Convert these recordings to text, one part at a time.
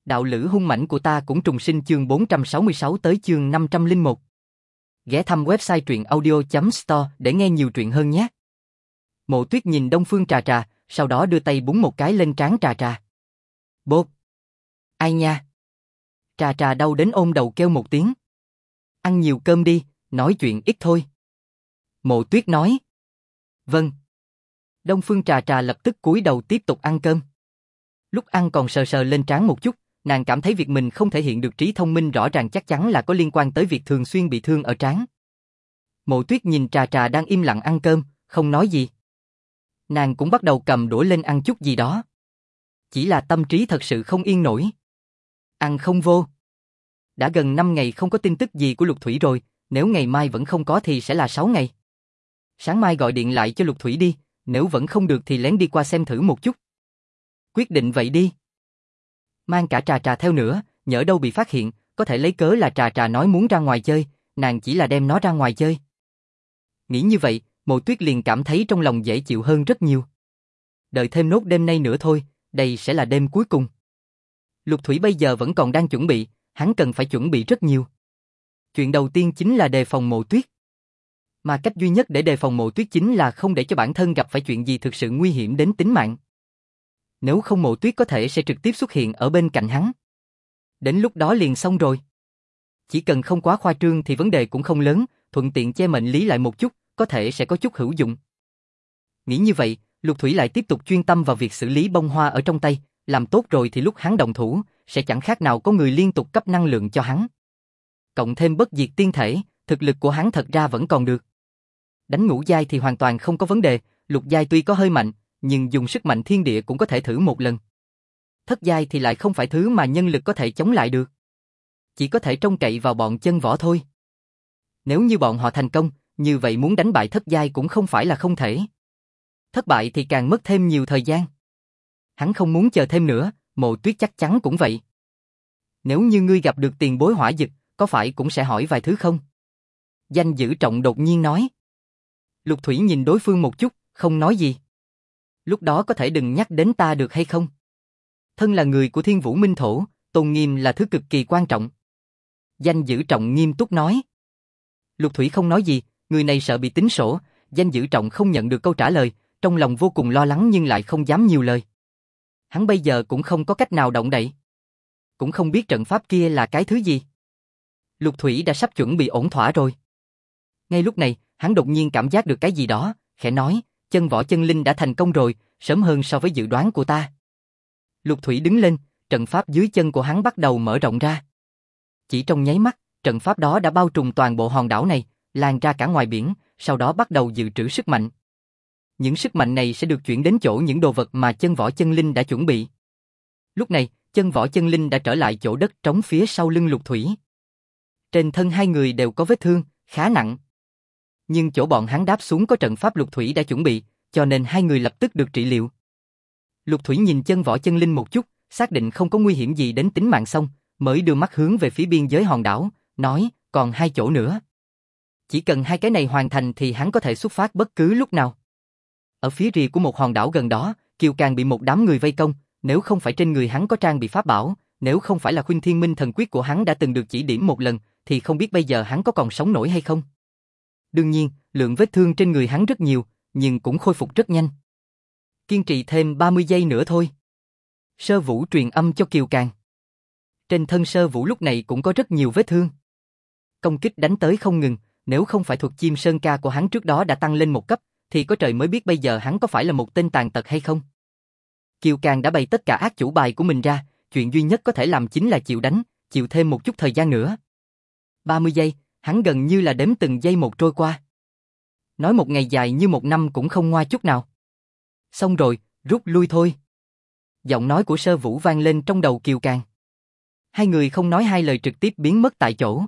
Đạo lữ hung mãnh của ta cũng trùng sinh chương 466 tới chương 501. Ghé thăm website truyệnaudio.store để nghe nhiều truyện hơn nhé. Mộ Tuyết nhìn Đông Phương Trà Trà, sau đó đưa tay búng một cái lên trán Trà Trà. Bốp. Ai nha. Trà Trà đau đến ôm đầu kêu một tiếng. Ăn nhiều cơm đi, nói chuyện ít thôi. Mộ Tuyết nói. Vâng. Đông Phương Trà Trà lập tức cúi đầu tiếp tục ăn cơm. Lúc ăn còn sờ sờ lên trán một chút, nàng cảm thấy việc mình không thể hiện được trí thông minh rõ ràng chắc chắn là có liên quan tới việc thường xuyên bị thương ở trán. Mộ Tuyết nhìn Trà Trà đang im lặng ăn cơm, không nói gì. Nàng cũng bắt đầu cầm đũa lên ăn chút gì đó. Chỉ là tâm trí thật sự không yên nổi. Ăn không vô. Đã gần 5 ngày không có tin tức gì của Lục Thủy rồi, nếu ngày mai vẫn không có thì sẽ là 6 ngày. Sáng mai gọi điện lại cho Lục Thủy đi, nếu vẫn không được thì lén đi qua xem thử một chút. Quyết định vậy đi. Mang cả Trà Trà theo nữa, nhỡ đâu bị phát hiện, có thể lấy cớ là Trà Trà nói muốn ra ngoài chơi, nàng chỉ là đem nó ra ngoài chơi. Nghĩ như vậy, Mộ Tuyết liền cảm thấy trong lòng dễ chịu hơn rất nhiều. Đợi thêm nốt đêm nay nữa thôi, đây sẽ là đêm cuối cùng. Lục Thủy bây giờ vẫn còn đang chuẩn bị, hắn cần phải chuẩn bị rất nhiều. Chuyện đầu tiên chính là đề phòng Mộ Tuyết. Mà cách duy nhất để đề phòng Mộ Tuyết chính là không để cho bản thân gặp phải chuyện gì thực sự nguy hiểm đến tính mạng. Nếu không Mộ Tuyết có thể sẽ trực tiếp xuất hiện ở bên cạnh hắn. Đến lúc đó liền xong rồi. Chỉ cần không quá khoa trương thì vấn đề cũng không lớn, thuận tiện che mệnh lý lại một chút, có thể sẽ có chút hữu dụng. Nghĩ như vậy, Lục Thủy lại tiếp tục chuyên tâm vào việc xử lý bông hoa ở trong tay, làm tốt rồi thì lúc hắn động thủ, sẽ chẳng khác nào có người liên tục cấp năng lượng cho hắn. Cộng thêm bất diệt tiên thể, thực lực của hắn thật ra vẫn còn được. Đánh ngũ giai thì hoàn toàn không có vấn đề, lục giai tuy có hơi mạnh, nhưng dùng sức mạnh thiên địa cũng có thể thử một lần. Thất giai thì lại không phải thứ mà nhân lực có thể chống lại được. Chỉ có thể trông cậy vào bọn chân võ thôi. Nếu như bọn họ thành công, như vậy muốn đánh bại thất giai cũng không phải là không thể. Thất bại thì càng mất thêm nhiều thời gian. Hắn không muốn chờ thêm nữa, Mộ Tuyết chắc chắn cũng vậy. Nếu như ngươi gặp được tiền bối hỏa dực, có phải cũng sẽ hỏi vài thứ không? Danh Dữ Trọng đột nhiên nói. Lục Thủy nhìn đối phương một chút, không nói gì. Lúc đó có thể đừng nhắc đến ta được hay không? Thân là người của Thiên Vũ Minh Thổ, tôn nghiêm là thứ cực kỳ quan trọng. Danh Dữ Trọng nghiêm túc nói. Lục Thủy không nói gì, người này sợ bị tính sổ, Danh Dữ Trọng không nhận được câu trả lời, trong lòng vô cùng lo lắng nhưng lại không dám nhiều lời. Hắn bây giờ cũng không có cách nào động đậy. Cũng không biết trận pháp kia là cái thứ gì. Lục Thủy đã sắp chuẩn bị ổn thỏa rồi. Ngay lúc này, hắn đột nhiên cảm giác được cái gì đó, khẽ nói, chân võ chân linh đã thành công rồi, sớm hơn so với dự đoán của ta. Lục Thủy đứng lên, trận pháp dưới chân của hắn bắt đầu mở rộng ra. Chỉ trong nháy mắt, trận pháp đó đã bao trùm toàn bộ hòn đảo này, lan ra cả ngoài biển, sau đó bắt đầu dự trữ sức mạnh. Những sức mạnh này sẽ được chuyển đến chỗ những đồ vật mà chân võ chân linh đã chuẩn bị. Lúc này, chân võ chân linh đã trở lại chỗ đất trống phía sau lưng Lục Thủy. Trên thân hai người đều có vết thương, khá nặng. Nhưng chỗ bọn hắn đáp xuống có trận pháp Lục Thủy đã chuẩn bị, cho nên hai người lập tức được trị liệu. Lục Thủy nhìn chân võ chân linh một chút, xác định không có nguy hiểm gì đến tính mạng xong, mới đưa mắt hướng về phía biên giới hòn đảo, nói, còn 2 chỗ nữa. Chỉ cần 2 cái này hoàn thành thì hắn có thể xuất phát bất cứ lúc nào. Ở phía rìa của một hòn đảo gần đó, Kiều Càng bị một đám người vây công, nếu không phải trên người hắn có trang bị pháp bảo, nếu không phải là Khuynh Thiên Minh thần quyết của hắn đã từng được chỉ điểm một lần, thì không biết bây giờ hắn có còn sống nổi hay không. Đương nhiên, lượng vết thương trên người hắn rất nhiều, nhưng cũng khôi phục rất nhanh. Kiên trì thêm 30 giây nữa thôi. Sơ Vũ truyền âm cho Kiều Càng. Trên thân Sơ Vũ lúc này cũng có rất nhiều vết thương. Công kích đánh tới không ngừng, nếu không phải thuật chim sơn ca của hắn trước đó đã tăng lên một cấp, thì có trời mới biết bây giờ hắn có phải là một tên tàn tật hay không. Kiều Càng đã bày tất cả ác chủ bài của mình ra, chuyện duy nhất có thể làm chính là chịu đánh, chịu thêm một chút thời gian nữa. 30 giây, hắn gần như là đếm từng giây một trôi qua. Nói một ngày dài như một năm cũng không ngoa chút nào. Xong rồi, rút lui thôi. Giọng nói của Sơ Vũ vang lên trong đầu Kiều Càng. Hai người không nói hai lời trực tiếp biến mất tại chỗ.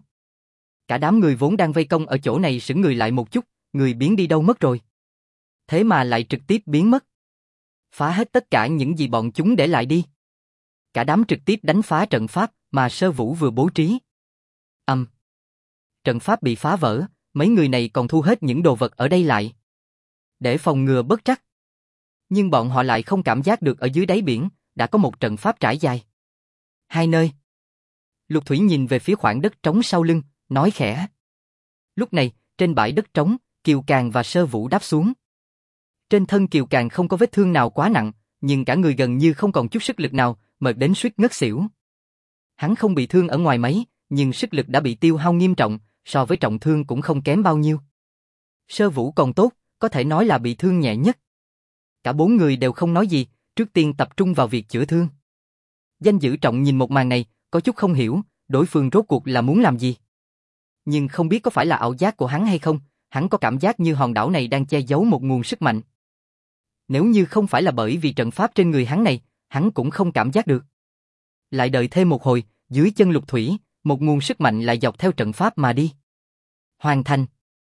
Cả đám người vốn đang vây công ở chỗ này sững người lại một chút, người biến đi đâu mất rồi. Thế mà lại trực tiếp biến mất. Phá hết tất cả những gì bọn chúng để lại đi. Cả đám trực tiếp đánh phá trận pháp mà Sơ Vũ vừa bố trí. Trận pháp bị phá vỡ, mấy người này còn thu hết những đồ vật ở đây lại. Để phòng ngừa bất trắc. Nhưng bọn họ lại không cảm giác được ở dưới đáy biển đã có một trận pháp trải dài. Hai nơi. Lục Thủy nhìn về phía khoảng đất trống sau lưng, nói khẽ. Lúc này, trên bãi đất trống, Kiều Càn và Sơ Vũ đáp xuống. Trên thân Kiều Càn không có vết thương nào quá nặng, nhưng cả người gần như không còn chút sức lực nào, mệt đến suýt ngất xỉu. Hắn không bị thương ở ngoài mấy, nhưng sức lực đã bị tiêu hao nghiêm trọng, so với trọng thương cũng không kém bao nhiêu. Sơ Vũ còn tốt, có thể nói là bị thương nhẹ nhất. Cả bốn người đều không nói gì, trước tiên tập trung vào việc chữa thương. Danh Dữ Trọng nhìn một màn này, có chút không hiểu, đối phương rốt cuộc là muốn làm gì. Nhưng không biết có phải là ảo giác của hắn hay không, hắn có cảm giác như hòn đảo này đang che giấu một nguồn sức mạnh. Nếu như không phải là bởi vì trận pháp trên người hắn này, hắn cũng không cảm giác được. Lại đợi thêm một hồi, dưới chân Lục Thủy, một nguồn sức mạnh lại dọc theo trận pháp mà đi. Hoàn thành.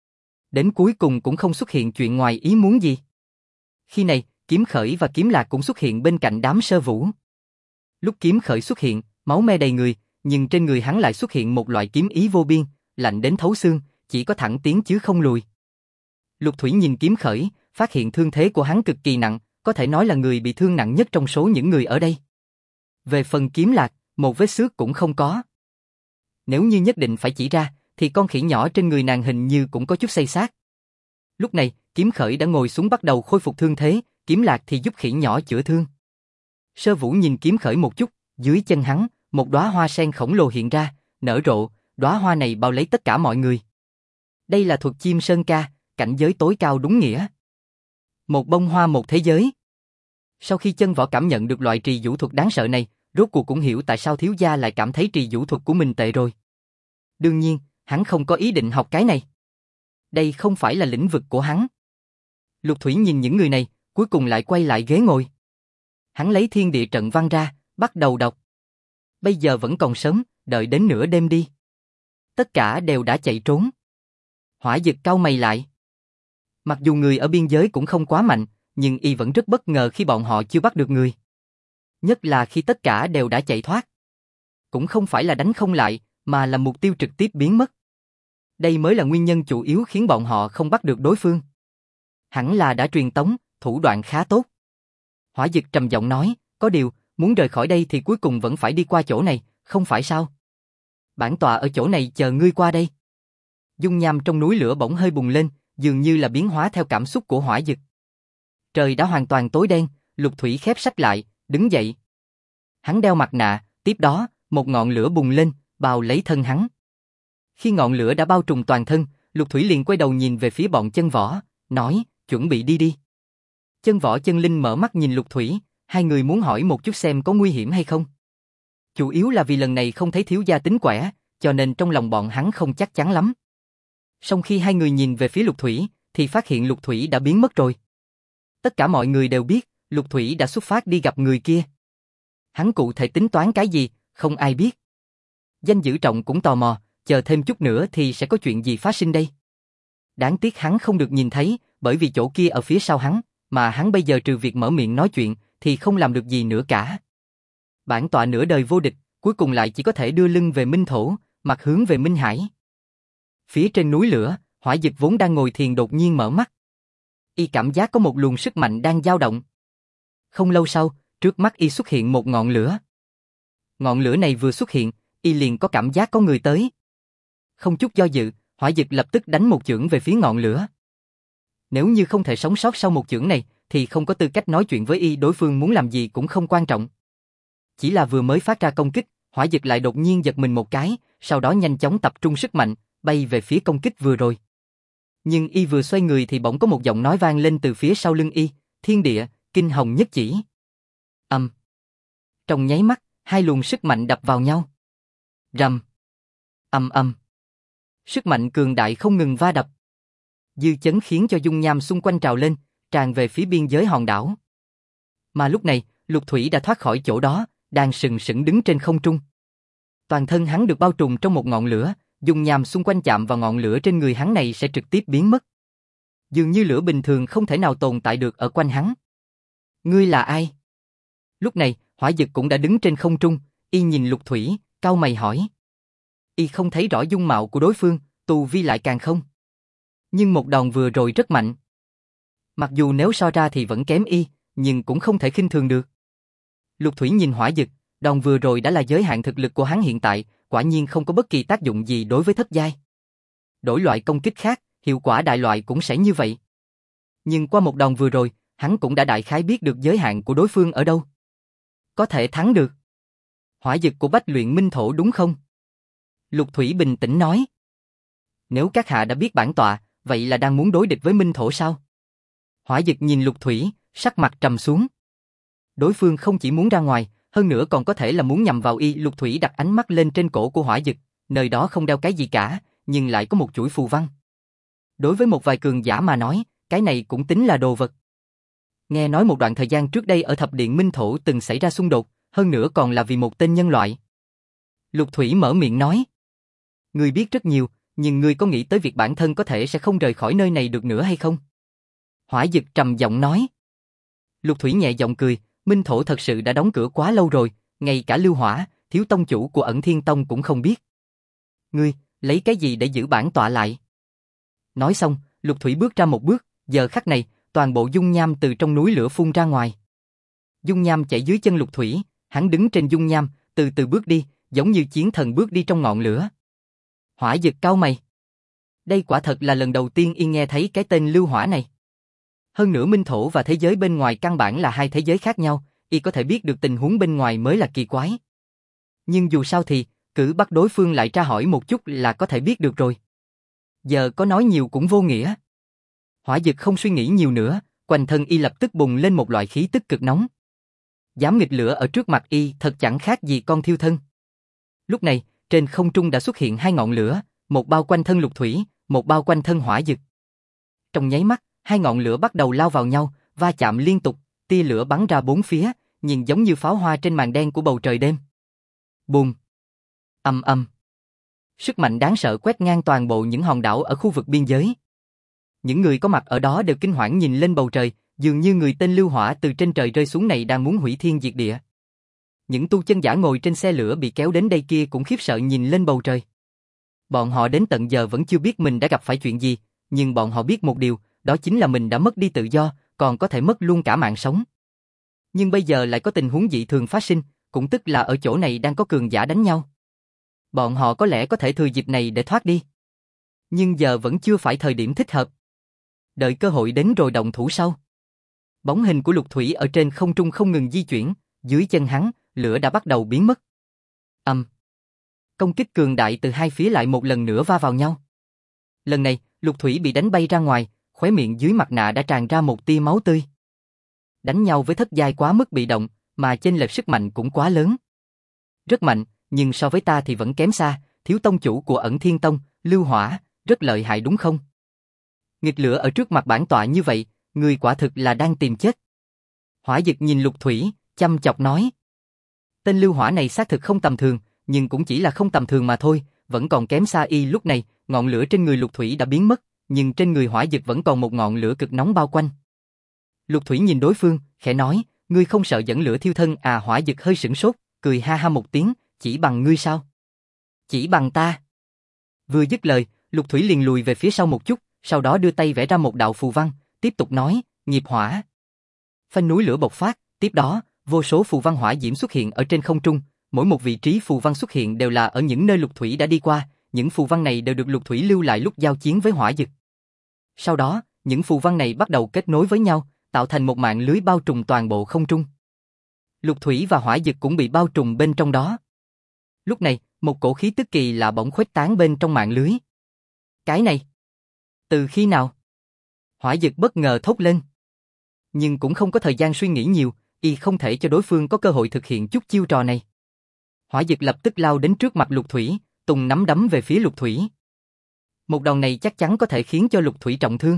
Đến cuối cùng cũng không xuất hiện chuyện ngoài ý muốn gì. Khi này, Kiếm Khởi và Kiếm Lạc cũng xuất hiện bên cạnh đám Sơ Vũ. Lúc Kiếm Khởi xuất hiện, máu me đầy người, nhưng trên người hắn lại xuất hiện một loại kiếm ý vô biên, lạnh đến thấu xương, chỉ có thẳng tiến chứ không lùi. Lục Thủy nhìn Kiếm Khởi, phát hiện thương thế của hắn cực kỳ nặng, có thể nói là người bị thương nặng nhất trong số những người ở đây. Về phần Kiếm Lạc, một vết xước cũng không có. Nếu như nhất định phải chỉ ra, thì con khỉ nhỏ trên người nàng hình như cũng có chút xây xát. Lúc này, Kiếm Khởi đã ngồi xuống bắt đầu khôi phục thương thế, Kiếm Lạc thì giúp khỉ nhỏ chữa thương. Sơ Vũ nhìn Kiếm Khởi một chút, dưới chân hắn, một đóa hoa sen khổng lồ hiện ra, nở rộ, đóa hoa này bao lấy tất cả mọi người. Đây là thuật chim sơn ca, cảnh giới tối cao đúng nghĩa. Một bông hoa một thế giới. Sau khi Chân Võ cảm nhận được loại trì vũ thuật đáng sợ này, rốt cuộc cũng hiểu tại sao thiếu gia lại cảm thấy trì vũ thuật của mình tệ rồi. Đương nhiên, hắn không có ý định học cái này. Đây không phải là lĩnh vực của hắn. Lục Thủy nhìn những người này, cuối cùng lại quay lại ghế ngồi. Hắn lấy thiên địa trận văn ra, bắt đầu đọc. Bây giờ vẫn còn sớm, đợi đến nửa đêm đi. Tất cả đều đã chạy trốn. Hỏa Dực cau mày lại. Mặc dù người ở biên giới cũng không quá mạnh, nhưng y vẫn rất bất ngờ khi bọn họ chưa bắt được người. Nhất là khi tất cả đều đã chạy thoát. Cũng không phải là đánh không lại, mà là mục tiêu trực tiếp biến mất. Đây mới là nguyên nhân chủ yếu khiến bọn họ không bắt được đối phương. Hẳn là đã truyền tống, thủ đoạn khá tốt. Hỏa Dực trầm giọng nói, có điều, muốn rời khỏi đây thì cuối cùng vẫn phải đi qua chỗ này, không phải sao? Bản tọa ở chỗ này chờ ngươi qua đây. Dung nham trong núi lửa bỗng hơi bùng lên, dường như là biến hóa theo cảm xúc của Hỏa Dực. Trời đã hoàn toàn tối đen, Lục Thủy khép sách lại, đứng dậy. Hắn đeo mặt nạ, tiếp đó, một ngọn lửa bùng lên, bao lấy thân hắn. Khi ngọn lửa đã bao trùm toàn thân, Lục Thủy liền quay đầu nhìn về phía bọn Chân Võ, nói, chuẩn bị đi đi. Chân Võ Chân Linh mở mắt nhìn Lục Thủy, hai người muốn hỏi một chút xem có nguy hiểm hay không. Chủ yếu là vì lần này không thấy thiếu gia tính quẻ, cho nên trong lòng bọn hắn không chắc chắn lắm. Song khi hai người nhìn về phía Lục Thủy, thì phát hiện Lục Thủy đã biến mất rồi. Tất cả mọi người đều biết, Lục Thủy đã xuất phát đi gặp người kia. Hắn cụ thể tính toán cái gì, không ai biết. Danh Dữ Trọng cũng tò mò, chờ thêm chút nữa thì sẽ có chuyện gì phát sinh đây. Đáng tiếc hắn không được nhìn thấy, bởi vì chỗ kia ở phía sau hắn, mà hắn bây giờ trừ việc mở miệng nói chuyện, thì không làm được gì nữa cả. Bản tọa nửa đời vô địch, cuối cùng lại chỉ có thể đưa lưng về Minh Thổ, mặt hướng về Minh Hải. Phía trên núi lửa, Hỏa Dực vốn đang ngồi thiền đột nhiên mở mắt. Y cảm giác có một luồng sức mạnh đang dao động. Không lâu sau, trước mắt y xuất hiện một ngọn lửa. Ngọn lửa này vừa xuất hiện, y liền có cảm giác có người tới. Không chút do dự, Hỏa Dực lập tức đánh một chưởng về phía ngọn lửa. Nếu như không thể sống sót sau một chưởng này, thì không có tư cách nói chuyện với y, đối phương muốn làm gì cũng không quan trọng. Chỉ là vừa mới phát ra công kích, Hỏa Dực lại đột nhiên giật mình một cái, sau đó nhanh chóng tập trung sức mạnh, bay về phía công kích vừa rồi. Nhưng y vừa xoay người thì bỗng có một giọng nói vang lên từ phía sau lưng y, thiên địa, kinh hồng nhất chỉ. Trong nháy mắt, hai luồng sức mạnh đập vào nhau. Rầm. Sức mạnh cường đại không ngừng va đập. Dư chấn khiến cho dung nham xung quanh trào lên, tràn về phía biên giới hòn đảo. Mà lúc này, Lục Thủy đã thoát khỏi chỗ đó, đang sừng sững đứng trên không trung. Toàn thân hắn được bao trùm trong một ngọn lửa, dung nham xung quanh chạm vào ngọn lửa trên người hắn này sẽ trực tiếp biến mất. Dường như lửa bình thường không thể nào tồn tại được ở quanh hắn. Ngươi là ai? Lúc này, Hỏa Dực cũng đã đứng trên không trung, y nhìn Lục Thủy, cau mày hỏi. Y không thấy rõ dung mạo của đối phương, tu vi lại càng không. Nhưng một đòn vừa rồi rất mạnh. Mặc dù nếu so ra thì vẫn kém y, nhưng cũng không thể khinh thường được. Lục Thủy nhìn Hỏa Dực, Đòn vừa rồi đã là giới hạn thực lực của hắn hiện tại, quả nhiên không có bất kỳ tác dụng gì đối với thất giai. Đổi loại công kích khác, hiệu quả đại loại cũng sẽ như vậy. Nhưng qua một đòn vừa rồi, hắn cũng đã đại khái biết được giới hạn của đối phương ở đâu. Có thể thắng được. Hỏa dực của Bách Luyện Minh Thổ đúng không? Lục Thủy bình tĩnh nói. Nếu các hạ đã biết bản tọa, vậy là đang muốn đối địch với Minh Thổ sao? Hỏa dực nhìn Lục Thủy, sắc mặt trầm xuống. Đối phương không chỉ muốn ra ngoài, hơn nữa còn có thể là muốn nhằm vào y. Lục Thủy đặt ánh mắt lên trên cổ của Hỏa dực, nơi đó không đeo cái gì cả, nhưng lại có một chuỗi phù văn. Đối với một vài cường giả mà nói, cái này cũng tính là đồ vật. Nghe nói một đoạn thời gian trước đây ở Thập Điện Minh Thổ từng xảy ra xung đột, hơn nữa còn là vì một tên nhân loại. Lục Thủy mở miệng nói. Ngươi biết rất nhiều, nhưng ngươi có nghĩ tới việc bản thân có thể sẽ không rời khỏi nơi này được nữa hay không? Hỏa dực trầm giọng nói. Lục Thủy nhẹ giọng cười, Minh Thổ thật sự đã đóng cửa quá lâu rồi, ngay cả Lưu Hỏa, thiếu tông chủ của Ẩn Thiên Tông cũng không biết. Ngươi, lấy cái gì để giữ bản tọa lại? Nói xong, Lục Thủy bước ra một bước, giờ khắc này, toàn bộ dung nham từ trong núi lửa phun ra ngoài. Dung nham chảy dưới chân Lục Thủy, hắn đứng trên dung nham, từ từ bước đi, giống như chiến thần bước đi trong ngọn lửa. Hỏa dực cau mày. Đây quả thật là lần đầu tiên y nghe thấy cái tên Lưu Hỏa này. Hơn nữa Minh Thổ và thế giới bên ngoài căn bản là hai thế giới khác nhau, y có thể biết được tình huống bên ngoài mới là kỳ quái. Nhưng dù sao thì, cứ bắt đối phương lại tra hỏi một chút là có thể biết được rồi. Giờ có nói nhiều cũng vô nghĩa. Hỏa dực không suy nghĩ nhiều nữa, quanh thân y lập tức bùng lên một loại khí tức cực nóng. Dám nghịch lửa ở trước mặt y thật chẳng khác gì con thiêu thân. Lúc này, trên không trung đã xuất hiện hai ngọn lửa, một bao quanh thân Lục Thủy, một bao quanh thân Hỏa dực. Trong nháy mắt, hai ngọn lửa bắt đầu lao vào nhau, va chạm liên tục, tia lửa bắn ra bốn phía, nhìn giống như pháo hoa trên màn đen của bầu trời đêm. Bùm! Ầm ầm! Sức mạnh đáng sợ quét ngang toàn bộ những hòn đảo ở khu vực biên giới. Những người có mặt ở đó đều kinh hoảng nhìn lên bầu trời, dường như người tên Lưu Hỏa từ trên trời rơi xuống này đang muốn hủy thiên diệt địa. Những tu chân giả ngồi trên xe lửa bị kéo đến đây kia cũng khiếp sợ nhìn lên bầu trời. Bọn họ đến tận giờ vẫn chưa biết mình đã gặp phải chuyện gì, nhưng bọn họ biết một điều, đó chính là mình đã mất đi tự do, còn có thể mất luôn cả mạng sống. Nhưng bây giờ lại có tình huống dị thường phát sinh, cũng tức là ở chỗ này đang có cường giả đánh nhau. Bọn họ có lẽ có thể thừa dịp này để thoát đi. Nhưng giờ vẫn chưa phải thời điểm thích hợp. Đợi cơ hội đến rồi động thủ sau. Bóng hình của Lục Thủy ở trên không trung không ngừng di chuyển, dưới chân hắn, lửa đã bắt đầu biến mất. Công kích cường đại từ hai phía lại một lần nữa va vào nhau. Lần này, Lục Thủy bị đánh bay ra ngoài, khóe miệng dưới mặt nạ đã tràn ra một tia máu tươi. Đánh nhau với thất giai quá mức bị động, mà chênh lệch sức mạnh cũng quá lớn. Rất mạnh, nhưng so với ta thì vẫn kém xa, thiếu tông chủ của Ẩn Thiên Tông, Lưu Hỏa, rất lợi hại đúng không? Nghịch lửa ở trước mặt bản tọa như vậy, người quả thực là đang tìm chết. Hỏa dực nhìn Lục Thủy, chăm chọc nói. Tên Lưu Hỏa này xác thực không tầm thường, nhưng cũng chỉ là không tầm thường mà thôi, vẫn còn kém xa y. Lúc này, ngọn lửa trên người Lục Thủy đã biến mất, nhưng trên người Hỏa dực vẫn còn một ngọn lửa cực nóng bao quanh. Lục Thủy nhìn đối phương, khẽ nói, ngươi không sợ dẫn lửa thiêu thân à? Hỏa dực hơi sửng sốt, cười ha ha một tiếng, chỉ bằng ngươi sao? Chỉ bằng ta. Vừa dứt lời, Lục Thủy liền lùi về phía sau một chút, sau đó đưa tay vẽ ra một đạo phù văn, tiếp tục nói, nghiệp hỏa. Phanh núi lửa bộc phát, tiếp đó, vô số phù văn hỏa diễm xuất hiện ở trên không trung, mỗi một vị trí phù văn xuất hiện đều là ở những nơi Lục Thủy đã đi qua, những phù văn này đều được Lục Thủy lưu lại lúc giao chiến với Hỏa dực. Sau đó, những phù văn này bắt đầu kết nối với nhau, tạo thành một mạng lưới bao trùm toàn bộ không trung. Lục Thủy và Hỏa dực cũng bị bao trùm bên trong đó. Lúc này, một cổ khí tức kỳ lạ bỗng khuếch tán bên trong mạng lưới. Cái này, từ khi nào? Hỏa dực bất ngờ thốt lên. Nhưng cũng không có thời gian suy nghĩ nhiều, y không thể cho đối phương có cơ hội thực hiện chút chiêu trò này. Hỏa dực lập tức lao đến trước mặt Lục Thủy, tung nắm đấm về phía Lục Thủy. Một đòn này chắc chắn có thể khiến cho Lục Thủy trọng thương.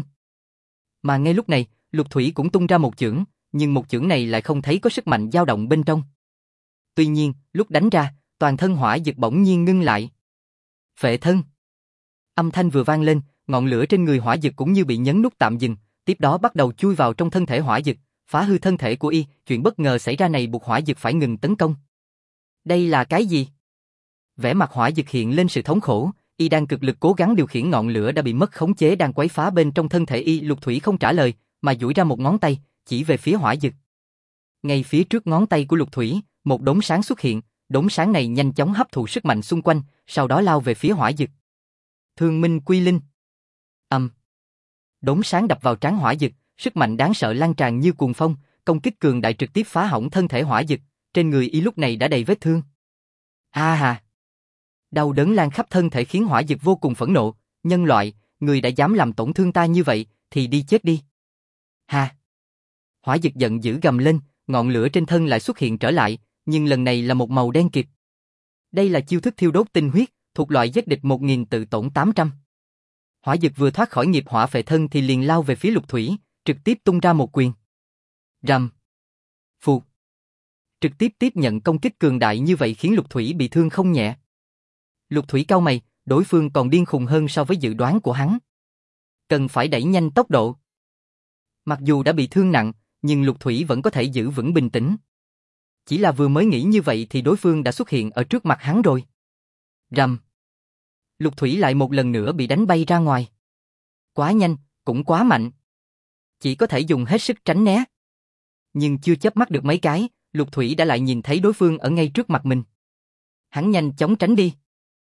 Mà ngay lúc này, Lục Thủy cũng tung ra một chưởng, nhưng một chưởng này lại không thấy có sức mạnh dao động bên trong. Tuy nhiên, lúc đánh ra, toàn thân Hỏa dực bỗng nhiên ngưng lại. Phệ thân. Âm thanh vừa vang lên, ngọn lửa trên người Hỏa dực cũng như bị nhấn nút tạm dừng, tiếp đó bắt đầu chui vào trong thân thể Hỏa dực, phá hư thân thể của y. Chuyện bất ngờ xảy ra này buộc Hỏa dực phải ngừng tấn công. Đây là cái gì? Vẻ mặt Hỏa dực hiện lên sự thống khổ, y đang cực lực cố gắng điều khiển ngọn lửa đã bị mất khống chế đang quấy phá bên trong thân thể y. Lục Thủy không trả lời, mà duỗi ra một ngón tay, chỉ về phía Hỏa dực. Ngay phía trước ngón tay của Lục Thủy, Một đốm sáng xuất hiện, đốm sáng này nhanh chóng hấp thụ sức mạnh xung quanh, sau đó lao về phía Hỏa Dực. Thương Minh Quy Linh. Đốm sáng đập vào trán Hỏa Dực, sức mạnh đáng sợ lan tràn như cuồng phong, công kích cường đại trực tiếp phá hỏng thân thể Hỏa Dực, trên người y lúc này đã đầy vết thương. A hà! Đau đớn lan khắp thân thể khiến Hỏa Dực vô cùng phẫn nộ, nhân loại, người đã dám làm tổn thương ta như vậy, thì đi chết đi. Ha! Hỏa Dực giận dữ gầm lên, ngọn lửa trên thân lại xuất hiện trở lại, nhưng lần này là một màu đen kịt. Đây là chiêu thức thiêu đốt tinh huyết, thuộc loại giết địch 1000 tự tổn 800. Hỏa Dực vừa thoát khỏi nghiệp hỏa phệ thân thì liền lao về phía Lục Thủy, trực tiếp tung ra một quyền. Rầm. Phụt. Trực tiếp tiếp nhận công kích cường đại như vậy khiến Lục Thủy bị thương không nhẹ. Lục Thủy cau mày, đối phương còn điên khùng hơn so với dự đoán của hắn. Cần phải đẩy nhanh tốc độ. Mặc dù đã bị thương nặng, nhưng Lục Thủy vẫn có thể giữ vững bình tĩnh. Chỉ là vừa mới nghĩ như vậy thì đối phương đã xuất hiện ở trước mặt hắn rồi. Rầm. Lục Thủy lại một lần nữa bị đánh bay ra ngoài. Quá nhanh, cũng quá mạnh. Chỉ có thể dùng hết sức tránh né. Nhưng chưa chớp mắt được mấy cái, Lục Thủy đã lại nhìn thấy đối phương ở ngay trước mặt mình. Hắn nhanh chóng tránh đi.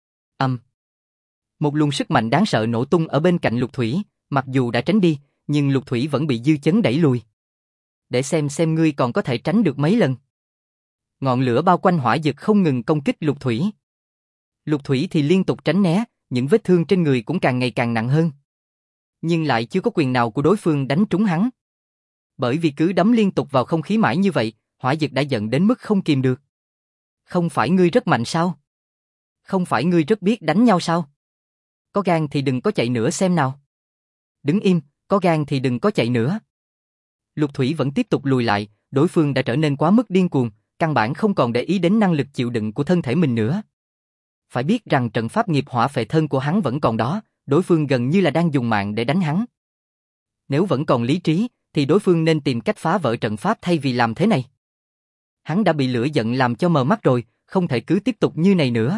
Một luồng sức mạnh đáng sợ nổ tung ở bên cạnh Lục Thủy, mặc dù đã tránh đi, nhưng Lục Thủy vẫn bị dư chấn đẩy lùi. Để xem ngươi còn có thể tránh được mấy lần. Ngọn lửa bao quanh Hỏa Dực không ngừng công kích Lục Thủy. Lục Thủy thì liên tục tránh né, những vết thương trên người cũng càng ngày càng nặng hơn. Nhưng lại chưa có quyền nào của đối phương đánh trúng hắn. Bởi vì cứ đấm liên tục vào không khí mãi như vậy, Hỏa Dực đã giận đến mức không kìm được. Không phải ngươi rất mạnh sao? Không phải ngươi rất biết đánh nhau sao? Có gan thì đừng có chạy nữa xem nào. Đứng im, có gan thì đừng có chạy nữa. Lục Thủy vẫn tiếp tục lùi lại, đối phương đã trở nên quá mức điên cuồng, căn bản không còn để ý đến năng lực chịu đựng của thân thể mình nữa. Phải biết rằng trận pháp nghiệp hỏa phệ thân của hắn vẫn còn đó, đối phương gần như là đang dùng mạng để đánh hắn. Nếu vẫn còn lý trí, thì đối phương nên tìm cách phá vỡ trận pháp thay vì làm thế này. Hắn đã bị lửa giận làm cho mờ mắt rồi, không thể cứ tiếp tục như này nữa.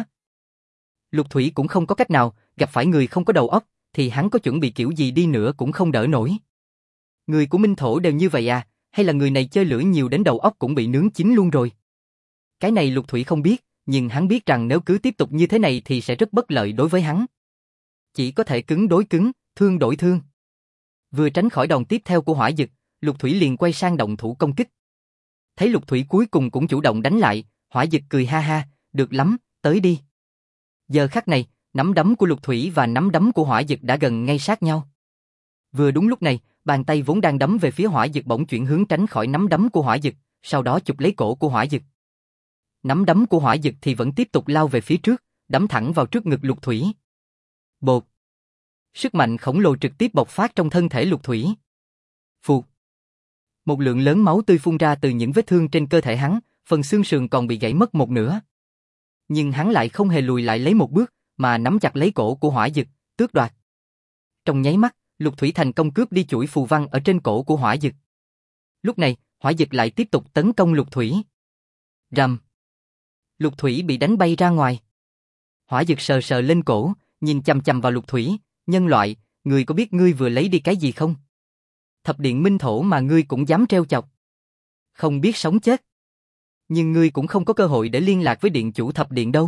Lục Thủy cũng không có cách nào, gặp phải người không có đầu óc, thì hắn có chuẩn bị kiểu gì đi nữa cũng không đỡ nổi. Người của Minh Thổ đều như vậy à, hay là người này chơi lửa nhiều đến đầu óc cũng bị nướng chín luôn rồi? Cái này Lục Thủy không biết, nhưng hắn biết rằng nếu cứ tiếp tục như thế này thì sẽ rất bất lợi đối với hắn. Chỉ có thể cứng đối cứng, thương đổi thương. Vừa tránh khỏi đòn tiếp theo của Hỏa Dực, Lục Thủy liền quay sang động thủ công kích. Thấy Lục Thủy cuối cùng cũng chủ động đánh lại, Hỏa Dực cười ha ha, được lắm, tới đi. Giờ khắc này, nắm đấm của Lục Thủy và nắm đấm của Hỏa Dực đã gần ngay sát nhau. Vừa đúng lúc này, bàn tay vốn đang đấm về phía Hỏa Dực bỗng chuyển hướng tránh khỏi nắm đấm của Hỏa Dực, sau đó chụp lấy cổ của Hỏa Dực. Nắm đấm của Hỏa Dực thì vẫn tiếp tục lao về phía trước, đấm thẳng vào trước ngực Lục Thủy. Bột. Sức mạnh khổng lồ trực tiếp bộc phát trong thân thể Lục Thủy. Phụt. Một lượng lớn máu tươi phun ra từ những vết thương trên cơ thể hắn, phần xương sườn còn bị gãy mất một nửa. Nhưng hắn lại không hề lùi lại lấy một bước, mà nắm chặt lấy cổ của Hỏa Dực, tước đoạt. Trong nháy mắt, Lục Thủy thành công cướp đi chuỗi phù văn ở trên cổ của Hỏa Dực. Lúc này, Hỏa Dực lại tiếp tục tấn công Lục Thủy. Rầm. Lục Thủy bị đánh bay ra ngoài. Hỏa Dực sờ sờ lên cổ, nhìn chằm chằm vào Lục Thủy, nhân loại, ngươi có biết ngươi vừa lấy đi cái gì không? Thập điện Minh Thổ mà ngươi cũng dám trêu chọc. Không biết sống chết. Nhưng ngươi cũng không có cơ hội để liên lạc với điện chủ thập điện đâu.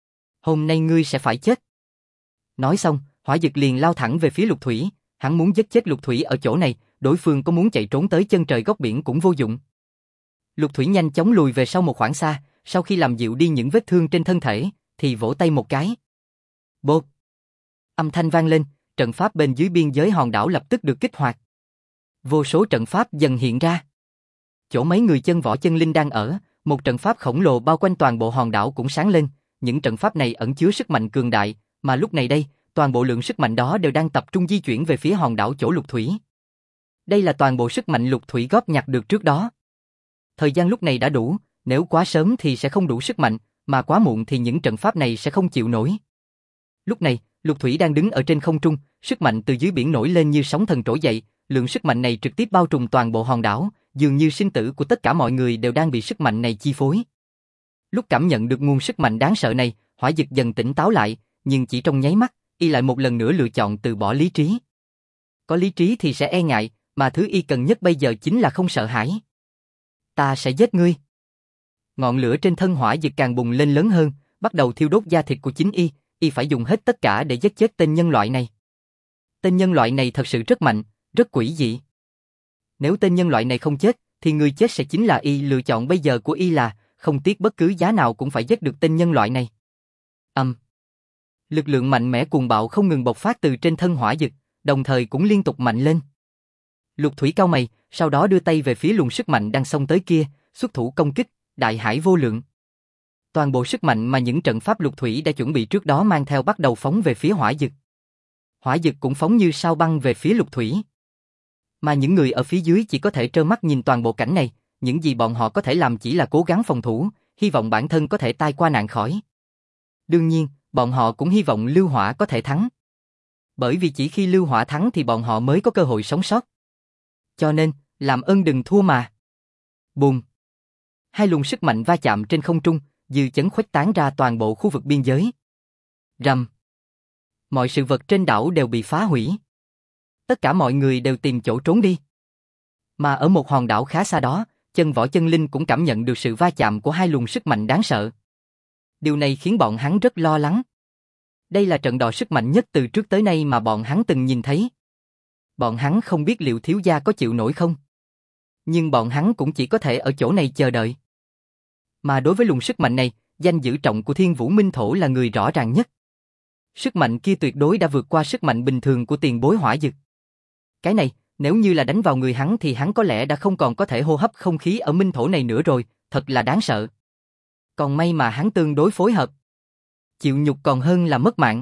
Hôm nay ngươi sẽ phải chết. Nói xong, Hỏa Dực liền lao thẳng về phía Lục Thủy, hắn muốn giết chết Lục Thủy ở chỗ này, đối phương có muốn chạy trốn tới chân trời góc biển cũng vô dụng. Lục Thủy nhanh chóng lùi về sau một khoảng xa, sau khi làm dịu đi những vết thương trên thân thể, thì vỗ tay một cái. Bột. Âm thanh vang lên, trận pháp bên dưới biên giới hòn đảo lập tức được kích hoạt. Vô số trận pháp dần hiện ra. Chỗ mấy người chân võ chân linh đang ở, một trận pháp khổng lồ bao quanh toàn bộ hòn đảo cũng sáng lên, những trận pháp này ẩn chứa sức mạnh cường đại, mà lúc này đây, toàn bộ lượng sức mạnh đó đều đang tập trung di chuyển về phía hòn đảo chỗ Lục Thủy. Đây là toàn bộ sức mạnh Lục Thủy góp nhặt được trước đó. Thời gian lúc này đã đủ, nếu quá sớm thì sẽ không đủ sức mạnh, mà quá muộn thì những trận pháp này sẽ không chịu nổi. Lúc này, Lục Thủy đang đứng ở trên không trung, sức mạnh từ dưới biển nổi lên như sóng thần trỗi dậy, lượng sức mạnh này trực tiếp bao trùm toàn bộ hòn đảo, dường như sinh tử của tất cả mọi người đều đang bị sức mạnh này chi phối. Lúc cảm nhận được nguồn sức mạnh đáng sợ này, Hỏa Dực dần tỉnh táo lại, nhưng chỉ trong nháy mắt, y lại một lần nữa lựa chọn từ bỏ lý trí. Có lý trí thì sẽ e ngại, mà thứ y cần nhất bây giờ chính là không sợ hãi. Ta sẽ giết ngươi. Ngọn lửa trên thân hỏa dực càng bùng lên lớn hơn, bắt đầu thiêu đốt da thịt của chính y phải dùng hết tất cả để giết chết tên nhân loại này. Tên nhân loại này thật sự rất mạnh, rất quỷ dị. Nếu tên nhân loại này không chết, thì người chết sẽ chính là y. Lựa chọn bây giờ của y là không tiếc bất cứ giá nào cũng phải giết được tên nhân loại này. Lực lượng mạnh mẽ cuồng bạo không ngừng bộc phát từ trên thân hỏa dực, đồng thời cũng liên tục mạnh lên. Lục Thủy cau mày, sau đó đưa tay về phía luồng sức mạnh đang xông tới kia, xuất thủ công kích, đại hải vô lượng. Toàn bộ sức mạnh mà những trận pháp Lục Thủy đã chuẩn bị trước đó mang theo bắt đầu phóng về phía hỏa dực. Hỏa dực cũng phóng như sao băng về phía Lục Thủy. Mà những người ở phía dưới chỉ có thể trơ mắt nhìn toàn bộ cảnh này, những gì bọn họ có thể làm chỉ là cố gắng phòng thủ, hy vọng bản thân có thể tai qua nạn khỏi. Đương nhiên, bọn họ cũng hy vọng Lưu Hỏa có thể thắng. Bởi vì chỉ khi Lưu Hỏa thắng thì bọn họ mới có cơ hội sống sót. Cho nên, làm ơn đừng thua mà. Bùm! Hai luồng sức mạnh va chạm trên không trung, dư chấn khuếch tán ra toàn bộ khu vực biên giới. Rầm! Mọi sự vật trên đảo đều bị phá hủy. Tất cả mọi người đều tìm chỗ trốn đi. Mà ở một hòn đảo khá xa đó, Chân Võ Chân Linh cũng cảm nhận được sự va chạm của hai luồng sức mạnh đáng sợ. Điều này khiến bọn hắn rất lo lắng. Đây là trận đọ sức mạnh nhất từ trước tới nay mà bọn hắn từng nhìn thấy. Bọn hắn không biết liệu thiếu gia có chịu nổi không. Nhưng bọn hắn cũng chỉ có thể ở chỗ này chờ đợi. Mà đối với luồng sức mạnh này, danh dự trọng của Thiên Vũ Minh Thổ là người rõ ràng nhất. Sức mạnh kia tuyệt đối đã vượt qua sức mạnh bình thường của tiền bối hỏa dực. Cái này, nếu như là đánh vào người hắn thì hắn có lẽ đã không còn có thể hô hấp không khí ở Minh Thổ này nữa rồi, thật là đáng sợ. Còn may mà hắn tương đối phối hợp. Chịu nhục còn hơn là mất mạng.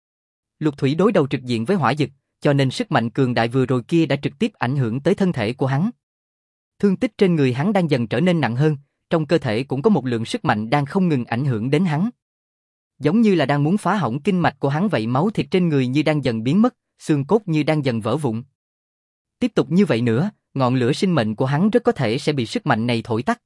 Lục Thủy đối đầu trực diện với hỏa dực, cho nên sức mạnh cường đại vừa rồi kia đã trực tiếp ảnh hưởng tới thân thể của hắn. Thương tích trên người hắn đang dần trở nên nặng hơn, trong cơ thể cũng có một lượng sức mạnh đang không ngừng ảnh hưởng đến hắn. Giống như là đang muốn phá hỏng kinh mạch của hắn vậy, máu thịt trên người như đang dần biến mất, xương cốt như đang dần vỡ vụn. Tiếp tục như vậy nữa, ngọn lửa sinh mệnh của hắn rất có thể sẽ bị sức mạnh này thổi tắt.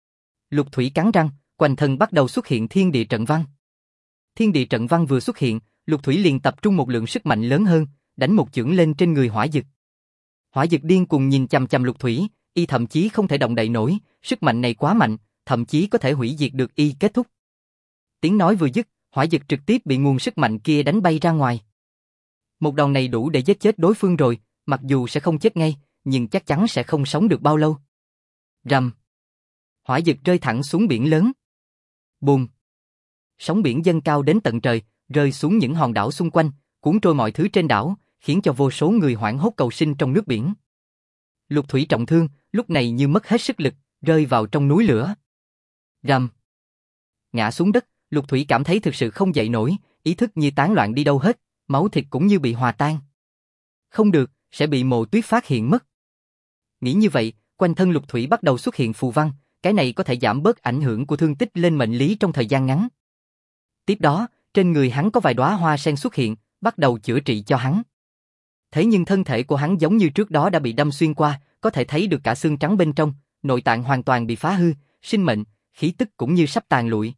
Lục Thủy cắn răng, quanh thân bắt đầu xuất hiện thiên địa trận văn. Thiên địa trận văn vừa xuất hiện, Lục Thủy liền tập trung một lượng sức mạnh lớn hơn, đánh một chưởng lên trên người hỏa dực. Hỏa dực điên cuồng nhìn chằm chằm Lục Thủy, y thậm chí không thể động đậy nổi, sức mạnh này quá mạnh, thậm chí có thể hủy diệt được y. Kết thúc. Tiếng nói vừa dứt, hỏa dực trực tiếp bị nguồn sức mạnh kia đánh bay ra ngoài. Một đòn này đủ để giết chết đối phương rồi, mặc dù sẽ không chết ngay, nhưng chắc chắn sẽ không sống được bao lâu. Rầm. Hỏa dực rơi thẳng xuống biển lớn. Bùm. Sóng biển dâng cao đến tận trời, rơi xuống những hòn đảo xung quanh, cuốn trôi mọi thứ trên đảo, khiến cho vô số người hoảng hốt cầu sinh trong nước biển. Lục Thủy trọng thương, lúc này như mất hết sức lực, rơi vào trong núi lửa. Rầm. Ngã xuống đất, Lục Thủy cảm thấy thực sự không dậy nổi, ý thức như tán loạn đi đâu hết, máu thịt cũng như bị hòa tan. Không được, sẽ bị Mộ Tuyết phát hiện mất. Nghĩ như vậy, quanh thân Lục Thủy bắt đầu xuất hiện phù văn, cái này có thể giảm bớt ảnh hưởng của thương tích lên mệnh lý trong thời gian ngắn. Tiếp đó, trên người hắn có vài đóa hoa sen xuất hiện, bắt đầu chữa trị cho hắn. Thế nhưng thân thể của hắn giống như trước đó đã bị đâm xuyên qua, có thể thấy được cả xương trắng bên trong, nội tạng hoàn toàn bị phá hư, sinh mệnh, khí tức cũng như sắp tàn lụi.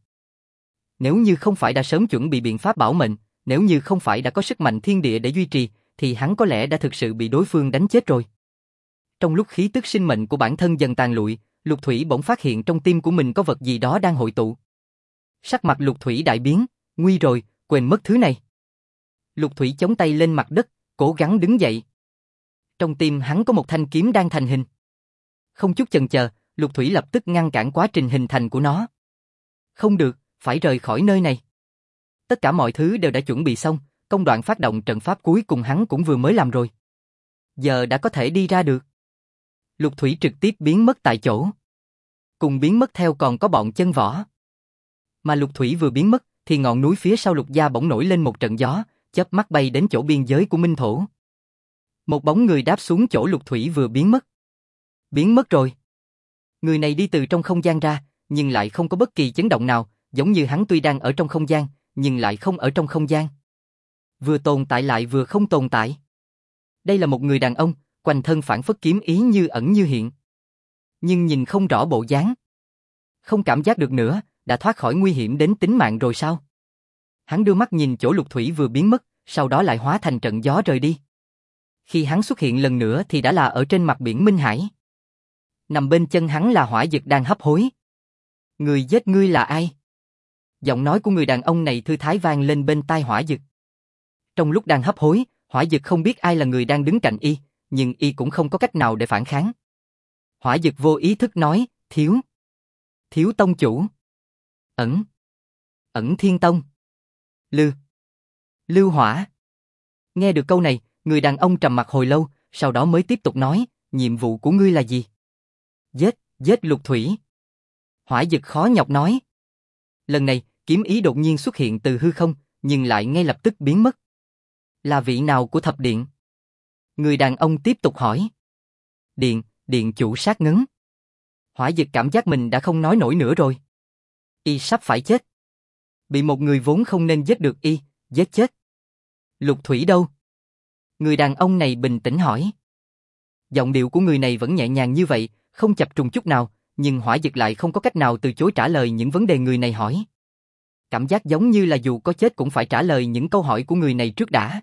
Nếu như không phải đã sớm chuẩn bị biện pháp bảo mệnh, nếu như không phải đã có sức mạnh thiên địa để duy trì, thì hắn có lẽ đã thực sự bị đối phương đánh chết rồi. Trong lúc khí tức sinh mệnh của bản thân dần tàn lụi, Lục Thủy bỗng phát hiện trong tim của mình có vật gì đó đang hội tụ. Sắc mặt Lục Thủy đại biến, nguy rồi, quên mất thứ này. Lục Thủy chống tay lên mặt đất, cố gắng đứng dậy. Trong tim hắn có một thanh kiếm đang thành hình. Không chút chần chờ, Lục Thủy lập tức ngăn cản quá trình hình thành của nó. Không được, phải rời khỏi nơi này. Tất cả mọi thứ đều đã chuẩn bị xong, công đoạn phát động trận pháp cuối cùng hắn cũng vừa mới làm rồi. Giờ đã có thể đi ra được. Lục Thủy trực tiếp biến mất tại chỗ. Cùng biến mất theo còn có bọn Chân Võ. Mà Lục Thủy vừa biến mất, thì ngọn núi phía sau Lục gia bỗng nổi lên một trận gió, chớp mắt bay đến chỗ biên giới của Minh Thổ. Một bóng người đáp xuống chỗ Lục Thủy vừa biến mất. Biến mất rồi. Người này đi từ trong không gian ra, nhưng lại không có bất kỳ chấn động nào, giống như hắn tuy đang ở trong không gian, nhưng lại không ở trong không gian. Vừa tồn tại lại vừa không tồn tại. Đây là một người đàn ông, quanh thân phản phất kiếm ý như ẩn như hiện. Nhưng nhìn không rõ bộ dáng. Không cảm giác được nữa, đã thoát khỏi nguy hiểm đến tính mạng rồi sao? Hắn đưa mắt nhìn chỗ Lục Thủy vừa biến mất, sau đó lại hóa thành trận gió rời đi. Khi hắn xuất hiện lần nữa thì đã là ở trên mặt biển Minh Hải. Nằm bên chân hắn là hỏa dực đang hấp hối. Người giết ngươi là ai? Giọng nói của người đàn ông này thư thái vang lên bên tai Hỏa Dực. Trong lúc đang hấp hối, Hỏa Dực không biết ai là người đang đứng cạnh y, nhưng y cũng không có cách nào để phản kháng. Hỏa Dực vô ý thức nói, Thiếu tông chủ. Ẩn Thiên Tông. Lưu Hỏa. Nghe được câu này, người đàn ông trầm mặc hồi lâu, sau đó mới tiếp tục nói, nhiệm vụ của ngươi là gì? Giết Lục Thủy. Hỏa Dực khó nhọc nói. Lần này, kiếm ý đột nhiên xuất hiện từ hư không, nhưng lại ngay lập tức biến mất. Là vị nào của thập điện? Người đàn ông tiếp tục hỏi. Điện chủ Sát Ngấn. Hỏa Dực cảm giác mình đã không nói nổi nữa rồi. Y sắp phải chết. Bị một người vốn không nên giết được y, giết chết. Lục Thủy đâu? Người đàn ông này bình tĩnh hỏi. Giọng điệu của người này vẫn nhẹ nhàng như vậy, không chập trùng chút nào, nhưng Hỏa Dực lại không có cách nào từ chối trả lời những vấn đề người này hỏi. Cảm giác giống như là dù có chết cũng phải trả lời những câu hỏi của người này trước đã.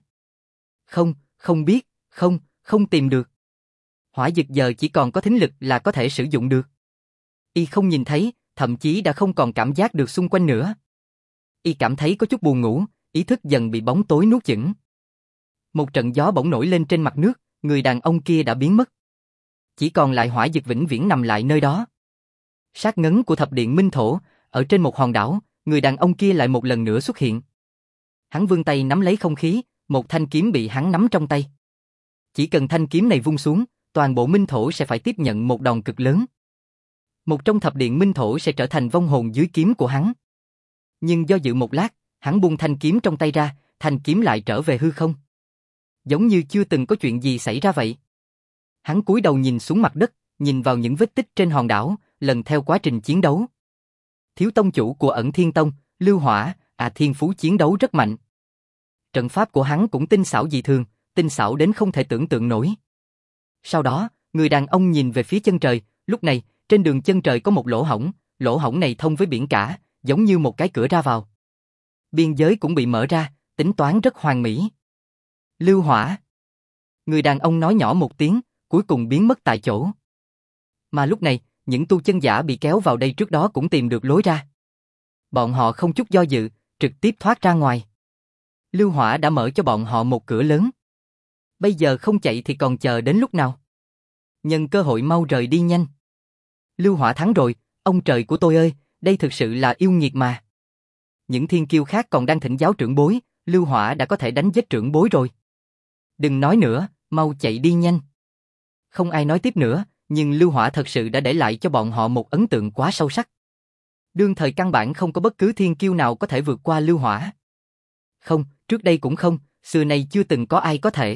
Không biết, không tìm được. Hỏa Dực giờ chỉ còn có thính lực là có thể sử dụng được. Y không nhìn thấy, thậm chí đã không còn cảm giác được xung quanh nữa. Y cảm thấy có chút buồn ngủ, ý thức dần bị bóng tối nuốt chửng. Một trận gió bỗng nổi lên trên mặt nước, người đàn ông kia đã biến mất. Chỉ còn lại Hỏa Dực vĩnh viễn nằm lại nơi đó. Sát ngấn của thập điện Minh Thổ, ở trên một hòn đảo, người đàn ông kia lại một lần nữa xuất hiện. Hắn vươn tay nắm lấy không khí, một thanh kiếm bị hắn nắm trong tay. Chỉ cần thanh kiếm này vung xuống, toàn bộ Minh Thổ sẽ phải tiếp nhận một đòn cực lớn. Một trong thập điện Minh Thổ sẽ trở thành vong hồn dưới kiếm của hắn. Nhưng do dự một lát, hắn buông thanh kiếm trong tay ra, thanh kiếm lại trở về hư không. Giống như chưa từng có chuyện gì xảy ra vậy. Hắn cúi đầu nhìn xuống mặt đất, nhìn vào những vết tích trên hòn đảo, lần theo quá trình chiến đấu. Thiếu tông chủ của Ẩn Thiên Tông, Lưu Hỏa, thiên phú chiến đấu rất mạnh. Trận pháp của hắn cũng tinh xảo dị thường, tinh xảo đến không thể tưởng tượng nổi. Sau đó, người đàn ông nhìn về phía chân trời, lúc này, trên đường chân trời có một lỗ hổng này thông với biển cả, giống như một cái cửa ra vào. Biên giới cũng bị mở ra, tính toán rất hoàn mỹ. Lưu Hỏa. Người đàn ông nói nhỏ một tiếng, cuối cùng biến mất tại chỗ. Mà lúc này, những tu chân giả bị kéo vào đây trước đó cũng tìm được lối ra. Bọn họ không chút do dự, trực tiếp thoát ra ngoài. Lưu Hỏa đã mở cho bọn họ một cửa lớn. Bây giờ không chạy thì còn chờ đến lúc nào? Nhân cơ hội mau rời đi nhanh. Lưu Hỏa thắng rồi, ông trời của tôi ơi, đây thực sự là yêu nghiệt mà. Những thiên kiêu khác còn đang thỉnh giáo trưởng bối, Lưu Hỏa đã có thể đánh giết trưởng bối rồi. Đừng nói nữa, mau chạy đi nhanh. Không ai nói tiếp nữa, nhưng Lưu Hỏa thật sự đã để lại cho bọn họ một ấn tượng quá sâu sắc. Đương thời căn bản không có bất cứ thiên kiêu nào có thể vượt qua Lưu Hỏa. Không, trước đây cũng không, xưa nay chưa từng có ai có thể.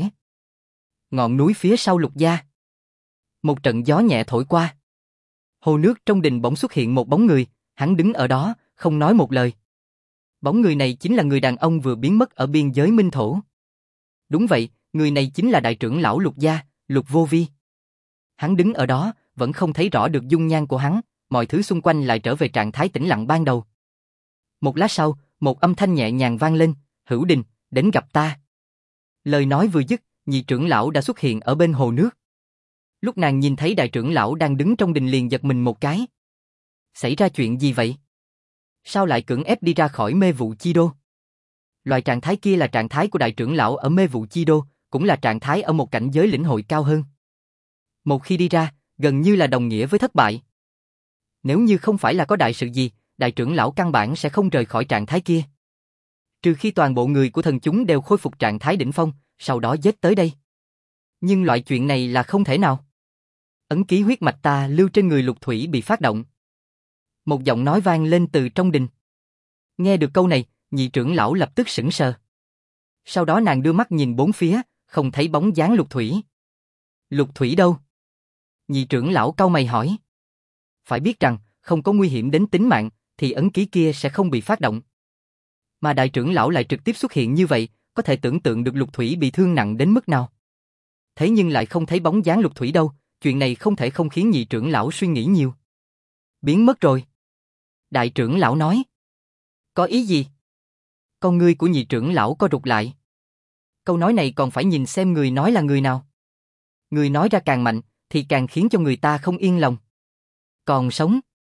Ngọn núi phía sau Lục gia. Một trận gió nhẹ thổi qua. Hồ nước trong đình bỗng xuất hiện một bóng người, hắn đứng ở đó, không nói một lời. Bóng người này chính là người đàn ông vừa biến mất ở biên giới Minh Thổ. Đúng vậy, người này chính là đại trưởng lão Lục gia, Lục Vô Vi. Hắn đứng ở đó, vẫn không thấy rõ được dung nhan của hắn, mọi thứ xung quanh lại trở về trạng thái tĩnh lặng ban đầu. Một lát sau, một âm thanh nhẹ nhàng vang lên, Hữu Đình, đến gặp ta. Lời nói vừa dứt, nhị trưởng lão đã xuất hiện ở bên hồ nước. Lúc nàng nhìn thấy đại trưởng lão đang đứng trong đình liền giật mình một cái. Xảy ra chuyện gì vậy? Sao lại cưỡng ép đi ra khỏi mê vụ chi đô? Loại trạng thái kia là trạng thái của đại trưởng lão ở mê vụ chi đô, cũng là trạng thái ở một cảnh giới lĩnh hội cao hơn. Một khi đi ra, gần như là đồng nghĩa với thất bại. Nếu như không phải là có đại sự gì, đại trưởng lão căn bản sẽ không rời khỏi trạng thái kia. Trừ khi toàn bộ người của thần chúng đều khôi phục trạng thái đỉnh phong, sau đó giết tới đây. Nhưng loại chuyện này là không thể nào. Ấn ký huyết mạch ta lưu trên người Lục Thủy bị phát động. Một giọng nói vang lên từ trong đình. Nghe được câu này, nhị trưởng lão lập tức sững sờ. Sau đó nàng đưa mắt nhìn bốn phía, không thấy bóng dáng Lục Thủy. Lục Thủy đâu? Nhị trưởng lão cau mày hỏi. Phải biết rằng, không có nguy hiểm đến tính mạng, thì ấn ký kia sẽ không bị phát động. Mà đại trưởng lão lại trực tiếp xuất hiện như vậy, có thể tưởng tượng được Lục Thủy bị thương nặng đến mức nào. Thế nhưng lại không thấy bóng dáng Lục Thủy đâu, chuyện này không thể không khiến nhị trưởng lão suy nghĩ nhiều. Biến mất rồi. Đại trưởng lão nói. Có ý gì? Con ngươi của nhị trưởng lão co rụt lại. Câu nói này còn phải nhìn xem người nói là người nào. Người nói ra càng mạnh, thì càng khiến cho người ta không yên lòng. Còn sống.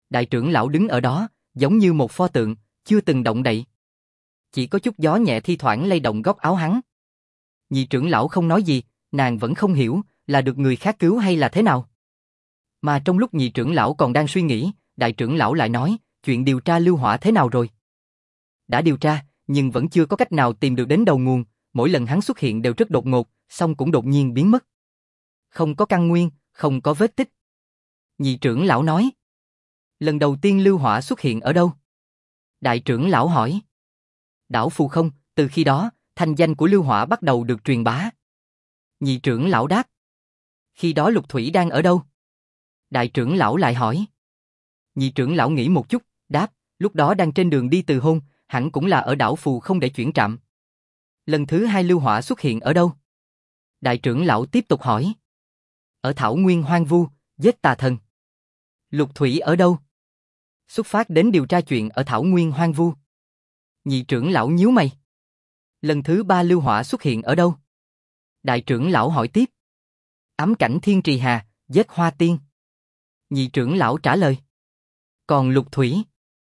Đại trưởng lão đứng ở đó, giống như một pho tượng, chưa từng động đậy. Chỉ có chút gió nhẹ thi thoảng lay động góc áo hắn. Nhị trưởng lão không nói gì, nàng vẫn không hiểu, là được người khác cứu hay là thế nào. Mà trong lúc nhị trưởng lão còn đang suy nghĩ, đại trưởng lão lại nói, chuyện điều tra lưu hỏa thế nào rồi? Đã điều tra, nhưng vẫn chưa có cách nào tìm được đến đầu nguồn, mỗi lần hắn xuất hiện đều rất đột ngột, xong cũng đột nhiên biến mất. Không có căn nguyên, không có vết tích. Nhị trưởng lão nói. Lần đầu tiên lưu hỏa xuất hiện ở đâu? Đại trưởng lão hỏi. Đảo Phù Không, từ khi đó, thanh danh của lưu hỏa bắt đầu được truyền bá. Nhị trưởng lão đáp. Khi đó Lục Thủy đang ở đâu? Đại trưởng lão lại hỏi. Nhị trưởng lão nghĩ một chút, đáp, lúc đó đang trên đường đi từ hôn, hẳn cũng là ở đảo Phù Không để chuyển trạm. Lần thứ hai lưu hỏa xuất hiện ở đâu? Đại trưởng lão tiếp tục hỏi. Ở Thảo Nguyên hoang vu, giết tà thần. Lục Thủy ở đâu? Xuất phát đến điều tra chuyện ở Thảo Nguyên hoang vu. Nhị trưởng lão nhíu mày. Lần thứ ba lưu hỏa xuất hiện ở đâu? Đại trưởng lão hỏi tiếp. Ám cảnh Thiên Trì Hà, giết Hoa Tiên. Nhị trưởng lão trả lời. Còn Lục Thủy?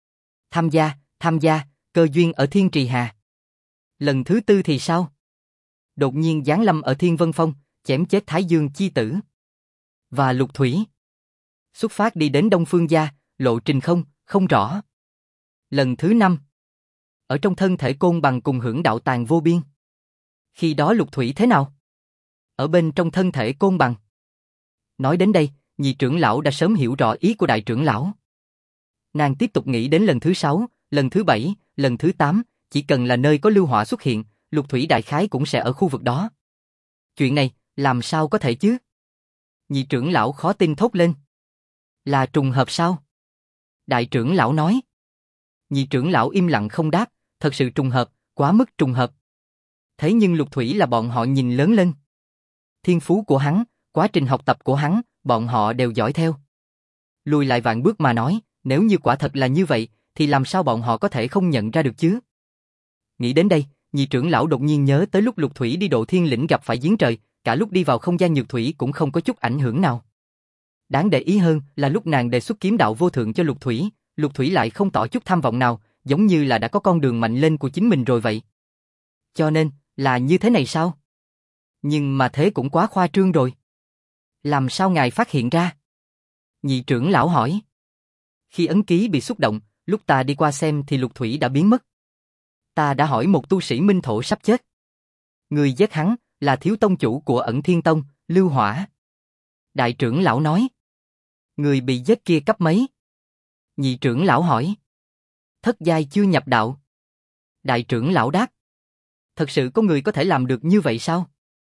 Tham gia, cơ duyên ở Thiên Trì Hà. Lần thứ tư thì sao? Đột nhiên giáng lâm ở Thiên Vân Phong, chém chết Thái Dương chi tử. Và Lục Thủy? Xuất phát đi đến Đông Phương Gia, lộ trình không rõ. Lần thứ năm. Ở trong thân thể Côn Bằng cùng hưởng đạo tàng vô biên. Khi đó Lục Thủy thế nào? Ở bên trong thân thể Côn Bằng. Nói đến đây, nhị trưởng lão đã sớm hiểu rõ ý của đại trưởng lão. Nàng tiếp tục nghĩ đến lần thứ 6, lần thứ 7, lần thứ 8, chỉ cần là nơi có lưu hỏa xuất hiện, Lục Thủy đại khái cũng sẽ ở khu vực đó. Chuyện này, làm sao có thể chứ? Nhị trưởng lão khó tin thốt lên. Là trùng hợp sao? Đại trưởng lão nói. Nhị trưởng lão im lặng không đáp, thật sự trùng hợp, quá mức trùng hợp. Thế nhưng Lục Thủy là bọn họ nhìn lớn lên. Thiên phú của hắn, quá trình học tập của hắn, bọn họ đều dõi theo. Lùi lại vạn bước mà nói, nếu như quả thật là như vậy, thì làm sao bọn họ có thể không nhận ra được chứ? Nghĩ đến đây, nhị trưởng lão đột nhiên nhớ tới lúc Lục Thủy đi độ thiên lĩnh gặp phải giếng trời, cả lúc đi vào không gian nhược thủy cũng không có chút ảnh hưởng nào. Đáng để ý hơn là lúc nàng đề xuất kiếm đạo vô thượng cho Lục Thủy lại không tỏ chút tham vọng nào, giống như là đã có con đường mạnh lên của chính mình rồi vậy. Cho nên, là như thế này sao? Nhưng mà thế cũng quá khoa trương rồi. Làm sao ngài phát hiện ra? Nhị trưởng lão hỏi. Khi ấn ký bị xúc động, lúc ta đi qua xem thì Lục Thủy đã biến mất. Ta đã hỏi một tu sĩ minh thổ sắp chết. Người giết hắn là thiếu tông chủ của Ẩn Thiên Tông, Lưu Hỏa. Đại trưởng lão nói. Người bị giết kia cấp mấy? Nhị trưởng lão hỏi. Thất giai chưa nhập đạo. Đại trưởng lão đáp. Thật sự có người có thể làm được như vậy sao?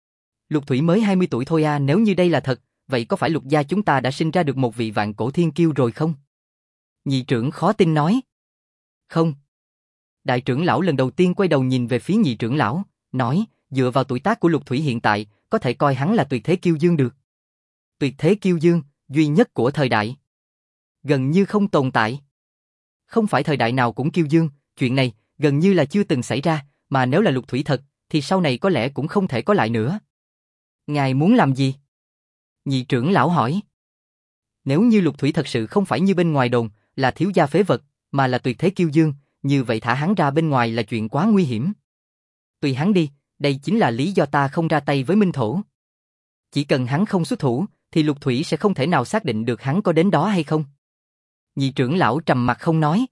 Lục Thủy mới 20 tuổi thôi à, nếu như đây là thật, vậy có phải Lục gia chúng ta đã sinh ra được một vị vạn cổ thiên kiêu rồi không? Nhị trưởng khó tin nói. Không. Đại trưởng lão lần đầu tiên quay đầu nhìn về phía nhị trưởng lão, nói, dựa vào tuổi tác của Lục Thủy hiện tại, có thể coi hắn là tuyệt thế kiêu dương được. Tuyệt thế kiêu dương, duy nhất của thời đại. Gần như không tồn tại. Không phải thời đại nào cũng kiêu dương, chuyện này gần như là chưa từng xảy ra, mà nếu là Lục Thủy thật, thì sau này có lẽ cũng không thể có lại nữa. Ngài muốn làm gì? Nhị trưởng lão hỏi. Nếu như Lục Thủy thật sự không phải như bên ngoài đồn, là thiếu gia phế vật, mà là tuyệt thế kiêu dương, như vậy thả hắn ra bên ngoài là chuyện quá nguy hiểm. Tùy hắn đi, đây chính là lý do ta không ra tay với Minh Thổ. Chỉ cần hắn không xuất thủ, thì Lục Thủy sẽ không thể nào xác định được hắn có đến đó hay không. Nhị trưởng lão trầm mặt không nói.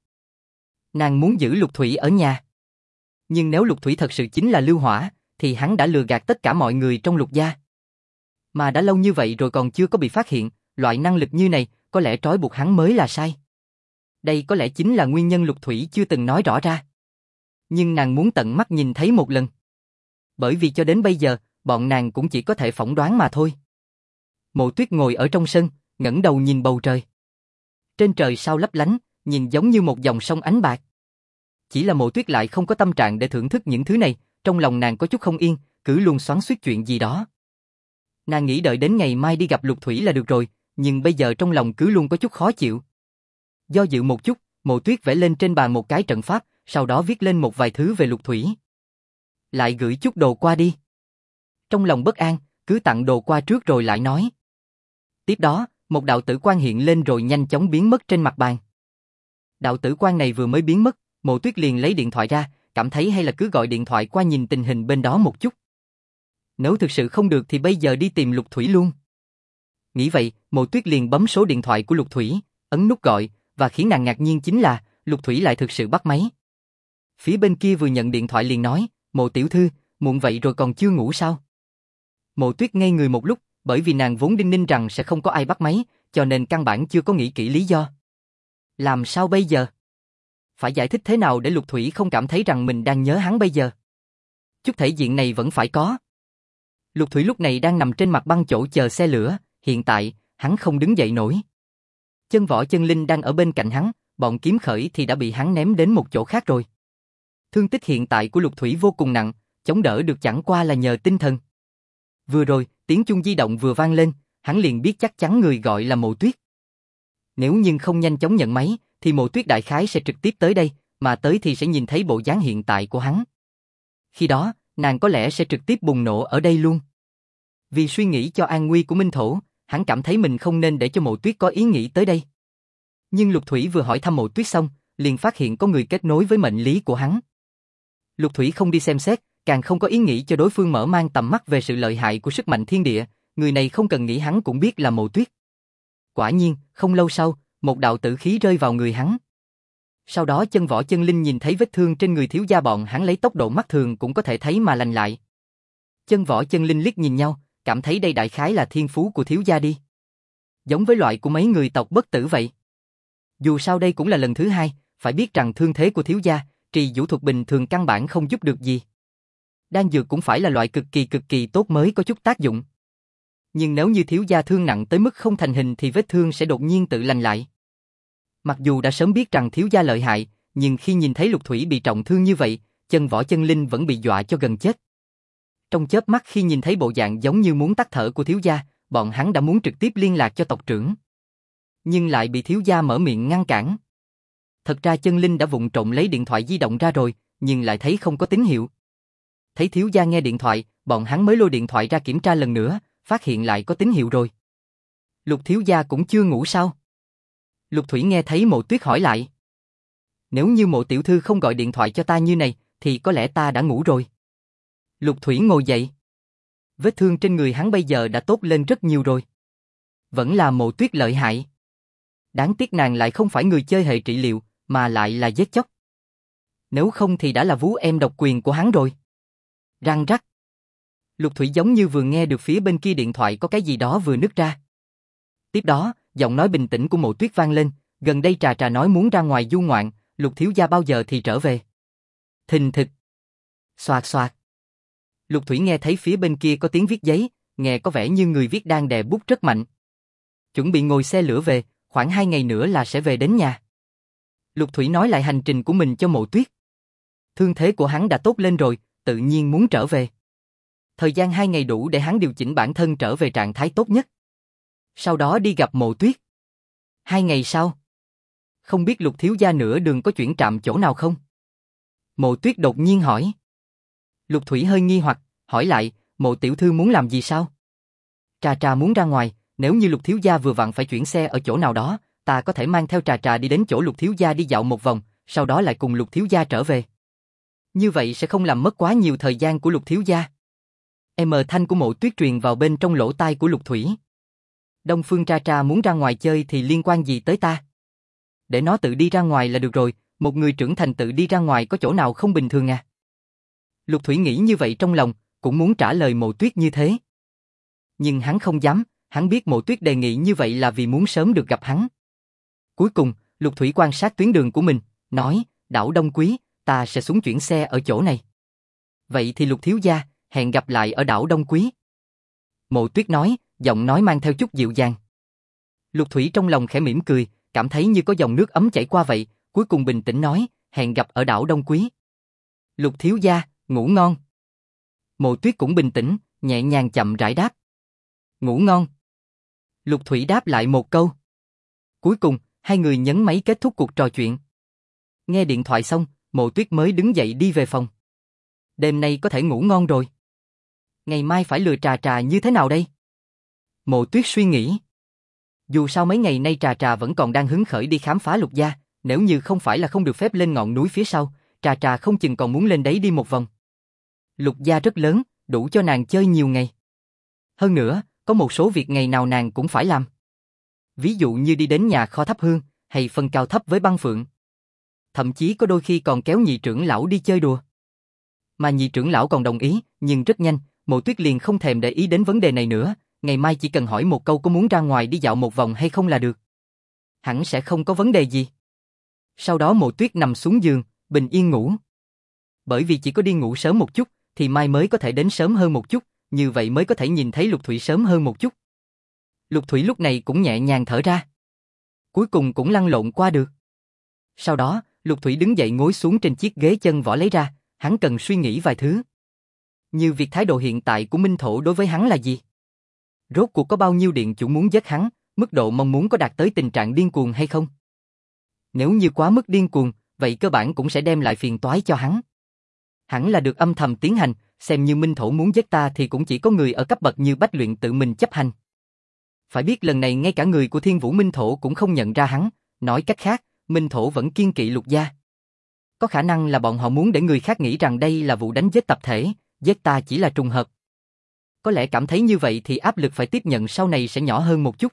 Nàng muốn giữ Lục Thủy ở nhà. Nhưng nếu Lục Thủy thật sự chính là Lưu Hỏa, thì hắn đã lừa gạt tất cả mọi người trong Lục gia. Mà đã lâu như vậy rồi còn chưa có bị phát hiện, loại năng lực như này, có lẽ trói buộc hắn mới là sai. Đây có lẽ chính là nguyên nhân Lục Thủy chưa từng nói rõ ra. Nhưng nàng muốn tận mắt nhìn thấy một lần. Bởi vì cho đến bây giờ, bọn nàng cũng chỉ có thể phỏng đoán mà thôi. Mộ Tuyết ngồi ở trong sân, ngẩng đầu nhìn bầu trời. Trên trời sao lấp lánh, nhìn giống như một dòng sông ánh bạc. Chỉ là Mộ Tuyết lại không có tâm trạng để thưởng thức những thứ này, trong lòng nàng có chút không yên, cứ luôn xoắn xuýt chuyện gì đó. Nàng nghĩ đợi đến ngày mai đi gặp Lục Thủy là được rồi, nhưng bây giờ trong lòng cứ luôn có chút khó chịu. Do dự một chút, Mộ Tuyết vẽ lên trên bàn một cái trận pháp, sau đó viết lên một vài thứ về Lục Thủy. Lại gửi chút đồ qua đi. Trong lòng bất an, cứ tặng đồ qua trước rồi lại nói. Tiếp đó, một đạo tử quang hiện lên rồi nhanh chóng biến mất trên mặt bàn. Đạo tử quan này vừa mới biến mất, Mộ Tuyết liền lấy điện thoại ra, cảm thấy hay là cứ gọi điện thoại qua nhìn tình hình bên đó một chút. Nếu thực sự không được thì bây giờ đi tìm Lục Thủy luôn. Nghĩ vậy, Mộ Tuyết liền bấm số điện thoại của Lục Thủy, ấn nút gọi, và khiến nàng ngạc nhiên chính là, Lục Thủy lại thực sự bắt máy. Phía bên kia vừa nhận điện thoại liền nói, Mộ tiểu thư, muộn vậy rồi còn chưa ngủ sao? Mộ Tuyết ngây người một lúc, bởi vì nàng vốn đinh ninh rằng sẽ không có ai bắt máy, cho nên căn bản chưa có nghĩ kỹ lý do. Làm sao bây giờ? Phải giải thích thế nào để Lục Thủy không cảm thấy rằng mình đang nhớ hắn bây giờ? Chút thể diện này vẫn phải có. Lục Thủy lúc này đang nằm trên mặt băng chỗ chờ xe lửa, hiện tại, hắn không đứng dậy nổi. Chân Võ Chân Linh đang ở bên cạnh hắn, bọn kiếm khởi thì đã bị hắn ném đến một chỗ khác rồi. Thương tích hiện tại của Lục Thủy vô cùng nặng, chống đỡ được chẳng qua là nhờ tinh thần. Vừa rồi, tiếng chuông di động vừa vang lên, hắn liền biết chắc chắn người gọi là Mộ Tuyết. Nếu nhưng không nhanh chóng nhận máy, thì Mộ Tuyết đại khái sẽ trực tiếp tới đây, mà tới thì sẽ nhìn thấy bộ dáng hiện tại của hắn. Khi đó, nàng có lẽ sẽ trực tiếp bùng nổ ở đây luôn. Vì suy nghĩ cho an nguy của Minh Thổ, hắn cảm thấy mình không nên để cho Mộ Tuyết có ý nghĩ tới đây. Nhưng Lục Thủy vừa hỏi thăm Mộ Tuyết xong, liền phát hiện có người kết nối với mệnh lý của hắn. Lục Thủy không đi xem xét, càng không có ý nghĩ cho đối phương mở mang tầm mắt về sự lợi hại của sức mạnh thiên địa, người này không cần nghĩ hắn cũng biết là Mộ Tuyết. Quả nhiên, không lâu sau, một đạo tử khí rơi vào người hắn. Sau đó Chân Võ Chân Linh nhìn thấy vết thương trên người thiếu gia bọn hắn lấy tốc độ mắt thường cũng có thể thấy mà lành lại. Chân Võ Chân Linh liếc nhìn nhau, cảm thấy đây đại khái là thiên phú của thiếu gia đi. Giống với loại của mấy người tộc bất tử vậy. Dù sao đây cũng là lần thứ hai, phải biết rằng thương thế của thiếu gia, trì vũ thuật bình thường căn bản không giúp được gì. Đan dược cũng phải là loại cực kỳ tốt mới có chút tác dụng. Nhưng nếu như thiếu gia thương nặng tới mức không thành hình thì vết thương sẽ đột nhiên tự lành lại. Mặc dù đã sớm biết rằng thiếu gia lợi hại, nhưng khi nhìn thấy Lục Thủy bị trọng thương như vậy, Chân Võ Chân Linh vẫn bị dọa cho gần chết. Trong chớp mắt khi nhìn thấy bộ dạng giống như muốn tắt thở của thiếu gia, bọn hắn đã muốn trực tiếp liên lạc cho tộc trưởng. Nhưng lại bị thiếu gia mở miệng ngăn cản. Thật ra Chân Linh đã vụng trộm lấy điện thoại di động ra rồi, nhưng lại thấy không có tín hiệu. Thấy thiếu gia nghe điện thoại, bọn hắn mới lôi điện thoại ra kiểm tra lần nữa, phát hiện lại có tín hiệu rồi. Lục thiếu gia cũng chưa ngủ sao? Lục Thủy nghe thấy Mộ Tuyết hỏi lại. Nếu như Mộ tiểu thư không gọi điện thoại cho ta như này, thì có lẽ ta đã ngủ rồi. Lục Thủy ngồi dậy. Vết thương trên người hắn bây giờ đã tốt lên rất nhiều rồi. Vẫn là Mộ Tuyết lợi hại. Đáng tiếc nàng lại không phải người chơi hệ trị liệu, mà lại là giết chóc. Nếu không thì đã là vú em độc quyền của hắn rồi. Răng rắc. Lục Thủy giống như vừa nghe được phía bên kia điện thoại có cái gì đó vừa nứt ra. Tiếp đó, giọng nói bình tĩnh của Mộ Tuyết vang lên, gần đây Trà Trà nói muốn ra ngoài du ngoạn, Lục thiếu gia bao giờ thì trở về. Thình thịch. Xoạt xoạt. Lục Thủy nghe thấy phía bên kia có tiếng viết giấy, nghe có vẻ như người viết đang đè bút rất mạnh. Chuẩn bị ngồi xe lửa về, khoảng 2 ngày nữa là sẽ về đến nhà. Lục Thủy nói lại hành trình của mình cho Mộ Tuyết. Thương thế của hắn đã tốt lên rồi, tự nhiên muốn trở về. Thời gian 2 ngày đủ để hắn điều chỉnh bản thân trở về trạng thái tốt nhất. Sau đó đi gặp Mộ Tuyết. 2 ngày sau. Không biết Lục thiếu gia nửa đường có chuyển trạm chỗ nào không? Mộ Tuyết đột nhiên hỏi. Lục Thủy hơi nghi hoặc, hỏi lại, Mộ tiểu thư muốn làm gì sao? Trà Trà muốn ra ngoài, nếu như Lục thiếu gia vừa vặn phải chuyển xe ở chỗ nào đó, ta có thể mang theo Trà Trà đi đến chỗ Lục thiếu gia đi dạo một vòng, sau đó lại cùng Lục thiếu gia trở về. Như vậy sẽ không làm mất quá nhiều thời gian của Lục thiếu gia. Thanh của Mộ Tuyết truyền vào bên trong lỗ tai của Lục Thủy. Đông Phương Trà Trà muốn ra ngoài chơi thì liên quan gì tới ta? Để nó tự đi ra ngoài là được rồi, một người trưởng thành tự đi ra ngoài có chỗ nào không bình thường à? Lục Thủy nghĩ như vậy trong lòng, cũng muốn trả lời Mộ Tuyết như thế. Nhưng hắn không dám, hắn biết Mộ Tuyết đề nghị như vậy là vì muốn sớm được gặp hắn. Cuối cùng, Lục Thủy quan sát tuyến đường của mình, nói, đảo Đông Quý, ta sẽ xuống chuyển xe ở chỗ này. Vậy thì Lục thiếu gia, hẹn gặp lại ở đảo Đông Quý. Mộ Tuyết nói, giọng nói mang theo chút dịu dàng. Lục Thủy trong lòng khẽ mỉm cười, cảm thấy như có dòng nước ấm chảy qua vậy, cuối cùng bình tĩnh nói, hẹn gặp ở đảo Đông Quý. Lục thiếu gia, ngủ ngon. Mộ Tuyết cũng bình tĩnh, nhẹ nhàng chậm rãi đáp. Ngủ ngon. Lục Thủy đáp lại một câu. Cuối cùng, hai người nhấn máy kết thúc cuộc trò chuyện. Nghe điện thoại xong, Mộ Tuyết mới đứng dậy đi về phòng. Đêm nay có thể ngủ ngon rồi. Ngày mai phải lừa Trà Trà như thế nào đây? Mộ Tuyết suy nghĩ. Dù sao mấy ngày nay Trà Trà vẫn còn đang hứng khởi đi khám phá Lục gia, nếu như không phải là không được phép lên ngọn núi phía sau, Trà Trà không chừng còn muốn lên đấy đi một vòng. Lục gia rất lớn, đủ cho nàng chơi nhiều ngày. Hơn nữa, có một số việc ngày nào nàng cũng phải làm. Ví dụ như đi đến nhà kho thắp hương, hay phân cao thấp với băng phượng. Thậm chí có đôi khi còn kéo nhị trưởng lão đi chơi đùa. Mà nhị trưởng lão còn đồng ý, nhưng rất nhanh, Mộ Tuyết liền không thèm để ý đến vấn đề này nữa, ngày mai chỉ cần hỏi một câu có muốn ra ngoài đi dạo một vòng hay không là được. Hẳn sẽ không có vấn đề gì. Sau đó Mộ Tuyết nằm xuống giường, bình yên ngủ. Bởi vì chỉ có đi ngủ sớm một chút, thì mai mới có thể đến sớm hơn một chút, như vậy mới có thể nhìn thấy Lục Thủy sớm hơn một chút. Lục Thủy lúc này cũng nhẹ nhàng thở ra. Cuối cùng cũng lăn lộn qua được. Sau đó, Lục Thủy đứng dậy ngồi xuống trên chiếc ghế chân võ lấy ra, hắn cần suy nghĩ vài thứ. Như việc thái độ hiện tại của Minh Thổ đối với hắn là gì? Rốt cuộc có bao nhiêu điện chủ muốn giết hắn, mức độ mong muốn có đạt tới tình trạng điên cuồng hay không? Nếu như quá mức điên cuồng, vậy cơ bản cũng sẽ đem lại phiền toái cho hắn. Hẳn là được âm thầm tiến hành, xem như Minh Thổ muốn giết ta thì cũng chỉ có người ở cấp bậc như Bách Luyện tự mình chấp hành. Phải biết lần này ngay cả người của Thiên Vũ Minh Thổ cũng không nhận ra hắn, nói cách khác, Minh Thổ vẫn kiên kỵ Lục gia. Có khả năng là bọn họ muốn để người khác nghĩ rằng đây là vụ đánh giết tập thể, giết ta chỉ là trùng hợp. Có lẽ cảm thấy như vậy thì áp lực phải tiếp nhận sau này sẽ nhỏ hơn một chút.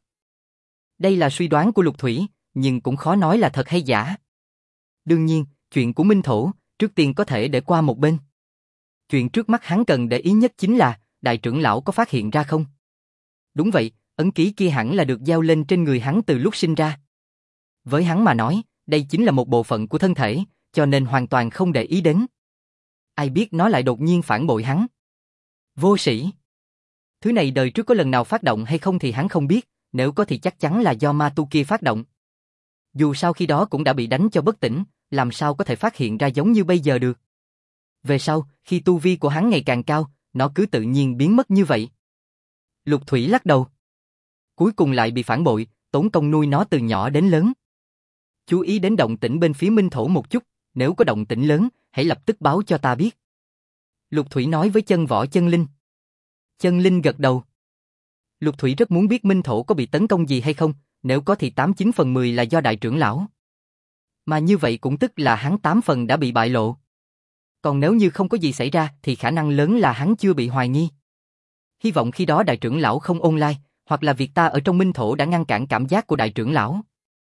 Đây là suy đoán của Lục Thủy, nhưng cũng khó nói là thật hay giả. Đương nhiên, chuyện của Minh Thổ, trước tiên có thể để qua một bên. Chuyện trước mắt hắn cần để ý nhất chính là, đại trưởng lão có phát hiện ra không? Đúng vậy, ấn ký kia hẳn là được gieo lên trên người hắn từ lúc sinh ra. Với hắn mà nói, đây chính là một bộ phận của thân thể, cho nên hoàn toàn không để ý đến. Ai biết nó lại đột nhiên phản bội hắn. Vô sĩ. Thứ này đời trước có lần nào phát động hay không thì hắn không biết, nếu có thì chắc chắn là do ma tu kia phát động. Dù sao khi đó cũng đã bị đánh cho bất tỉnh, làm sao có thể phát hiện ra giống như bây giờ được. Về sau, khi tu vi của hắn ngày càng cao, nó cứ tự nhiên biến mất như vậy. Lục Thủy lắc đầu. Cuối cùng lại bị phản bội, tốn công nuôi nó từ nhỏ đến lớn. Chú ý đến động tĩnh bên phía Minh Thổ một chút, nếu có động tĩnh lớn, hãy lập tức báo cho ta biết. Lục Thủy nói với Chân Võ Chân Linh. Chân Linh gật đầu. Lục Thủy rất muốn biết Minh Thổ có bị tấn công gì hay không, nếu có thì 89 phần 10 là do đại trưởng lão. Mà như vậy cũng tức là hắn 8 phần đã bị bại lộ. Còn nếu như không có gì xảy ra thì khả năng lớn là hắn chưa bị hoài nghi. Hy vọng khi đó đại trưởng lão không online, hoặc là việc ta ở trong Minh Thổ đã ngăn cản cảm giác của đại trưởng lão.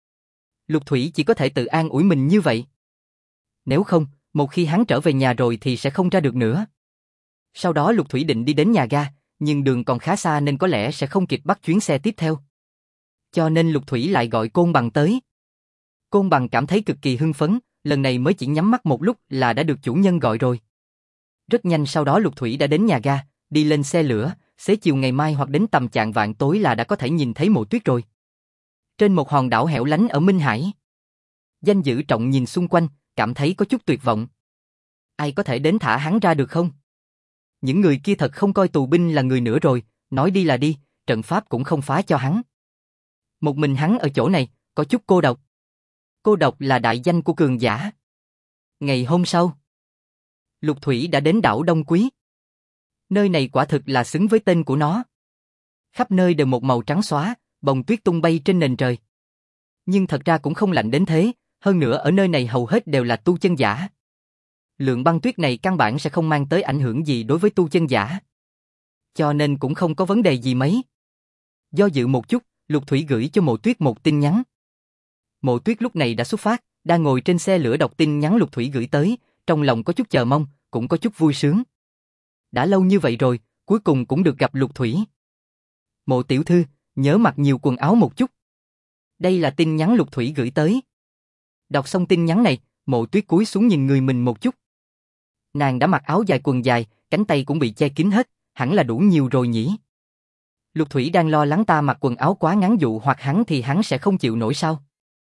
Lục Thủy chỉ có thể tự an ủi mình như vậy. Nếu không, một khi hắn trở về nhà rồi thì sẽ không ra được nữa. Sau đó Lục Thủy định đi đến nhà ga, nhưng đường còn khá xa nên có lẽ sẽ không kịp bắt chuyến xe tiếp theo. Cho nên Lục Thủy lại gọi Côn Bằng tới. Côn Bằng cảm thấy cực kỳ hưng phấn, lần này mới chỉ nhắm mắt một lúc là đã được chủ nhân gọi rồi. Rất nhanh sau đó Lục Thủy đã đến nhà ga, đi lên xe lửa, xế chiều ngày mai hoặc đến tầm chạng vạng tối là đã có thể nhìn thấy Mộ Tuyết rồi. Trên một hòn đảo hẻo lánh ở Minh Hải. Danh Dữ Trọng nhìn xung quanh, cảm thấy có chút tuyệt vọng. Ai có thể đến thả hắn ra được không? Những người kia thật không coi tù binh là người nữa rồi, nói đi là đi, trận pháp cũng không phá cho hắn. Một mình hắn ở chỗ này, có chút cô độc. Cô độc là đại danh của cường giả. Ngày hôm sau, Lục Thủy đã đến đảo Đông Quý. Nơi này quả thực là xứng với tên của nó. Khắp nơi đều một màu trắng xóa, bông tuyết tung bay trên nền trời. Nhưng thật ra cũng không lạnh đến thế, hơn nữa ở nơi này hầu hết đều là tu chân giả. Lượng băng tuyết này căn bản sẽ không mang tới ảnh hưởng gì đối với tu chân giả. Cho nên cũng không có vấn đề gì mấy. Do dự một chút, Lục Thủy gửi cho Mộ Tuyết một tin nhắn. Mộ Tuyết lúc này đã xuất phát, đang ngồi trên xe lửa đọc tin nhắn Lục Thủy gửi tới, trong lòng có chút chờ mong, cũng có chút vui sướng. Đã lâu như vậy rồi, cuối cùng cũng được gặp Lục Thủy. Mộ tiểu thư, nhớ mặc nhiều quần áo một chút. Đây là tin nhắn Lục Thủy gửi tới. Đọc xong tin nhắn này, Mộ Tuyết cúi xuống nhìn người mình một chút. Nàng đã mặc áo dài quần dài, cánh tay cũng bị che kín hết, hẳn là đủ nhiều rồi nhỉ. Lục Thủy đang lo lắng ta mặc quần áo quá ngắn dụ hoặc hắn thì hắn sẽ không chịu nổi sao.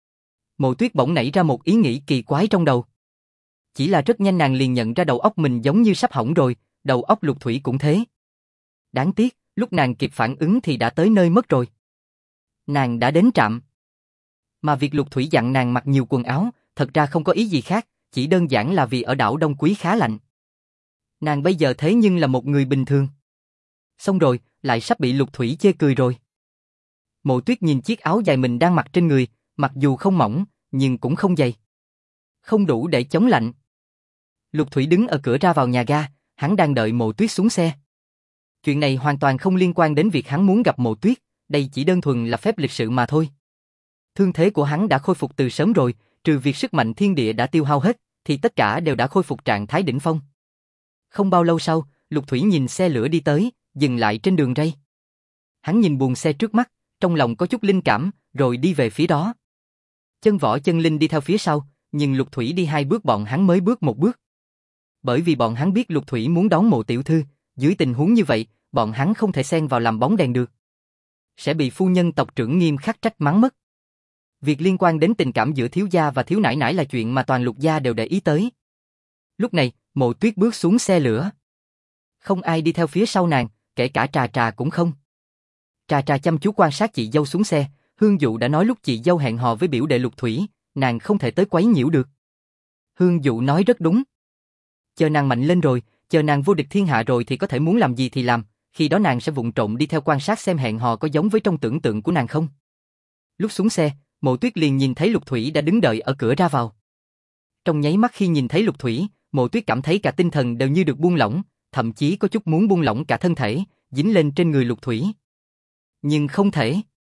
Mộ Tuyết bỗng nảy ra một ý nghĩ kỳ quái trong đầu. Chỉ là rất nhanh nàng liền nhận ra đầu óc mình giống như sắp hỏng rồi, đầu óc Lục Thủy cũng thế. Đáng tiếc, lúc nàng kịp phản ứng thì đã tới nơi mất rồi. Nàng đã đến trạm. Mà việc Lục Thủy dặn nàng mặc nhiều quần áo, thật ra không có ý gì khác, chỉ đơn giản là vì ở đảo Đông Quý khá lạnh. Nàng bây giờ thế nhưng là một người bình thường. Xong rồi, lại sắp bị Lục Thủy chê cười rồi. Mộ Tuyết nhìn chiếc áo dài mình đang mặc trên người, mặc dù không mỏng, nhưng cũng không dày. Không đủ để chống lạnh. Lục Thủy đứng ở cửa ra vào nhà ga, hắn đang đợi Mộ Tuyết xuống xe. Chuyện này hoàn toàn không liên quan đến việc hắn muốn gặp Mộ Tuyết, đây chỉ đơn thuần là phép lịch sự mà thôi. Thương thế của hắn đã khôi phục từ sớm rồi, trừ việc sức mạnh thiên địa đã tiêu hao hết, thì tất cả đều đã khôi phục trạng thái đỉnh phong. Không bao lâu sau, Lục Thủy nhìn xe lửa đi tới, dừng lại trên đường ray. Hắn nhìn buồng xe trước mắt, trong lòng có chút linh cảm, rồi đi về phía đó. Chân Võ Chân Linh đi theo phía sau, nhưng Lục Thủy đi 2 bước bọn hắn mới bước 1 bước. Bởi vì bọn hắn biết Lục Thủy muốn đón Mộ tiểu thư, dưới tình huống như vậy, bọn hắn không thể xen vào làm bóng đèn được. Sẽ bị phu nhân tộc trưởng nghiêm khắc trách mắng mất. Việc liên quan đến tình cảm giữa thiếu gia và thiếu nãi nãi là chuyện mà toàn Lục gia đều để ý tới. Lúc này, Mộ Tuyết bước xuống xe lửa. Không ai đi theo phía sau nàng, kể cả Trà Trà cũng không. Trà Trà chăm chú quan sát chị dâu xuống xe, Hương Dụ đã nói lúc chị dâu hẹn hò với biểu đệ Lục Thủy, nàng không thể tới quấy nhiễu được. Hương Dụ nói rất đúng. Chờ nàng mạnh lên rồi, chờ nàng vô địch thiên hạ rồi thì có thể muốn làm gì thì làm, khi đó nàng sẽ vụng trộm đi theo quan sát xem hẹn hò có giống với trong tưởng tượng của nàng không. Lúc xuống xe, Mộ Tuyết liền nhìn thấy Lục Thủy đã đứng đợi ở cửa ra vào. Trong nháy mắt khi nhìn thấy Lục Thủy, Mộ Tuyết cảm thấy cả tinh thần đều như được buông lỏng, thậm chí có chút muốn buông lỏng cả thân thể, dính lên trên người Lục Thủy. Nhưng không thể.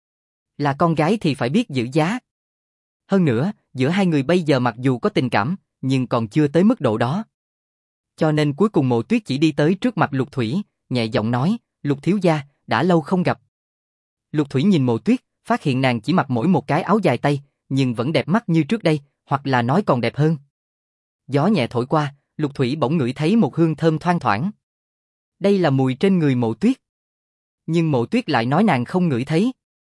Là con gái thì phải biết giữ giá. Hơn nữa, giữa hai người bây giờ mặc dù có tình cảm, nhưng còn chưa tới mức độ đó. Cho nên cuối cùng Mộ Tuyết chỉ đi tới trước mặt Lục Thủy, nhẹ giọng nói, Lục thiếu gia, đã lâu không gặp. Lục Thủy nhìn Mộ Tuyết, phát hiện nàng chỉ mặc mỗi một cái áo dài tay, nhưng vẫn đẹp mắt như trước đây, hoặc là nói còn đẹp hơn. Gió nhẹ thổi qua, Lục Thủy bỗng ngửi thấy một hương thơm thoang thoảng. Đây là mùi trên người Mộ Tuyết. Nhưng Mộ Tuyết lại nói nàng không ngửi thấy.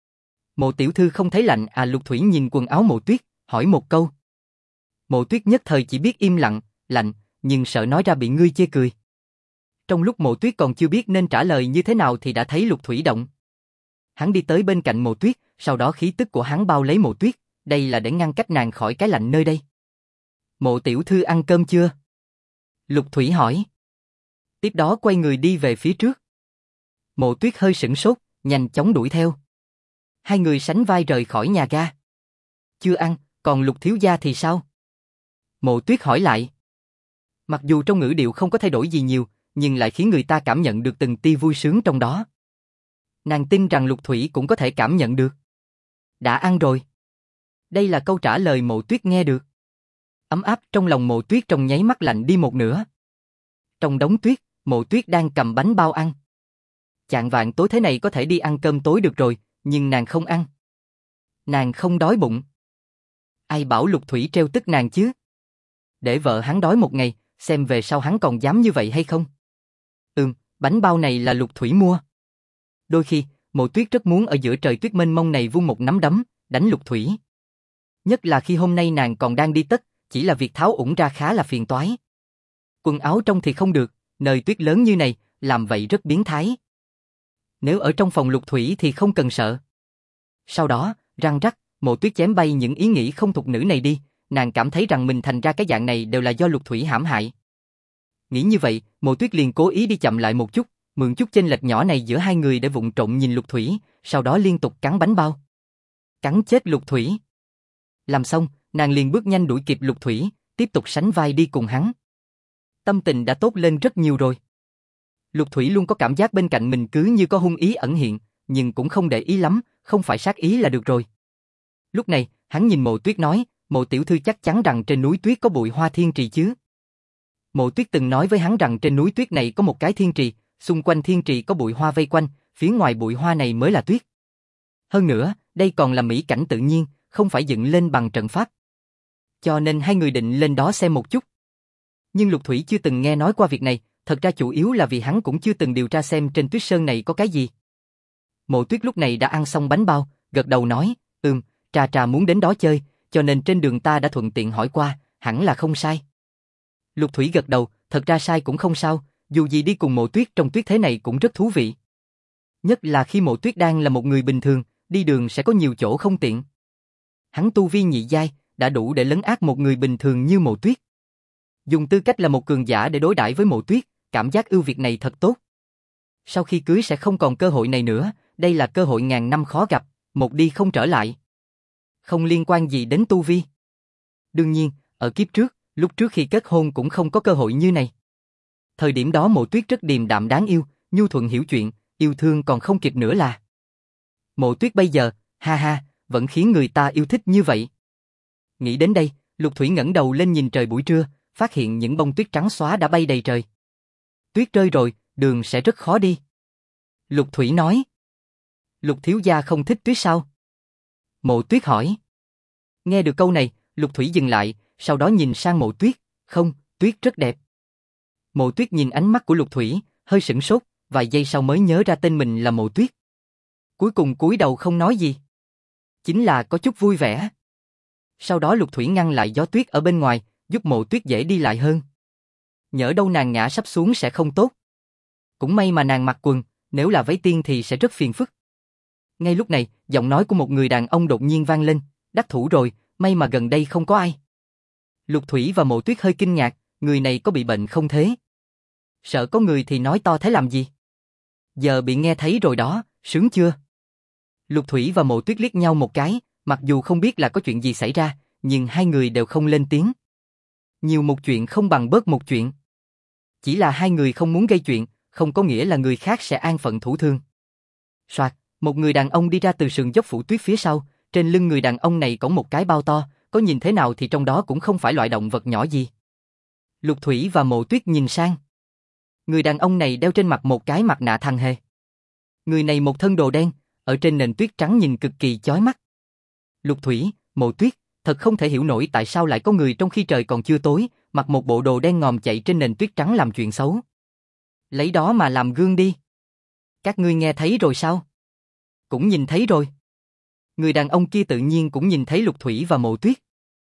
Mộ tiểu thư không thấy lạnh à? Lục Thủy nhìn quần áo Mộ Tuyết, hỏi một câu. Mộ Tuyết nhất thời chỉ biết im lặng, lạnh, nhưng sợ nói ra bị ngươi chê cười. Trong lúc Mộ Tuyết còn chưa biết nên trả lời như thế nào thì đã thấy Lục Thủy động. Hắn đi tới bên cạnh Mộ Tuyết, sau đó khí tức của hắn bao lấy Mộ Tuyết, đây là để ngăn cách nàng khỏi cái lạnh nơi đây. Mộ tiểu thư ăn cơm chưa? Lục Thủy hỏi. Tiếp đó quay người đi về phía trước. Mộ Tuyết hơi sửng sốt, nhanh chóng đuổi theo. Hai người sánh vai rời khỏi nhà ga. Chưa ăn, còn Lục thiếu gia thì sao? Mộ Tuyết hỏi lại. Mặc dù trong ngữ điệu không có thay đổi gì nhiều, nhưng lại khiến người ta cảm nhận được từng tia vui sướng trong đó. Nàng tin rằng Lục Thủy cũng có thể cảm nhận được. Đã ăn rồi. Đây là câu trả lời Mộ Tuyết nghe được. Ấm áp trong lòng Mộ Tuyết trong nháy mắt lạnh đi một nửa. Trong đống tuyết, Mộ Tuyết đang cầm bánh bao ăn. Chạng vạng tối thế này có thể đi ăn cơm tối được rồi, nhưng nàng không ăn. Nàng không đói bụng. Ai bảo Lục Thủy trêu tức nàng chứ? Để vợ hắn đói một ngày, xem về sau hắn còn dám như vậy hay không? Bánh bao này là Lục Thủy mua. Đôi khi, Mộ Tuyết rất muốn ở giữa trời tuyết mênh mông này vung một nắm đấm, đánh Lục Thủy. Nhất là khi hôm nay nàng còn đang đi tất, chỉ là việc tháo ủng ra khá là phiền toái. Quần áo trong thì không được, nơi tuyết lớn như này, làm vậy rất biến thái. Nếu ở trong phòng Lục Thủy thì không cần sợ. Sau đó, răng rắc, Mộ Tuyết chém bay những ý nghĩ không thục nữ này đi, nàng cảm thấy rằng mình thành ra cái dạng này đều là do Lục Thủy hãm hại. Nghĩ như vậy, Mộ Tuyết liền cố ý đi chậm lại một chút, mượn chút chênh lệch nhỏ này giữa hai người để vụng trộm nhìn Lục Thủy, sau đó liên tục cắn bánh bao. Cắn chết Lục Thủy. Làm xong, nàng liền bước nhanh đuổi kịp Lục Thủy, tiếp tục sánh vai đi cùng hắn. Tâm tình đã tốt lên rất nhiều rồi. Lục Thủy luôn có cảm giác bên cạnh mình cứ như có hung ý ẩn hiện, nhưng cũng không để ý lắm, không phải sát ý là được rồi. Lúc này, hắn nhìn Mộ Tuyết nói, Mộ tiểu thư chắc chắn rằng trên núi tuyết có bụi hoa thiên trì chứ? Mộ Tuyết từng nói với hắn rằng trên núi tuyết này có một cái thiên trì, xung quanh thiên trì có bụi hoa vây quanh, phía ngoài bụi hoa này mới là tuyết. Hơn nữa, đây còn là mỹ cảnh tự nhiên, không phải dựng lên bằng trận pháp. Cho nên hai người định lên đó xem một chút. Nhưng Lục Thủy chưa từng nghe nói qua việc này, thật ra chủ yếu là vì hắn cũng chưa từng điều tra xem trên tuyết sơn này có cái gì. Mộ Tuyết lúc này đã ăn xong bánh bao, gật đầu nói, Trà Trà muốn đến đó chơi, cho nên trên đường ta đã thuận tiện hỏi qua, hẳn là không sai. Lục Thủy gật đầu, thật ra sai cũng không sao, dù gì đi cùng Mộ Tuyết trong tuyết thế này cũng rất thú vị. Nhất là khi Mộ Tuyết đang là một người bình thường, đi đường sẽ có nhiều chỗ không tiện. Hắn tu vi nhị giai, đã đủ để lấn át một người bình thường như Mộ Tuyết. Dùng tư cách là một cường giả để đối đãi với Mộ Tuyết, cảm giác ưu việt này thật tốt. Sau khi cưới sẽ không còn cơ hội này nữa, đây là cơ hội ngàn năm khó gặp, một đi không trở lại. không liên quan gì đến tu vi. Đương nhiên, ở kiếp trước, lúc trước khi kết hôn cũng không có cơ hội như này. Thời điểm đó Mộ Tuyết rất điềm đạm đáng yêu, nhu thuận hiểu chuyện, yêu thương còn không kịp nữa là. Mộ Tuyết bây giờ, ha ha, vẫn khiến người ta yêu thích như vậy. Nghĩ đến đây, Lục Thủy ngẩng đầu lên nhìn trời buổi trưa, phát hiện những bông tuyết trắng xóa đã bay đầy trời. Tuyết rơi rồi, đường sẽ rất khó đi. Lục Thủy nói. Lục thiếu gia không thích tuyết sao? Mộ Tuyết hỏi. Nghe được câu này, Lục Thủy dừng lại, sau đó nhìn sang Mộ Tuyết, không, tuyết rất đẹp. Mộ Tuyết nhìn ánh mắt của Lục Thủy, hơi sửng sốt, vài giây sau mới nhớ ra tên mình là Mộ Tuyết. Cuối cùng cúi đầu không nói gì. Chính là có chút vui vẻ. Sau đó Lục Thủy ngăn lại gió tuyết ở bên ngoài, giúp Mộ Tuyết dễ đi lại hơn. Nhỡ đâu nàng ngã sắp xuống sẽ không tốt. Cũng may mà nàng mặc quần, nếu là váy tiên thì sẽ rất phiền phức. Ngay lúc này, giọng nói của một người đàn ông đột nhiên vang lên, đắc thủ rồi, may mà gần đây không có ai. Lục Thủy và Mộ Tuyết hơi kinh ngạc, người này có bị bệnh không thế? Sợ có người thì nói to thế làm gì? Giờ bị nghe thấy rồi đó, sướng chưa? Lục Thủy và Mộ Tuyết liếc nhau một cái, mặc dù không biết là có chuyện gì xảy ra, nhưng hai người đều không lên tiếng. Nhiều một chuyện không bằng bớt một chuyện. Chỉ là hai người không muốn gây chuyện, không có nghĩa là người khác sẽ an phận thủ thường. Soạt, một người đàn ông đi ra từ sườn dốc phủ tuyết phía sau, trên lưng người đàn ông này có một cái bao to, có nhìn thế nào thì trong đó cũng không phải loại động vật nhỏ gì. Lục Thủy và Mộ Tuyết nhìn sang. Người đàn ông này đeo trên mặt một cái mặt nạ thằn hề. Người này một thân đồ đen, ở trên nền tuyết trắng nhìn cực kỳ chói mắt. Lục Thủy, Mộ Tuyết, thật không thể hiểu nổi tại sao lại có người trong khi trời còn chưa tối, mặc một bộ đồ đen ngòm chạy trên nền tuyết trắng làm chuyện xấu. Lấy đó mà làm gương đi. Các ngươi nghe thấy rồi sao? Cũng nhìn thấy rồi. Người đàn ông kia tự nhiên cũng nhìn thấy Lục Thủy và Mộ Tuyết.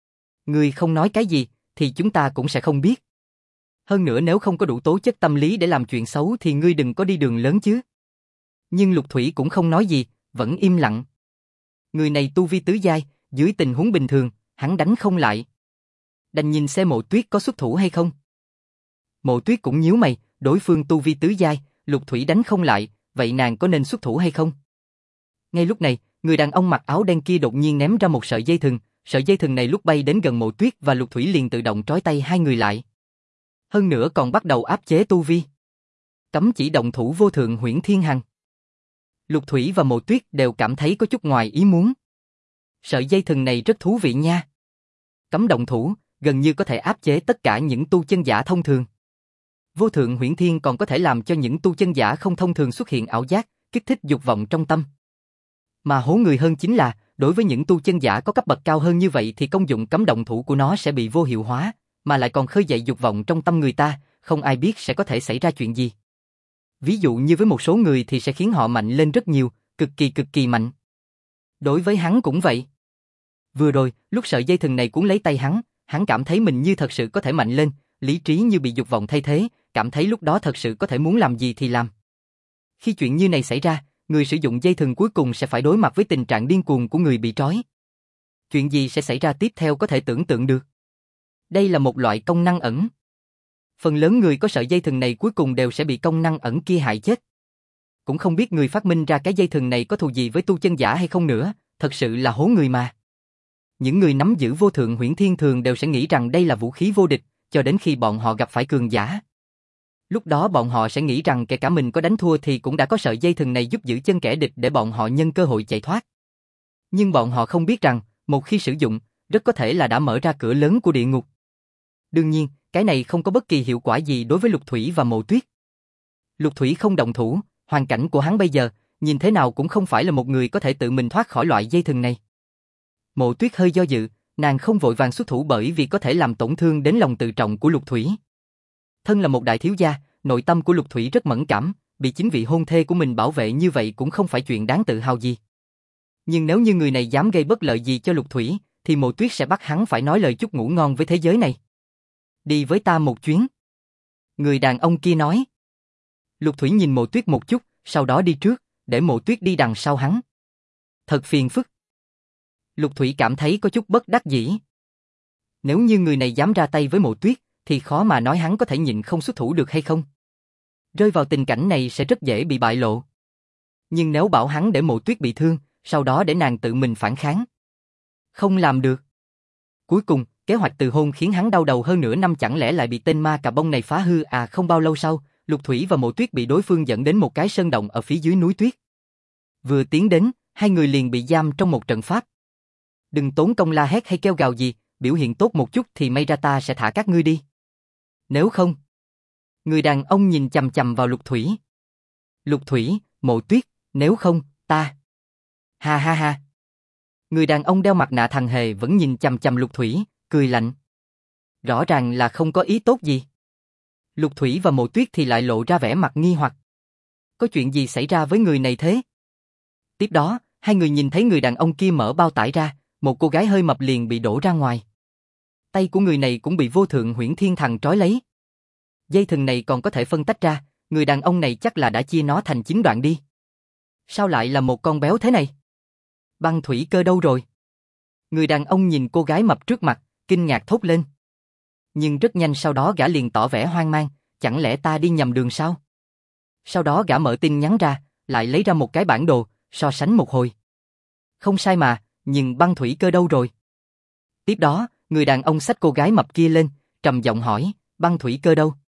Ngươi không nói cái gì, thì chúng ta cũng sẽ không biết. Hơn nữa nếu không có đủ tố chất tâm lý để làm chuyện xấu thì ngươi đừng có đi đường lớn chứ. Nhưng Lục Thủy cũng không nói gì, vẫn im lặng. Người này tu vi tứ giai, dưới tình huống bình thường, hắn đánh không lại. Đành nhìn xem Mộ Tuyết có xuất thủ hay không. Mộ Tuyết cũng nhíu mày, đối phương tu vi tứ giai, Lục Thủy đánh không lại, vậy nàng có nên xuất thủ hay không? Ngay lúc này, người đàn ông mặc áo đen kia đột nhiên ném ra một sợi dây thừng, sợi dây thừng này lúc bay đến gần Mộ Tuyết và Lục Thủy liền tự động trói tay hai người lại. Hơn nữa còn bắt đầu áp chế tu vi. Cấm chỉ động thủ vô thượng huyễn thiên hằng. Lục Thủy và Mộ Tuyết đều cảm thấy có chút ngoài ý muốn. Sợi dây thừng này rất thú vị nha. Cấm động thủ, gần như có thể áp chế tất cả những tu chân giả thông thường. Vô thượng huyễn thiên còn có thể làm cho những tu chân giả không thông thường xuất hiện ảo giác, kích thích dục vọng trong tâm. Mà hố người hơn chính là, đối với những tu chân giả có cấp bậc cao hơn như vậy thì công dụng cấm động thủ của nó sẽ bị vô hiệu hóa, mà lại còn khơi dậy dục vọng trong tâm người ta, không ai biết sẽ có thể xảy ra chuyện gì. Ví dụ như với một số người thì sẽ khiến họ mạnh lên rất nhiều, cực kỳ mạnh. Đối với hắn cũng vậy. Vừa rồi, lúc sợi dây thừng này cuốn lấy tay hắn cảm thấy mình như thật sự có thể mạnh lên, lý trí như bị dục vọng thay thế, cảm thấy lúc đó thật sự có thể muốn làm gì thì làm. Khi chuyện như này xảy ra, người sử dụng dây thừng cuối cùng sẽ phải đối mặt với tình trạng điên cuồng của người bị trói. Chuyện gì sẽ xảy ra tiếp theo có thể tưởng tượng được. Đây là một loại công năng ẩn. Phần lớn người có sợi dây thừng này cuối cùng đều sẽ bị công năng ẩn kia hại chết. Cũng không biết người phát minh ra cái dây thừng này có thù gì với tu chân giả hay không nữa, thật sự là hố người mà. Những người nắm giữ vô thượng huyễn thiên thường đều sẽ nghĩ rằng đây là vũ khí vô địch, cho đến khi bọn họ gặp phải cường giả. Lúc đó bọn họ sẽ nghĩ rằng kể cả mình có đánh thua thì cũng đã có sợi dây thừng này giúp giữ chân kẻ địch để bọn họ nhân cơ hội chạy thoát. Nhưng bọn họ không biết rằng, một khi sử dụng, rất có thể là đã mở ra cửa lớn của địa ngục. Đương nhiên, cái này không có bất kỳ hiệu quả gì đối với Lục Thủy và Mộ Tuyết. Lục Thủy không động thủ, hoàn cảnh của hắn bây giờ, nhìn thế nào cũng không phải là một người có thể tự mình thoát khỏi loại dây thừng này. Mộ Tuyết hơi do dự, nàng không vội vàng xuất thủ bởi vì có thể làm tổn thương đến lòng tự trọng của Lục Thủy. Thân là một đại thiếu gia, nội tâm của Lục Thủy rất mẫn cảm, bị chính vị hôn thê của mình bảo vệ như vậy cũng không phải chuyện đáng tự hào gì. Nhưng nếu như người này dám gây bất lợi gì cho Lục Thủy, thì Mộ Tuyết sẽ bắt hắn phải nói lời chúc ngủ ngon với thế giới này. Đi với ta một chuyến. Người đàn ông kia nói. Lục Thủy nhìn Mộ Tuyết một chút, sau đó đi trước, để Mộ Tuyết đi đằng sau hắn. Thật phiền phức. Lục Thủy cảm thấy có chút bất đắc dĩ. Nếu như người này dám ra tay với Mộ Tuyết, thì khó mà nói hắn có thể nhịn không xuất thủ được hay không. Rơi vào tình cảnh này sẽ rất dễ bị bại lộ. Nhưng nếu bảo hắn để Mộ Tuyết bị thương, sau đó để nàng tự mình phản kháng. Không làm được. Cuối cùng, kế hoạch từ hôn khiến hắn đau đầu hơn nửa năm chẳng lẽ lại bị tên ma cà bông này phá hư à. Không bao lâu sau, Lục Thủy và Mộ Tuyết bị đối phương dẫn đến một cái sơn động ở phía dưới núi tuyết. Vừa tiến đến, hai người liền bị giam trong một trận pháp. Đừng tốn công la hét hay kêu gào gì, biểu hiện tốt một chút thì may ra ta sẽ thả các ngươi đi. Nếu không... Người đàn ông nhìn chằm chằm vào Lục Thủy. Lục Thủy, Mộ Tuyết, nếu không, ta... Ha ha ha. Người đàn ông đeo mặt nạ thằng hề vẫn nhìn chằm chằm Lục Thủy, cười lạnh. Rõ ràng là không có ý tốt gì. Lục Thủy và Mộ Tuyết thì lại lộ ra vẻ mặt nghi hoặc. Có chuyện gì xảy ra với người này thế? Tiếp đó, hai người nhìn thấy người đàn ông kia mở bao tải ra, một cô gái hơi mập liền bị đổ ra ngoài. Tay của người này cũng bị vô thượng huyễn thiên thần trói lấy. Dây thừng này còn có thể phân tách ra, người đàn ông này chắc là đã chia nó thành 9 đoạn đi. Sao lại là một con béo thế này? Băng thủy cơ đâu rồi? Người đàn ông nhìn cô gái mập trước mặt, kinh ngạc thốt lên. Nhưng rất nhanh sau đó gã liền tỏ vẻ hoang mang, chẳng lẽ ta đi nhầm đường sao? Sau đó gã mở tin nhắn ra, lại lấy ra một cái bản đồ, so sánh một hồi. Không sai mà, nhưng băng thủy cơ đâu rồi? Tiếp đó, người đàn ông xách cô gái mập kia lên, trầm giọng hỏi, băng thủy cơ đâu?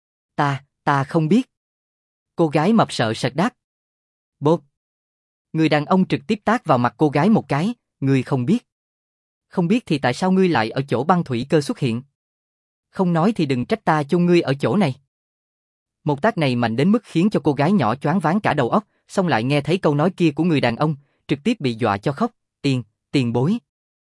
Ta không biết. Cô gái mập sợ sệt đáp. Bốp. Người đàn ông trực tiếp tát vào mặt cô gái một cái, ngươi không biết. Không biết thì tại sao ngươi lại ở chỗ băng thủy cơ xuất hiện? Không nói thì đừng trách ta chôn ngươi ở chỗ này. Một tát này mạnh đến mức khiến cho cô gái nhỏ choáng váng cả đầu óc, xong lại nghe thấy câu nói kia của người đàn ông, trực tiếp bị dọa cho khóc, tiền bối.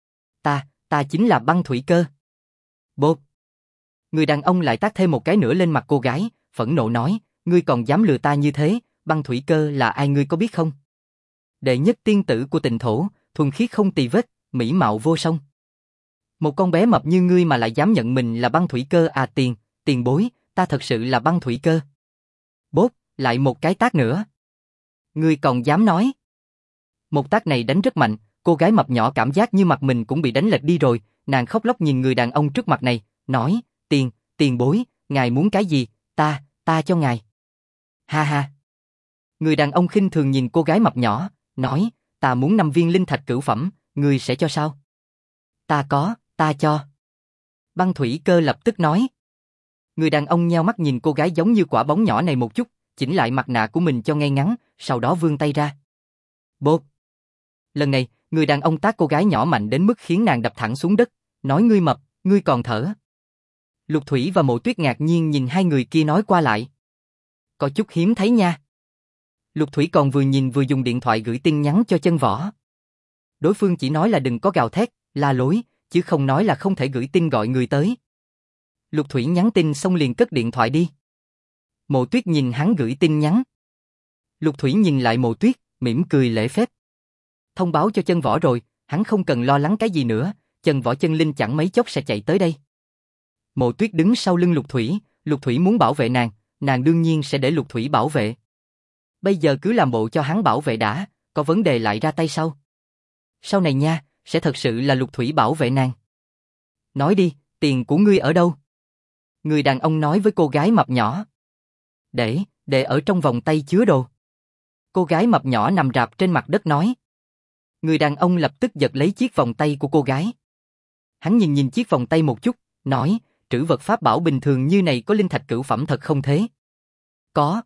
Ta chính là băng thủy cơ. Bốp. Người đàn ông lại tát thêm một cái nữa lên mặt cô gái, phẫn nộ nói, ngươi còn dám lừa ta như thế, băng thủy cơ là ai ngươi có biết không? Đệ nhất tiên tử của Tịnh Thổ, thuần khiết không tì vết, mỹ mạo vô song. Một con bé mập như ngươi mà lại dám nhận mình là băng thủy cơ à. Tiền bối, ta thật sự là băng thủy cơ. Bốp, lại một cái tát nữa. Ngươi còn dám nói? Một tát này đánh rất mạnh, cô gái mập nhỏ cảm giác như mặt mình cũng bị đánh lệch đi rồi, nàng khóc lóc nhìn người đàn ông trước mặt này, nói, tiền bối, ngài muốn cái gì, ta cho ngài. Ha ha. Người đàn ông khinh thường nhìn cô gái mập nhỏ, nói, ta muốn 5 viên linh thạch cửu phẩm, ngươi sẽ cho sao? Ta cho. Băng thủy cơ lập tức nói. Người đàn ông nheo mắt nhìn cô gái giống như quả bóng nhỏ này một chút, chỉnh lại mặt nạ của mình cho ngay ngắn, sau đó vươn tay ra. Bốp. Lần này, người đàn ông tát cô gái nhỏ mạnh đến mức khiến nàng đập thẳng xuống đất, nói ngươi mập, ngươi còn thở. Lục Thủy và Mộ Tuyết ngạc nhiên nhìn hai người kia nói qua lại. Có chút hiếm thấy nha. Lục Thủy còn vừa nhìn vừa dùng điện thoại gửi tin nhắn cho Chân Võ. Đối phương chỉ nói là đừng có gào thét, la lối, chứ không nói là không thể gửi tin gọi người tới. Lục Thủy nhắn tin xong liền cất điện thoại đi. Mộ Tuyết nhìn hắn gửi tin nhắn. Lục Thủy nhìn lại Mộ Tuyết, mỉm cười lễ phép. Thông báo cho Chân Võ rồi, hắn không cần lo lắng cái gì nữa, Chân Võ chân linh chẳng mấy chốc sẽ chạy tới đây. Mộ Tuyết đứng sau lưng Lục Thủy muốn bảo vệ nàng đương nhiên sẽ để Lục Thủy bảo vệ. Bây giờ cứ làm bộ cho hắn bảo vệ đã, có vấn đề lại ra tay sau. Sau này nha, sẽ thật sự là Lục Thủy bảo vệ nàng. Nói đi, tiền của ngươi ở đâu? Người đàn ông nói với cô gái mập nhỏ. Để ở trong vòng tay chứa đồ. Cô gái mập nhỏ nằm rạp trên mặt đất nói. Người đàn ông lập tức giật lấy chiếc vòng tay của cô gái. Hắn nhìn chiếc vòng tay một chút, nói, trữ vật pháp bảo bình thường như này có linh thạch cửu phẩm thật không thế? Có.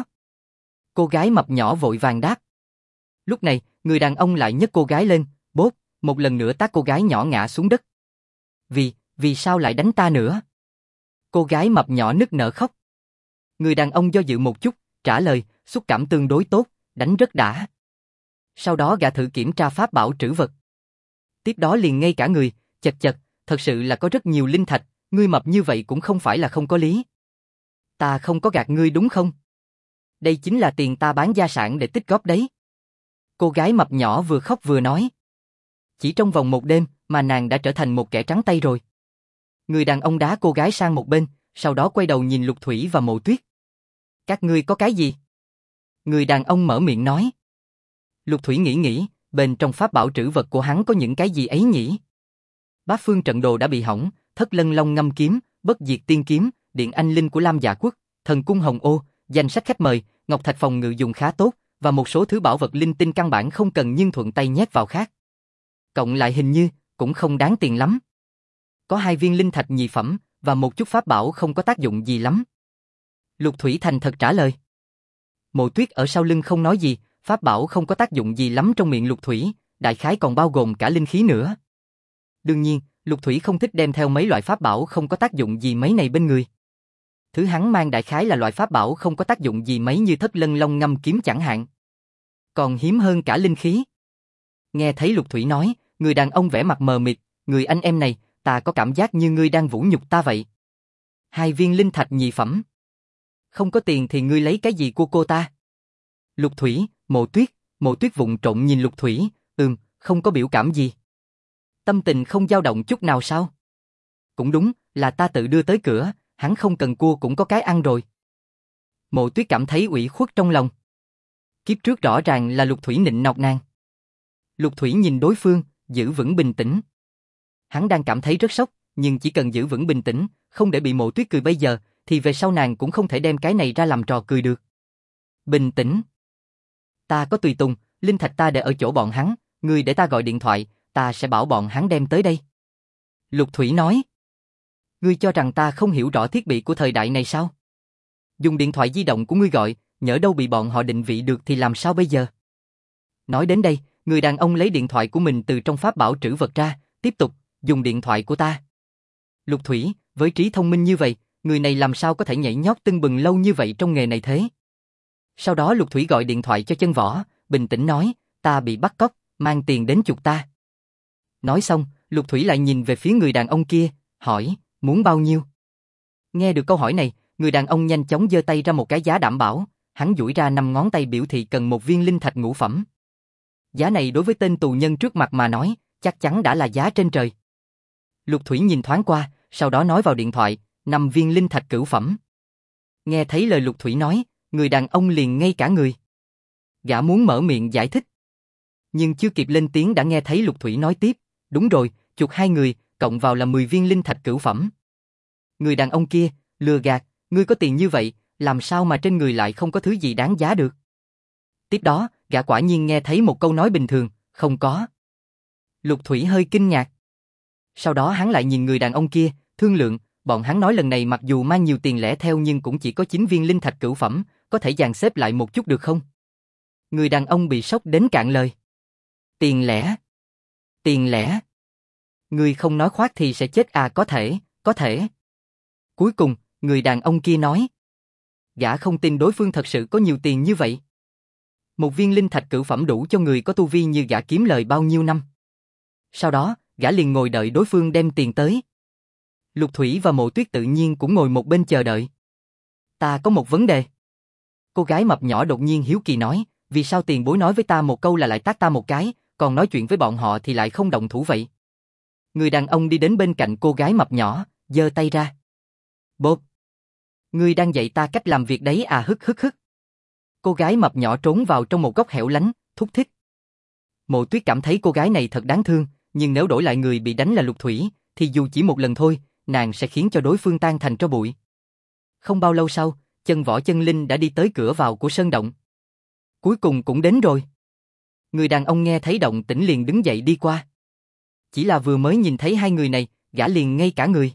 Cô gái mập nhỏ vội vàng đáp. Lúc này, người đàn ông lại nhấc cô gái lên, bốp, một lần nữa tát cô gái nhỏ ngã xuống đất. Vì sao lại đánh ta nữa? Cô gái mập nhỏ nức nở khóc. Người đàn ông do dự một chút, trả lời, xúc cảm tương đối tốt, đánh rất đã. Sau đó gã thử kiểm tra pháp bảo trữ vật. Tiếp đó liền ngây cả người, chật, thật sự là có rất nhiều linh thạch, ngươi mập như vậy cũng không phải là không có lý. Ta không có gạt ngươi đúng không? Đây chính là tiền ta bán gia sản để tích góp đấy. Cô gái mập nhỏ vừa khóc vừa nói. Chỉ trong vòng một đêm mà nàng đã trở thành một kẻ trắng tay rồi. Người đàn ông đá cô gái sang một bên, sau đó quay đầu nhìn Lục Thủy và Mộ Tuyết. Các ngươi có cái gì? Người đàn ông mở miệng nói. Lục Thủy nghĩ, bên trong pháp bảo trữ vật của hắn có những cái gì ấy nhỉ? Bát phương trận đồ đã bị hỏng, Thất Lân Long ngâm kiếm, Bất diệt tiên kiếm, Điện Anh Linh của Lam Dạ Quốc, Thần cung Hồng Ô, danh sách khách mời, Ngọc Thạch phòng ngự dùng khá tốt, và một số thứ bảo vật linh tinh căn bản không cần nhưng thuận tay nhét vào khác. Cộng lại hình như cũng không đáng tiền lắm. Có 2 viên linh thạch nhị phẩm, và một chút pháp bảo không có tác dụng gì lắm. Lục Thủy thành thật trả lời. Mộ Tuyết ở sau lưng không nói gì, pháp bảo không có tác dụng gì lắm trong miệng Lục Thủy, đại khái còn bao gồm cả linh khí nữa. Đương nhiên, Lục Thủy không thích đem theo mấy loại pháp bảo không có tác dụng gì mấy này bên người. Thứ hắn mang đại khái là loại pháp bảo không có tác dụng gì mấy như Thất Lân Long Ngâm kiếm chẳng hạn. Còn hiếm hơn cả linh khí. Nghe thấy Lục Thủy nói, người đàn ông vẻ mặt mờ mịt, người anh em này, ta có cảm giác như ngươi đang vũ nhục ta vậy. 2 viên linh thạch nhị phẩm. Không có tiền thì ngươi lấy cái gì của cô ta? Lục Thủy, Mộ Tuyết vụng trộn nhìn Lục Thủy, không có biểu cảm gì. Tâm tình không dao động chút nào sao? Cũng đúng, là ta tự đưa tới cửa, hắn không cần cua cũng có cái ăn rồi. Mộ Tuyết cảm thấy ủy khuất trong lòng. Kiếp trước rõ ràng là Lục Thủy nịnh nọt nàng. Lục Thủy nhìn đối phương, giữ vững bình tĩnh. Hắn đang cảm thấy rất sốc, nhưng chỉ cần giữ vững bình tĩnh, không để bị Mộ Tuyết cười bây giờ, thì về sau nàng cũng không thể đem cái này ra làm trò cười được. Bình tĩnh. Ta có tùy tùng, linh thạch ta để ở chỗ bọn hắn, ngươi để ta gọi điện thoại, ta sẽ bảo bọn hắn đem tới đây. Lục Thủy nói. Ngươi cho rằng ta không hiểu rõ thiết bị của thời đại này sao? Dùng điện thoại di động của ngươi gọi, nhỡ đâu bị bọn họ định vị được thì làm sao bây giờ? Nói đến đây, người đàn ông lấy điện thoại của mình từ trong pháp bảo trữ vật ra, tiếp tục, dùng điện thoại của ta. Lục Thủy, với trí thông minh như vậy, người này làm sao có thể nhảy nhót tưng bừng lâu như vậy trong nghề này thế? Sau đó Lục Thủy gọi điện thoại cho Chân Võ, bình tĩnh nói, ta bị bắt cóc, mang tiền đến chuộc ta. Nói xong, Lục Thủy lại nhìn về phía người đàn ông kia, hỏi, muốn bao nhiêu? Nghe được câu hỏi này, người đàn ông nhanh chóng giơ tay ra một cái giá đảm bảo, hắn duỗi ra 5 ngón tay biểu thị cần 1 viên linh thạch ngũ phẩm. Giá này đối với tên tù nhân trước mặt mà nói, chắc chắn đã là giá trên trời. Lục Thủy nhìn thoáng qua, sau đó nói vào điện thoại, 5 viên linh thạch cửu phẩm. Nghe thấy lời Lục Thủy nói, người đàn ông liền ngây cả người. Gã muốn mở miệng giải thích, nhưng chưa kịp lên tiếng đã nghe thấy Lục Thủy nói tiếp, đúng rồi, chuộc 2 người, cộng vào là 10 viên linh thạch cửu phẩm. Người đàn ông kia, lừa gạt, ngươi có tiền như vậy, làm sao mà trên người lại không có thứ gì đáng giá được? Tiếp đó, gã quả nhiên nghe thấy một câu nói bình thường, không có. Lục Thủy hơi kinh ngạc. Sau đó hắn lại nhìn người đàn ông kia, thương lượng, bọn hắn nói lần này mặc dù mang nhiều tiền lẻ theo nhưng cũng chỉ có 9 viên linh thạch cửu phẩm, có thể dàn xếp lại một chút được không? Người đàn ông bị sốc đến cạn lời. Tiền lẻ? Tiền lẻ? Ngươi không nói khoác thì sẽ chết à? Có thể. Cuối cùng, người đàn ông kia nói. Gã không tin đối phương thật sự có nhiều tiền như vậy. 1 viên linh thạch cửu phẩm đủ cho người có tu vi như gã kiếm lời bao nhiêu năm. Sau đó, gã liền ngồi đợi đối phương đem tiền tới. Lục Thủy và Mộ Tuyết tự nhiên cũng ngồi một bên chờ đợi. Ta có một vấn đề. Cô gái mập nhỏ đột nhiên hiếu kỳ nói, vì sao tiền bối nói với ta một câu là lại tát ta một cái, còn nói chuyện với bọn họ thì lại không động thủ vậy? Người đàn ông đi đến bên cạnh cô gái mập nhỏ, giơ tay ra. Bốp! Ngươi đang dạy ta cách làm việc đấy à? Hức. Cô gái mập nhỏ trốn vào trong một góc hẻo lánh, thúc thích. Mộ Tuyết cảm thấy cô gái này thật đáng thương, nhưng nếu đổi lại người bị đánh là Lục Thủy, thì dù chỉ một lần thôi, nàng sẽ khiến cho đối phương tan thành tro bụi. Không bao lâu sau, Chân Võ Chân Linh đã đi tới cửa vào của sơn động. Cuối cùng cũng đến rồi. Người đàn ông nghe thấy động tĩnh liền đứng dậy đi qua. Chỉ là vừa mới nhìn thấy 2 người này, gã liền ngây cả người.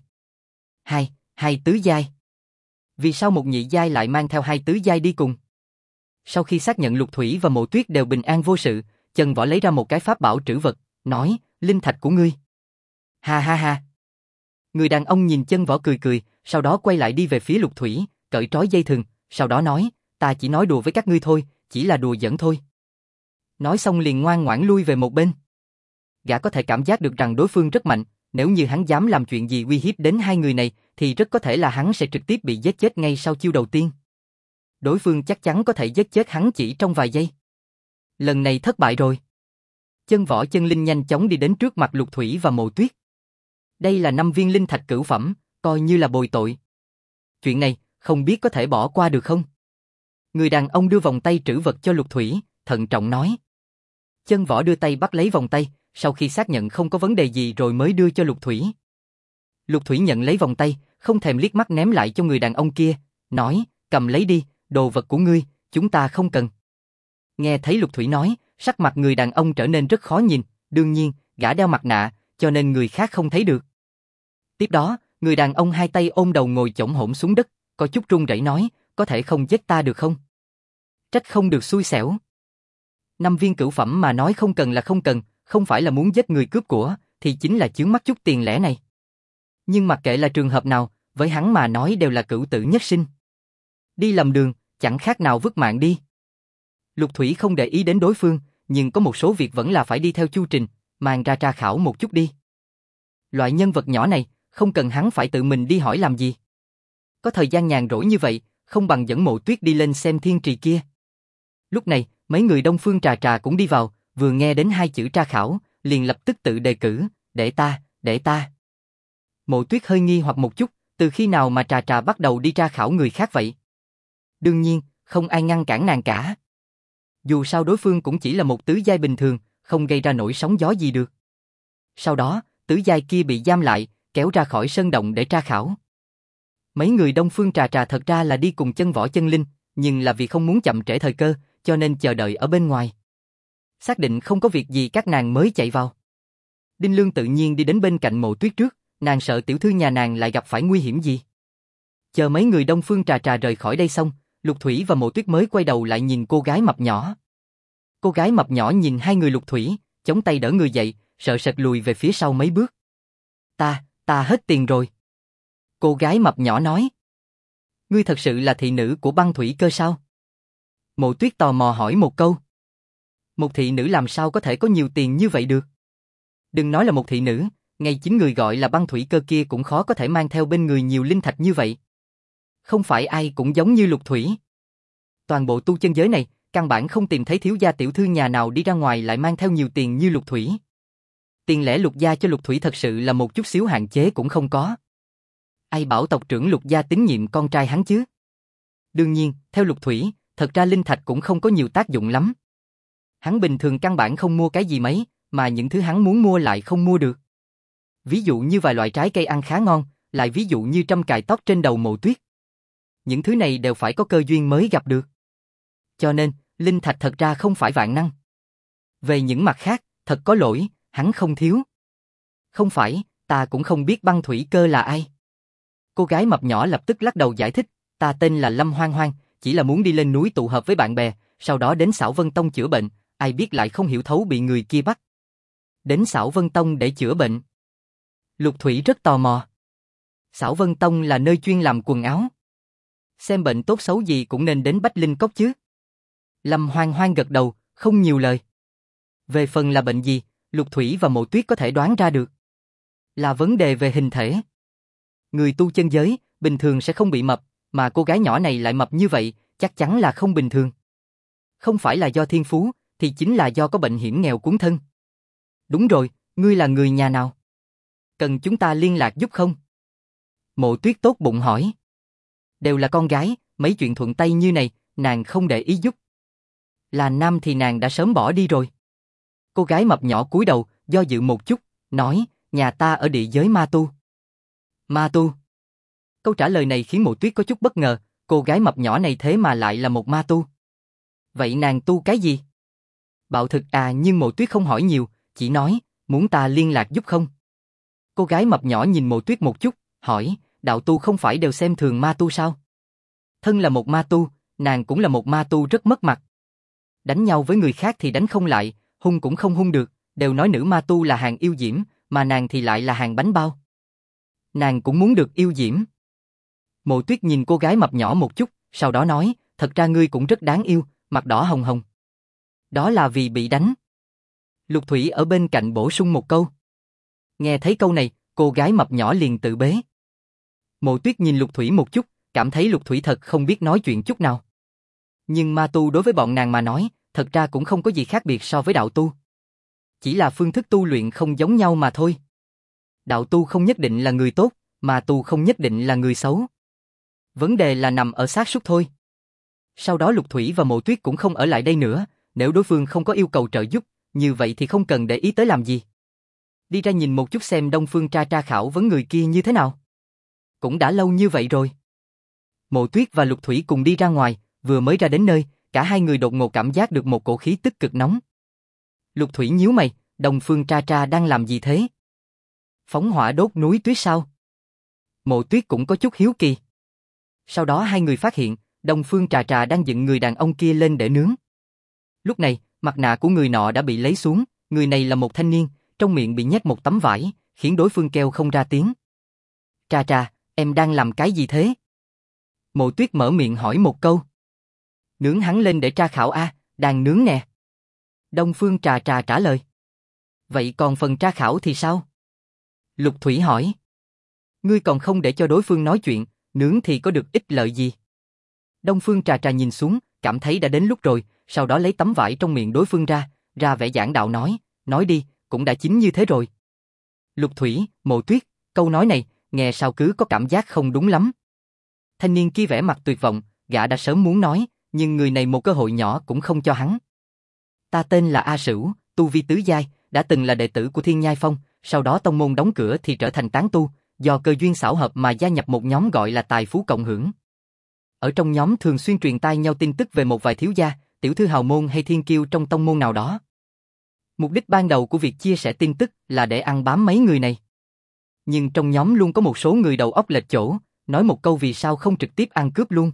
Hai tứ giai. Vì sao một nhị giai lại mang theo 2 tứ giai đi cùng? Sau khi xác nhận Lục Thủy và Mộ Tuyết đều bình an vô sự, Chân Võ lấy ra một cái pháp bảo trữ vật, nói, linh thạch của ngươi. Ha. Người đàn ông nhìn Chân Võ cười, sau đó quay lại đi về phía Lục Thủy, cởi trói dây thừng, sau đó nói, ta chỉ nói đùa với các ngươi thôi, chỉ là đùa giỡn thôi. Nói xong liền ngoan ngoãn lui về một bên. Gã có thể cảm giác được rằng đối phương rất mạnh, nếu như hắn dám làm chuyện gì uy hiếp đến 2 người này, thì rất có thể là hắn sẽ trực tiếp bị giết chết ngay sau chiêu đầu tiên. Đối phương chắc chắn có thể giết chết hắn chỉ trong vài giây. Lần này thất bại rồi. Chân Võ Chân Linh nhanh chóng đi đến trước mặt Lục Thủy và Mộ Tuyết. Đây là 5 viên linh thạch cửu phẩm, coi như là bồi tội. Chuyện này, không biết có thể bỏ qua được không? Người đàn ông đưa vòng tay trữ vật cho Lục Thủy, thận trọng nói. Chân Võ đưa tay bắt lấy vòng tay, sau khi xác nhận không có vấn đề gì rồi mới đưa cho Lục Thủy. Lục Thủy nhận lấy vòng tay, không thèm liếc mắt ném lại cho người đàn ông kia, nói, cầm lấy đi, đồ vật của ngươi, chúng ta không cần. Nghe thấy Lục Thủy nói, sắc mặt người đàn ông trở nên rất khó nhìn, đương nhiên, gã đeo mặt nạ, cho nên người khác không thấy được. Tiếp đó, người đàn ông hai tay ôm đầu ngồi chổng hổm xuống đất, có chút run rẩy nói, có thể không giết ta được không? Trách không được xui xẻo. 5 viên cửu phẩm mà nói không cần là không cần, không phải là muốn giết người cướp của, thì chính là chướng mắt chút tiền lẻ này. Nhưng mặc kệ là trường hợp nào, với hắn mà nói đều là cửu tử nhất sinh. Đi lầm đường, chẳng khác nào vứt mạng đi. Lục Thủy không để ý đến đối phương, nhưng có một số việc vẫn là phải đi theo chu trình, mang ra tra khảo một chút đi. Loại nhân vật nhỏ này, không cần hắn phải tự mình đi hỏi làm gì. Có thời gian nhàn rỗi như vậy, không bằng dẫn Mộ Tuyết đi lên xem thiên trì kia. Lúc này, mấy người Đông Phương Trà Trà cũng đi vào, vừa nghe đến 2 chữ tra khảo, liền lập tức tự đề cử, để ta. Mộ Tuyết hơi nghi hoặc một chút, từ khi nào mà Trà Trà bắt đầu đi tra khảo người khác vậy? Đương nhiên, không ai ngăn cản nàng cả. Dù sao đối phương cũng chỉ là một tứ giai bình thường, không gây ra nổi sóng gió gì được. Sau đó, tứ giai kia bị giam lại, kéo ra khỏi sơn động để tra khảo. Mấy người Đông Phương Trà Trà thật ra là đi cùng Chân Võ Chân Linh, nhưng là vì không muốn chậm trễ thời cơ, cho nên chờ đợi ở bên ngoài. Xác định không có việc gì các nàng mới chạy vào. Đinh Lương tự nhiên đi đến bên cạnh Mộ Tuyết trước, nàng sợ tiểu thư nhà nàng lại gặp phải nguy hiểm gì. Chờ mấy người Đông Phương Trà Trà rời khỏi đây xong, Lục Thủy và Mộ Tuyết mới quay đầu lại nhìn cô gái mập nhỏ. Cô gái mập nhỏ nhìn hai người Lục Thủy, chống tay đỡ người dậy, sợ sệt lùi về phía sau mấy bước. Ta hết tiền rồi. Cô gái mập nhỏ nói. Ngươi thật sự là thị nữ của Băng Thủy Cơ sao? Mộ Tuyết tò mò hỏi một câu. Một thị nữ làm sao có thể có nhiều tiền như vậy được? Đừng nói là một thị nữ, ngay chính người gọi là Băng Thủy Cơ kia cũng khó có thể mang theo bên người nhiều linh thạch như vậy. Không phải ai cũng giống như Lục Thủy. Toàn bộ tu chân giới này, căn bản không tìm thấy thiếu gia tiểu thư nhà nào đi ra ngoài lại mang theo nhiều tiền như Lục Thủy. Tiền lẻ Lục gia cho Lục Thủy thật sự là một chút xíu hạn chế cũng không có. Ai bảo tộc trưởng Lục gia tín nhiệm con trai hắn chứ? Đương nhiên, theo Lục Thủy, thật ra linh thạch cũng không có nhiều tác dụng lắm. Hắn bình thường căn bản không mua cái gì mấy, mà những thứ hắn muốn mua lại không mua được. Ví dụ như vài loại trái cây ăn khá ngon, lại ví dụ như trâm cài tóc trên đầu Mộ Tuyết. Những thứ này đều phải có cơ duyên mới gặp được. Cho nên, linh thạch thật ra không phải vạn năng. Về những mặt khác, thật có lỗi, hắn không thiếu. Không phải, ta cũng không biết Băng Thủy Cơ là ai. Cô gái mập nhỏ lập tức lắc đầu giải thích, ta tên là Lâm Hoang Hoang, chỉ là muốn đi lên núi tụ hợp với bạn bè, sau đó đến Xảo Vân Tông chữa bệnh, ai biết lại không hiểu thấu bị người kia bắt. Đến Xảo Vân Tông để chữa bệnh. Lục Thủy rất tò mò. Xảo Vân Tông là nơi chuyên làm quần áo. Xem bệnh tốt xấu gì cũng nên đến Bách Linh Cốc chứ. Lâm Hoang Hoang gật đầu, không nhiều lời. Về phần là bệnh gì, Lục Thủy và Mộ Tuyết có thể đoán ra được. Là vấn đề về hình thể. Người tu chân giới, bình thường sẽ không bị mập, mà cô gái nhỏ này lại mập như vậy, chắc chắn là không bình thường. Không phải là do thiên phú, thì chính là do có bệnh hiểm nghèo cuốn thân. Đúng rồi, ngươi là người nhà nào? Cần chúng ta liên lạc giúp không? Mộ Tuyết tốt bụng hỏi. Đều là con gái, mấy chuyện thuận tay như này, nàng không để ý giúp. Là nam thì nàng đã sớm bỏ đi rồi. Cô gái mập nhỏ cúi đầu, do dự một chút, nói, nhà ta ở địa giới ma tu. Ma tu? Câu trả lời này khiến Mộ Tuyết có chút bất ngờ, cô gái mập nhỏ này thế mà lại là một ma tu. Vậy nàng tu cái gì? Bạo thực à, nhưng Mộ Tuyết không hỏi nhiều, chỉ nói, muốn ta liên lạc giúp không? Cô gái mập nhỏ nhìn Mộ Tuyết một chút, hỏi, đạo tu không phải đều xem thường ma tu sao? Thân là một ma tu, nàng cũng là một ma tu rất mất mặt. Đánh nhau với người khác thì đánh không lại, hung cũng không hung được, đều nói nữ ma tu là hàng yêu diễm, mà nàng thì lại là hàng bánh bao. Nàng cũng muốn được yêu diễm. Mộ Tuyết nhìn cô gái mập nhỏ một chút, sau đó nói, thật ra ngươi cũng rất đáng yêu, mặt đỏ hồng hồng. Đó là vì bị đánh. Lục Thủy ở bên cạnh bổ sung một câu. Nghe thấy câu này, cô gái mập nhỏ liền tự bế. Mộ Tuyết nhìn Lục Thủy một chút, cảm thấy Lục Thủy thật không biết nói chuyện chút nào. Nhưng ma tu đối với bọn nàng mà nói, thật ra cũng không có gì khác biệt so với đạo tu. Chỉ là phương thức tu luyện không giống nhau mà thôi. Đạo tu không nhất định là người tốt, ma tu không nhất định là người xấu. Vấn đề là nằm ở xác suất thôi. Sau đó Lục Thủy và Mộ Tuyết cũng không ở lại đây nữa, nếu đối phương không có yêu cầu trợ giúp, như vậy thì không cần để ý tới làm gì. Đi ra nhìn một chút xem Đông Phương Tra Tra khảo vấn người kia như thế nào. Cũng đã lâu như vậy rồi. Mộ Tuyết và Lục Thủy cùng đi ra ngoài, vừa mới ra đến nơi, cả hai người đột ngột cảm giác được một cổ khí tức cực nóng. Lục Thủy nhíu mày, Đông Phương Tra Tra đang làm gì thế? Phóng hỏa đốt núi tuyết sao? Mộ Tuyết cũng có chút hiếu kỳ. Sau đó hai người phát hiện, Đông Phương Trà Trà đang dựng người đàn ông kia lên để nướng. Lúc này, mặt nạ của người nọ đã bị lấy xuống, người này là một thanh niên, trong miệng bị nhét một tấm vải, khiến đối phương kêu không ra tiếng. Trà Trà, em đang làm cái gì thế? Mộ Tuyết mở miệng hỏi một câu. Nướng hắn lên để tra khảo a, đang nướng nè. Đông Phương Trà Trà trả lời. Vậy còn phần tra khảo thì sao? Lục Thủy hỏi. Ngươi còn không để cho đối phương nói chuyện, nướng thì có được ích lợi gì? Đông Phương Trà Trà nhìn xuống, cảm thấy đã đến lúc rồi, sau đó lấy tấm vải trong miệng đối phương ra vẻ giảng đạo nói đi, cũng đã chín như thế rồi. Lục Thủy, Mộ Tuyết, câu nói này, nghe sao cứ có cảm giác không đúng lắm. Thanh niên kia vẻ mặt tuyệt vọng, gã đã sớm muốn nói, nhưng người này một cơ hội nhỏ cũng không cho hắn. Ta tên là A Sửu, tu vi tứ giai, đã từng là đệ tử của Thiên Nhai Phong, sau đó tông môn đóng cửa thì trở thành tán tu, do cơ duyên xảo hợp mà gia nhập một nhóm gọi là Tài Phú Cộng Hưởng. Ở trong nhóm thường xuyên truyền tai nhau tin tức về một vài thiếu gia, tiểu thư hào môn hay thiên kiêu trong tông môn nào đó. Mục đích ban đầu của việc chia sẻ tin tức là để ăn bám mấy người này. Nhưng trong nhóm luôn có một số người đầu óc lệch chỗ, nói một câu vì sao không trực tiếp ăn cướp luôn.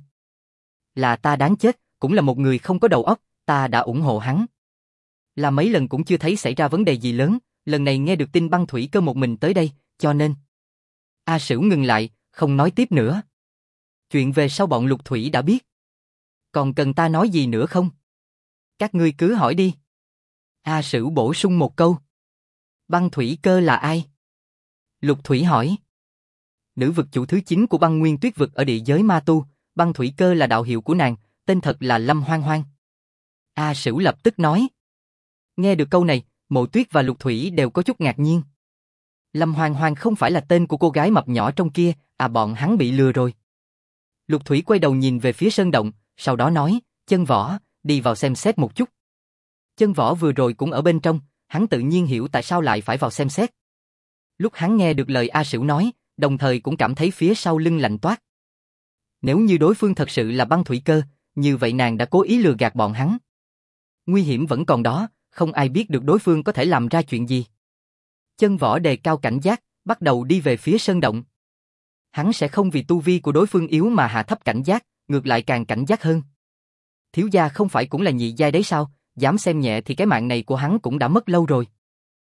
Là ta đáng chết, cũng là một người không có đầu óc, ta đã ủng hộ hắn. Là mấy lần cũng chưa thấy xảy ra vấn đề gì lớn, lần này nghe được tin Băng Thủy Cơ một mình tới đây, cho nên... A Sửu ngừng lại, không nói tiếp nữa. Chuyện về sau bọn Lục Thủy đã biết. Còn cần ta nói gì nữa không? Các ngươi cứ hỏi đi. A Sửu bổ sung một câu. Băng Thủy Cơ là ai? Lục Thủy hỏi. Nữ vực chủ thứ 9 của Băng Nguyên Tuyết vực ở địa giới ma tu, Băng Thủy Cơ là đạo hiệu của nàng, tên thật là Lâm Hoang Hoang. A Sửu lập tức nói. Nghe được câu này, Mộ Tuyết và Lục Thủy đều có chút ngạc nhiên. Lâm Hoang Hoang không phải là tên của cô gái mập nhỏ trong kia, bọn hắn bị lừa rồi. Lục Thủy quay đầu nhìn về phía sơn động, sau đó nói, Chân Võ, đi vào xem xét một chút. Chân Võ vừa rồi cũng ở bên trong, hắn tự nhiên hiểu tại sao lại phải vào xem xét. Lúc hắn nghe được lời A Sửu nói, đồng thời cũng cảm thấy phía sau lưng lạnh toát. Nếu như đối phương thật sự là Băng Thủy Cơ, như vậy nàng đã cố ý lừa gạt bọn hắn. Nguy hiểm vẫn còn đó, không ai biết được đối phương có thể làm ra chuyện gì. Chân Võ đề cao cảnh giác, bắt đầu đi về phía sơn động. Hắn sẽ không vì tu vi của đối phương yếu mà hạ thấp cảnh giác, ngược lại càng cảnh giác hơn. Thiếu gia không phải cũng là nhị giai đấy sao, dám xem nhẹ thì cái mạng này của hắn cũng đã mất lâu rồi.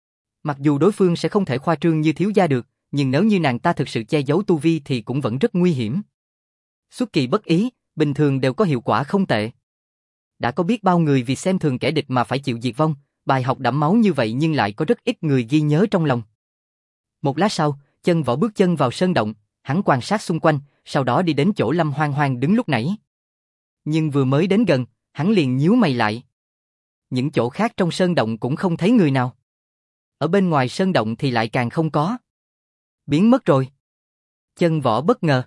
Mặc dù đối phương sẽ không thể khoa trương như thiếu gia được, nhưng nếu như nàng ta thực sự che giấu tu vi thì cũng vẫn rất nguy hiểm. Xuất kỳ bất ý, bình thường đều có hiệu quả không tệ. Đã có biết bao người vì xem thường kẻ địch mà phải chịu diệt vong, bài học đẫm máu như vậy nhưng lại có rất ít người ghi nhớ trong lòng. Một lát sau, Chân Võ bước chân vào sơn động, hắn quan sát xung quanh, sau đó đi đến chỗ Lâm Hoang Hoang đứng lúc nãy. Nhưng vừa mới đến gần, hắn liền nhíu mày lại. Những chỗ khác trong sơn động cũng không thấy người nào. Ở bên ngoài sơn động thì lại càng không có. Biến mất rồi. Chân Võ bất ngờ.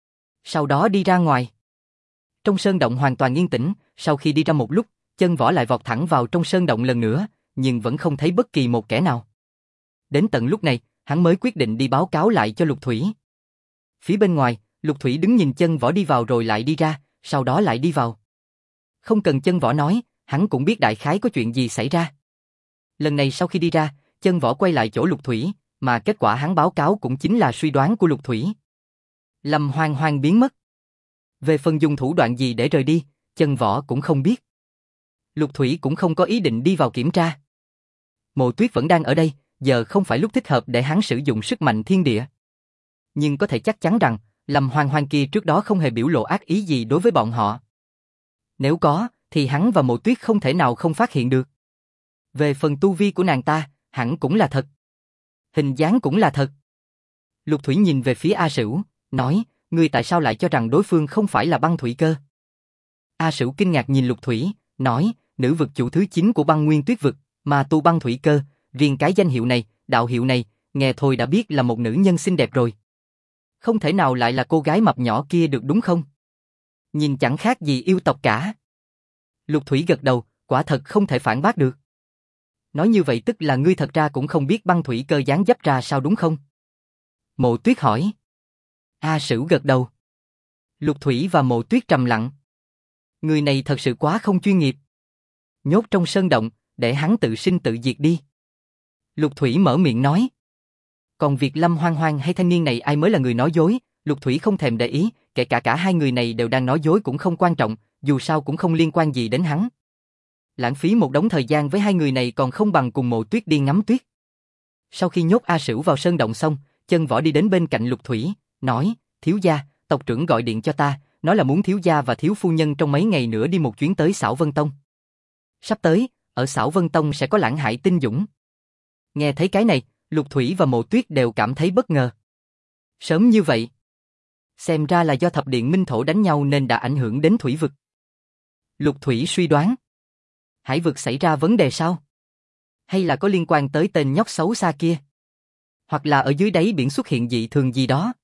Sau đó đi ra ngoài. Trong sơn động hoàn toàn yên tĩnh, sau khi đi ra một lúc, Chân Võ lại vọt thẳng vào trong sơn động lần nữa, nhưng vẫn không thấy bất kỳ một kẻ nào. Đến tận lúc này, hắn mới quyết định đi báo cáo lại cho Lục Thủy. Phía bên ngoài, Lục Thủy đứng nhìn Chân Võ đi vào rồi lại đi ra, sau đó lại đi vào. Không cần Chân Võ nói, hắn cũng biết đại khái có chuyện gì xảy ra. Lần này sau khi đi ra, Chân Võ quay lại chỗ Lục Thủy, mà kết quả hắn báo cáo cũng chính là suy đoán của Lục Thủy. Lâm Hoang Hoang biến mất. Về phần dùng thủ đoạn gì để rời đi, Chân Võ cũng không biết. Lục Thủy cũng không có ý định đi vào kiểm tra. Mộ Tuyết vẫn đang ở đây, giờ không phải lúc thích hợp để hắn sử dụng sức mạnh thiên địa. Nhưng có thể chắc chắn rằng, Lâm Hoang Hoang kia trước đó không hề biểu lộ ác ý gì đối với bọn họ. Nếu có, thì hắn và Mộ Tuyết không thể nào không phát hiện được. Về phần tu vi của nàng ta, hẳn cũng là thật. Hình dáng cũng là thật. Lục Thủy nhìn về phía A Sửu, nói, ngươi tại sao lại cho rằng đối phương không phải là Băng Thủy Cơ? A Sửu kinh ngạc nhìn Lục Thủy, nói, nữ vực chủ thứ 9 của Băng Nguyên Tuyết vực, mà tu Băng Thủy Cơ, riêng cái danh hiệu này, đạo hiệu này, nghe thôi đã biết là một nữ nhân xinh đẹp rồi. Không thể nào lại là cô gái mập nhỏ kia được đúng không? Nhìn chẳng khác gì yêu tộc cả. Lục Thủy gật đầu, quả thật không thể phản bác được. Nói như vậy tức là ngươi thật ra cũng không biết Băng Thủy Cơ dáng dấp ra sao đúng không? Mộ Tuyết hỏi. A Sửu gật đầu. Lục Thủy và Mộ Tuyết trầm lặng. Người này thật sự quá không chuyên nghiệp. Nhốt trong sơn động, để hắn tự sinh tự diệt đi. Lục Thủy mở miệng nói. Còn việc Lâm Hoang Hoang hay thanh niên này ai mới là người nói dối, Lục Thủy không thèm để ý, kể cả hai người này đều đang nói dối cũng không quan trọng, dù sao cũng không liên quan gì đến hắn. Lãng phí một đống thời gian với hai người này còn không bằng cùng Mộ Tuyết đi ngắm tuyết. Sau khi nhốt A Sửu vào sơn động xong, Chân Võ đi đến bên cạnh Lục Thủy, nói, thiếu gia, tộc trưởng gọi điện cho ta, nói là muốn thiếu gia và thiếu phu nhân trong mấy ngày nữa đi một chuyến tới Xảo Vân Tông. Sắp tới, ở Xảo Vân Tông sẽ có Lãng Hải Tinh Dũng. Nghe thấy cái này, Lục Thủy và Mộ Tuyết đều cảm thấy bất ngờ. Sớm như vậy? Xem ra là do thập điện minh thổ đánh nhau nên đã ảnh hưởng đến thủy vực. Lục Thủy suy đoán. Hải vực xảy ra vấn đề sao? Hay là có liên quan tới tên nhóc xấu xa kia? Hoặc là ở dưới đáy biển xuất hiện dị thường gì đó?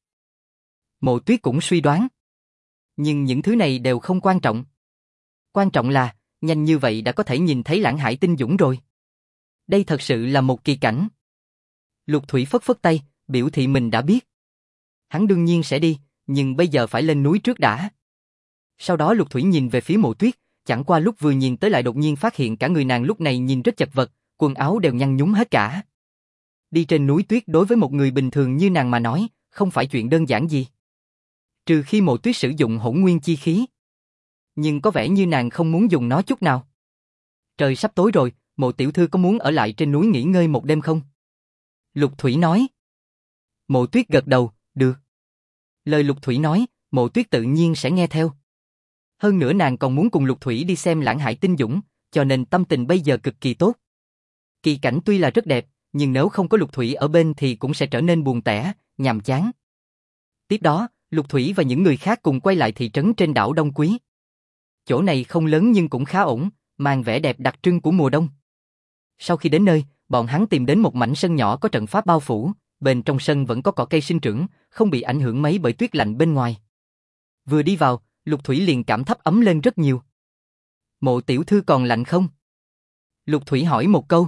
Mộ Tuyết cũng suy đoán. Nhưng những thứ này đều không quan trọng. Quan trọng là, nhanh như vậy đã có thể nhìn thấy Lãng Hải Tinh Dũng rồi. Đây thật sự là một kỳ cảnh. Lục Thủy phất phất tay, biểu thị mình đã biết. Hắn đương nhiên sẽ đi, nhưng bây giờ phải lên núi trước đã. Sau đó Lục Thủy nhìn về phía Mộ Tuyết, chẳng qua lúc vừa nhìn tới lại đột nhiên phát hiện cả người nàng lúc này nhìn rất chật vật, quần áo đều nhăn nhúm hết cả. Đi trên núi tuyết đối với một người bình thường như nàng mà nói, không phải chuyện đơn giản gì. Trừ khi Mộ Tuyết sử dụng hỗn nguyên chi khí. Nhưng có vẻ như nàng không muốn dùng nó chút nào. Trời sắp tối rồi, Mộ tiểu thư có muốn ở lại trên núi nghỉ ngơi một đêm không? Lục Thủy nói. Mộ Tuyết gật đầu, được. Lời Lục Thủy nói, Mộ Tuyết tự nhiên sẽ nghe theo. Hơn nữa nàng còn muốn cùng Lục Thủy đi xem Lãng Hải Tinh Dũng, cho nên tâm tình bây giờ cực kỳ tốt. Kỳ cảnh tuy là rất đẹp, nhưng nếu không có Lục Thủy ở bên thì cũng sẽ trở nên buồn tẻ, nhàm chán. Tiếp đó, Lục Thủy và những người khác cùng quay lại thị trấn trên đảo Đông Quý. Chỗ này không lớn nhưng cũng khá ổn, mang vẻ đẹp đặc trưng của mùa đông. Sau khi đến nơi, bọn hắn tìm đến một mảnh sân nhỏ có trận pháp bao phủ, bên trong sân vẫn có cỏ cây sinh trưởng, không bị ảnh hưởng mấy bởi tuyết lạnh bên ngoài. Vừa đi vào, Lục Thủy liền cảm thấp ấm lên rất nhiều. Mộ tiểu thư còn lạnh không? Lục Thủy hỏi một câu.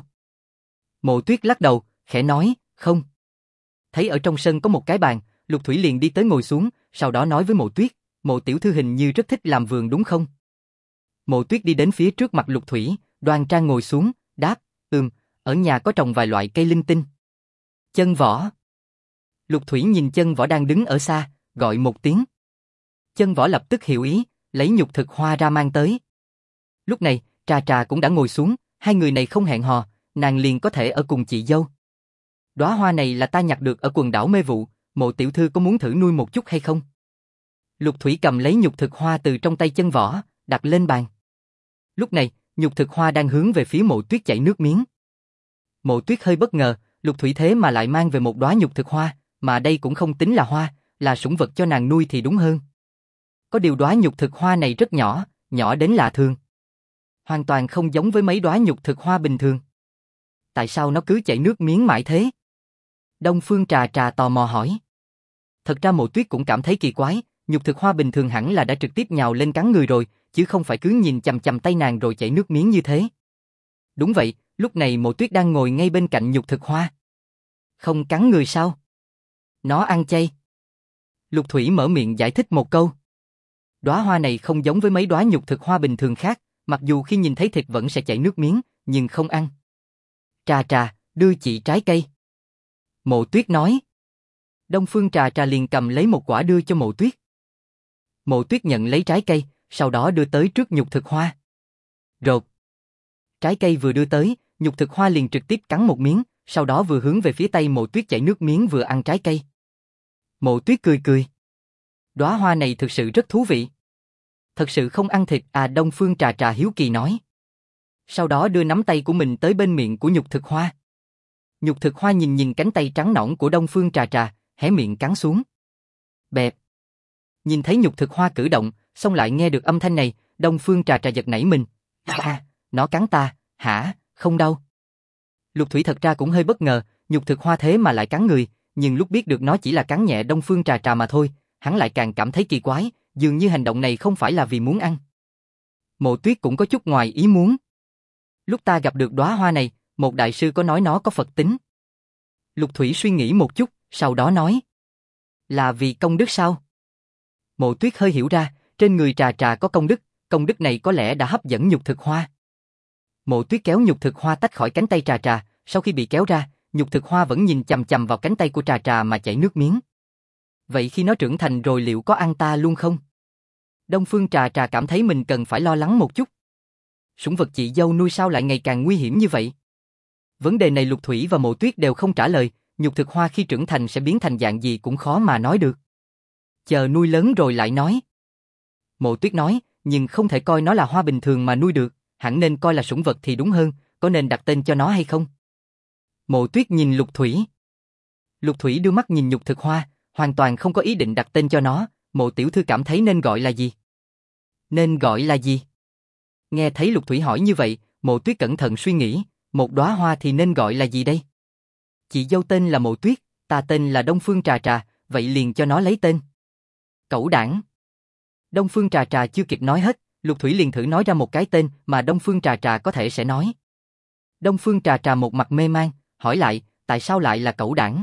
Mộ Tuyết lắc đầu, khẽ nói, không. Thấy ở trong sân có một cái bàn, Lục Thủy liền đi tới ngồi xuống, sau đó nói với Mộ Tuyết, Mộ tiểu thư hình như rất thích làm vườn đúng không? Mộ Tuyết đi đến phía trước mặt Lục Thủy, đoan trang ngồi xuống, đáp, ở nhà có trồng vài loại cây linh tinh. Chân Võ. Lục Thủy nhìn Chân Võ đang đứng ở xa, gọi một tiếng. Chân Võ lập tức hiểu ý, lấy nhục thực hoa ra mang tới. Lúc này, Trà Trà cũng đã ngồi xuống, hai người này không hẹn hò, nàng liền có thể ở cùng chị dâu. Đóa hoa này là ta nhặt được ở quần đảo Mê Vụ, Mộ tiểu thư có muốn thử nuôi một chút hay không? Lục Thủy cầm lấy nhục thực hoa từ trong tay Chân Võ, đặt lên bàn. Lúc này, nhục thực hoa đang hướng về phía Mộ Tuyết chảy nước miếng. Mộ Tuyết hơi bất ngờ, Lục Thủy thế mà lại mang về một đóa nhục thực hoa, mà đây cũng không tính là hoa, là sủng vật cho nàng nuôi thì đúng hơn. Có điều đóa nhục thực hoa này rất nhỏ, nhỏ đến lạ thường. Hoàn toàn không giống với mấy đóa nhục thực hoa bình thường. Tại sao nó cứ chảy nước miếng mãi thế? Đông Phương Trà Trà tò mò hỏi. Thật ra Mộ Tuyết cũng cảm thấy kỳ quái, nhục thực hoa bình thường hẳn là đã trực tiếp nhào lên cắn người rồi, chứ không phải cứ nhìn chằm chằm tay nàng rồi chảy nước miếng như thế. Đúng vậy, lúc này Mộ Tuyết đang ngồi ngay bên cạnh nhục thực hoa. Không cắn người sao? Nó ăn chay. Lục Thủy mở miệng giải thích một câu. Đóa hoa này không giống với mấy đóa nhục thực hoa bình thường khác, mặc dù khi nhìn thấy thịt vẫn sẽ chảy nước miếng, nhưng không ăn. Trà Trà, đưa chị trái cây. Mộ Tuyết nói. Đông Phương Trà Trà liền cầm lấy một quả đưa cho Mộ Tuyết. Mộ Tuyết nhận lấy trái cây, sau đó đưa tới trước nhục thực hoa. Rột. Trái cây vừa đưa tới, nhục thực hoa liền trực tiếp cắn một miếng, sau đó vừa hướng về phía tay Mộ Tuyết chảy nước miếng vừa ăn trái cây. Mộ Tuyết cười cười. Đóa hoa này thực sự rất thú vị. Thật sự không ăn thịt à? Đông Phương Trà Trà hiếu kỳ nói. Sau đó đưa nắm tay của mình tới bên miệng của nhục thực hoa. Nhục thực hoa nhìn cánh tay trắng nõn của Đông Phương Trà Trà, hé miệng cắn xuống. Bẹp. Nhìn thấy nhục thực hoa cử động, xong lại nghe được âm thanh này, Đông Phương Trà Trà giật nảy mình. Nó cắn ta, hả, không đau. Lục Thủy thật ra cũng hơi bất ngờ, nhục thực hoa thế mà lại cắn người, nhưng lúc biết được nó chỉ là cắn nhẹ Đông Phương Trà Trà mà thôi, hắn lại càng cảm thấy kỳ quái, dường như hành động này không phải là vì muốn ăn. Mộ Tuyết cũng có chút ngoài ý muốn. Lúc ta gặp được đóa hoa này, một đại sư có nói nó có Phật tính. Lục Thủy suy nghĩ một chút, sau đó nói. Là vì công đức sao? Mộ Tuyết hơi hiểu ra, trên người Trà Trà có công đức này có lẽ đã hấp dẫn nhục thực hoa. Mộ Tuyết kéo nhục thực hoa tách khỏi cánh tay Trà Trà, sau khi bị kéo ra, Nhục Thực Hoa vẫn nhìn chằm chằm vào cánh tay của Trà Trà mà chảy nước miếng. Vậy khi nó trưởng thành rồi liệu có ăn ta luôn không? Đông Phương Trà Trà cảm thấy mình cần phải lo lắng một chút. Sủng vật chị dâu nuôi sao lại ngày càng nguy hiểm như vậy? Vấn đề này Lục Thủy và Mộ Tuyết đều không trả lời, Nhục Thực Hoa khi trưởng thành sẽ biến thành dạng gì cũng khó mà nói được. Chờ nuôi lớn rồi lại nói. Mộ Tuyết nói, nhưng không thể coi nó là hoa bình thường mà nuôi được, hẳn nên coi là sủng vật thì đúng hơn, có nên đặt tên cho nó hay không? Mộ Tuyết nhìn Lục Thủy. Lục Thủy đưa mắt nhìn Nhục Thực Hoa, hoàn toàn không có ý định đặt tên cho nó, Mộ tiểu thư cảm thấy nên gọi là gì? Nên gọi là gì? Nghe thấy Lục Thủy hỏi như vậy, Mộ Tuyết cẩn thận suy nghĩ, một đóa hoa thì nên gọi là gì đây? Chị dâu tên là Mộ Tuyết, ta tên là Đông Phương Trà Trà, vậy liền cho nó lấy tên. Cẩu đảng. Đông Phương Trà Trà chưa kịp nói hết, Lục Thủy liền thử nói ra một cái tên mà Đông Phương Trà Trà có thể sẽ nói. Đông Phương Trà Trà một mặt mê man, hỏi lại, tại sao lại là cẩu đảng?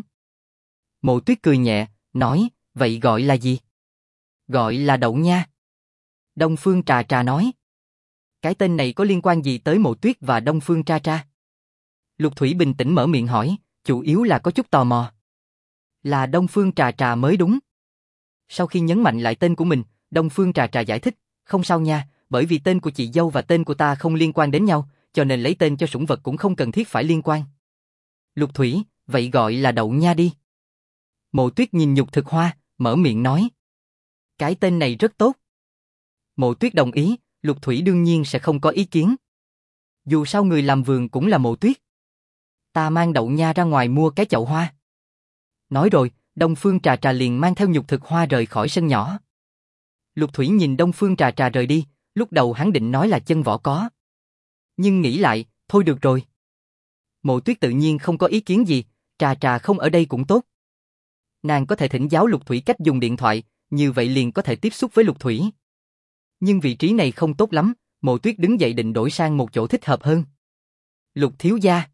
Mộ Tuyết cười nhẹ, nói, vậy gọi là gì? Gọi là đậu nha. Đông Phương Trà Trà nói. Cái tên này có liên quan gì tới Mộ Tuyết và Đông Phương Trà Trà? Lục Thủy bình tĩnh mở miệng hỏi, chủ yếu là có chút tò mò. Là Đông Phương Trà Trà mới đúng. Sau khi nhấn mạnh lại tên của mình, Đông Phương Trà Trà giải thích, không sao nha, bởi vì tên của chị dâu và tên của ta không liên quan đến nhau, cho nên lấy tên cho sủng vật cũng không cần thiết phải liên quan. Lục Thủy, vậy gọi là đậu nha đi. Mộ Tuyết nhìn Nhục Thực Hoa, mở miệng nói. Cái tên này rất tốt. Mộ Tuyết đồng ý, Lục Thủy đương nhiên sẽ không có ý kiến. Dù sao người làm vườn cũng là Mộ Tuyết. Ta mang đậu nha ra ngoài mua cái chậu hoa. Nói rồi, Đông Phương Trà Trà liền mang theo Nhục Thực Hoa rời khỏi sân nhỏ. Lục Thủy nhìn Đông Phương Trà Trà rời đi, lúc đầu hắn định nói là chân võ có. Nhưng nghĩ lại, thôi được rồi. Mộ Tuyết tự nhiên không có ý kiến gì, Trà Trà không ở đây cũng tốt. Nàng có thể thỉnh giáo Lục Thủy cách dùng điện thoại, như vậy liền có thể tiếp xúc với Lục Thủy. Nhưng vị trí này không tốt lắm, Mộ Tuyết đứng dậy định đổi sang một chỗ thích hợp hơn. Lục thiếu gia.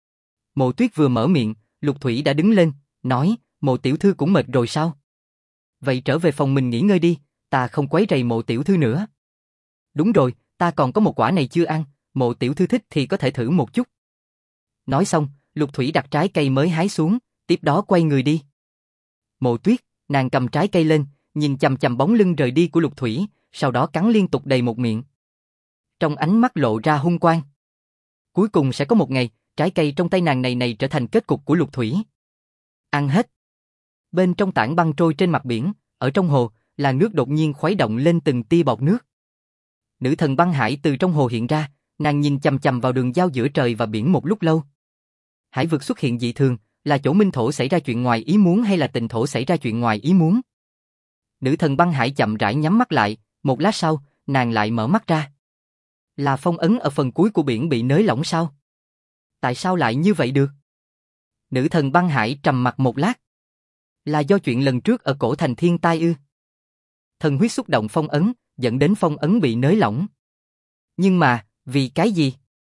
Mộ Tuyết vừa mở miệng, Lục Thủy đã đứng lên, nói, Mộ tiểu thư cũng mệt rồi sao? Vậy trở về phòng mình nghỉ ngơi đi, ta không quấy rầy Mộ tiểu thư nữa. Đúng rồi, ta còn có một quả này chưa ăn, Mộ tiểu thư thích thì có thể thử một chút. Nói xong, Lục Thủy đặt trái cây mới hái xuống, tiếp đó quay người đi. Mộ Tuyết, nàng cầm trái cây lên, nhìn chằm chằm bóng lưng rời đi của Lục Thủy, sau đó cắn liên tục đầy một miệng. Trong ánh mắt lộ ra hung quang. Cuối cùng sẽ có một ngày, trái cây trong tay nàng này trở thành kết cục của Lục Thủy. Ăn hết. Bên trong tảng băng trôi trên mặt biển, ở trong hồ, là nước đột nhiên khuấy động lên từng tia bọt nước. Nữ thần băng hải từ trong hồ hiện ra, nàng nhìn chằm chằm vào đường giao giữa trời và biển một lúc lâu. Hải vực xuất hiện dị thường, là chỗ minh thổ xảy ra chuyện ngoài ý muốn hay là tình thổ xảy ra chuyện ngoài ý muốn? Nữ thần băng hải chậm rãi nhắm mắt lại, một lát sau, nàng lại mở mắt ra. Là phong ấn ở phần cuối của biển bị nới lỏng sao? Tại sao lại như vậy được? Nữ thần băng hải trầm mặc một lát. Là do chuyện lần trước ở cổ thành thiên tai ư? Thần huyết xúc động phong ấn, dẫn đến phong ấn bị nới lỏng. Nhưng mà, vì cái gì?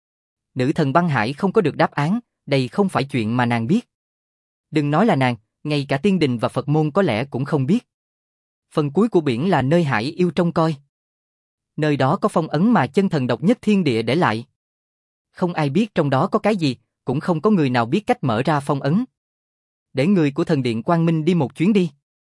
Nữ thần băng hải không có được đáp án, đây không phải chuyện mà nàng biết. Đừng nói là nàng, ngay cả tiên đình và Phật môn có lẽ cũng không biết. Phần cuối của biển là nơi hải yêu trông coi. Nơi đó có phong ấn mà chân thần độc nhất thiên địa để lại. Không ai biết trong đó có cái gì, cũng không có người nào biết cách mở ra phong ấn. Để người của thần điện Quang Minh đi một chuyến đi.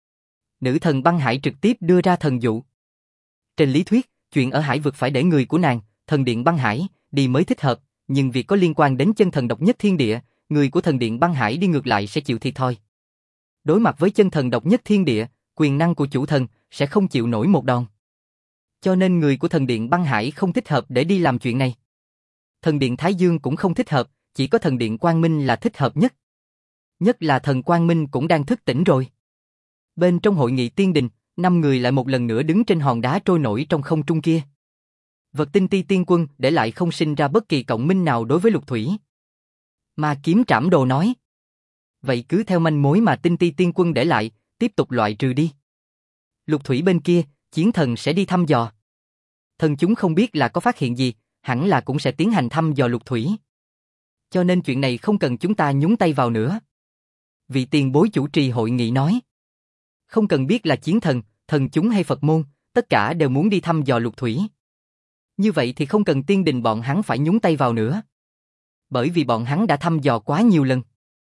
Nữ thần băng hải trực tiếp đưa ra thần dụ. Trên lý thuyết, chuyện ở hải vực phải để người của nàng, thần điện băng hải, đi mới thích hợp, nhưng việc có liên quan đến chân thần độc nhất thiên địa, người của thần điện băng hải đi ngược lại sẽ chịu thiệt thòi. Đối mặt với chân thần độc nhất thiên địa, quyền năng của chủ thần sẽ không chịu nổi một đòn. Cho nên người của thần điện băng hải không thích hợp để đi làm chuyện này. Thần điện Thái Dương cũng không thích hợp, chỉ có thần điện Quang Minh là thích hợp nhất. Nhất là thần Quang Minh cũng đang thức tỉnh rồi. Bên trong hội nghị tiên đình, 5 người lại một lần nữa đứng trên hòn đá trôi nổi trong không trung kia. Vật tinh ti tiên quân để lại không sinh ra bất kỳ cộng minh nào đối với Lục Thủy. Mà kiếm trảm đồ nói. Vậy cứ theo manh mối mà tinh ti tiên quân để lại, tiếp tục loại trừ đi. Lục Thủy bên kia, chiến thần sẽ đi thăm dò. Thần chúng không biết là có phát hiện gì, hẳn là cũng sẽ tiến hành thăm dò Lục Thủy. Cho nên chuyện này không cần chúng ta nhúng tay vào nữa. Vị tiền bối chủ trì hội nghị nói. Không cần biết là chiến thần, thần chúng hay Phật môn, tất cả đều muốn đi thăm dò Lục Thủy. Như vậy thì không cần tiên đình bọn hắn phải nhúng tay vào nữa. Bởi vì bọn hắn đã thăm dò quá nhiều lần.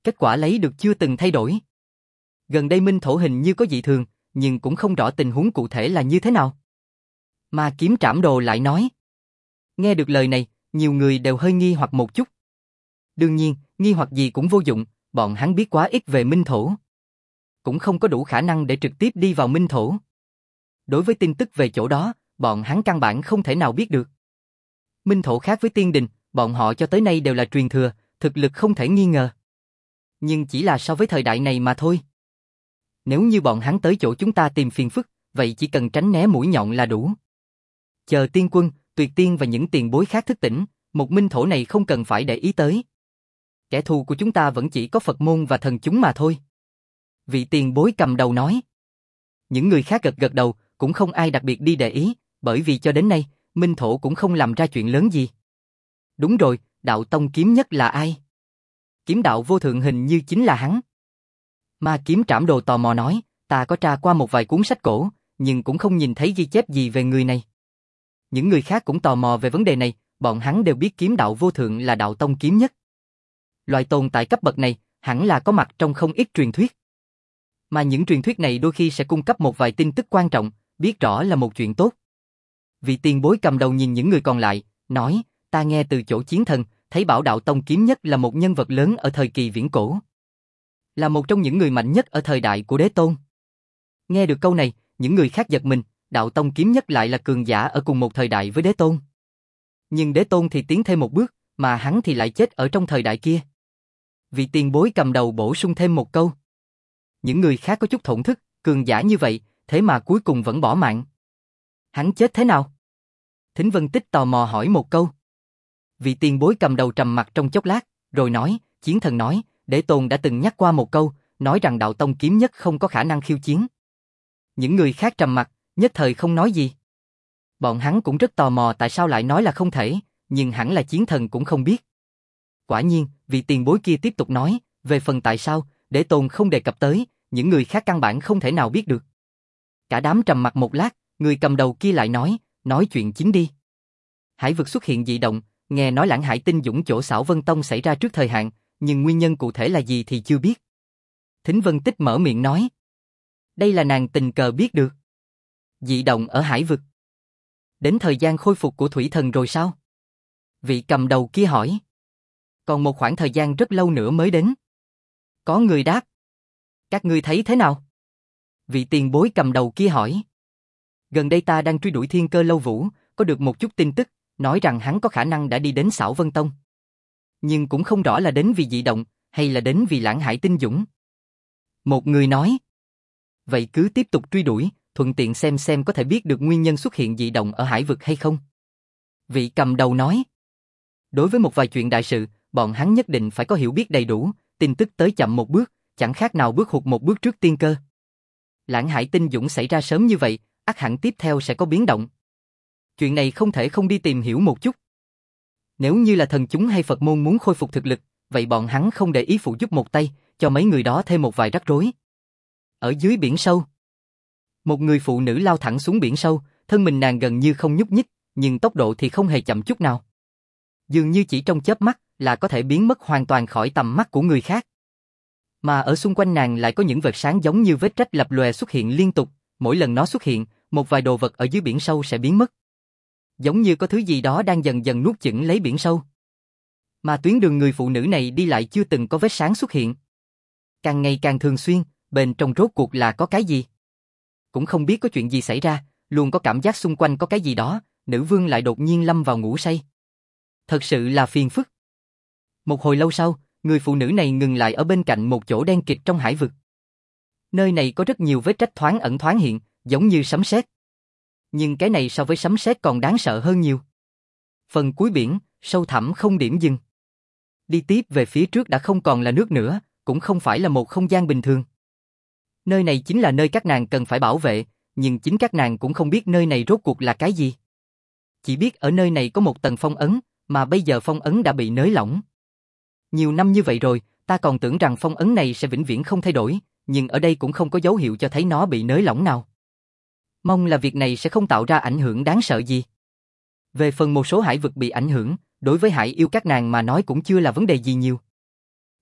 Kết quả lấy được chưa từng thay đổi. Gần đây minh thổ hình như có dị thường, nhưng cũng không rõ tình huống cụ thể là như thế nào. Ma kiếm trảm đồ lại nói. Nghe được lời này, nhiều người đều hơi nghi hoặc một chút. Đương nhiên, nghi hoặc gì cũng vô dụng, bọn hắn biết quá ít về minh thổ. Cũng không có đủ khả năng để trực tiếp đi vào minh thổ. Đối với tin tức về chỗ đó, bọn hắn căn bản không thể nào biết được. Minh thổ khác với tiên đình, bọn họ cho tới nay đều là truyền thừa, thực lực không thể nghi ngờ. Nhưng chỉ là so với thời đại này mà thôi. Nếu như bọn hắn tới chỗ chúng ta tìm phiền phức, vậy chỉ cần tránh né mũi nhọn là đủ. Chờ tiên quân, tuyệt tiên và những tiền bối khác thức tỉnh, một minh thổ này không cần phải để ý tới. Kẻ thù của chúng ta vẫn chỉ có Phật môn và thần chúng mà thôi. Vị tiền bối cầm đầu nói. Những người khác gật gật đầu, cũng không ai đặc biệt đi để ý, bởi vì cho đến nay, minh thổ cũng không làm ra chuyện lớn gì. Đúng rồi, đạo tông kiếm nhất là ai? Kiếm đạo vô thượng hình như chính là hắn. Ma kiếm trảm đồ tò mò nói, ta có tra qua một vài cuốn sách cổ, nhưng cũng không nhìn thấy ghi chép gì về người này. Những người khác cũng tò mò về vấn đề này, bọn hắn đều biết kiếm đạo vô thượng là đạo tông kiếm nhất. Loại tồn tại cấp bậc này, hẳn là có mặt trong không ít truyền thuyết. Mà những truyền thuyết này đôi khi sẽ cung cấp một vài tin tức quan trọng, biết rõ là một chuyện tốt. Vị tiền bối cầm đầu nhìn những người còn lại, nói, ta nghe từ chỗ chiến thần, thấy bảo đạo tông kiếm nhất là một nhân vật lớn ở thời kỳ viễn cổ. Là một trong những người mạnh nhất ở thời đại của đế tôn. Nghe được câu này, những người khác giật mình, đạo tông kiếm nhất lại là cường giả ở cùng một thời đại với đế tôn. Nhưng đế tôn thì tiến thêm một bước, mà hắn thì lại chết ở trong thời đại kia. Vị tiền bối cầm đầu bổ sung thêm một câu. Những người khác có chút thổn thức, cường giả như vậy, thế mà cuối cùng vẫn bỏ mạng. Hắn chết thế nào? Thính Vân Tích tò mò hỏi một câu. Vị tiền bối cầm đầu trầm mặc trong chốc lát, rồi nói, chiến thần nói, đế tôn đã từng nhắc qua một câu, nói rằng đạo tông kiếm nhất không có khả năng khiêu chiến. Những người khác trầm mặc, nhất thời không nói gì. Bọn hắn cũng rất tò mò tại sao lại nói là không thể, nhưng hẳn là chiến thần cũng không biết. Quả nhiên, vị tiền bối kia tiếp tục nói, về phần tại sao, đế tôn không đề cập tới, những người khác căn bản không thể nào biết được. Cả đám trầm mặc một lát, người cầm đầu kia lại nói chuyện chính đi. Hải vực xuất hiện dị động, nghe nói Lãng Hải Tinh Dũng chỗ Xảo Vân Tông xảy ra trước thời hạn, nhưng nguyên nhân cụ thể là gì thì chưa biết. Thính Vân Tích mở miệng nói. Đây là nàng tình cờ biết được. Dị động ở hải vực. Đến thời gian khôi phục của thủy thần rồi sao? Vị cầm đầu kia hỏi. Còn một khoảng thời gian rất lâu nữa mới đến. Có người đáp. Các ngươi thấy thế nào? Vị tiền bối cầm đầu kia hỏi. Gần đây ta đang truy đuổi Thiên Cơ Lâu Vũ, có được một chút tin tức, nói rằng hắn có khả năng đã đi đến Xảo Vân Tông. Nhưng cũng không rõ là đến vì dị động, hay là đến vì Lãng Hải Tinh Dũng. Một người nói. Vậy cứ tiếp tục truy đuổi, thuận tiện xem có thể biết được nguyên nhân xuất hiện dị động ở hải vực hay không. Vị cầm đầu nói. Đối với một vài chuyện đại sự, bọn hắn nhất định phải có hiểu biết đầy đủ, tin tức tới chậm một bước, chẳng khác nào bước hụt một bước trước tiên cơ. Lãng Hải Tinh Dũng xảy ra sớm như vậy, ắt hẳn tiếp theo sẽ có biến động. Chuyện này không thể không đi tìm hiểu một chút. Nếu như là thần chúng hay Phật môn muốn khôi phục thực lực, vậy bọn hắn không để ý phụ giúp một tay, cho mấy người đó thêm một vài rắc rối. Ở dưới biển sâu, một người phụ nữ lao thẳng xuống biển sâu, thân mình nàng gần như không nhúc nhích, nhưng tốc độ thì không hề chậm chút nào. Dường như chỉ trong chớp mắt là có thể biến mất hoàn toàn khỏi tầm mắt của người khác. Mà ở xung quanh nàng lại có những vệt sáng giống như vết rách lập lòe xuất hiện liên tục, mỗi lần nó xuất hiện, một vài đồ vật ở dưới biển sâu sẽ biến mất. Giống như có thứ gì đó đang dần dần nuốt chửng lấy biển sâu. Mà tuyến đường người phụ nữ này đi lại chưa từng có vết sáng xuất hiện. Càng ngày càng thường xuyên, bên trong rốt cuộc là có cái gì? Cũng không biết có chuyện gì xảy ra, luôn có cảm giác xung quanh có cái gì đó, nữ vương lại đột nhiên lâm vào ngủ say. Thật sự là phiền phức. Một hồi lâu sau, người phụ nữ này ngừng lại ở bên cạnh một chỗ đen kịt trong hải vực. Nơi này có rất nhiều vết rách thoáng ẩn thoáng hiện, giống như sấm sét. Nhưng cái này so với sấm sét còn đáng sợ hơn nhiều. Phần cuối biển, sâu thẳm không điểm dừng. Đi tiếp về phía trước đã không còn là nước nữa, cũng không phải là một không gian bình thường. Nơi này chính là nơi các nàng cần phải bảo vệ, nhưng chính các nàng cũng không biết nơi này rốt cuộc là cái gì. Chỉ biết ở nơi này có một tầng phong ấn, mà bây giờ phong ấn đã bị nới lỏng. Nhiều năm như vậy rồi, ta còn tưởng rằng phong ấn này sẽ vĩnh viễn không thay đổi, nhưng ở đây cũng không có dấu hiệu cho thấy nó bị nới lỏng nào. Mong là việc này sẽ không tạo ra ảnh hưởng đáng sợ gì. Về phần một số hải vực bị ảnh hưởng, đối với hải yêu các nàng mà nói cũng chưa là vấn đề gì nhiều.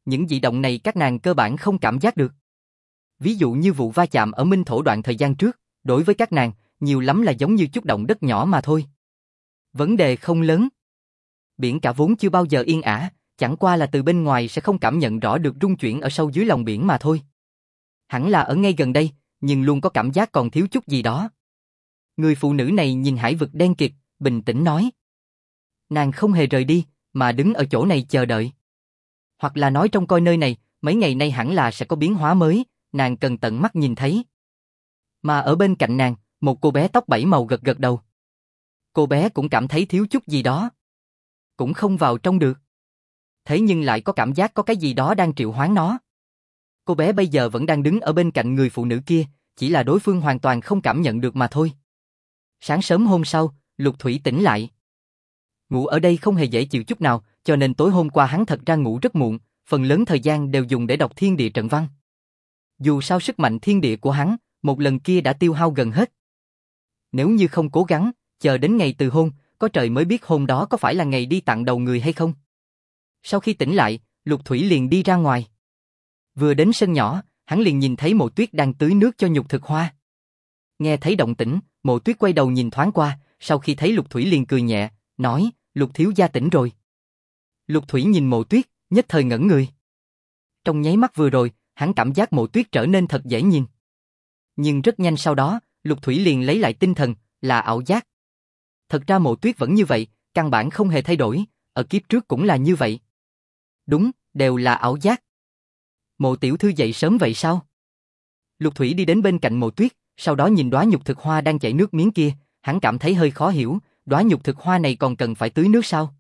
Những dị động này các nàng cơ bản không cảm giác được. Ví dụ như vụ va chạm ở Minh Thổ đoạn thời gian trước, đối với các nàng, nhiều lắm là giống như chút động đất nhỏ mà thôi. Vấn đề không lớn. Biển cả vốn chưa bao giờ yên ả, chẳng qua là từ bên ngoài sẽ không cảm nhận rõ được rung chuyển ở sâu dưới lòng biển mà thôi. Hẳn là ở ngay gần đây, nhưng luôn có cảm giác còn thiếu chút gì đó. Người phụ nữ này nhìn hải vực đen kịt, bình tĩnh nói. Nàng không hề rời đi, mà đứng ở chỗ này chờ đợi. Hoặc là nói trông coi nơi này, mấy ngày nay hẳn là sẽ có biến hóa mới, nàng cần tận mắt nhìn thấy. Mà ở bên cạnh nàng, một cô bé tóc 7 màu gật gật đầu. Cô bé cũng cảm thấy thiếu chút gì đó. Cũng không vào trong được. Thế nhưng lại có cảm giác có cái gì đó đang triệu hoán nó. Cô bé bây giờ vẫn đang đứng ở bên cạnh người phụ nữ kia, chỉ là đối phương hoàn toàn không cảm nhận được mà thôi. Sáng sớm hôm sau, Lục Thủy tỉnh lại. Ngủ ở đây không hề dễ chịu chút nào, cho nên tối hôm qua hắn thật ra ngủ rất muộn, phần lớn thời gian đều dùng để đọc thiên địa trận văn. Dù sao sức mạnh thiên địa của hắn, một lần kia đã tiêu hao gần hết. Nếu như không cố gắng, chờ đến ngày từ hôn, có trời mới biết hôm đó có phải là ngày đi tặng đầu người hay không. Sau khi tỉnh lại, Lục Thủy liền đi ra ngoài. Vừa đến sân nhỏ, hắn liền nhìn thấy Mộ Tuyết đang tưới nước cho nhục thực hoa. Nghe thấy động tĩnh, Mộ Tuyết quay đầu nhìn thoáng qua, sau khi thấy Lục Thủy liền cười nhẹ, nói, Lục thiếu gia tỉnh rồi. Lục Thủy nhìn Mộ Tuyết, nhất thời ngẩn người. Trong nháy mắt vừa rồi, hắn cảm giác Mộ Tuyết trở nên thật dễ nhìn. Nhưng rất nhanh sau đó, Lục Thủy liền lấy lại tinh thần, là ảo giác. Thật ra Mộ Tuyết vẫn như vậy, căn bản không hề thay đổi, ở kiếp trước cũng là như vậy. Đúng, đều là ảo giác. Mộ tiểu thư dậy sớm vậy sao? Lục Thủy đi đến bên cạnh Mộ Tuyết, sau đó nhìn đóa nhục thực hoa đang chảy nước miếng kia, hắn cảm thấy hơi khó hiểu, đóa nhục thực hoa này còn cần phải tưới nước sao?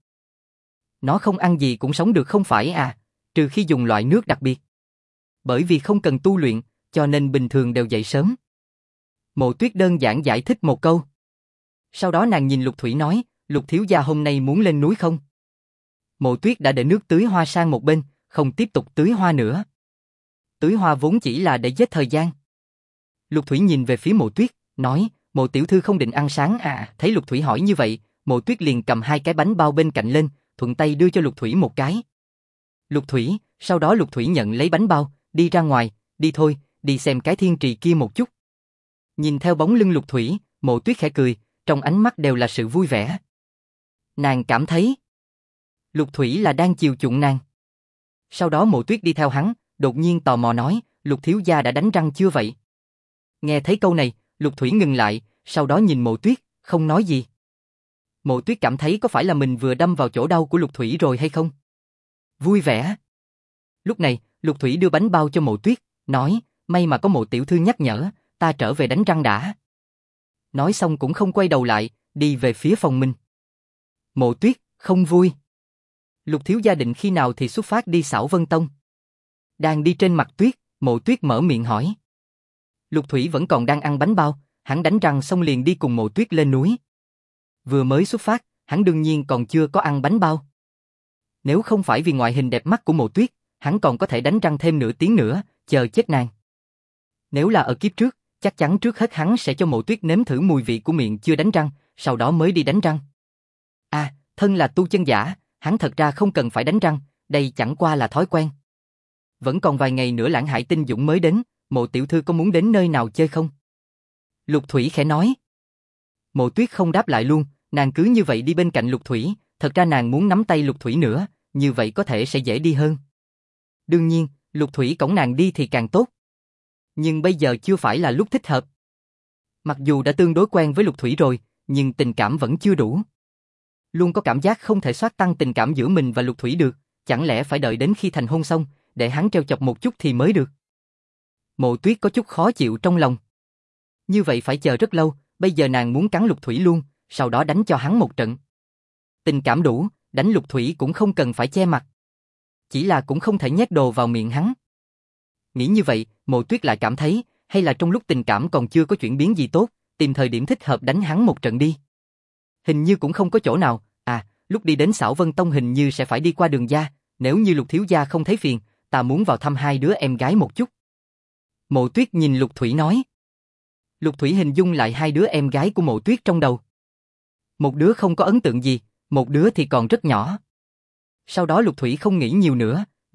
Nó không ăn gì cũng sống được không phải à, trừ khi dùng loại nước đặc biệt. Bởi vì không cần tu luyện, cho nên bình thường đều dậy sớm. Mộ Tuyết đơn giản giải thích một câu. Sau đó nàng nhìn Lục Thủy nói, Lục thiếu gia hôm nay muốn lên núi không? Mộ Tuyết đã để nước tưới hoa sang một bên, không tiếp tục tưới hoa nữa. Tưới hoa vốn chỉ là để giết thời gian. Lục Thủy nhìn về phía Mộ Tuyết, nói, Mộ tiểu thư không định ăn sáng à? Thấy Lục Thủy hỏi như vậy, Mộ Tuyết liền cầm 2 cái bánh bao bên cạnh lên, thuận tay đưa cho Lục Thủy một cái. Lục Thủy, sau đó Lục Thủy nhận lấy bánh bao, đi ra ngoài, đi thôi, đi xem cái thiên trì kia một chút. Nhìn theo bóng lưng Lục Thủy, Mộ Tuyết khẽ cười, trong ánh mắt đều là sự vui vẻ. Nàng cảm thấy Lục Thủy là đang chiều chuộng nàng. Sau đó Mộ Tuyết đi theo hắn, đột nhiên tò mò nói, Lục thiếu gia đã đánh răng chưa vậy? Nghe thấy câu này, Lục Thủy ngừng lại, sau đó nhìn Mộ Tuyết, không nói gì. Mộ Tuyết cảm thấy có phải là mình vừa đâm vào chỗ đau của Lục Thủy rồi hay không? Vui vẻ. Lúc này, Lục Thủy đưa bánh bao cho Mộ Tuyết, nói, may mà có Mộ tiểu thư nhắc nhở, ta trở về đánh răng đã. Nói xong cũng không quay đầu lại, đi về phía phòng mình. Mộ Tuyết, không vui. Lục thiếu gia định khi nào thì xuất phát đi Xảo Vân Tông? Đang đi trên mặt tuyết, Mộ Tuyết mở miệng hỏi. Lục Thủy vẫn còn đang ăn bánh bao, hắn đánh răng xong liền đi cùng Mộ Tuyết lên núi. Vừa mới xuất phát, hắn đương nhiên còn chưa có ăn bánh bao. Nếu không phải vì ngoại hình đẹp mắt của Mộ Tuyết, hắn còn có thể đánh răng thêm nửa tiếng nữa, chờ chết nàng. Nếu là ở kiếp trước, chắc chắn trước hết hắn sẽ cho Mộ Tuyết nếm thử mùi vị của miệng chưa đánh răng, sau đó mới đi đánh răng. À, thân là tu chân giả, hắn thật ra không cần phải đánh răng, đây chẳng qua là thói quen. Vẫn còn vài ngày nữa Lãng Hải Tinh Dũng mới đến, Mộ tiểu thư có muốn đến nơi nào chơi không? Lục Thủy khẽ nói. Mộ Tuyết không đáp lại luôn, nàng cứ như vậy đi bên cạnh Lục Thủy, thật ra nàng muốn nắm tay Lục Thủy nữa, như vậy có thể sẽ dễ đi hơn. Đương nhiên, Lục Thủy cõng nàng đi thì càng tốt. Nhưng bây giờ chưa phải là lúc thích hợp. Mặc dù đã tương đối quen với Lục Thủy rồi, nhưng tình cảm vẫn chưa đủ. Luôn có cảm giác không thể xoát tăng tình cảm giữa mình và Lục Thủy được, chẳng lẽ phải đợi đến khi thành hôn xong, để hắn trêu chọc một chút thì mới được. Mộ Tuyết có chút khó chịu trong lòng. Như vậy phải chờ rất lâu, bây giờ nàng muốn cắn Lục Thủy luôn, sau đó đánh cho hắn một trận. Tình cảm đủ, đánh Lục Thủy cũng không cần phải che mặt. Chỉ là cũng không thể nhét đồ vào miệng hắn. Nghĩ như vậy, Mộ Tuyết lại cảm thấy, hay là trong lúc tình cảm còn chưa có chuyển biến gì tốt, tìm thời điểm thích hợp đánh hắn một trận đi. Hình như cũng không có chỗ nào, à, lúc đi đến Xảo Vân Tông hình như sẽ phải đi qua đường gia, nếu như Lục thiếu gia không thấy phiền, ta muốn vào thăm 2 đứa em gái một chút. Mộ Tuyết nhìn Lục Thủy nói. Lục Thủy hình dung lại 2 đứa em gái của Mộ Tuyết trong đầu. Một đứa không có ấn tượng gì, một đứa thì còn rất nhỏ. Sau đó Lục Thủy không nghĩ nhiều nữa, được,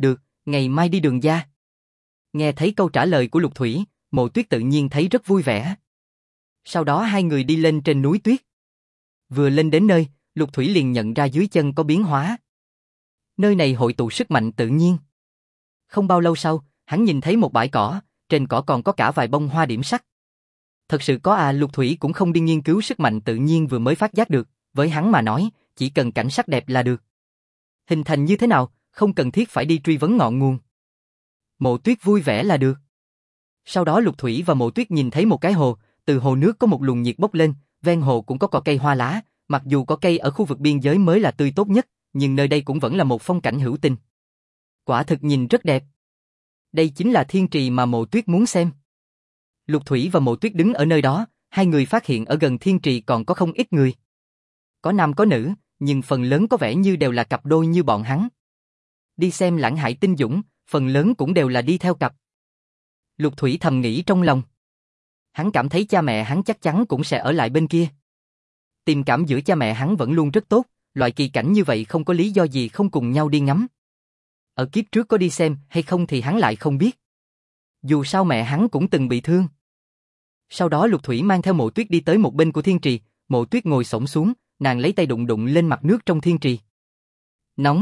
Ngày mai đi Đường Gia. Nghe thấy câu trả lời của Lục Thủy, Mộ Tuyết tự nhiên thấy rất vui vẻ. Sau đó hai người đi lên trên núi tuyết. Vừa lên đến nơi, Lục Thủy liền nhận ra dưới chân có biến hóa. Nơi này hội tụ sức mạnh tự nhiên. Không bao lâu sau, hắn nhìn thấy một bãi cỏ, trên cỏ còn có cả vài bông hoa điểm sắc. Thật sự có à, Lục Thủy cũng không đi nghiên cứu sức mạnh tự nhiên vừa mới phát giác được, với hắn mà nói, chỉ cần cảnh sắc đẹp là được. Hình thành như thế nào, không cần thiết phải đi truy vấn ngọn nguồn. Mộ Tuyết vui vẻ là được. Sau đó Lục Thủy và Mộ Tuyết nhìn thấy một cái hồ, từ hồ nước có một luồng nhiệt bốc lên, ven hồ cũng có cỏ cây hoa lá, mặc dù cỏ cây ở khu vực biên giới mới là tươi tốt nhất, nhưng nơi đây cũng vẫn là một phong cảnh hữu tình. Quả thực nhìn rất đẹp. Đây chính là thiên trì mà Mộ Tuyết muốn xem. Lục Thủy và Mộ Tuyết đứng ở nơi đó, hai người phát hiện ở gần thiên trì còn có không ít người. Có nam có nữ, nhưng phần lớn có vẻ như đều là cặp đôi như bọn hắn. Đi xem Lãng Hải Tinh Dũng, phần lớn cũng đều là đi theo cặp. Lục Thủy thầm nghĩ trong lòng. Hắn cảm thấy cha mẹ hắn chắc chắn cũng sẽ ở lại bên kia. Tình cảm giữa cha mẹ hắn vẫn luôn rất tốt, loại kỳ cảnh như vậy không có lý do gì không cùng nhau đi ngắm. Ở kiếp trước có đi xem hay không thì hắn lại không biết. Dù sao mẹ hắn cũng từng bị thương. Sau đó Lục Thủy mang theo Mộ Tuyết đi tới một bên của thiên trì, Mộ Tuyết ngồi xổm xuống, nàng lấy tay đụng đụng lên mặt nước trong thiên trì. Nóng.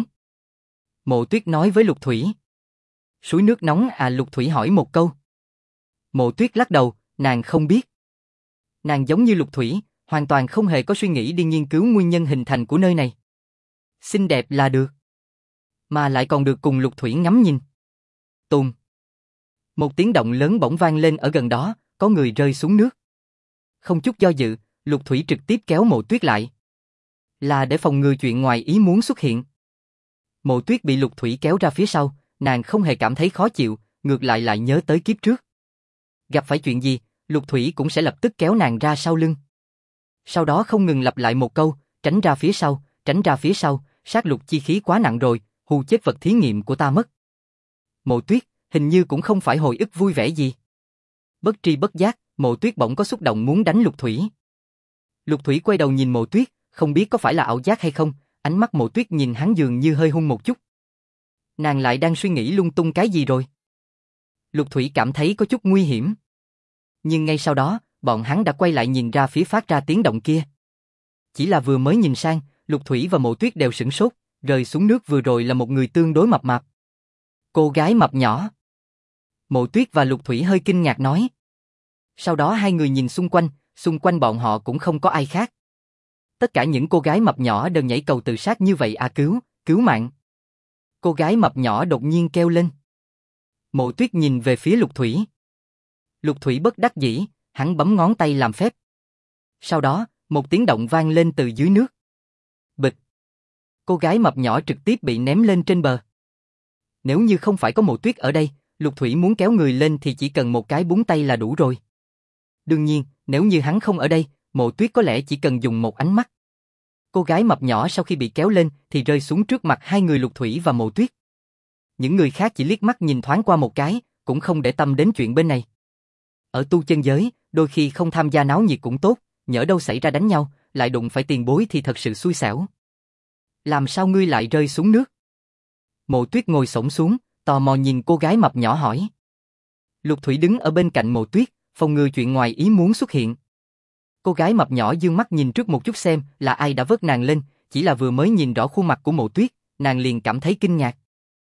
Mộ Tuyết nói với Lục Thủy. Suối nước nóng à, Lục Thủy hỏi một câu. Mộ Tuyết lắc đầu, nàng không biết. Nàng giống như Lục Thủy, hoàn toàn không hề có suy nghĩ đi nghiên cứu nguyên nhân hình thành của nơi này. Xinh đẹp là được. Mà lại còn được cùng Lục Thủy ngắm nhìn. Tùm. Một tiếng động lớn bỗng vang lên ở gần đó, có người rơi xuống nước. Không chút do dự, Lục Thủy trực tiếp kéo Mộ Tuyết lại. Là để phòng ngừa chuyện ngoài ý muốn xuất hiện. Mộ Tuyết bị Lục Thủy kéo ra phía sau, nàng không hề cảm thấy khó chịu, ngược lại nhớ tới kiếp trước. Gặp phải chuyện gì, Lục Thủy cũng sẽ lập tức kéo nàng ra sau lưng. Sau đó không ngừng lặp lại một câu, tránh ra phía sau, tránh ra phía sau, sát lục chi khí quá nặng rồi, hù chết vật thí nghiệm của ta mất. Mộ Tuyết, hình như cũng không phải hồi ức vui vẻ gì. Bất tri bất giác, Mộ Tuyết bỗng có xúc động muốn đánh Lục Thủy. Lục Thủy quay đầu nhìn Mộ Tuyết, không biết có phải là ảo giác hay không, ánh mắt Mộ Tuyết nhìn hắn dường như hơi hung một chút. Nàng lại đang suy nghĩ lung tung cái gì rồi? Lục Thủy cảm thấy có chút nguy hiểm. Nhưng ngay sau đó, bọn hắn đã quay lại nhìn ra phía phát ra tiếng động kia. Chỉ là vừa mới nhìn sang, Lục Thủy và Mộ Tuyết đều sửng sốt, rơi xuống nước vừa rồi là một người tương đối mập mạp. Cô gái mập nhỏ. Mộ Tuyết và Lục Thủy hơi kinh ngạc nói. Sau đó hai người nhìn xung quanh bọn họ cũng không có ai khác. Tất cả những cô gái mập nhỏ đều nhảy cầu tự sát như vậy à, cứu mạng. Cô gái mập nhỏ đột nhiên kêu lên. Mộ Tuyết nhìn về phía Lục Thủy. Lục Thủy bất đắc dĩ, hắn bấm ngón tay làm phép. Sau đó, một tiếng động vang lên từ dưới nước. Bịch. Cô gái mập nhỏ trực tiếp bị ném lên trên bờ. Nếu như không phải có Mộ Tuyết ở đây, Lục Thủy muốn kéo người lên thì chỉ cần một cái búng tay là đủ rồi. Đương nhiên, nếu như hắn không ở đây, Mộ Tuyết có lẽ chỉ cần dùng một ánh mắt. Cô gái mập nhỏ sau khi bị kéo lên thì rơi xuống trước mặt hai người Lục Thủy và Mộ Tuyết. Những người khác chỉ liếc mắt nhìn thoáng qua một cái, cũng không để tâm đến chuyện bên này. Ở tu chân giới, đôi khi không tham gia náo nhiệt cũng tốt, nhỡ đâu xảy ra đánh nhau, lại đụng phải tiền bối thì thật sự xui xẻo. Làm sao ngươi lại rơi xuống nước? Mộ Tuyết ngồi xổm xuống, tò mò nhìn cô gái mập nhỏ hỏi. Lục Thủy đứng ở bên cạnh Mộ Tuyết, phòng ngừa chuyện ngoài ý muốn xuất hiện. Cô gái mập nhỏ dương mắt nhìn trước một chút xem là ai đã vớt nàng lên, chỉ là vừa mới nhìn rõ khuôn mặt của Mộ Tuyết, nàng liền cảm thấy kinh ngạc.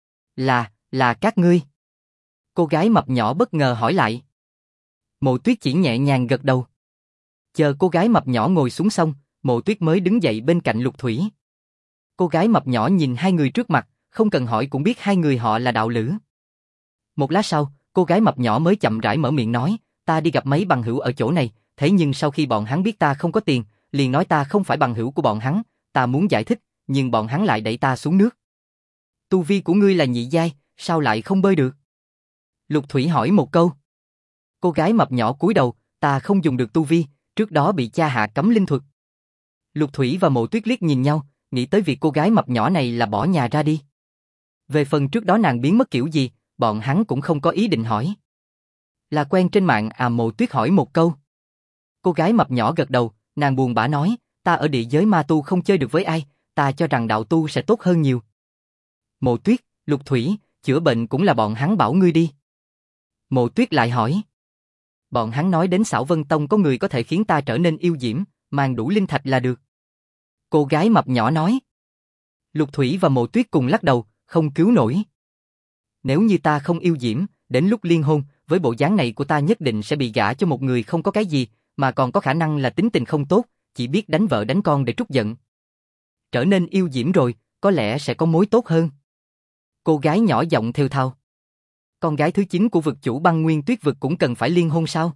Là các ngươi. Cô gái mập nhỏ bất ngờ hỏi lại. Mộ Tuyết chỉ nhẹ nhàng gật đầu. Chờ cô gái mập nhỏ ngồi xuống xong, Mộ Tuyết mới đứng dậy bên cạnh Lục Thủy. Cô gái mập nhỏ nhìn hai người trước mặt, không cần hỏi cũng biết hai người họ là đạo lữ. Một lát sau, cô gái mập nhỏ mới chậm rãi mở miệng nói, ta đi gặp mấy bằng hữu ở chỗ này, thế nhưng sau khi bọn hắn biết ta không có tiền, liền nói ta không phải bằng hữu của bọn hắn, ta muốn giải thích, nhưng bọn hắn lại đẩy ta xuống nước. Tu vi của ngươi là nhị giai, sao lại không bơi được? Lục Thủy hỏi một câu. Cô gái mập nhỏ cúi đầu, ta không dùng được tu vi, trước đó bị cha hạ cấm linh thuật. Lục Thủy và Mộ Tuyết liếc nhìn nhau, nghĩ tới việc cô gái mập nhỏ này là bỏ nhà ra đi. Về phần trước đó nàng biến mất kiểu gì, bọn hắn cũng không có ý định hỏi. Là quen trên mạng à, Mộ Tuyết hỏi một câu. Cô gái mập nhỏ gật đầu, nàng buồn bã nói, ta ở địa giới ma tu không chơi được với ai, ta cho rằng đạo tu sẽ tốt hơn nhiều. Mộ Tuyết, Lục Thủy, chữa bệnh cũng là bọn hắn bảo ngươi đi. Mộ Tuyết lại hỏi. Bọn hắn nói đến Xảo Vân Tông có người có thể khiến ta trở nên yêu diễm, mang đủ linh thạch là được. Cô gái mập nhỏ nói. Lục Thủy và Mộ Tuyết cùng lắc đầu, không cứu nổi. Nếu như ta không yêu diễm, đến lúc liên hôn, với bộ dáng này của ta nhất định sẽ bị gả cho một người không có cái gì, mà còn có khả năng là tính tình không tốt, chỉ biết đánh vợ đánh con để trút giận. Trở nên yêu diễm rồi, có lẽ sẽ có mối tốt hơn. Cô gái nhỏ giọng thều thào. Con gái thứ 9 của vực chủ Băng Nguyên Tuyết vực cũng cần phải liên hôn sao?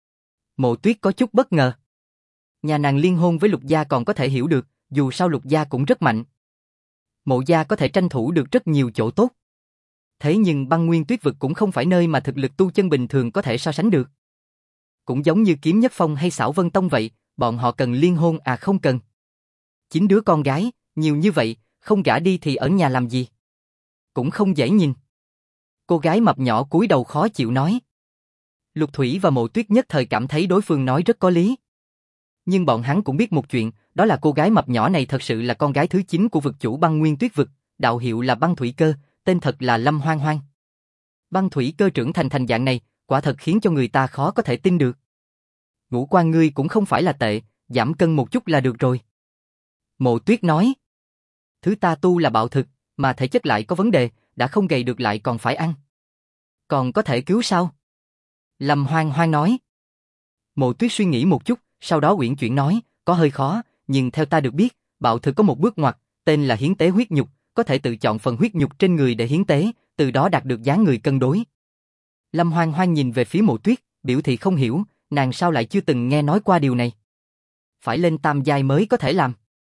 Mộ Tuyết có chút bất ngờ. Nhà nàng liên hôn với Lục gia còn có thể hiểu được, dù sao Lục gia cũng rất mạnh. Mộ gia có thể tranh thủ được rất nhiều chỗ tốt. Thế nhưng Băng Nguyên Tuyết vực cũng không phải nơi mà thực lực tu chân bình thường có thể so sánh được. Cũng giống như Kiếm Nhất Phong hay Xảo Vân Tông vậy, bọn họ cần liên hôn à không cần. 9 đứa con gái, nhiều như vậy, không gả đi thì ở nhà làm gì? Cũng không dễ nhìn. Cô gái mập nhỏ cúi đầu khó chịu nói. Lục Thủy và Mộ Tuyết nhất thời cảm thấy đối phương nói rất có lý. Nhưng bọn hắn cũng biết một chuyện, đó là cô gái mập nhỏ này thật sự là con gái thứ 9 của vực chủ Băng Nguyên Tuyết vực, đạo hiệu là Băng Thủy Cơ, tên thật là Lâm Hoang Hoang. Băng Thủy Cơ trưởng thành dạng này, quả thật khiến cho người ta khó có thể tin được. Ngũ quan ngươi cũng không phải là tệ, giảm cân một chút là được rồi. Mộ Tuyết nói. Thứ ta tu là bạo thực, mà thể chất lại có vấn đề, đã không gầy được lại còn phải ăn. Còn có thể cứu sao? Lâm Hoang Hoang nói. Mộ Tuyết suy nghĩ một chút, sau đó uyển chuyển nói, có hơi khó, nhưng theo ta được biết, bạo thực có một bước ngoặt, tên là hiến tế huyết nhục, có thể tự chọn phần huyết nhục trên người để hiến tế, từ đó đạt được dáng người cân đối. Lâm Hoang Hoang nhìn về phía Mộ Tuyết, biểu thị không hiểu, nàng sao lại chưa từng nghe nói qua điều này. Phải lên tam giai mới có thể làm.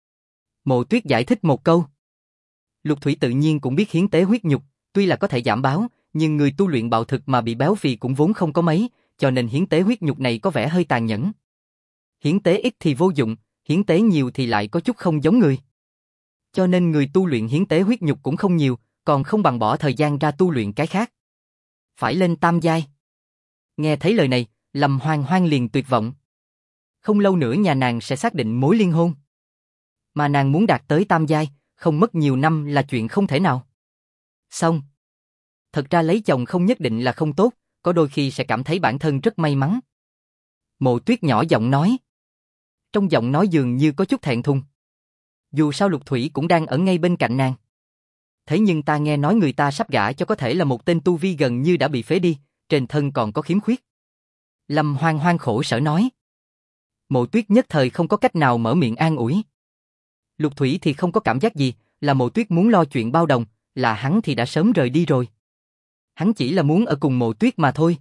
Mộ Tuyết giải thích một câu. Lục Thủy tự nhiên cũng biết hiến tế huyết nhục, tuy là có thể giảm béo, nhưng người tu luyện bạo thực mà bị béo phì cũng vốn không có mấy, cho nên hiến tế huyết nhục này có vẻ hơi tàn nhẫn. Hiến tế ít thì vô dụng, hiến tế nhiều thì lại có chút không giống người. Cho nên người tu luyện hiến tế huyết nhục cũng không nhiều, còn không bằng bỏ thời gian ra tu luyện cái khác. Phải lên tam giai. Nghe thấy lời này, Lâm Hoang Hoang liền tuyệt vọng. Không lâu nữa nhà nàng sẽ xác định mối liên hôn. Mà nàng muốn đạt tới tam giai, không mất nhiều năm là chuyện không thể nào. Xong. Thật ra lấy chồng không nhất định là không tốt, có đôi khi sẽ cảm thấy bản thân rất may mắn. Mộ Tuyết nhỏ giọng nói. Trong giọng nói dường như có chút thẹn thùng. Dù sao Lục Thủy cũng đang ở ngay bên cạnh nàng. Thế nhưng ta nghe nói người ta sắp gả cho có thể là một tên tu vi gần như đã bị phế đi, trên thân còn có khiếm khuyết. Lâm Hoang Hoang khổ sở nói. Mộ Tuyết nhất thời không có cách nào mở miệng an ủi. Lục Thủy thì không có cảm giác gì, là Mộ Tuyết muốn lo chuyện bao đồng, là hắn thì đã sớm rời đi rồi. Hắn chỉ là muốn ở cùng Mộ Tuyết mà thôi.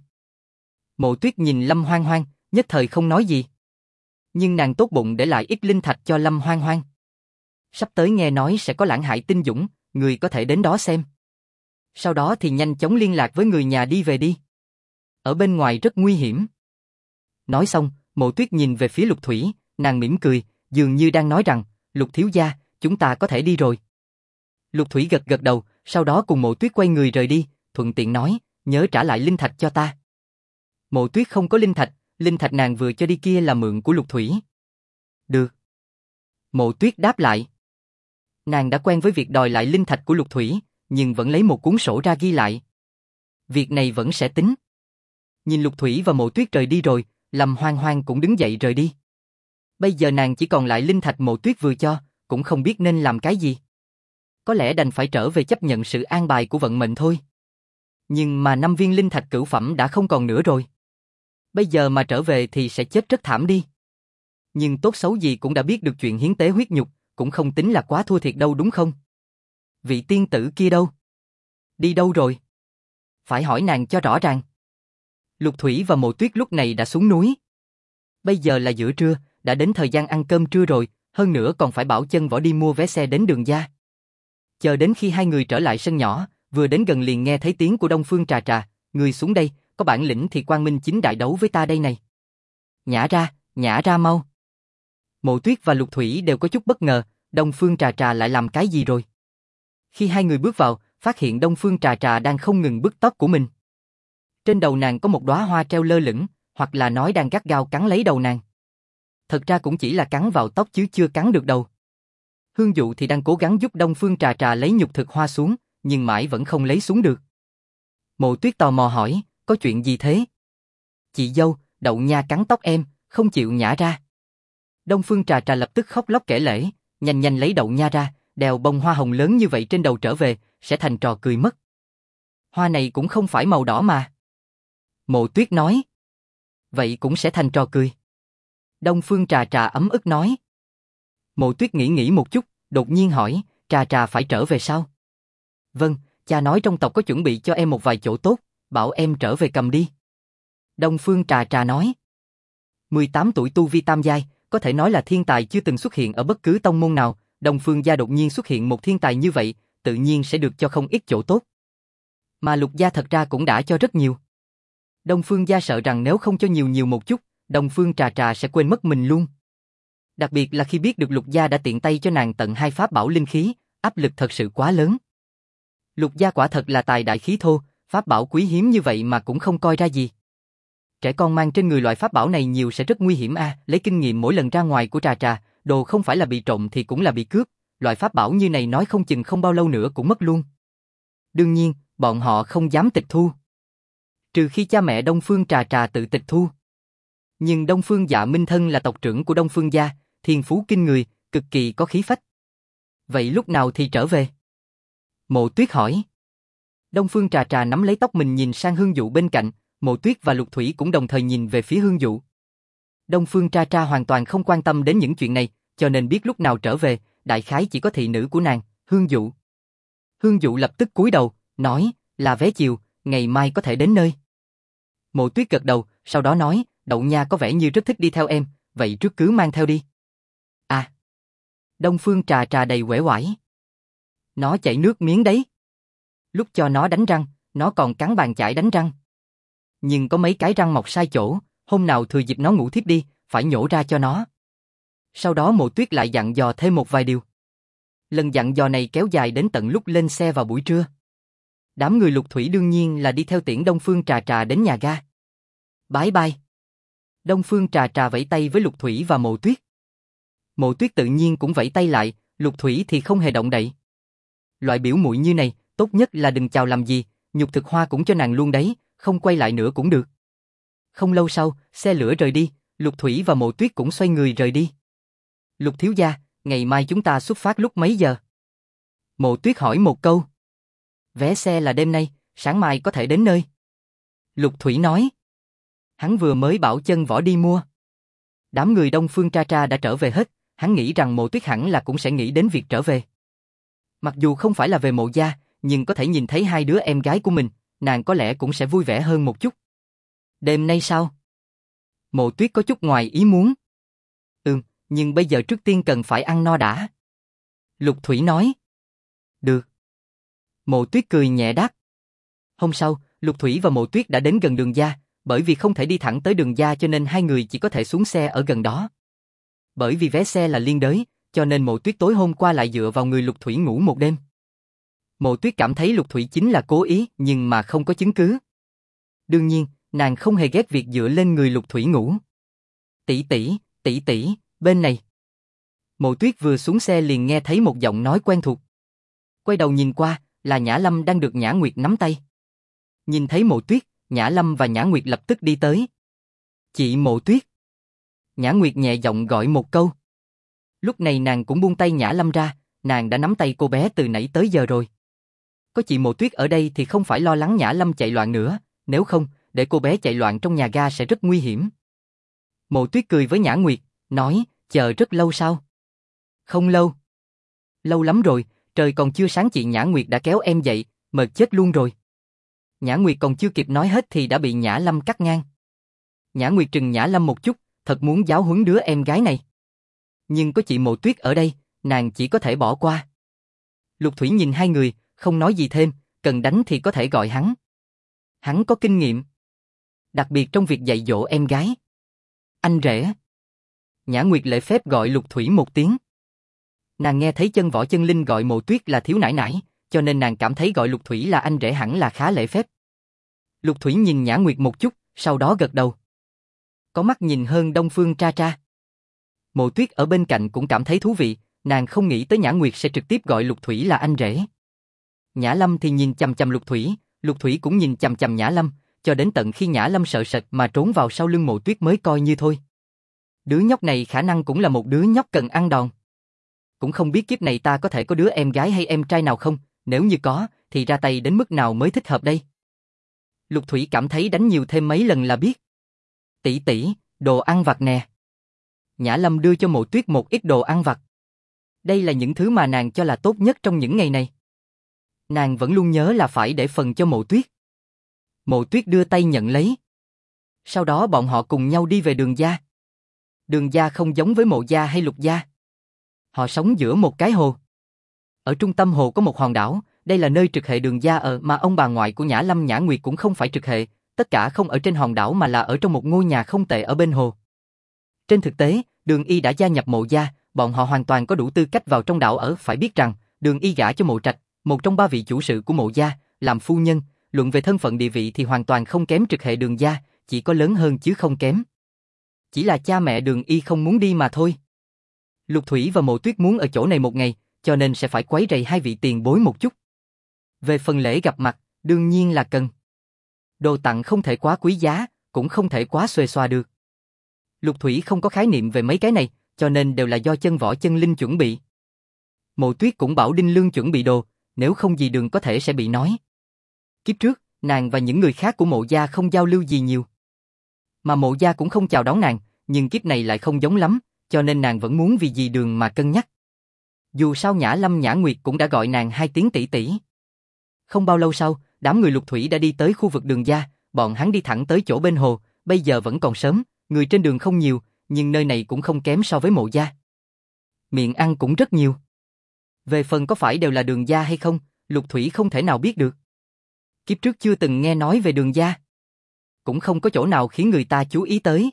Mộ Tuyết nhìn Lâm Hoang Hoang, nhất thời không nói gì. Nhưng nàng tốt bụng để lại ít linh thạch cho Lâm Hoang Hoang. Sắp tới nghe nói sẽ có Lãng Hải Tinh Dũng, người có thể đến đó xem. Sau đó thì nhanh chóng liên lạc với người nhà đi về đi. Ở bên ngoài rất nguy hiểm. Nói xong, Mộ Tuyết nhìn về phía Lục Thủy, nàng mỉm cười, dường như đang nói rằng, Lục thiếu gia, chúng ta có thể đi rồi. Lục Thủy gật gật đầu, sau đó cùng Mộ Tuyết quay người rời đi, thuận tiện nói, nhớ trả lại linh thạch cho ta. Mộ Tuyết không có linh thạch nàng vừa cho đi kia là mượn của Lục Thủy. Được. Mộ Tuyết đáp lại. Nàng đã quen với việc đòi lại linh thạch của Lục Thủy, nhưng vẫn lấy một cuốn sổ ra ghi lại. Việc này vẫn sẽ tính. Nhìn Lục Thủy và Mộ Tuyết rời đi rồi, Lâm Hoang Hoang cũng đứng dậy rời đi. Bây giờ nàng chỉ còn lại linh thạch Mộ Tuyết vừa cho, cũng không biết nên làm cái gì. Có lẽ đành phải trở về chấp nhận sự an bài của vận mệnh thôi. Nhưng mà 5 viên linh thạch cửu phẩm đã không còn nữa rồi. Bây giờ mà trở về thì sẽ chết rất thảm đi. Nhưng tốt xấu gì cũng đã biết được chuyện hiến tế huyết nhục, cũng không tính là quá thua thiệt đâu đúng không? Vị tiên tử kia đâu? Đi đâu rồi? Phải hỏi nàng cho rõ ràng. Lục Thủy và Mộ Tuyết lúc này đã xuống núi. Bây giờ là giữa trưa, đã đến thời gian ăn cơm trưa rồi, hơn nữa còn phải bảo Chân Võ đi mua vé xe đến Đường Gia. Chờ đến khi hai người trở lại sân nhỏ, vừa đến gần liền nghe thấy tiếng của Đông Phương Trà Trà, người xuống đây, có bản lĩnh thì Quang Minh Chính đại đấu với ta đây này. Nhả ra mau. Mộ Tuyết và Lục Thủy đều có chút bất ngờ, Đông Phương Trà Trà lại làm cái gì rồi? Khi hai người bước vào, phát hiện Đông Phương Trà Trà đang không ngừng bứt tóc của mình. Trên đầu nàng có một đóa hoa treo lơ lửng, hoặc là nói đang gắt gao cắn lấy đầu nàng. Thật ra cũng chỉ là cắn vào tóc chứ chưa cắn được đầu. Hương Dụ thì đang cố gắng giúp Đông Phương Trà Trà lấy nhục thực hoa xuống, nhưng mãi vẫn không lấy xuống được. Mộ Tuyết tò mò hỏi, có chuyện gì thế? Chị dâu, đậu nha cắn tóc em, không chịu nhả ra. Đông Phương Trà Trà lập tức khóc lóc kể lể, nhanh nhanh lấy đậu nha ra, đèo bông hoa hồng lớn như vậy trên đầu trở về, sẽ thành trò cười mất. Hoa này cũng không phải màu đỏ mà. Mộ Tuyết nói. Vậy cũng sẽ thành trò cười. Đông Phương Trà Trà ấm ức nói. Mộ Tuyết nghĩ nghĩ một chút, đột nhiên hỏi, Trà Trà phải trở về sao? Vâng, cha nói trong tộc có chuẩn bị cho em một vài chỗ tốt, bảo em trở về cầm đi. Đông Phương Trà Trà nói. 18 tuổi tu vi tam giai, có thể nói là thiên tài chưa từng xuất hiện ở bất cứ tông môn nào, Đông Phương gia đột nhiên xuất hiện một thiên tài như vậy, tự nhiên sẽ được cho không ít chỗ tốt. Mà Lục gia thật ra cũng đã cho rất nhiều. Đông Phương gia sợ rằng nếu không cho nhiều một chút, Đông Phương Trà Trà sẽ quên mất mình luôn. Đặc biệt là khi biết được Lục gia đã tiện tay cho nàng tận 2 pháp bảo linh khí, áp lực thật sự quá lớn. Lục gia quả thật là tài đại khí thô, pháp bảo quý hiếm như vậy mà cũng không coi ra gì. Trẻ con mang trên người loại pháp bảo này nhiều sẽ rất nguy hiểm lấy kinh nghiệm mỗi lần ra ngoài của Trà Trà, đồ không phải là bị trộm thì cũng là bị cướp, loại pháp bảo như này nói không chừng không bao lâu nữa cũng mất luôn. Đương nhiên, bọn họ không dám tịch thu. Trừ khi cha mẹ Đông Phương Trà Trà tự tịch thu. Nhưng Đông Phương Dạ Minh Thân là tộc trưởng của Đông Phương gia, thiên phú kinh người, cực kỳ có khí phách. Vậy lúc nào thì trở về? Mộ Tuyết hỏi. Đông Phương Trà Trà nắm lấy tóc mình nhìn sang Hương Dụ bên cạnh, Mộ Tuyết và Lục Thủy cũng đồng thời nhìn về phía Hương Dụ. Đông Phương Trà Trà hoàn toàn không quan tâm đến những chuyện này, cho nên biết lúc nào trở về, đại khái chỉ có thị nữ của nàng, Hương Dụ. Hương Dụ lập tức cúi đầu, nói, là vé chiều, ngày mai có thể đến nơi. Mộ Tuyết gật đầu, sau đó nói, Đậu Nha có vẻ như rất thích đi theo em, vậy trước cứ mang theo đi. À. Đông Phương Trà Trà đầy uể oải. Nó chảy nước miếng đấy. Lúc cho nó đánh răng, nó còn cắn bàn chải đánh răng. Nhưng có mấy cái răng mọc sai chỗ, hôm nào thừa dịp nó ngủ thiếp đi, phải nhổ ra cho nó. Sau đó Mộ Tuyết lại dặn dò thêm một vài điều. Lần dặn dò này kéo dài đến tận lúc lên xe vào buổi trưa. Đám người Lục Thủy đương nhiên là đi theo tiễn Đông Phương Trà Trà đến nhà ga. Bye bye. Đông Phương Trà Trà vẫy tay với Lục Thủy và Mộ Tuyết. Mộ Tuyết tự nhiên cũng vẫy tay lại, Lục Thủy thì không hề động đậy. Loại biểu muội như này, tốt nhất là đừng chào làm gì, nhục thực hoa cũng cho nàng luôn đấy, không quay lại nữa cũng được. Không lâu sau, xe lửa rời đi, Lục Thủy và Mộ Tuyết cũng xoay người rời đi. Lục thiếu gia, ngày mai chúng ta xuất phát lúc mấy giờ? Mộ Tuyết hỏi một câu. Vé xe là đêm nay, sáng mai có thể đến nơi. Lục Thủy nói. Hắn vừa mới bảo Chân Võ đi mua. Đám người Đông Phương Tra Tra đã trở về hết, hắn nghĩ rằng Mộ Tuyết hẳn là cũng sẽ nghĩ đến việc trở về. Mặc dù không phải là về Mộ gia, nhưng có thể nhìn thấy hai đứa em gái của mình, nàng có lẽ cũng sẽ vui vẻ hơn một chút. Đêm nay sao? Mộ Tuyết có chút ngoài ý muốn. Nhưng bây giờ trước tiên cần phải ăn no đã. Lục Thủy nói. Được. Mộ Tuyết cười nhẹ đáp. Hôm sau, Lục Thủy và Mộ Tuyết đã đến gần đường gia, bởi vì không thể đi thẳng tới đường gia cho nên hai người chỉ có thể xuống xe ở gần đó. Bởi vì vé xe là liên đới, cho nên Mộ Tuyết tối hôm qua lại dựa vào người Lục Thủy ngủ một đêm. Mộ Tuyết cảm thấy Lục Thủy chính là cố ý nhưng mà không có chứng cứ. Đương nhiên, nàng không hề ghét việc dựa lên người Lục Thủy ngủ. Tỷ tỷ, bên này. Mộ Tuyết vừa xuống xe liền nghe thấy một giọng nói quen thuộc. Quay đầu nhìn qua, là Nhã Lâm đang được Nhã Nguyệt nắm tay. Nhìn thấy Mộ Tuyết, Nhã Lâm và Nhã Nguyệt lập tức đi tới. Chị Mộ Tuyết. Nhã Nguyệt nhẹ giọng gọi một câu. Lúc này nàng cũng buông tay Nhã Lâm ra, nàng đã nắm tay cô bé từ nãy tới giờ rồi. Có chị Mộ Tuyết ở đây thì không phải lo lắng Nhã Lâm chạy loạn nữa, nếu không, để cô bé chạy loạn trong nhà ga sẽ rất nguy hiểm. Mộ Tuyết cười với Nhã Nguyệt, nói, chờ rất lâu sao? Không lâu. Lâu lắm rồi, trời còn chưa sáng chị Nhã Nguyệt đã kéo em dậy, mệt chết luôn rồi. Nhã Nguyệt còn chưa kịp nói hết thì đã bị Nhã Lâm cắt ngang. Nhã Nguyệt trừng Nhã Lâm một chút, thật muốn giáo huấn đứa em gái này. Nhưng có chị Mộ Tuyết ở đây, nàng chỉ có thể bỏ qua. Lục Thủy nhìn hai người, không nói gì thêm, cần đánh thì có thể gọi hắn. Hắn có kinh nghiệm. Đặc biệt trong việc dạy dỗ em gái. Anh rể. Nhã Nguyệt lễ phép gọi Lục Thủy một tiếng. Nàng nghe thấy Chân Võ Chân Linh gọi Mộ Tuyết là thiếu nãi nãi, cho nên nàng cảm thấy gọi Lục Thủy là anh rể hẳn là khá lễ phép. Lục Thủy nhìn Nhã Nguyệt một chút, sau đó gật đầu. Có mắt nhìn hơn Đông Phương Tra Tra. Mộ Tuyết ở bên cạnh cũng cảm thấy thú vị, nàng không nghĩ tới Nhã Nguyệt sẽ trực tiếp gọi Lục Thủy là anh rể. Nhã Lâm thì nhìn chằm chằm Lục Thủy cũng nhìn chằm chằm Nhã Lâm, cho đến tận khi Nhã Lâm sợ sệt mà trốn vào sau lưng Mộ Tuyết mới coi như thôi. Đứa nhóc này khả năng cũng là một đứa nhóc cần ăn đòn. Cũng không biết kiếp này ta có thể có đứa em gái hay em trai nào không, nếu như có, thì ra tay đến mức nào mới thích hợp đây. Lục Thủy cảm thấy đánh nhiều thêm mấy lần là biết. Tỷ tỷ, đồ ăn vặt nè. Nhã Lâm đưa cho Mộ Tuyết một ít đồ ăn vặt. Đây là những thứ mà nàng cho là tốt nhất trong những ngày này. Nàng vẫn luôn nhớ là phải để phần cho Mộ Tuyết. Mộ Tuyết đưa tay nhận lấy. Sau đó bọn họ cùng nhau đi về Đường gia. Đường gia không giống với Mộ gia hay Lục gia. Họ sống giữa một cái hồ. Ở trung tâm hồ có một hòn đảo, đây là nơi trực hệ Đường gia ở, mà ông bà ngoại của Nhã Lâm Nhã Nguyệt cũng không phải trực hệ, tất cả không ở trên hòn đảo mà là ở trong một ngôi nhà không tệ ở bên hồ. Trên thực tế, Đường Y đã gia nhập Mộ gia, bọn họ hoàn toàn có đủ tư cách vào trong đảo ở, phải biết rằng, Đường Y gả cho Mộ Trạch, một trong ba vị chủ sự của Mộ gia, làm phu nhân, luận về thân phận địa vị thì hoàn toàn không kém trực hệ Đường gia, chỉ có lớn hơn chứ không kém. Chỉ là cha mẹ Đường Y không muốn đi mà thôi. Lục Thủy và Mộ Tuyết muốn ở chỗ này một ngày, cho nên sẽ phải quấy rầy hai vị tiền bối một chút. Về phần lễ gặp mặt, đương nhiên là cần. Đồ tặng không thể quá quý giá, cũng không thể quá xuề xoa được. Lục Thủy không có khái niệm về mấy cái này, cho nên đều là do Chân Võ Chân Linh chuẩn bị. Mộ Tuyết cũng bảo Đinh Lương chuẩn bị đồ, nếu không gì đường có thể sẽ bị nói. Kiếp trước, nàng và những người khác của Mộ gia không giao lưu gì nhiều. Mà Mộ gia cũng không chào đón nàng, nhưng kiếp này lại không giống lắm, cho nên nàng vẫn muốn vì dì đường mà cân nhắc. Dù sao Nhã Lâm Nhã Nguyệt cũng đã gọi nàng 2 tiếng tỷ tỷ. Không bao lâu sau, đám người Lục Thủy đã đi tới khu vực Đường gia, bọn hắn đi thẳng tới chỗ bên hồ, bây giờ vẫn còn sớm, người trên đường không nhiều, nhưng nơi này cũng không kém so với Mộ gia. Miệng ăn cũng rất nhiều. Về phần có phải đều là Đường gia hay không, Lục Thủy không thể nào biết được. Kiếp trước chưa từng nghe nói về Đường gia. Cũng không có chỗ nào khiến người ta chú ý tới.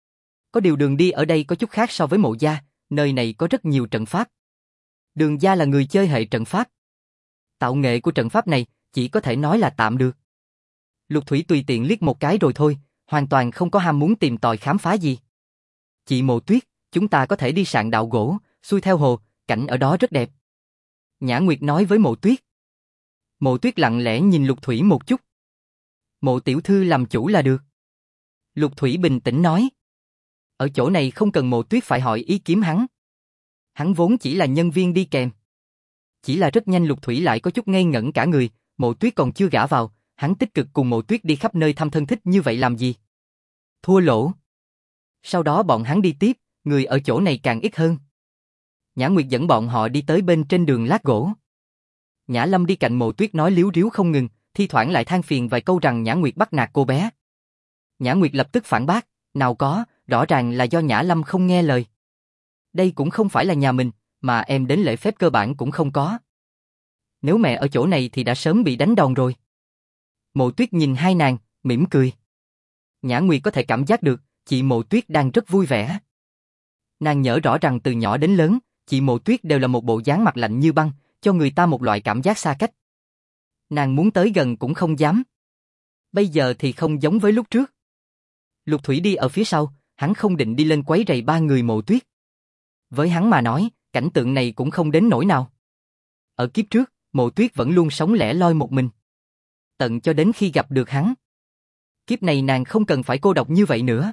Có điều đường đi ở đây có chút khác so với Mộ gia, nơi này có rất nhiều trận pháp. Đường gia là người chơi hệ trận pháp. Tạo nghệ của trận pháp này chỉ có thể nói là tạm được. Lục Thủy tùy tiện liếc một cái rồi thôi, hoàn toàn không có ham muốn tìm tòi khám phá gì. Chị Mộ Tuyết, chúng ta có thể đi sạn đạo gỗ, xuôi theo hồ, cảnh ở đó rất đẹp. Nhã Nguyệt nói với Mộ Tuyết. Mộ Tuyết lặng lẽ nhìn Lục Thủy một chút. Mộ tiểu thư làm chủ là được. Lục Thủy bình tĩnh nói. Ở chỗ này không cần Mộ Tuyết phải hỏi ý kiến hắn. Hắn vốn chỉ là nhân viên đi kèm. Chỉ là rất nhanh Lục Thủy lại có chút ngây ngẩn cả người, Mộ Tuyết còn chưa gả vào, hắn tích cực cùng Mộ Tuyết đi khắp nơi thăm thân thích như vậy làm gì? Thua lỗ. Sau đó bọn hắn đi tiếp, người ở chỗ này càng ít hơn. Nhã Nguyệt dẫn bọn họ đi tới bên trên đường lát gỗ. Nhã Lâm đi cạnh Mộ Tuyết nói líu ríu không ngừng, thi thoảng lại than phiền vài câu rằng Nhã Nguyệt bắt nạt cô bé. Nhã Nguyệt lập tức phản bác, nào có, rõ ràng là do Nhã Lâm không nghe lời. Đây cũng không phải là nhà mình, mà em đến lễ phép cơ bản cũng không có. Nếu mẹ ở chỗ này thì đã sớm bị đánh đòn rồi. Mộ Tuyết nhìn hai nàng, mỉm cười. Nhã Nguyệt có thể cảm giác được, chị Mộ Tuyết đang rất vui vẻ. Nàng nhớ rõ rằng từ nhỏ đến lớn, chị Mộ Tuyết đều là một bộ dáng mặt lạnh như băng, cho người ta một loại cảm giác xa cách. Nàng muốn tới gần cũng không dám. Bây giờ thì không giống với lúc trước. Lục Thủy đi ở phía sau, hắn không định đi lên quấy rầy ba người Mộ Tuyết. Với hắn mà nói, cảnh tượng này cũng không đến nỗi nào. Ở kiếp trước, Mộ Tuyết vẫn luôn sống lẻ loi một mình. Tận cho đến khi gặp được hắn. Kiếp này nàng không cần phải cô độc như vậy nữa.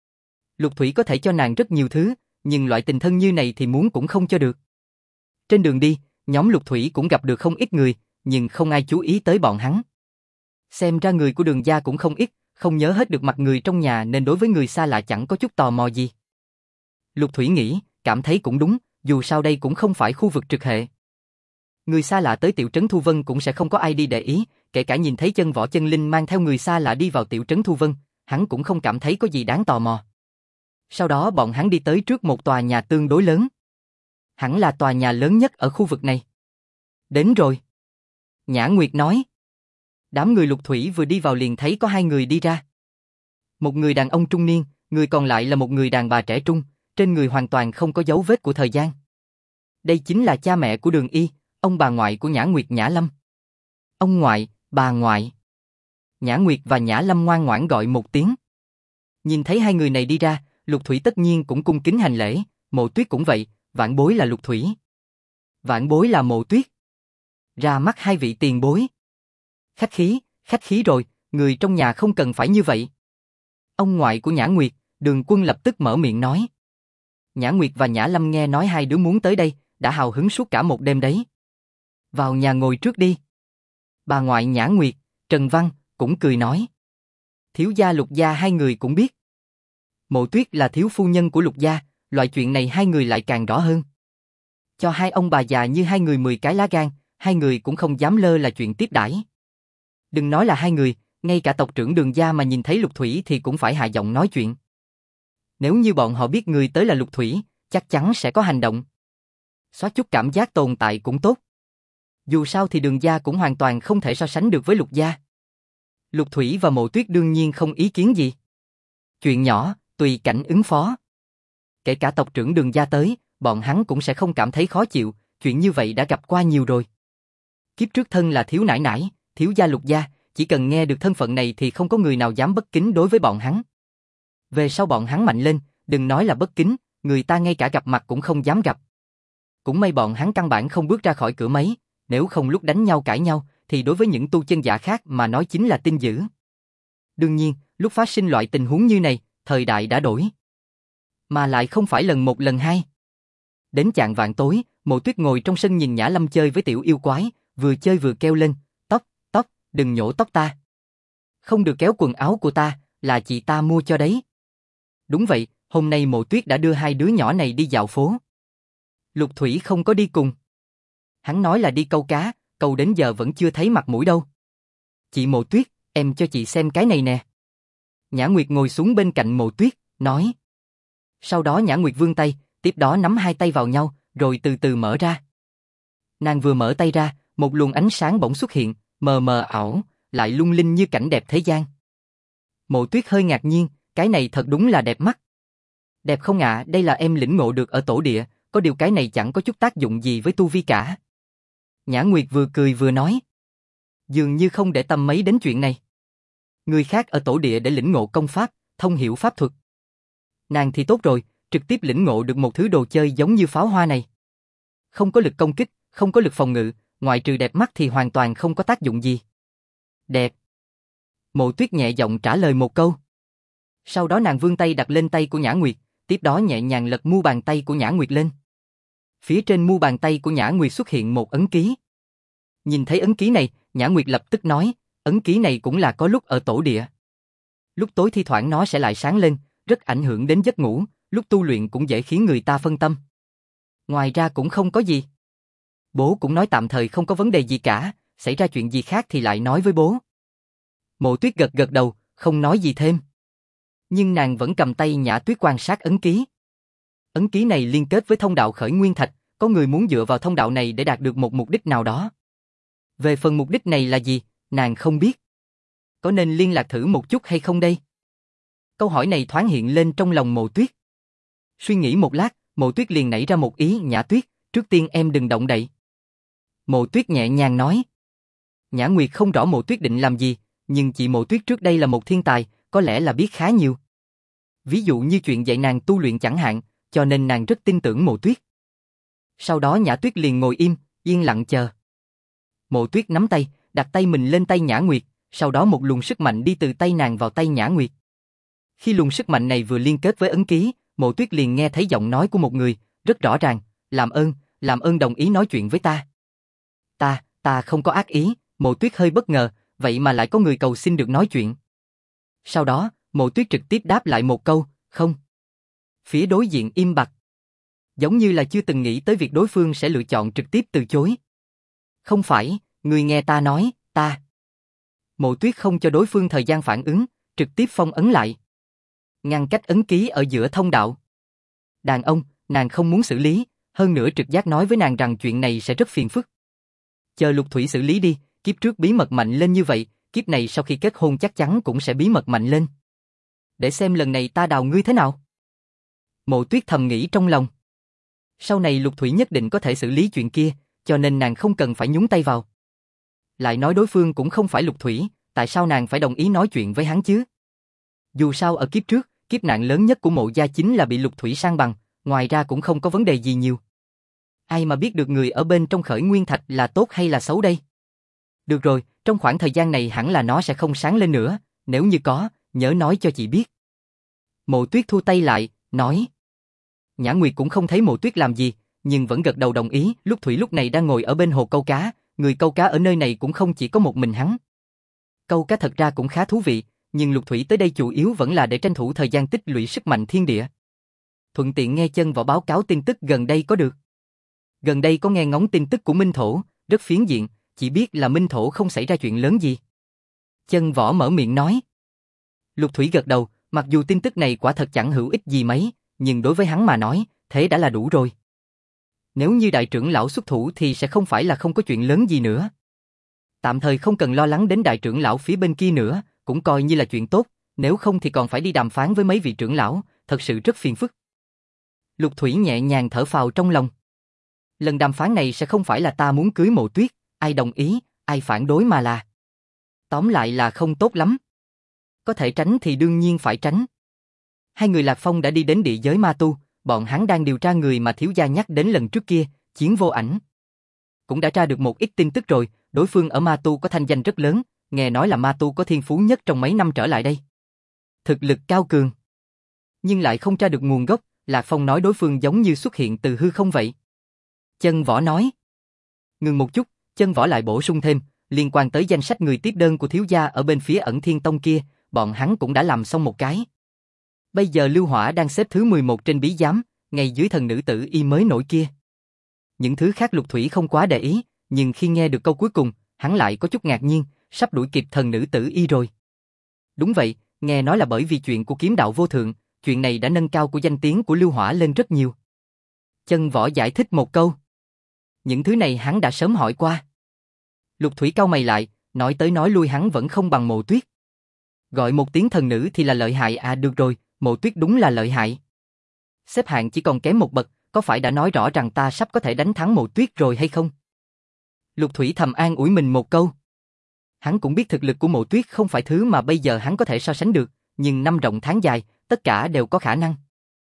Lục Thủy có thể cho nàng rất nhiều thứ, nhưng loại tình thân như này thì muốn cũng không cho được. Trên đường đi, nhóm Lục Thủy cũng gặp được không ít người, nhưng không ai chú ý tới bọn hắn. Xem ra người của Đường gia cũng không ít, không nhớ hết được mặt người trong nhà nên đối với người xa lạ chẳng có chút tò mò gì. Lục Thủy nghĩ, cảm thấy cũng đúng, dù sao đây cũng không phải khu vực trực hệ. Người xa lạ tới tiểu trấn Thu Vân cũng sẽ không có ai đi để ý, kể cả nhìn thấy Chân Võ Chân Linh mang theo người xa lạ đi vào tiểu trấn Thu Vân, hắn cũng không cảm thấy có gì đáng tò mò. Sau đó bọn hắn đi tới trước một tòa nhà tương đối lớn. Hẳn là tòa nhà lớn nhất ở khu vực này. Đến rồi. Nhã Nguyệt nói. Đám người Lục Thủy vừa đi vào liền thấy có hai người đi ra. Một người đàn ông trung niên, người còn lại là một người đàn bà trẻ trung, trên người hoàn toàn không có dấu vết của thời gian. Đây chính là cha mẹ của Đường Y, ông bà ngoại của Nhã Nguyệt Nhã Lâm. Ông ngoại, bà ngoại. Nhã Nguyệt và Nhã Lâm ngoan ngoãn gọi một tiếng. Nhìn thấy hai người này đi ra, Lục Thủy tất nhiên cũng cung kính hành lễ, Mộ Tuyết cũng vậy, vãn bối là Lục Thủy. Vãn bối là Mộ Tuyết. Ra mắt hai vị tiền bối. Khách khí rồi, người trong nhà không cần phải như vậy. Ông ngoại của Nhã Nguyệt, Đường Quân lập tức mở miệng nói. Nhã Nguyệt và Nhã Lâm nghe nói hai đứa muốn tới đây, đã hào hứng suốt cả một đêm đấy. Vào nhà ngồi trước đi. Bà ngoại Nhã Nguyệt, Trần Văn, cũng cười nói. Thiếu gia Lục gia hai người cũng biết. Mộ Tuyết là thiếu phu nhân của Lục gia, loại chuyện này hai người lại càng rõ hơn. Cho hai ông bà già như hai người 10 cái lá gan, hai người cũng không dám lơ là chuyện tiếp đãi. Đừng nói là hai người, ngay cả tộc trưởng Đường gia mà nhìn thấy Lục Thủy thì cũng phải hạ giọng nói chuyện. Nếu như bọn họ biết người tới là Lục Thủy, chắc chắn sẽ có hành động. Xóa chút cảm giác tồn tại cũng tốt. Dù sao thì Đường gia cũng hoàn toàn không thể so sánh được với Lục gia. Lục Thủy và Mộ Tuyết đương nhiên không ý kiến gì. Chuyện nhỏ, tùy cảnh ứng phó. Kể cả tộc trưởng Đường gia tới, bọn hắn cũng sẽ không cảm thấy khó chịu, chuyện như vậy đã gặp qua nhiều rồi. Kiếp trước thân là thiếu nải nải, thiếu gia Lục gia, chỉ cần nghe được thân phận này thì không có người nào dám bất kính đối với bọn hắn. Về sau bọn hắn mạnh lên, đừng nói là bất kính, người ta ngay cả gặp mặt cũng không dám gặp. Cũng may bọn hắn căn bản không bước ra khỏi cửa mấy, nếu không lúc đánh nhau cãi nhau, thì đối với những tu chân giả khác mà nói chính là tin dữ. Đương nhiên, lúc phát sinh loại tình huống như này, thời đại đã đổi. Mà lại không phải lần một lần hai. Đến chạng vạng tối, Mộ Tuyết ngồi trong sân nhìn Nhã Lâm chơi với tiểu yêu quái, vừa chơi vừa kêu lên, tóc, đừng nhổ tóc ta. Không được kéo quần áo của ta, là chị ta mua cho đấy. Đúng vậy, hôm nay Mộ Tuyết đã đưa hai đứa nhỏ này đi dạo phố. Lục Thủy không có đi cùng. Hắn nói là đi câu cá, câu đến giờ vẫn chưa thấy mặt mũi đâu. Chị Mộ Tuyết, em cho chị xem cái này nè. Nhã Nguyệt ngồi xuống bên cạnh Mộ Tuyết, nói. Sau đó Nhã Nguyệt vươn tay, tiếp đó nắm hai tay vào nhau, rồi từ từ mở ra. Nàng vừa mở tay ra, một luồng ánh sáng bỗng xuất hiện, mờ mờ ảo, lại lung linh như cảnh đẹp thế gian. Mộ Tuyết hơi ngạc nhiên, cái này thật đúng là đẹp mắt. Đẹp không ạ, đây là em lĩnh ngộ được ở tổ địa, có điều cái này chẳng có chút tác dụng gì với tu vi cả. Nhã Nguyệt vừa cười vừa nói. Dường như không để tâm mấy đến chuyện này. Người khác ở tổ địa để lĩnh ngộ công pháp, thông hiểu pháp thuật. Nàng thì tốt rồi, trực tiếp lĩnh ngộ được một thứ đồ chơi giống như pháo hoa này. Không có lực công kích, không có lực phòng ngự, ngoại trừ đẹp mắt thì hoàn toàn không có tác dụng gì. Đẹp. Mộ Tuyết nhẹ giọng trả lời một câu. Sau đó nàng vươn tay đặt lên tay của Nhã Nguyệt, tiếp đó nhẹ nhàng lật mu bàn tay của Nhã Nguyệt lên. Phía trên mu bàn tay của Nhã Nguyệt xuất hiện một ấn ký. Nhìn thấy ấn ký này, Nhã Nguyệt lập tức nói, ấn ký này cũng là có lúc ở tổ địa. Lúc tối thi thoảng nó sẽ lại sáng lên, rất ảnh hưởng đến giấc ngủ, lúc tu luyện cũng dễ khiến người ta phân tâm. Ngoài ra cũng không có gì. Bố cũng nói tạm thời không có vấn đề gì cả, xảy ra chuyện gì khác thì lại nói với bố. Mộ Tuyết gật gật đầu, không nói gì thêm. Nhưng nàng vẫn cầm tay Nhã Tuyết quan sát ấn ký. Ấn ký này liên kết với thông đạo khởi nguyên thạch, có người muốn dựa vào thông đạo này để đạt được một mục đích nào đó. Về phần mục đích này là gì, nàng không biết. Có nên liên lạc thử một chút hay không đây? Câu hỏi này thoáng hiện lên trong lòng Mộ Tuyết. Suy nghĩ một lát, Mộ Tuyết liền nảy ra một ý. Nhã Tuyết, trước tiên em đừng động đậy. Mộ Tuyết nhẹ nhàng nói. Nhã Nguyệt không rõ Mộ Tuyết định làm gì, nhưng chị Mộ Tuyết trước đây là một thiên tài, có lẽ là biết khá nhiều. Ví dụ như chuyện dạy nàng tu luyện chẳng hạn, cho nên nàng rất tin tưởng Mộ Tuyết. Sau đó Nhã Tuyết liền ngồi im, yên lặng chờ. Mộ Tuyết nắm tay, đặt tay mình lên tay Nhã Nguyệt, sau đó một luồng sức mạnh đi từ tay nàng vào tay Nhã Nguyệt. Khi luồng sức mạnh này vừa liên kết với ấn ký, Mộ Tuyết liền nghe thấy giọng nói của một người, rất rõ ràng, làm ơn đồng ý nói chuyện với ta. Ta không có ác ý, Mộ Tuyết hơi bất ngờ, vậy mà lại có người cầu xin được nói chuyện. Sau đó, Mộ Tuyết trực tiếp đáp lại một câu, không. Phía đối diện im bặt. Giống như là chưa từng nghĩ tới việc đối phương sẽ lựa chọn trực tiếp từ chối. Không phải, người nghe ta nói, ta. Mộ Tuyết không cho đối phương thời gian phản ứng, trực tiếp phong ấn lại. Ngăn cách ấn ký ở giữa thông đạo. Đàn ông, nàng không muốn xử lý, hơn nữa trực giác nói với nàng rằng chuyện này sẽ rất phiền phức. Chờ Lục Thủy xử lý đi, kiếp trước bí mật mạnh lên như vậy, kiếp này sau khi kết hôn chắc chắn cũng sẽ bí mật mạnh lên. Để xem lần này ta đào ngươi thế nào. Mộ Tuyết thầm nghĩ trong lòng. Sau này Lục Thủy nhất định có thể xử lý chuyện kia, cho nên nàng không cần phải nhúng tay vào. Lại nói đối phương cũng không phải Lục Thủy, tại sao nàng phải đồng ý nói chuyện với hắn chứ? Dù sao ở kiếp trước, kiếp nạn lớn nhất của Mộ gia chính là bị Lục Thủy san bằng, ngoài ra cũng không có vấn đề gì nhiều. Ai mà biết được người ở bên trong khởi nguyên thạch là tốt hay là xấu đây? Được rồi, trong khoảng thời gian này hẳn là nó sẽ không sáng lên nữa, nếu như có, nhớ nói cho chị biết. Mộ Tuyết thu tay lại, nói. Nhã Nguyệt cũng không thấy Mộ Tuyết làm gì, nhưng vẫn gật đầu đồng ý. Lúc Thủy lúc này đang ngồi ở bên hồ câu cá, người câu cá ở nơi này cũng không chỉ có một mình hắn. Câu cá thật ra cũng khá thú vị, nhưng Lục Thủy tới đây chủ yếu vẫn là để tranh thủ thời gian tích lũy sức mạnh thiên địa. Thuận tiện nghe Chân Võ báo cáo tin tức gần đây có được. Gần đây có nghe ngóng tin tức của Minh Thổ, rất phiến diện, chỉ biết là Minh Thổ không xảy ra chuyện lớn gì. Chân Võ mở miệng nói. Lục Thủy gật đầu, mặc dù tin tức này quả thật chẳng hữu ích gì mấy, nhưng đối với hắn mà nói, thế đã là đủ rồi. Nếu như đại trưởng lão xuất thủ thì sẽ không phải là không có chuyện lớn gì nữa. Tạm thời không cần lo lắng đến đại trưởng lão phía bên kia nữa, cũng coi như là chuyện tốt, nếu không thì còn phải đi đàm phán với mấy vị trưởng lão, thật sự rất phiền phức. Lục Thủy nhẹ nhàng thở phào trong lòng. Lần đàm phán này sẽ không phải là ta muốn cưới Mộ Tuyết, ai đồng ý, ai phản đối mà là. Tóm lại là không tốt lắm. Có thể tránh thì đương nhiên phải tránh. Hai người Lạc Phong đã đi đến địa giới ma tu, bọn hắn đang điều tra người mà thiếu gia nhắc đến lần trước kia, Chiến Vô Ảnh. Cũng đã tra được một ít tin tức rồi, đối phương ở ma tu có thanh danh rất lớn, nghe nói là ma tu có thiên phú nhất trong mấy năm trở lại đây. Thực lực cao cường. Nhưng lại không tra được nguồn gốc, Lạc Phong nói đối phương giống như xuất hiện từ hư không vậy. Chân Võ nói. Ngừng một chút, Chân Võ lại bổ sung thêm, liên quan tới danh sách người tiếp đơn của thiếu gia ở bên phía Ẩn Thiên Tông kia, bọn hắn cũng đã làm xong một cái. Bây giờ Lưu Hỏa đang xếp thứ 11 trên bí giám, ngay dưới thần nữ tử y mới nổi kia. Những thứ khác Lục Thủy không quá để ý, nhưng khi nghe được câu cuối cùng, hắn lại có chút ngạc nhiên, sắp đuổi kịp thần nữ tử y rồi. Đúng vậy, nghe nói là bởi vì chuyện của kiếm đạo vô thượng, chuyện này đã nâng cao của danh tiếng của Lưu Hỏa lên rất nhiều. Chân Võ giải thích một câu. Những thứ này hắn đã sớm hỏi qua. Lục Thủy cau mày lại, nói tới nói lui hắn vẫn không bằng Mộ Tuyết. Gọi một tiếng thần nữ thì là lợi hại à, được rồi, Mộ Tuyết đúng là lợi hại. Xếp hạng chỉ còn kém một bậc, có phải đã nói rõ rằng ta sắp có thể đánh thắng Mộ Tuyết rồi hay không? Lục Thủy thầm an ủi mình một câu. Hắn cũng biết thực lực của Mộ Tuyết không phải thứ mà bây giờ hắn có thể so sánh được, nhưng năm rộng tháng dài, tất cả đều có khả năng.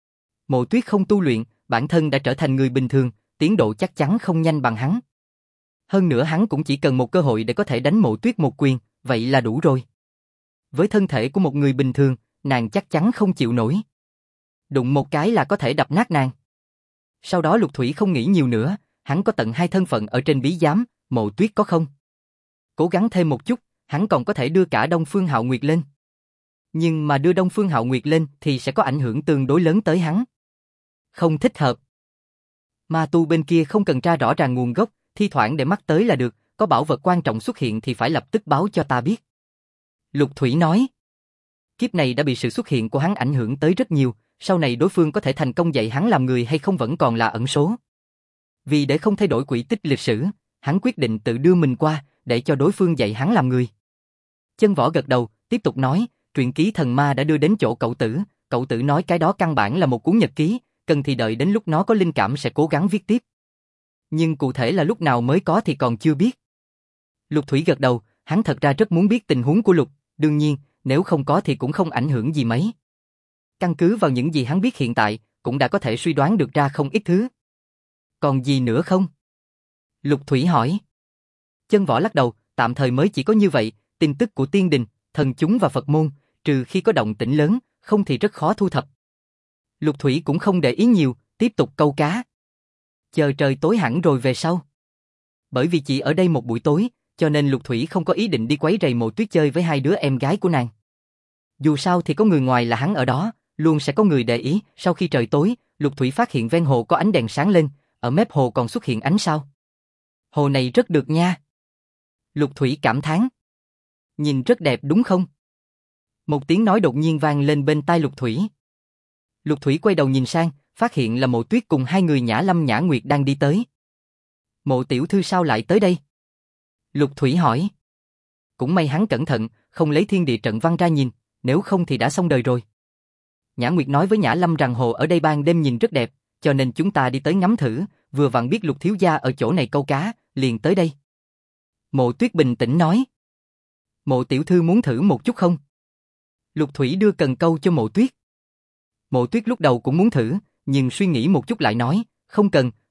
Mộ Tuyết không tu luyện, bản thân đã trở thành người bình thường, tiến độ chắc chắn không nhanh bằng hắn. Hơn nữa hắn cũng chỉ cần một cơ hội để có thể đánh Mộ Tuyết một quyền, vậy là đủ rồi. Với thân thể của một người bình thường, nàng chắc chắn không chịu nổi. Đụng một cái là có thể đập nát nàng. Sau đó Lục Thủy không nghĩ nhiều nữa, hắn có tận 2 thân phận ở trên bí giám, Mộ Tuyết có không? Cố gắng thêm một chút, hắn còn có thể đưa cả Đông Phương Hạo Nguyệt lên. Nhưng mà đưa Đông Phương Hạo Nguyệt lên thì sẽ có ảnh hưởng tương đối lớn tới hắn. Không thích hợp. Ma tu bên kia không cần tra rõ ràng nguồn gốc, thi thoảng để mắt tới là được, có bảo vật quan trọng xuất hiện thì phải lập tức báo cho ta biết. Lục Thủy nói. Kiếp này đã bị sự xuất hiện của hắn ảnh hưởng tới rất nhiều, sau này đối phương có thể thành công dạy hắn làm người hay không vẫn còn là ẩn số. Vì để không thay đổi quỹ tích lịch sử, hắn quyết định tự đưa mình qua, để cho đối phương dạy hắn làm người. Chân Võ gật đầu, tiếp tục nói, truyện ký thần ma đã đưa đến chỗ cậu tử nói cái đó căn bản là một cuốn nhật ký, cần thì đợi đến lúc nó có linh cảm sẽ cố gắng viết tiếp. Nhưng cụ thể là lúc nào mới có thì còn chưa biết. Lục Thủy gật đầu, hắn thật ra rất muốn biết tình huống của Lục, đương nhiên, nếu không có thì cũng không ảnh hưởng gì mấy. Căn cứ vào những gì hắn biết hiện tại, cũng đã có thể suy đoán được ra không ít thứ. Còn gì nữa không? Lục Thủy hỏi. Chân Võ lắc đầu, tạm thời mới chỉ có như vậy, tin tức của tiên đình, thần chúng và Phật môn, trừ khi có động tĩnh lớn, không thì rất khó thu thập. Lục Thủy cũng không để ý nhiều, tiếp tục câu cá. Chờ trời tối hẳn rồi về sau. Bởi vì chỉ ở đây một buổi tối, cho nên Lục Thủy không có ý định đi quấy rầy Mộ Tuyết chơi với 2 đứa em gái của nàng. Dù sao thì có người ngoài là hắn ở đó, luôn sẽ có người để ý. Sau khi trời tối, Lục Thủy phát hiện ven hồ có ánh đèn sáng lên, ở mép hồ còn xuất hiện ánh sao. Hồ này rất được nha. Lục Thủy cảm thán. Nhìn rất đẹp đúng không? Một tiếng nói đột nhiên vang lên bên tai Lục Thủy. Lục Thủy quay đầu nhìn sang, phát hiện là Mộ Tuyết cùng 2 người Nhã Lâm Nhã Nguyệt đang đi tới. Mộ tiểu thư sao lại tới đây? Lục Thủy hỏi. Cũng may hắn cẩn thận, không lấy thiên địa trận văn ra nhìn, nếu không thì đã xong đời rồi. Nhã Nguyệt nói với Nhã Lâm rằng hồ ở đây ban đêm nhìn rất đẹp, cho nên chúng ta đi tới ngắm thử, vừa vặn biết Lục thiếu gia ở chỗ này câu cá, liền tới đây. Mộ Tuyết bình tĩnh nói. Mộ tiểu thư muốn thử một chút không? Lục Thủy đưa cần câu cho Mộ Tuyết. Mộ Tuyết lúc đầu cũng muốn thử, nhưng suy nghĩ một chút lại nói, không cần,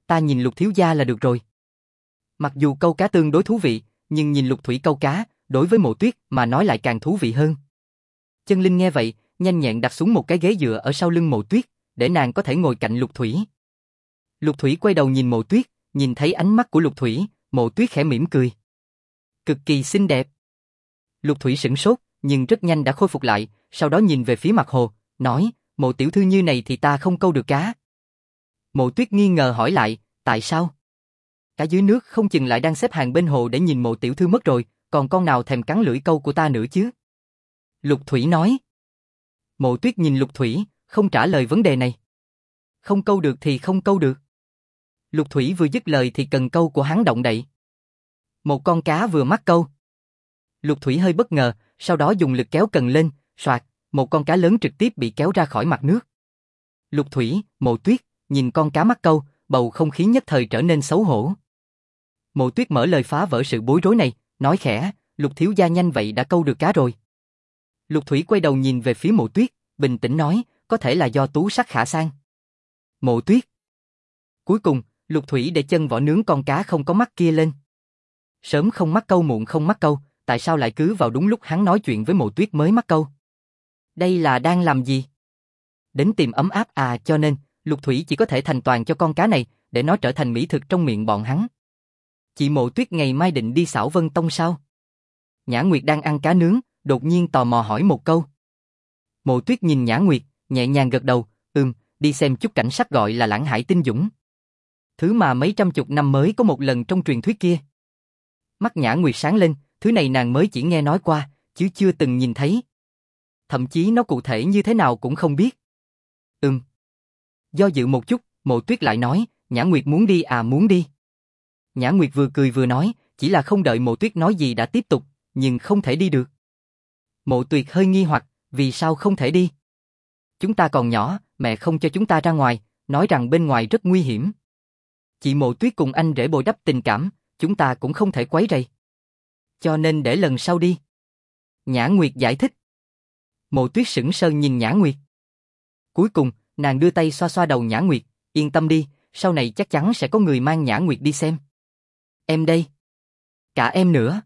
ta nhìn Lục thiếu gia là được rồi. Mặc dù câu cá tương đối thú vị, nhưng nhìn Lục Thủy câu cá, đối với Mộ Tuyết mà nói lại càng thú vị hơn. Chân Linh nghe vậy, nhanh nhẹn đặt xuống một cái ghế dựa ở sau lưng Mộ Tuyết, để nàng có thể ngồi cạnh Lục Thủy. Lục Thủy quay đầu nhìn Mộ Tuyết, nhìn thấy ánh mắt của Lục Thủy, Mộ Tuyết khẽ mỉm cười. Cực kỳ xinh đẹp. Lục Thủy sửng sốt, nhưng rất nhanh đã khôi phục lại, sau đó nhìn về phía mặt hồ, nói, Mộ tiểu thư như này thì ta không câu được cá. Mộ Tuyết nghi ngờ hỏi lại, tại sao? Cá dưới nước không chừng lại đang xếp hàng bên hồ để nhìn Mộ tiểu thư mất rồi, còn con nào thèm cắn lưỡi câu của ta nữa chứ? Lục Thủy nói. Mộ Tuyết nhìn Lục Thủy, không trả lời vấn đề này. Không câu được thì không câu được. Lục Thủy vừa dứt lời thì cần câu của hắn động đậy. Một con cá vừa mắc câu. Lục Thủy hơi bất ngờ, sau đó dùng lực kéo cần lên, soạt, một con cá lớn trực tiếp bị kéo ra khỏi mặt nước. Lục Thủy, Mộ Tuyết, nhìn con cá mắc câu, bầu không khí nhất thời trở nên xấu hổ. Mộ Tuyết mở lời phá vỡ sự bối rối này, nói khẽ, Lục thiếu gia nhanh vậy đã câu được cá rồi. Lục Thủy quay đầu nhìn về phía Mộ Tuyết, bình tĩnh nói, có thể là do tú sắc khả san. Mộ Tuyết. Cuối cùng, Lục Thủy để chân vỏ nướng con cá không có mắt kia lên. Sớm không mắc câu muộn không mắc câu, tại sao lại cứ vào đúng lúc hắn nói chuyện với Mộ Tuyết mới mắc câu? Đây là đang làm gì? Đến tìm ấm áp à, cho nên, Lục Thủy chỉ có thể thành toàn cho con cá này, để nó trở thành mỹ thực trong miệng bọn hắn. Chị Mộ Tuyết ngày mai định đi Xảo Vân Tông sao? Nhã Nguyệt đang ăn cá nướng, đột nhiên tò mò hỏi một câu. Mộ Tuyết nhìn Nhã Nguyệt, nhẹ nhàng gật đầu, đi xem chút cảnh sắc gọi là Lãng Hải Tinh Dũng. Thứ mà mấy trăm chục năm mới có một lần trong truyền thuyết kia. Mắt Nhã Nguyệt sáng lên, thứ này nàng mới chỉ nghe nói qua, chứ chưa từng nhìn thấy. Thậm chí nó cụ thể như thế nào cũng không biết. Do dự một chút, Mộ Tuyết lại nói, Nhã Nguyệt muốn đi à, muốn đi. Nhã Nguyệt vừa cười vừa nói, chỉ là không đợi Mộ Tuyết nói gì đã tiếp tục, nhưng không thể đi được. Mộ Tuyết hơi nghi hoặc, vì sao không thể đi? Chúng ta còn nhỏ, mẹ không cho chúng ta ra ngoài, nói rằng bên ngoài rất nguy hiểm. Chị Mộ Tuyết cùng anh rể bồi đắp tình cảm, chúng ta cũng không thể quấy rầy. Cho nên để lần sau đi. Nhã Nguyệt giải thích. Mộ Tuyết sững sờ nhìn Nhã Nguyệt. Cuối cùng, nàng đưa tay xoa xoa đầu Nhã Nguyệt, yên tâm đi, sau này chắc chắn sẽ có người mang Nhã Nguyệt đi xem. Em đây. Cả em nữa.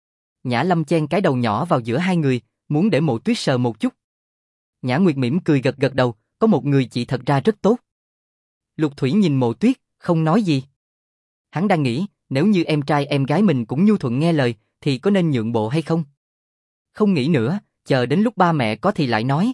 Nhã Lâm chen cái đầu nhỏ vào giữa hai người, muốn để Mộ Tuyết sờ một chút. Nhã Nguyệt mỉm cười gật gật đầu, có một người chị thật ra rất tốt. Lục Thủy nhìn Mộ Tuyết, không nói gì. Hắn đang nghĩ, nếu như em trai em gái mình cũng nhu thuận nghe lời, thì có nên nhượng bộ hay không? Không nghĩ nữa, chờ đến lúc ba mẹ có thì lại nói.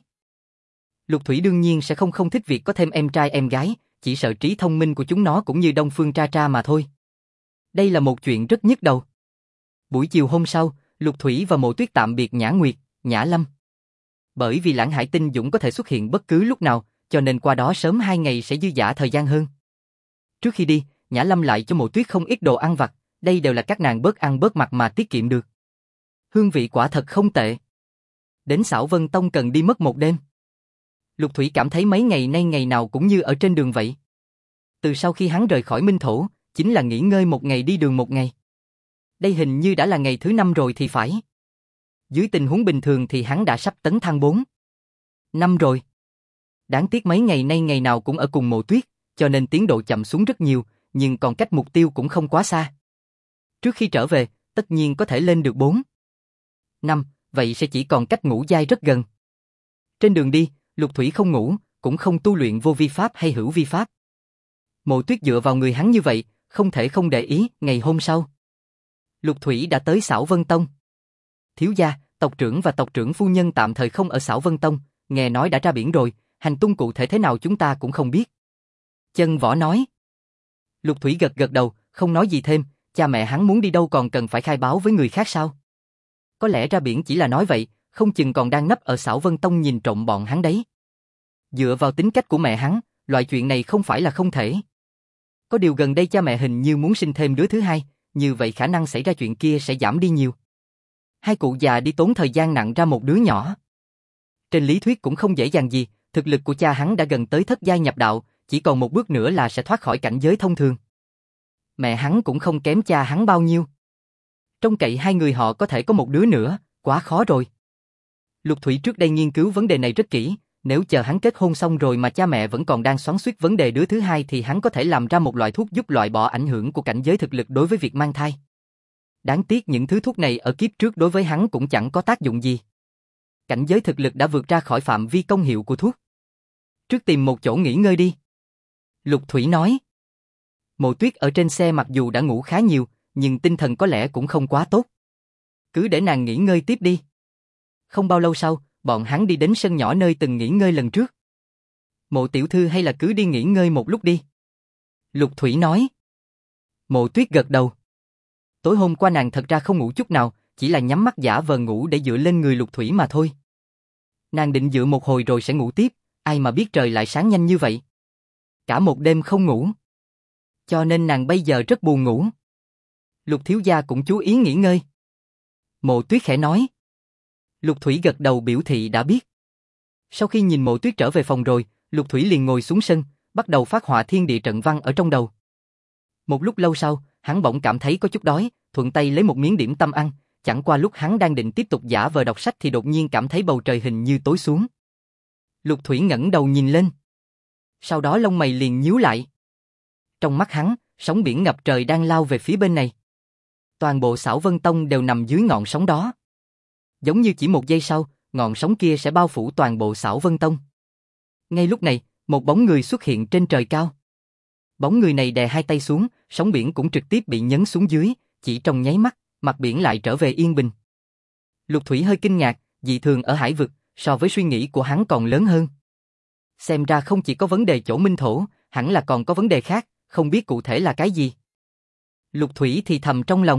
Lục Thủy đương nhiên sẽ không thích việc có thêm em trai em gái, chỉ sợ trí thông minh của chúng nó cũng như Đông Phương Tra Tra mà thôi. Đây là một chuyện rất nhức đầu. Buổi chiều hôm sau, Lục Thủy và Mộ Tuyết tạm biệt Nhã Nguyệt, Nhã Lâm. Bởi vì Lãng Hải Tinh Dũng có thể xuất hiện bất cứ lúc nào, cho nên qua đó sớm 2 ngày sẽ dư dả thời gian hơn. Trước khi đi, Nhã Lâm lại cho Mộ Tuyết không ít đồ ăn vặt, đây đều là các nàng bớt ăn bớt mặc mà tiết kiệm được. Hương vị quả thật không tệ. Đến Xảo Vân Tông cần đi mất một đêm. Lục Thủy cảm thấy mấy ngày nay ngày nào cũng như ở trên đường vậy. Từ sau khi hắn rời khỏi Minh Thổ, chính là nghỉ ngơi một ngày đi đường một ngày. Đây hình như đã là ngày thứ 5 rồi thì phải. Dưới tình huống bình thường thì hắn đã sắp tấn thăng 4 năm rồi. Đáng tiếc mấy ngày nay ngày nào cũng ở cùng Mộ Tuyết, cho nên tiến độ chậm xuống rất nhiều, nhưng còn cách mục tiêu cũng không quá xa. Trước khi trở về, tất nhiên có thể lên được 4 năm, vậy sẽ chỉ còn cách ngũ giai rất gần. Trên đường đi, Lục Thủy không ngủ, cũng không tu luyện vô vi pháp hay hữu vi pháp. Mộ Tuyết dựa vào người hắn như vậy, không thể không để ý. Ngày hôm sau, Lục Thủy đã tới Xảo Vân Tông. Thiếu gia, tộc trưởng và tộc trưởng phu nhân tạm thời không ở Xảo Vân Tông, nghe nói đã ra biển rồi, hành tung cụ thể thế nào chúng ta cũng không biết. Chân Võ nói. Lục Thủy gật gật đầu, không nói gì thêm, cha mẹ hắn muốn đi đâu còn cần phải khai báo với người khác sao? Có lẽ ra biển chỉ là nói vậy, không chừng còn đang nấp ở Xảo Vân Tông nhìn trộm bọn hắn đấy. Dựa vào tính cách của mẹ hắn, loại chuyện này không phải là không thể. Có điều gần đây cha mẹ hình như muốn sinh thêm đứa thứ hai, như vậy khả năng xảy ra chuyện kia sẽ giảm đi nhiều. Hai cụ già đi tốn thời gian nặng ra một đứa nhỏ. Trên lý thuyết cũng không dễ dàng gì, thực lực của cha hắn đã gần tới thất giai nhập đạo, chỉ còn một bước nữa là sẽ thoát khỏi cảnh giới thông thường. Mẹ hắn cũng không kém cha hắn bao nhiêu. Trông cậy hai người họ có thể có một đứa nữa, quá khó rồi. Lục Thủy trước đây nghiên cứu vấn đề này rất kỹ, Nếu chờ hắn kết hôn xong rồi mà cha mẹ vẫn còn đang xoắn xuýt vấn đề đứa thứ hai thì hắn có thể làm ra một loại thuốc giúp loại bỏ ảnh hưởng của cảnh giới thực lực đối với việc mang thai. Đáng tiếc những thứ thuốc này ở kiếp trước đối với hắn cũng chẳng có tác dụng gì. Cảnh giới thực lực đã vượt ra khỏi phạm vi công hiệu của thuốc. Trước tìm một chỗ nghỉ ngơi đi. Lục Thủy nói. Mộ Tuyết ở trên xe mặc dù đã ngủ khá nhiều, nhưng tinh thần có lẽ cũng không quá tốt. Cứ để nàng nghỉ ngơi tiếp đi. Không bao lâu sau, bọn hắn đi đến sân nhỏ nơi từng nghỉ ngơi lần trước. Mộ tiểu thư hay là cứ đi nghỉ ngơi một lúc đi. Lục Thủy nói. Mộ Tuyết gật đầu. Tối hôm qua nàng thật ra không ngủ chút nào, chỉ là nhắm mắt giả vờ ngủ để dựa lên người Lục Thủy mà thôi. Nàng định dựa một hồi rồi sẽ ngủ tiếp, ai mà biết trời lại sáng nhanh như vậy. Cả một đêm không ngủ. Cho nên nàng bây giờ rất buồn ngủ. Lục thiếu gia cũng chú ý nghỉ ngơi. Mộ Tuyết khẽ nói. Lục Thủy gật đầu biểu thị đã biết. Sau khi nhìn Mộ Tuyết trở về phòng rồi, Lục Thủy liền ngồi xuống sân, bắt đầu phát họa thiên địa trận văn ở trong đầu. Một lúc lâu sau, hắn bỗng cảm thấy có chút đói, thuận tay lấy một miếng điểm tâm ăn, chẳng qua lúc hắn đang định tiếp tục giả vờ đọc sách thì đột nhiên cảm thấy bầu trời hình như tối xuống. Lục Thủy ngẩng đầu nhìn lên. Sau đó lông mày liền nhíu lại. Trong mắt hắn, sóng biển ngập trời đang lao về phía bên này. Toàn bộ Xảo Vân Tông đều nằm dưới ngọn sóng đó. Giống như chỉ một giây sau, ngọn sóng kia sẽ bao phủ toàn bộ Xảo Vân Tông. Ngay lúc này, một bóng người xuất hiện trên trời cao. Bóng người này đè hai tay xuống, sóng biển cũng trực tiếp bị nhấn xuống dưới, chỉ trong nháy mắt, mặt biển lại trở về yên bình. Lục Thủy hơi kinh ngạc, dị thường ở hải vực, so với suy nghĩ của hắn còn lớn hơn. Xem ra không chỉ có vấn đề chỗ minh thổ, hẳn là còn có vấn đề khác, không biết cụ thể là cái gì. Lục Thủy thì thầm trong lòng.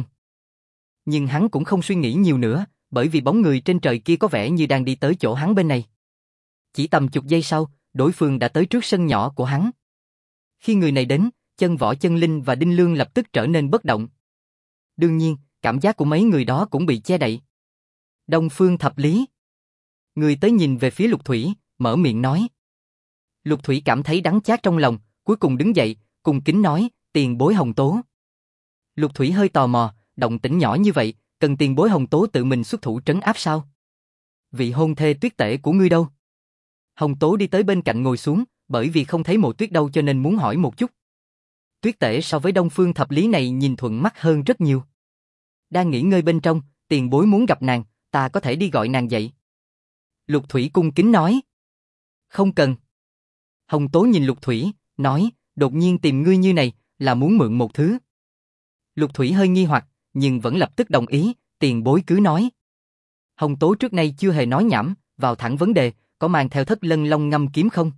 Nhưng hắn cũng không suy nghĩ nhiều nữa, bởi vì bóng người trên trời kia có vẻ như đang đi tới chỗ hắn bên này. Chỉ tầm chục giây sau, đối phương đã tới trước sân nhỏ của hắn. Khi người này đến, chân Võ Chân Linh và Đinh Lương lập tức trở nên bất động. Đương nhiên, cảm giác của mấy người đó cũng bị che đậy. Đông Phương Thập Lý. Người tới nhìn về phía Lục Thủy, mở miệng nói. Lục Thủy cảm thấy đắng chát trong lòng, cuối cùng đứng dậy, cung kính nói, tiền bối Hồng Tố. Lục Thủy hơi tò mò, động tĩnh nhỏ như vậy, cần tiền bối Hồng Tố tự mình xuất thủ trấn áp sao? Vị hôn thê Tuyết Tể của ngươi đâu? Hồng Tố đi tới bên cạnh ngồi xuống, bởi vì không thấy Mộ Tuyết đâu cho nên muốn hỏi một chút. Tuyết Tể so với Đông Phương Thập Lý này nhìn thuận mắt hơn rất nhiều. Đang nghỉ ngơi bên trong, tiền bối muốn gặp nàng, ta có thể đi gọi nàng dậy. Lục Thủy cung kính nói. Không cần. Hồng Tố nhìn Lục Thủy, nói, đột nhiên tìm ngươi như này, là muốn mượn một thứ. Lục Thủy hơi nghi hoặc, nhưng vẫn lập tức đồng ý, tiền bối cứ nói. Hồng Tố trước nay chưa hề nói nhảm, vào thẳng vấn đề, có mang theo Thất Lân Long Ngâm kiếm không?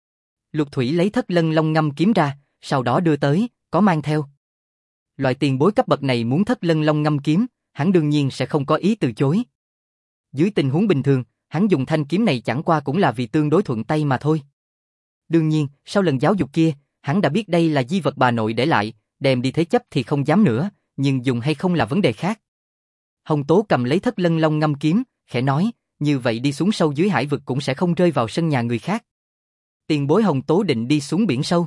Lục Thủy lấy Thất Lân Long Ngâm kiếm ra, sau đó đưa tới, có mang theo. Loại tiền bối cấp bậc này muốn Thất Lân Long Ngâm kiếm, hắn đương nhiên sẽ không có ý từ chối. Dưới tình huống bình thường, hắn dùng thanh kiếm này chẳng qua cũng là vì tương đối thuận tay mà thôi. Đương nhiên, sau lần giáo dục kia, hắn đã biết đây là di vật bà nội để lại, đem đi thế chấp thì không dám nữa, nhưng dùng hay không là vấn đề khác. Hồng Tố cầm lấy Thất Lân Long Ngâm kiếm, khẽ nói, như vậy đi xuống sâu dưới hải vực cũng sẽ không rơi vào sân nhà người khác. Tiền bối Hồng Tố định đi xuống biển sâu.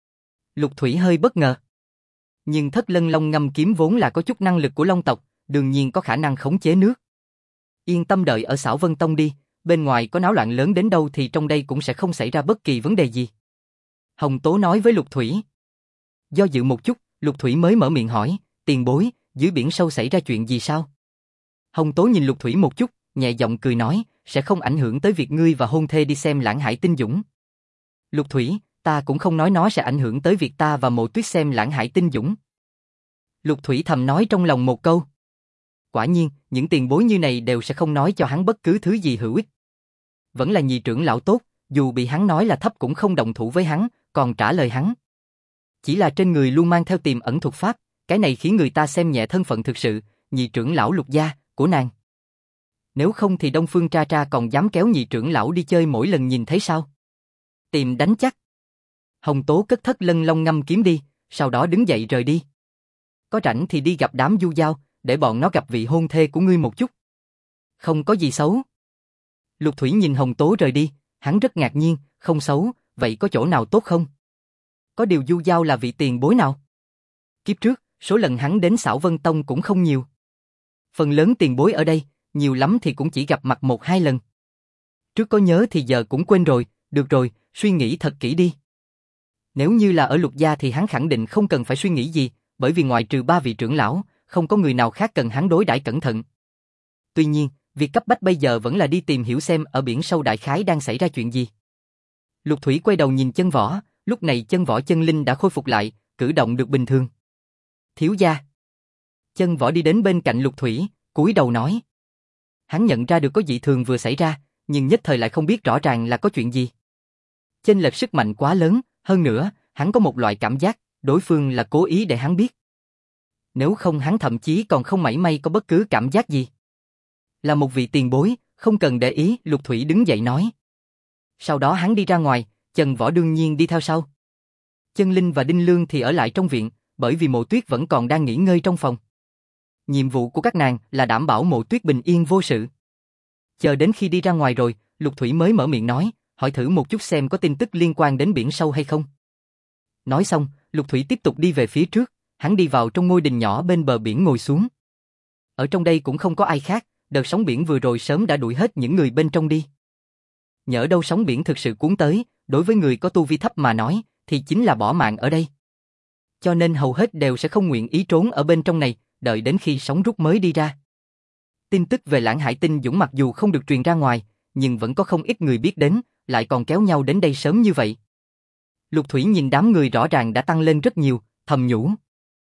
Lục Thủy hơi bất ngờ. Nhưng Thất Lân Long Ngâm kiếm vốn là có chút năng lực của Long tộc, đương nhiên có khả năng khống chế nước. Yên tâm đợi ở Xảo Vân Tông đi, bên ngoài có náo loạn lớn đến đâu thì trong đây cũng sẽ không xảy ra bất kỳ vấn đề gì. Hồng Tố nói với Lục Thủy. Do dự một chút, Lục Thủy mới mở miệng hỏi, tiền bối, dưới biển sâu xảy ra chuyện gì sao? Hồng Tố nhìn Lục Thủy một chút, nhẹ giọng cười nói, sẽ không ảnh hưởng tới việc ngươi và hôn thê đi xem Lãng Hải Tinh Dũng. Lục Thủy, ta cũng không nói nó sẽ ảnh hưởng tới việc ta và Mộ Tuyết xem Lãng Hải Tinh Dũng. Lục Thủy thầm nói trong lòng một câu. Quả nhiên, những tiền bối như này đều sẽ không nói cho hắn bất cứ thứ gì hữu ích. Vẫn là nhị trưởng lão tốt, dù bị hắn nói là thấp cũng không động thủ với hắn, còn trả lời hắn. Chỉ là trên người luôn mang theo tiềm ẩn thuật pháp, cái này khiến người ta xem nhẹ thân phận thực sự, nhị trưởng lão Lục gia, của nàng. Nếu không thì Đông Phương Tra Tra còn dám kéo nhị trưởng lão đi chơi mỗi lần nhìn thấy sao? Tìm đánh chắc. Hồng Tố cất Thất Lân Long Ngâm kiếm đi, sau đó đứng dậy rời đi. Có rảnh thì đi gặp đám du giao, để bọn nó gặp vị hôn thê của ngươi một chút. Không có gì xấu. Lục Thủy nhìn Hồng Tố rời đi, hắn rất ngạc nhiên, không xấu, vậy có chỗ nào tốt không? Có điều du giao là vị tiền bối nào? Kiếp trước, số lần hắn đến Xảo Vân Tông cũng không nhiều. Phần lớn tiền bối ở đây, nhiều lắm thì cũng chỉ gặp mặt một hai lần. trước có nhớ thì giờ cũng quên rồi, được rồi, suy nghĩ thật kỹ đi. Nếu như là ở Lục gia thì hắn khẳng định không cần phải suy nghĩ gì, bởi vì ngoại trừ 3 vị trưởng lão, không có người nào khác cần hắn đối đãi cẩn thận. Tuy nhiên, việc cấp bách bây giờ vẫn là đi tìm hiểu xem ở biển sâu đại khái đang xảy ra chuyện gì. Lục Thủy quay đầu nhìn Chân Võ, lúc này Chân Võ chân linh đã khôi phục lại, cử động được bình thường. Thiếu gia. Chân Võ đi đến bên cạnh Lục Thủy, cúi đầu nói. Hắn nhận ra được có dị thường vừa xảy ra, nhưng nhất thời lại không biết rõ ràng là có chuyện gì. Chênh lệch sức mạnh quá lớn, hơn nữa, hắn có một loại cảm giác, đối phương là cố ý để hắn biết. Nếu không hắn thậm chí còn không mảy may có bất cứ cảm giác gì. Là một vị tiền bối, không cần để ý, Lục Thủy đứng dậy nói. Sau đó hắn đi ra ngoài, Chân Võ đương nhiên đi theo sau. Chân Linh và Đinh Lương thì ở lại trong viện, bởi vì Mộ Tuyết vẫn còn đang nghỉ ngơi trong phòng. Nhiệm vụ của các nàng là đảm bảo Mộ Tuyết bình yên vô sự. Chờ đến khi đi ra ngoài rồi, Lục Thủy mới mở miệng nói, hỏi thử một chút xem có tin tức liên quan đến biển sâu hay không. Nói xong, Lục Thủy tiếp tục đi về phía trước, hắn đi vào trong ngôi đình nhỏ bên bờ biển ngồi xuống. Ở trong đây cũng không có ai khác, đợt sóng biển vừa rồi sớm đã đuổi hết những người bên trong đi. Nhỡ đâu sóng biển thực sự cuốn tới, đối với người có tu vi thấp mà nói, thì chính là bỏ mạng ở đây. Cho nên hầu hết đều sẽ không nguyện ý trốn ở bên trong này, đợi đến khi sóng rút mới đi ra. Tin tức về Lãng Hải Tinh Dũng mặc dù không được truyền ra ngoài, nhưng vẫn có không ít người biết đến, lại còn kéo nhau đến đây sớm như vậy. Lục Thủy nhìn đám người rõ ràng đã tăng lên rất nhiều, thầm nhủ.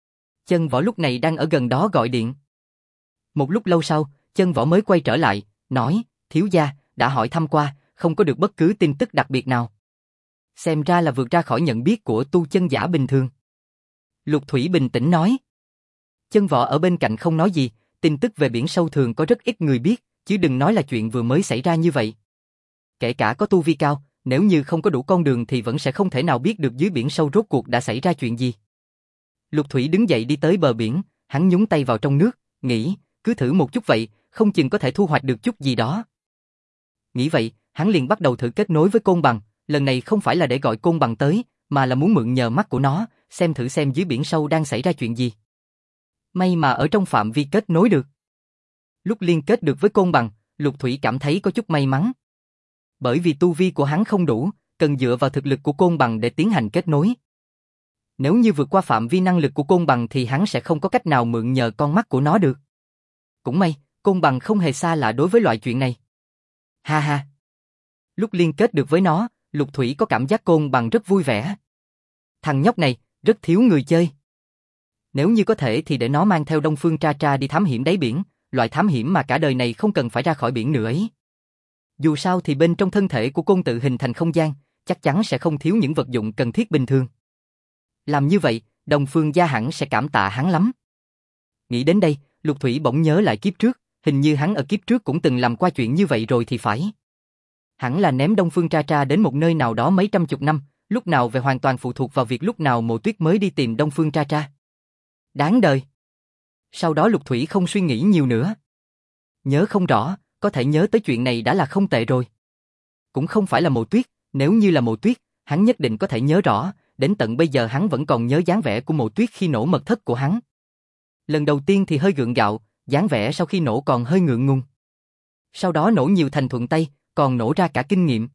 Chân Võ lúc này đang ở gần đó gọi điện. Một lúc lâu sau, Chân Võ mới quay trở lại, nói, thiếu gia, đã hỏi thăm qua, không có được bất cứ tin tức đặc biệt nào. Xem ra là vượt ra khỏi nhận biết của tu chân giả bình thường. Lục Thủy bình tĩnh nói. Chân Võ ở bên cạnh không nói gì, tin tức về biển sâu thường có rất ít người biết, chứ đừng nói là chuyện vừa mới xảy ra như vậy. Kể cả có tu vi cao, nếu như không có đủ con đường thì vẫn sẽ không thể nào biết được dưới biển sâu rốt cuộc đã xảy ra chuyện gì. Lục Thủy đứng dậy đi tới bờ biển, hắn nhúng tay vào trong nước, nghĩ, cứ thử một chút vậy, không chừng có thể thu hoạch được chút gì đó. Nghĩ vậy, hắn liền bắt đầu thử kết nối với côn bằng, lần này không phải là để gọi côn bằng tới, mà là muốn mượn nhờ mắt của nó, xem thử xem dưới biển sâu đang xảy ra chuyện gì. May mà ở trong phạm vi kết nối được. Lúc liên kết được với côn bằng, Lục Thủy cảm thấy có chút may mắn. Bởi vì tu vi của hắn không đủ, cần dựa vào thực lực của côn bằng để tiến hành kết nối. Nếu như vượt qua phạm vi năng lực của côn bằng thì hắn sẽ không có cách nào mượn nhờ con mắt của nó được. Cũng may, côn bằng không hề xa lạ đối với loại chuyện này. Ha ha. Lúc liên kết được với nó, Lục Thủy có cảm giác côn bằng rất vui vẻ. Thằng nhóc này, rất thiếu người chơi. Nếu như có thể thì để nó mang theo Đông Phương Tra Tra đi thám hiểm đáy biển, loại thám hiểm mà cả đời này không cần phải ra khỏi biển nữa ấy. Dù sao thì bên trong thân thể của côn tự hình thành không gian, chắc chắn sẽ không thiếu những vật dụng cần thiết bình thường. Làm như vậy, Đông Phương gia hẳn sẽ cảm tạ hắn lắm. Nghĩ đến đây, Lục Thủy bỗng nhớ lại kiếp trước, hình như hắn ở kiếp trước cũng từng làm qua chuyện như vậy rồi thì phải. Hẳn là ném Đông Phương Tra Tra đến một nơi nào đó mấy trăm chục năm, lúc nào về hoàn toàn phụ thuộc vào việc lúc nào Mộ Tuyết mới đi tìm Đông Phương Tra Tra. Đáng đời. Sau đó Lục Thủy không suy nghĩ nhiều nữa. Nhớ không rõ, có thể nhớ tới chuyện này đã là không tệ rồi. Cũng không phải là Mộ Tuyết, nếu như là Mộ Tuyết, hắn nhất định có thể nhớ rõ, đến tận bây giờ hắn vẫn còn nhớ dáng vẻ của Mộ Tuyết khi nổ mật thất của hắn. Lần đầu tiên thì hơi gượng gạo, dáng vẻ sau khi nổ còn hơi ngượng ngùng. Sau đó nổ nhiều thành thuận tay, còn nổ ra cả kinh nghiệm.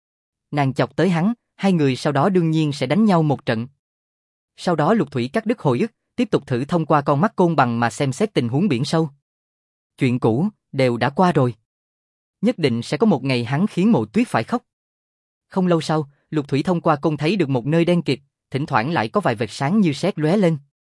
Nàng chọc tới hắn, hai người sau đó đương nhiên sẽ đánh nhau một trận. Sau đó Lục Thủy cắt đứt hồi ức, tiếp tục thử thông qua con mắt côn bằng mà xem xét tình huống biển sâu. Chuyện cũ, đều đã qua rồi. Nhất định sẽ có một ngày hắn khiến Mộ Tuyết phải khóc. Không lâu sau, Lục Thủy thông qua côn thấy được một nơi đen kịt, thỉnh thoảng lại có vài vệt sáng như sét lóe lên.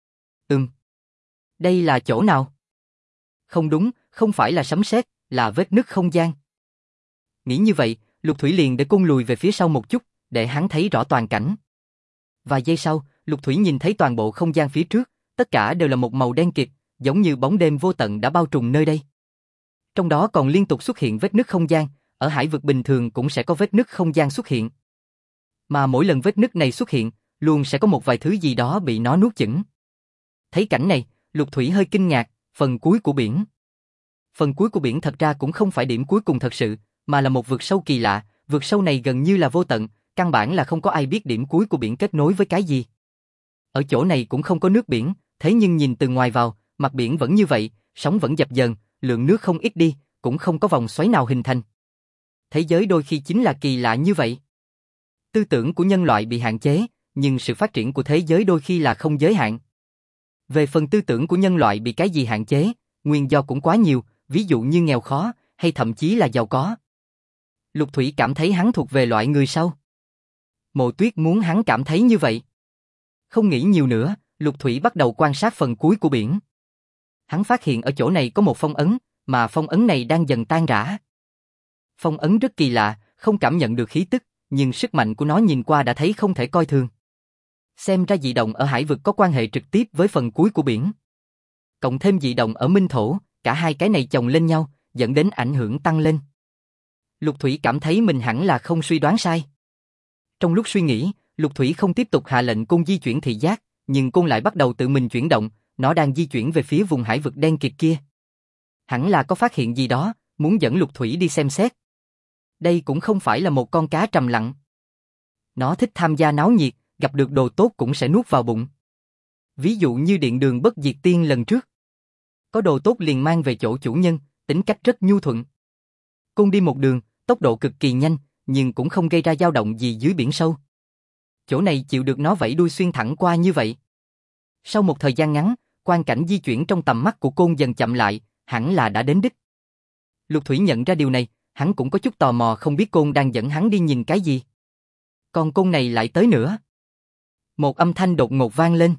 Đây là chỗ nào? Không đúng, không phải là sấm sét, là vết nứt không gian. Nghĩ như vậy, Lục Thủy liền để côn lùi về phía sau một chút, để hắn thấy rõ toàn cảnh. Vài giây sau, Lục Thủy nhìn thấy toàn bộ không gian phía trước, tất cả đều là một màu đen kịt, giống như bóng đêm vô tận đã bao trùm nơi đây. Trong đó còn liên tục xuất hiện vết nứt không gian, ở hải vực bình thường cũng sẽ có vết nứt không gian xuất hiện. Mà mỗi lần vết nứt này xuất hiện, luôn sẽ có một vài thứ gì đó bị nó nuốt chửng. Thấy cảnh này, Lục Thủy hơi kinh ngạc, phần cuối của biển. Phần cuối của biển thật ra cũng không phải điểm cuối cùng thật sự, mà là một vực sâu kỳ lạ, vực sâu này gần như là vô tận, căn bản là không có ai biết điểm cuối của biển kết nối với cái gì. Ở chỗ này cũng không có nước biển, thế nhưng nhìn từ ngoài vào, mặt biển vẫn như vậy, sóng vẫn dập dờn, lượng nước không ít đi, cũng không có vòng xoáy nào hình thành. thế giới đôi khi chính là kỳ lạ như vậy. Tư tưởng của nhân loại bị hạn chế, nhưng sự phát triển của thế giới đôi khi là không giới hạn. Về phần tư tưởng của nhân loại bị cái gì hạn chế, nguyên do cũng quá nhiều, ví dụ như nghèo khó, hay thậm chí là giàu có. Lục Thủy cảm thấy hắn thuộc về loại người sau. Mộ Tuyết muốn hắn cảm thấy như vậy. Không nghĩ nhiều nữa, Lục Thủy bắt đầu quan sát phần cuối của biển. Hắn phát hiện ở chỗ này có một phong ấn, mà phong ấn này đang dần tan rã. Phong ấn rất kỳ lạ, không cảm nhận được khí tức, nhưng sức mạnh của nó nhìn qua đã thấy không thể coi thường. Xem ra dị động ở hải vực có quan hệ trực tiếp với phần cuối của biển. Cộng thêm dị động ở minh thổ, cả hai cái này chồng lên nhau, dẫn đến ảnh hưởng tăng lên. Lục Thủy cảm thấy mình hẳn là không suy đoán sai. Trong lúc suy nghĩ, Lục Thủy không tiếp tục hạ lệnh côn di chuyển thị giác, nhưng côn lại bắt đầu tự mình chuyển động, nó đang di chuyển về phía vùng hải vực đen kịt kia. Hẳn là có phát hiện gì đó, muốn dẫn Lục Thủy đi xem xét. Đây cũng không phải là một con cá trầm lặng. Nó thích tham gia náo nhiệt, gặp được đồ tốt cũng sẽ nuốt vào bụng. Ví dụ như điện đường bất diệt tiên lần trước. Có đồ tốt liền mang về chỗ chủ nhân, tính cách rất nhu thuận. Côn đi một đường, tốc độ cực kỳ nhanh, nhưng cũng không gây ra dao động gì dưới biển sâu. Chỗ này chịu được nó vẫy đuôi xuyên thẳng qua như vậy. Sau một thời gian ngắn, quang cảnh di chuyển trong tầm mắt của côn dần chậm lại, hẳn là đã đến đích. Lục Thủy nhận ra điều này, hắn cũng có chút tò mò không biết côn đang dẫn hắn đi nhìn cái gì. Còn côn này lại tới nữa. Một âm thanh đột ngột vang lên.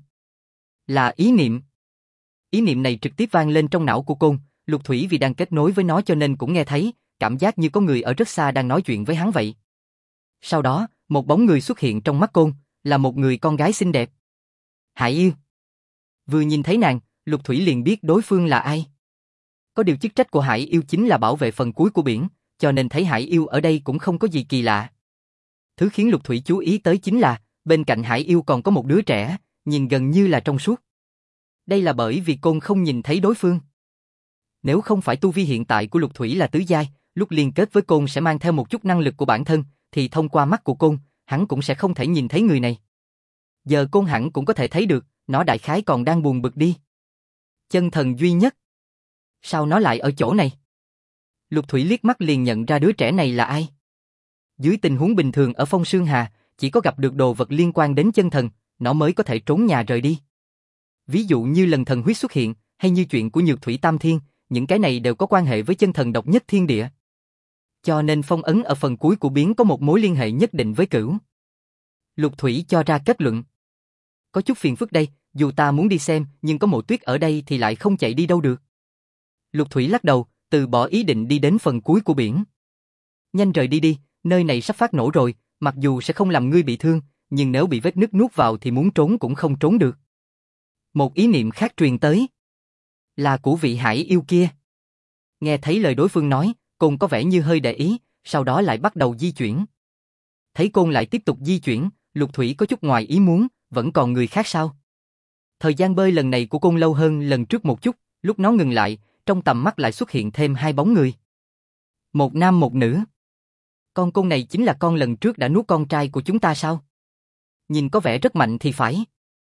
Là ý niệm. Ý niệm này trực tiếp vang lên trong não của côn, Lục Thủy vì đang kết nối với nó cho nên cũng nghe thấy, cảm giác như có người ở rất xa đang nói chuyện với hắn vậy. Sau đó, một bóng người xuất hiện trong mắt côn, là một người con gái xinh đẹp. Hải Yêu. Vừa nhìn thấy nàng, Lục Thủy liền biết đối phương là ai. Có điều chức trách của Hải Yêu chính là bảo vệ phần cuối của biển, cho nên thấy Hải Yêu ở đây cũng không có gì kỳ lạ. Thứ khiến Lục Thủy chú ý tới chính là, bên cạnh Hải Yêu còn có một đứa trẻ, nhìn gần như là trong suốt. Đây là bởi vì côn không nhìn thấy đối phương. Nếu không phải tu vi hiện tại của Lục Thủy là tứ giai, lúc liên kết với côn sẽ mang theo một chút năng lực của bản thân, thì thông qua mắt của côn, hắn cũng sẽ không thể nhìn thấy người này. Giờ côn hẳn cũng có thể thấy được, nó đại khái còn đang buồn bực đi. Chân thần duy nhất. Sao nó lại ở chỗ này? Lục Thủy liếc mắt liền nhận ra đứa trẻ này là ai. Dưới tình huống bình thường ở Phong Sương Hà, chỉ có gặp được đồ vật liên quan đến chân thần, nó mới có thể trốn nhà rời đi. Ví dụ như lần thần huyết xuất hiện, hay như chuyện của Nhược Thủy Tam Thiên, những cái này đều có quan hệ với chân thần độc nhất thiên địa. Cho nên phong ấn ở phần cuối của biến có một mối liên hệ nhất định với Cửu. Lục Thủy cho ra kết luận. Có chút phiền phức đây, dù ta muốn đi xem, nhưng có Mộ Tuyết ở đây thì lại không chạy đi đâu được. Lục Thủy lắc đầu, từ bỏ ý định đi đến phần cuối của biển. Nhanh rời đi đi, nơi này sắp phát nổ rồi, mặc dù sẽ không làm ngươi bị thương, nhưng nếu bị vết nứt nuốt vào thì muốn trốn cũng không trốn được. Một ý niệm khác truyền tới. Là của vị Hải Yêu kia. Nghe thấy lời đối phương nói, Côn có vẻ như hơi để ý, sau đó lại bắt đầu di chuyển. Thấy Côn lại tiếp tục di chuyển, Lục Thủy có chút ngoài ý muốn, vẫn còn người khác sao? Thời gian bơi lần này của Côn lâu hơn lần trước một chút, lúc nó ngừng lại, trong tầm mắt lại xuất hiện thêm hai bóng người. Một nam một nữ. Con Côn này chính là con lần trước đã nuốt con trai của chúng ta sao? Nhìn có vẻ rất mạnh thì phải.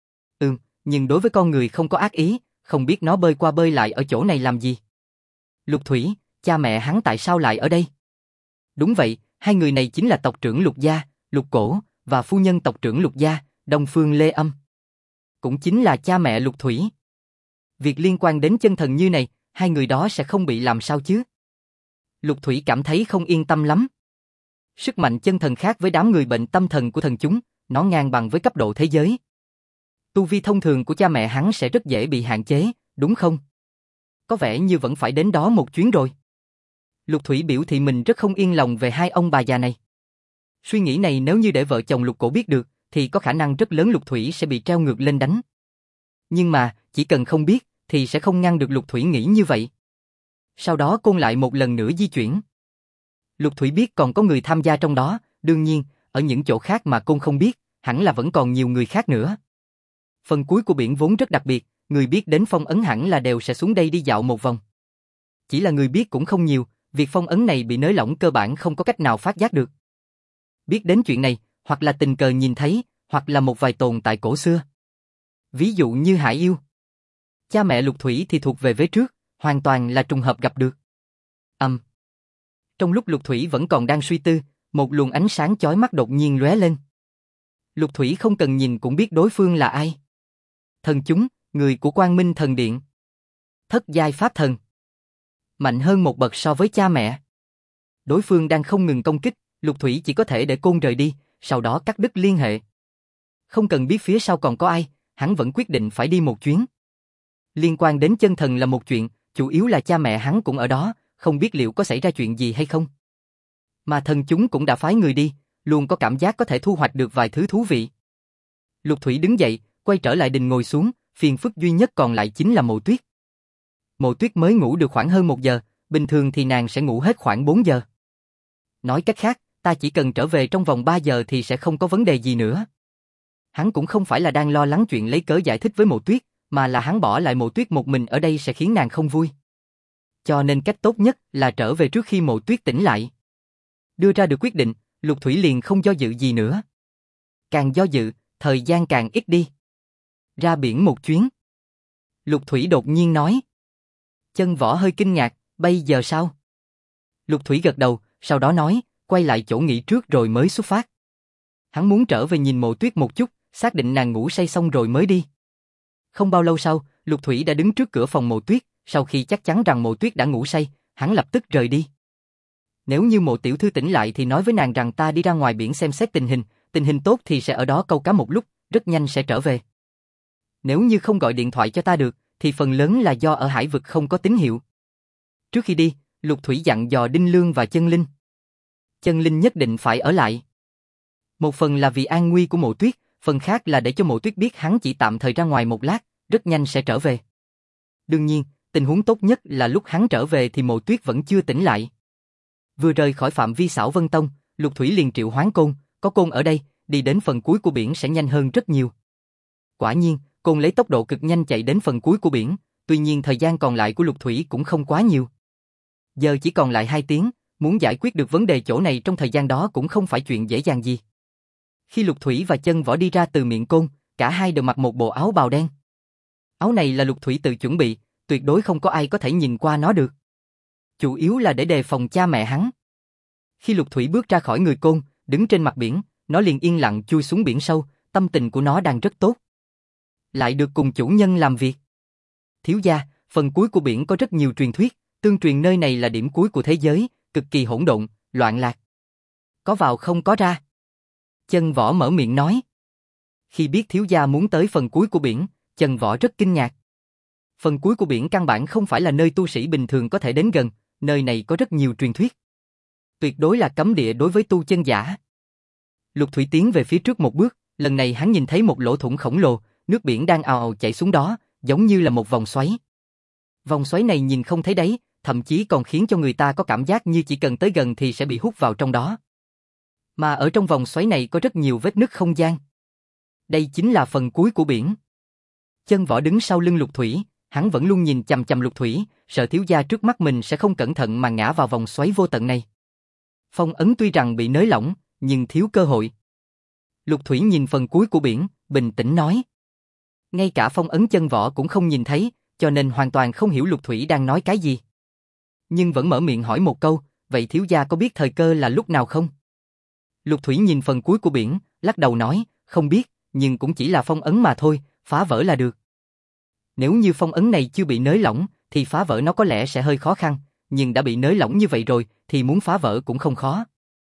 Nhưng đối với con người không có ác ý, không biết nó bơi qua bơi lại ở chỗ này làm gì. Lục Thủy, cha mẹ hắn tại sao lại ở đây? Đúng vậy, hai người này chính là tộc trưởng Lục gia, Lục Cổ, và phu nhân tộc trưởng Lục gia, Đông Phương Lê Âm. Cũng chính là cha mẹ Lục Thủy. Việc liên quan đến chân thần như này, hai người đó sẽ không bị làm sao chứ? Lục Thủy cảm thấy không yên tâm lắm. Sức mạnh chân thần khác với đám người bệnh tâm thần của thần chúng, nó ngang bằng với cấp độ thế giới. Tu vi thông thường của cha mẹ hắn sẽ rất dễ bị hạn chế, đúng không? Có vẻ như vẫn phải đến đó một chuyến rồi. Lục Thủy biểu thị mình rất không yên lòng về hai ông bà già này. Suy nghĩ này nếu như để vợ chồng Lục Cổ biết được, thì có khả năng rất lớn Lục Thủy sẽ bị treo ngược lên đánh. Nhưng mà, chỉ cần không biết, thì sẽ không ngăn được Lục Thủy nghĩ như vậy. Sau đó Côn lại một lần nữa di chuyển. Lục Thủy biết còn có người tham gia trong đó, đương nhiên, ở những chỗ khác mà Côn không biết, hẳn là vẫn còn nhiều người khác nữa. Phần cuối của biển vốn rất đặc biệt, người biết đến phong ấn hẳn là đều sẽ xuống đây đi dạo một vòng. Chỉ là người biết cũng không nhiều, việc phong ấn này bị nới lỏng cơ bản không có cách nào phát giác được. Biết đến chuyện này, hoặc là tình cờ nhìn thấy, hoặc là một vài tồn tại cổ xưa. Ví dụ như Hải Yêu. Cha mẹ Lục Thủy thì thuộc về vế trước, hoàn toàn là trùng hợp gặp được. Trong lúc Lục Thủy vẫn còn đang suy tư, một luồng ánh sáng chói mắt đột nhiên lóe lên. Lục Thủy không cần nhìn cũng biết đối phương là ai. Thần chúng, người của Quang Minh Thần Điện. Thất giai pháp thần. Mạnh hơn một bậc so với cha mẹ. Đối phương đang không ngừng công kích, Lục Thủy chỉ có thể để côn rời đi, sau đó cắt đứt liên hệ. Không cần biết phía sau còn có ai, hắn vẫn quyết định phải đi một chuyến. Liên quan đến chân thần là một chuyện, chủ yếu là cha mẹ hắn cũng ở đó, không biết liệu có xảy ra chuyện gì hay không. Mà thần chúng cũng đã phái người đi, luôn có cảm giác có thể thu hoạch được vài thứ thú vị. Lục Thủy đứng dậy, quay trở lại đình ngồi xuống, phiền phức duy nhất còn lại chính là Mộ Tuyết. Mộ Tuyết mới ngủ được khoảng hơn 1 giờ, bình thường thì nàng sẽ ngủ hết khoảng 4 giờ. Nói cách khác, ta chỉ cần trở về trong vòng 3 giờ thì sẽ không có vấn đề gì nữa. Hắn cũng không phải là đang lo lắng chuyện lấy cớ giải thích với Mộ Tuyết, mà là hắn bỏ lại Mộ Tuyết một mình ở đây sẽ khiến nàng không vui. Cho nên cách tốt nhất là trở về trước khi Mộ Tuyết tỉnh lại. Đưa ra được quyết định, Lục Thủy liền không do dự gì nữa. Càng do dự, thời gian càng ít đi. Ra biển một chuyến. Lục Thủy đột nhiên nói. Chân Võ hơi kinh ngạc, bây giờ sao? Lục Thủy gật đầu, sau đó nói, quay lại chỗ nghỉ trước rồi mới xuất phát. Hắn muốn trở về nhìn Mộ Tuyết một chút, xác định nàng ngủ say xong rồi mới đi. Không bao lâu sau, Lục Thủy đã đứng trước cửa phòng Mộ Tuyết, sau khi chắc chắn rằng Mộ Tuyết đã ngủ say, hắn lập tức rời đi. Nếu như Mộ tiểu thư tỉnh lại thì nói với nàng rằng ta đi ra ngoài biển xem xét tình hình tốt thì sẽ ở đó câu cá một lúc, rất nhanh sẽ trở về. Nếu như không gọi điện thoại cho ta được, thì phần lớn là do ở hải vực không có tín hiệu. Trước khi đi, Lục Thủy dặn dò Đinh Lương và Chân Linh. Chân Linh nhất định phải ở lại. Một phần là vì an nguy của Mộ Tuyết, phần khác là để cho Mộ Tuyết biết hắn chỉ tạm thời ra ngoài một lát, rất nhanh sẽ trở về. Đương nhiên, tình huống tốt nhất là lúc hắn trở về thì Mộ Tuyết vẫn chưa tỉnh lại. Vừa rời khỏi phạm vi Xảo Vân Tông, Lục Thủy liền triệu hoán côn, có côn ở đây, đi đến phần cuối của biển sẽ nhanh hơn rất nhiều. Quả nhiên, côn lấy tốc độ cực nhanh chạy đến phần cuối của biển, tuy nhiên thời gian còn lại của Lục Thủy cũng không quá nhiều. Giờ chỉ còn lại 2 tiếng, muốn giải quyết được vấn đề chỗ này trong thời gian đó cũng không phải chuyện dễ dàng gì. Khi Lục Thủy và Chân Võ đi ra từ miệng côn, cả hai đều mặc một bộ áo bào đen. Áo này là Lục Thủy tự chuẩn bị, tuyệt đối không có ai có thể nhìn qua nó được. Chủ yếu là để đề phòng cha mẹ hắn. Khi Lục Thủy bước ra khỏi người côn, đứng trên mặt biển, nó liền yên lặng chui xuống biển sâu, tâm tình của nó đang rất tốt. Lại được cùng chủ nhân làm việc. Thiếu gia, phần cuối của biển có rất nhiều truyền thuyết, tương truyền nơi này là điểm cuối của thế giới, cực kỳ hỗn độn, loạn lạc. Có vào không có ra. Chân Võ mở miệng nói. Khi biết thiếu gia muốn tới phần cuối của biển, Chân Võ rất kinh ngạc. Phần cuối của biển căn bản không phải là nơi tu sĩ bình thường có thể đến gần, nơi này có rất nhiều truyền thuyết. Tuyệt đối là cấm địa đối với tu chân giả. Lục Thủy tiến về phía trước một bước, lần này hắn nhìn thấy một lỗ thủng khổng lồ, nước biển đang ào ào chảy xuống đó, giống như là một vòng xoáy. Vòng xoáy này nhìn không thấy đáy, thậm chí còn khiến cho người ta có cảm giác như chỉ cần tới gần thì sẽ bị hút vào trong đó. Mà ở trong vòng xoáy này có rất nhiều vết nứt không gian. Đây chính là phần cuối của biển. Chân Võ đứng sau lưng Lục Thủy, hắn vẫn luôn nhìn chằm chằm Lục Thủy, sợ thiếu gia trước mắt mình sẽ không cẩn thận mà ngã vào vòng xoáy vô tận này. Phong ấn tuy rằng bị nới lỏng, nhưng thiếu cơ hội. Lục Thủy nhìn phần cuối của biển, bình tĩnh nói. Ngay cả phong ấn Chân Võ cũng không nhìn thấy, cho nên hoàn toàn không hiểu Lục Thủy đang nói cái gì. Nhưng vẫn mở miệng hỏi một câu, vậy thiếu gia có biết thời cơ là lúc nào không? Lục Thủy nhìn phần cuối của biển, lắc đầu nói, không biết, nhưng cũng chỉ là phong ấn mà thôi, phá vỡ là được. Nếu như phong ấn này chưa bị nới lỏng, thì phá vỡ nó có lẽ sẽ hơi khó khăn, nhưng đã bị nới lỏng như vậy rồi, thì muốn phá vỡ cũng không khó.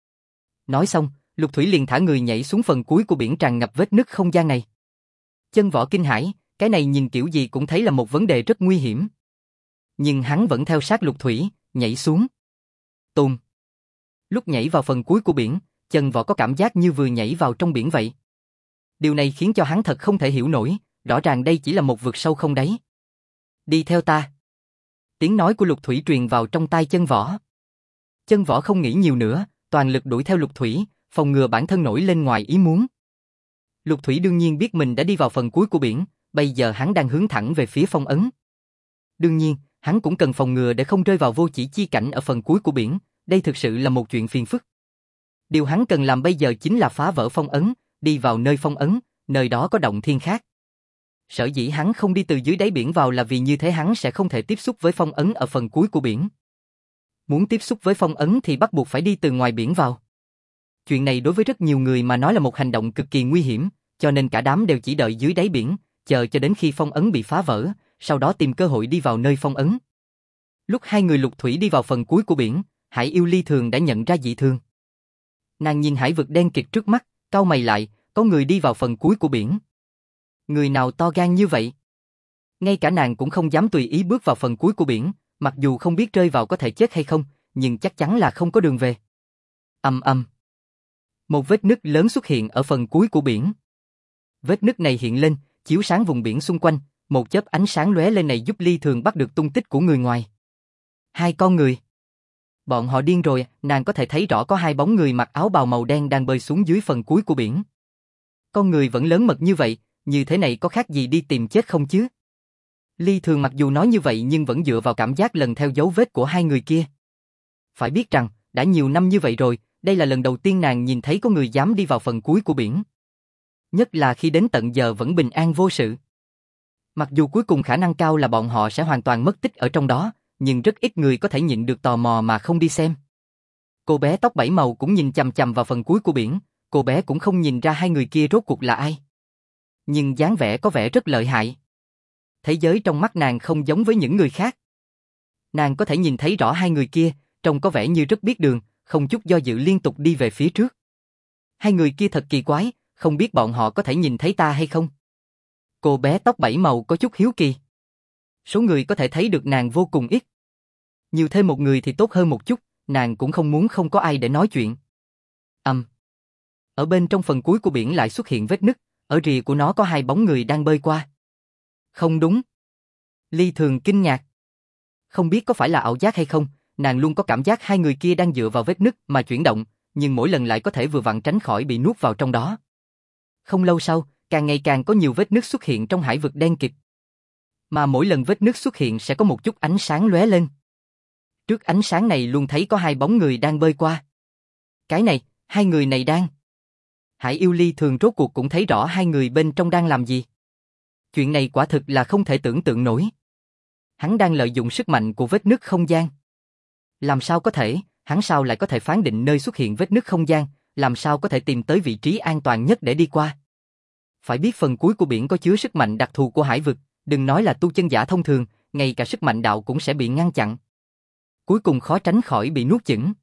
Nói xong, Lục Thủy liền thả người nhảy xuống phần cuối của biển tràn ngập vết nứt không gian này. Chân Võ kinh hãi, cái này nhìn kiểu gì cũng thấy là một vấn đề rất nguy hiểm. Nhưng hắn vẫn theo sát Lục Thủy, nhảy xuống. Tùm. Lúc nhảy vào phần cuối của biển, Chân Võ có cảm giác như vừa nhảy vào trong biển vậy. Điều này khiến cho hắn thật không thể hiểu nổi, rõ ràng đây chỉ là một vực sâu không đáy. Đi theo ta. Tiếng nói của Lục Thủy truyền vào trong tai Chân Võ. Chân Võ không nghĩ nhiều nữa, toàn lực đuổi theo Lục Thủy, phòng ngừa bản thân nổi lên ngoài ý muốn. Lục Thủy đương nhiên biết mình đã đi vào phần cuối của biển, bây giờ hắn đang hướng thẳng về phía phong ấn. Đương nhiên, hắn cũng cần phòng ngừa để không rơi vào vô chỉ chi cảnh ở phần cuối của biển, đây thực sự là một chuyện phiền phức. Điều hắn cần làm bây giờ chính là phá vỡ phong ấn, đi vào nơi phong ấn, nơi đó có động thiên khác. Sở dĩ hắn không đi từ dưới đáy biển vào là vì như thế hắn sẽ không thể tiếp xúc với phong ấn ở phần cuối của biển. Muốn tiếp xúc với phong ấn thì bắt buộc phải đi từ ngoài biển vào. Chuyện này đối với rất nhiều người mà nói là một hành động cực kỳ nguy hiểm, cho nên cả đám đều chỉ đợi dưới đáy biển, chờ cho đến khi phong ấn bị phá vỡ, sau đó tìm cơ hội đi vào nơi phong ấn. Lúc hai người lục thủy đi vào phần cuối của biển, Hải yêu Ly Thường đã nhận ra dị thường. Nàng nhìn hải vực đen kịt trước mắt, cau mày lại, có người đi vào phần cuối của biển. Người nào to gan như vậy? Ngay cả nàng cũng không dám tùy ý bước vào phần cuối của biển, mặc dù không biết rơi vào có thể chết hay không, nhưng chắc chắn là không có đường về. Ầm ầm. Một vết nứt lớn xuất hiện ở phần cuối của biển. Vết nứt này hiện lên, chiếu sáng vùng biển xung quanh, một chớp ánh sáng lóe lên này giúp Ly Thường bắt được tung tích của người ngoài. Hai con người. Bọn họ điên rồi, nàng có thể thấy rõ có hai bóng người mặc áo bào màu đen đang bơi xuống dưới phần cuối của biển. Con người vẫn lớn mật như vậy, như thế này có khác gì đi tìm chết không chứ? Ly Thường mặc dù nói như vậy nhưng vẫn dựa vào cảm giác lần theo dấu vết của hai người kia. Phải biết rằng, đã nhiều năm như vậy rồi, đây là lần đầu tiên nàng nhìn thấy có người dám đi vào phần cuối của biển. Nhất là khi đến tận giờ vẫn bình an vô sự. Mặc dù cuối cùng khả năng cao là bọn họ sẽ hoàn toàn mất tích ở trong đó, nhưng rất ít người có thể nhịn được tò mò mà không đi xem. Cô bé tóc bảy màu cũng nhìn chằm chằm vào phần cuối của biển, cô bé cũng không nhìn ra hai người kia rốt cuộc là ai. Nhưng dáng vẻ có vẻ rất lợi hại. Thế giới trong mắt nàng không giống với những người khác. Nàng có thể nhìn thấy rõ hai người kia, trông có vẻ như rất biết đường, không chút do dự liên tục đi về phía trước. Hai người kia thật kỳ quái, không biết bọn họ có thể nhìn thấy ta hay không? Cô bé tóc bảy màu có chút hiếu kỳ. Số người có thể thấy được nàng vô cùng ít. Nhiều thêm một người thì tốt hơn một chút, nàng cũng không muốn không có ai để nói chuyện. Ở bên trong phần cuối của biển lại xuất hiện vết nứt, ở rìa của nó có hai bóng người đang bơi qua. Không đúng. Ly Thường kinh ngạc. Không biết có phải là ảo giác hay không, nàng luôn có cảm giác hai người kia đang dựa vào vết nứt mà chuyển động, nhưng mỗi lần lại có thể vừa vặn tránh khỏi bị nuốt vào trong đó. Không lâu sau, càng ngày càng có nhiều vết nứt xuất hiện trong hải vực đen kịt. Mà mỗi lần vết nứt xuất hiện sẽ có một chút ánh sáng lóe lên. Trước ánh sáng này luôn thấy có hai bóng người đang bơi qua. Cái này, hai người này đang... Hải yêu Ly Thường rốt cuộc cũng thấy rõ hai người bên trong đang làm gì. Chuyện này quả thực là không thể tưởng tượng nổi. Hắn đang lợi dụng sức mạnh của vết nứt không gian. Làm sao có thể, hắn sao lại có thể phán định nơi xuất hiện vết nứt không gian, làm sao có thể tìm tới vị trí an toàn nhất để đi qua. Phải biết phần cuối của biển có chứa sức mạnh đặc thù của hải vực, đừng nói là tu chân giả thông thường, ngay cả sức mạnh đạo cũng sẽ bị ngăn chặn. Cuối cùng khó tránh khỏi bị nuốt chửng.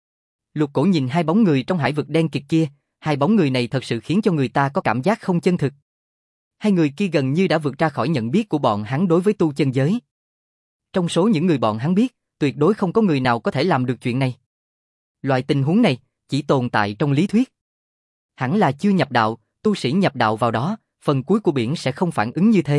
Lục Cổ nhìn hai bóng người trong hải vực đen kịt kia, hai bóng người này thật sự khiến cho người ta có cảm giác không chân thực. Hai người kia gần như đã vượt ra khỏi nhận biết của bọn hắn đối với tu chân giới. Trong số những người bọn hắn biết, tuyệt đối không có người nào có thể làm được chuyện này. Loại tình huống này chỉ tồn tại trong lý thuyết. Hẳn là chưa nhập đạo, tu sĩ nhập đạo vào đó, phần cuối của biển sẽ không phản ứng như thế.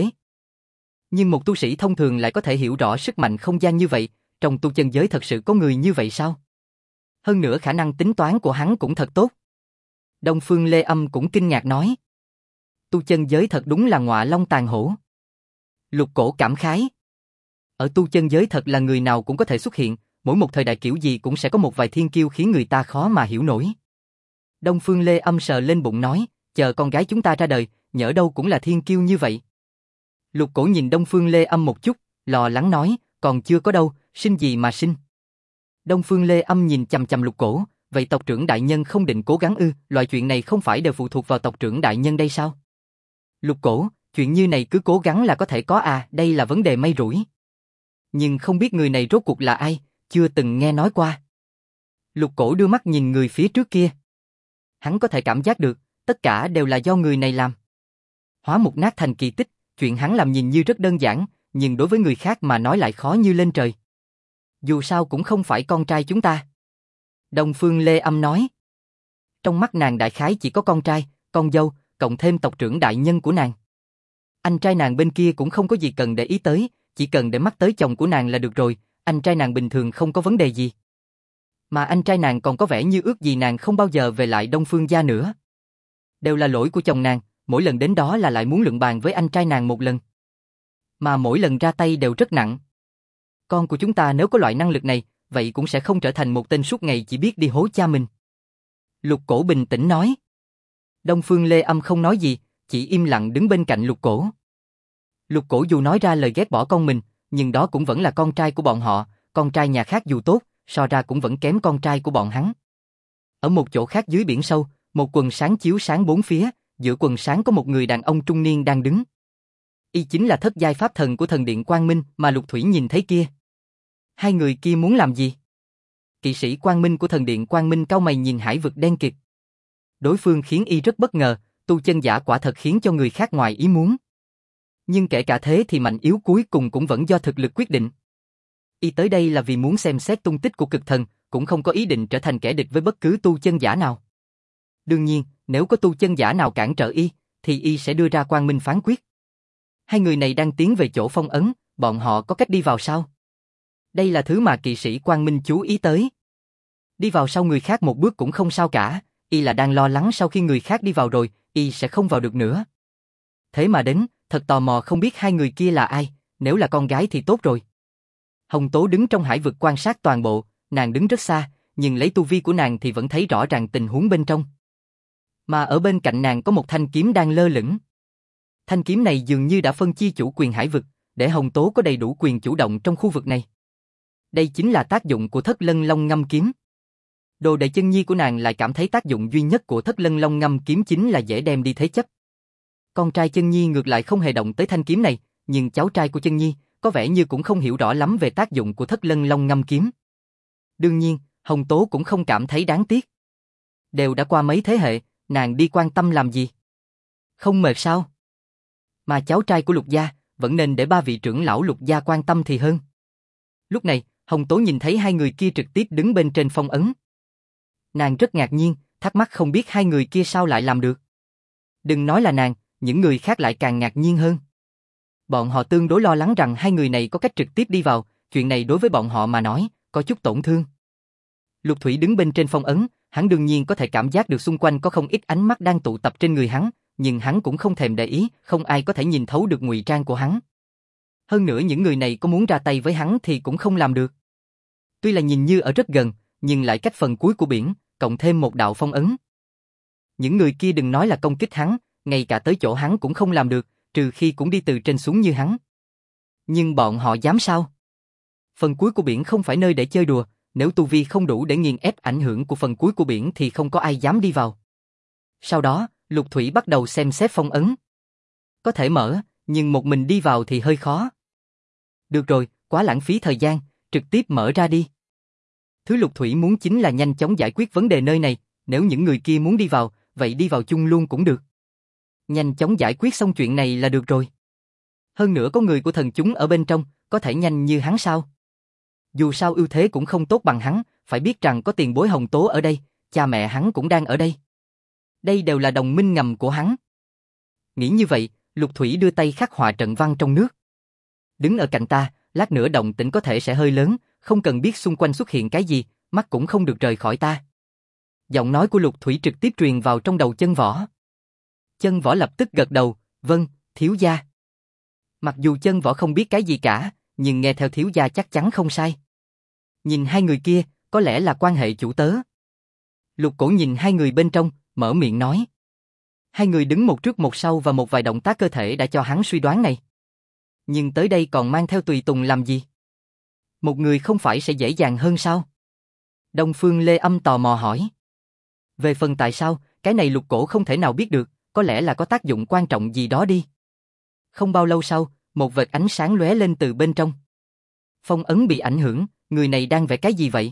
Nhưng một tu sĩ thông thường lại có thể hiểu rõ sức mạnh không gian như vậy, trong tu chân giới thật sự có người như vậy sao? Hơn nữa khả năng tính toán của hắn cũng thật tốt. Đông Phương Lê Âm cũng kinh ngạc nói. Tu chân giới thật đúng là ngọa long tàn hổ. Lục Cổ cảm khái. Ở tu chân giới thật là người nào cũng có thể xuất hiện, mỗi một thời đại kiểu gì cũng sẽ có một vài thiên kiêu khiến người ta khó mà hiểu nổi. Đông Phương Lê Âm sờ lên bụng nói, chờ con gái chúng ta ra đời, nhỡ đâu cũng là thiên kiêu như vậy. Lục Cổ nhìn Đông Phương Lê Âm một chút, lo lắng nói, còn chưa có đâu, sinh gì mà sinh. Đông Phương Lê Âm nhìn chằm chằm Lục Cổ, vậy tộc trưởng đại nhân không định cố gắng ư, loại chuyện này không phải đều phụ thuộc vào tộc trưởng đại nhân đây sao? Lục Cổ, chuyện như này cứ cố gắng là có thể có à, đây là vấn đề may rủi. Nhưng không biết người này rốt cuộc là ai, chưa từng nghe nói qua. Lục Cổ đưa mắt nhìn người phía trước kia. Hắn có thể cảm giác được, tất cả đều là do người này làm. Hóa mục nát thành kỳ tích, chuyện hắn làm nhìn như rất đơn giản, nhưng đối với người khác mà nói lại khó như lên trời. Dù sao cũng không phải con trai chúng ta. Đông Phương Lê Âm nói. Trong mắt nàng đại khái chỉ có con trai, con dâu, cộng thêm tộc trưởng đại nhân của nàng. Anh trai nàng bên kia cũng không có gì cần để ý tới, chỉ cần để mắt tới chồng của nàng là được rồi, anh trai nàng bình thường không có vấn đề gì. Mà anh trai nàng còn có vẻ như ước gì nàng không bao giờ về lại Đông Phương gia nữa. Đều là lỗi của chồng nàng, mỗi lần đến đó là lại muốn luận bàn với anh trai nàng một lần. Mà mỗi lần ra tay đều rất nặng. Con của chúng ta nếu có loại năng lực này, vậy cũng sẽ không trở thành một tên suốt ngày chỉ biết đi hố cha mình. Lục Cổ bình tĩnh nói. Đông Phương Lê Âm không nói gì, chỉ im lặng đứng bên cạnh Lục Cổ. Lục Cổ dù nói ra lời ghét bỏ con mình, nhưng đó cũng vẫn là con trai của bọn họ, con trai nhà khác dù tốt, so ra cũng vẫn kém con trai của bọn hắn. Ở một chỗ khác dưới biển sâu, một quần sáng chiếu sáng bốn phía, giữa quần sáng có một người đàn ông trung niên đang đứng. Y chính là thất giai pháp thần của thần điện Quang Minh mà Lục Thủy nhìn thấy kia. Hai người kia muốn làm gì? Kỵ sĩ Quang Minh của thần điện Quang Minh cau mày nhìn hải vực đen kịt. Đối phương khiến y rất bất ngờ, tu chân giả quả thật khiến cho người khác ngoài ý muốn. Nhưng kể cả thế thì mạnh yếu cuối cùng cũng vẫn do thực lực quyết định. Y tới đây là vì muốn xem xét tung tích của cực thần, cũng không có ý định trở thành kẻ địch với bất cứ tu chân giả nào. Đương nhiên, nếu có tu chân giả nào cản trở y, thì y sẽ đưa ra quang minh phán quyết. Hai người này đang tiến về chỗ phong ấn, bọn họ có cách đi vào sao? Đây là thứ mà kỵ sĩ Quang Minh chú ý tới. Đi vào sau người khác một bước cũng không sao cả, y là đang lo lắng sau khi người khác đi vào rồi, y sẽ không vào được nữa. Thế mà đến, thật tò mò không biết hai người kia là ai, nếu là con gái thì tốt rồi. Hồng Tố đứng trong hải vực quan sát toàn bộ, nàng đứng rất xa, nhưng lấy tu vi của nàng thì vẫn thấy rõ ràng tình huống bên trong. Mà ở bên cạnh nàng có một thanh kiếm đang lơ lửng. Thanh kiếm này dường như đã phân chia chủ quyền hải vực, để Hồng Tố có đầy đủ quyền chủ động trong khu vực này. Đây chính là tác dụng của Thất Lân Long Ngâm kiếm. Đồ đệ chân nhi của nàng lại cảm thấy tác dụng duy nhất của Thất Lân Long Ngâm kiếm chính là dễ đem đi thế chấp. Con trai chân nhi ngược lại không hề động tới thanh kiếm này, nhưng cháu trai của chân nhi có vẻ như cũng không hiểu rõ lắm về tác dụng của Thất Lân Long Ngâm kiếm. Đương nhiên, Hồng Tố cũng không cảm thấy đáng tiếc. Đều đã qua mấy thế hệ, nàng đi quan tâm làm gì? Không mệt sao? Mà cháu trai của Lục gia, vẫn nên để ba vị trưởng lão Lục gia quan tâm thì hơn. Lúc này, Hồng Tố nhìn thấy hai người kia trực tiếp đứng bên trên phong ấn. Nàng rất ngạc nhiên, thắc mắc không biết hai người kia sao lại làm được. Đừng nói là nàng, những người khác lại càng ngạc nhiên hơn. Bọn họ tương đối lo lắng rằng hai người này có cách trực tiếp đi vào, chuyện này đối với bọn họ mà nói, có chút tổn thương. Lục Thủy đứng bên trên phong ấn, hắn đương nhiên có thể cảm giác được xung quanh có không ít ánh mắt đang tụ tập trên người hắn, nhưng hắn cũng không thèm để ý, không ai có thể nhìn thấu được ngụy trang của hắn. Hơn nữa những người này có muốn ra tay với hắn thì cũng không làm được. Tuy là nhìn như ở rất gần, nhưng lại cách phần cuối của biển, cộng thêm một đạo phong ấn. Những người kia đừng nói là công kích hắn, ngay cả tới chỗ hắn cũng không làm được, trừ khi cũng đi từ trên xuống như hắn. Nhưng bọn họ dám sao? Phần cuối của biển không phải nơi để chơi đùa, nếu tu vi không đủ để nghiền ép ảnh hưởng của phần cuối của biển thì không có ai dám đi vào. Sau đó, Lục Thủy bắt đầu xem xét phong ấn. Có thể mở, nhưng một mình đi vào thì hơi khó. Được rồi, quá lãng phí thời gian, trực tiếp mở ra đi. Thứ Lục Thủy muốn chính là nhanh chóng giải quyết vấn đề nơi này, nếu những người kia muốn đi vào, vậy đi vào chung luôn cũng được. Nhanh chóng giải quyết xong chuyện này là được rồi. Hơn nữa có người của thần chúng ở bên trong, có thể nhanh như hắn sao? Dù sao ưu thế cũng không tốt bằng hắn, phải biết rằng có tiền bối Hồng Tố ở đây, cha mẹ hắn cũng đang ở đây. Đây đều là đồng minh ngầm của hắn. Nghĩ như vậy, Lục Thủy đưa tay khắc họa trận văn trong nước. Đứng ở cạnh ta, lát nữa động tĩnh có thể sẽ hơi lớn, không cần biết xung quanh xuất hiện cái gì, mắt cũng không được rời khỏi ta. Giọng nói của Lục Thủy trực tiếp truyền vào trong đầu Chân Võ. Chân Võ lập tức gật đầu, vâng, thiếu gia. Mặc dù Chân Võ không biết cái gì cả, nhưng nghe theo thiếu gia chắc chắn không sai. Nhìn hai người kia, có lẽ là quan hệ chủ tớ. Lục Cổ nhìn hai người bên trong, mở miệng nói. Hai người đứng một trước một sau và một vài động tác cơ thể đã cho hắn suy đoán này. Nhưng tới đây còn mang theo tùy tùng làm gì? Một người không phải sẽ dễ dàng hơn sao? Đông Phương Lê Âm tò mò hỏi. Về phần tại sao, cái này Lục Cổ không thể nào biết được, có lẽ là có tác dụng quan trọng gì đó đi. Không bao lâu sau, một vệt ánh sáng lóe lên từ bên trong. Phong ấn bị ảnh hưởng, người này đang vẽ cái gì vậy?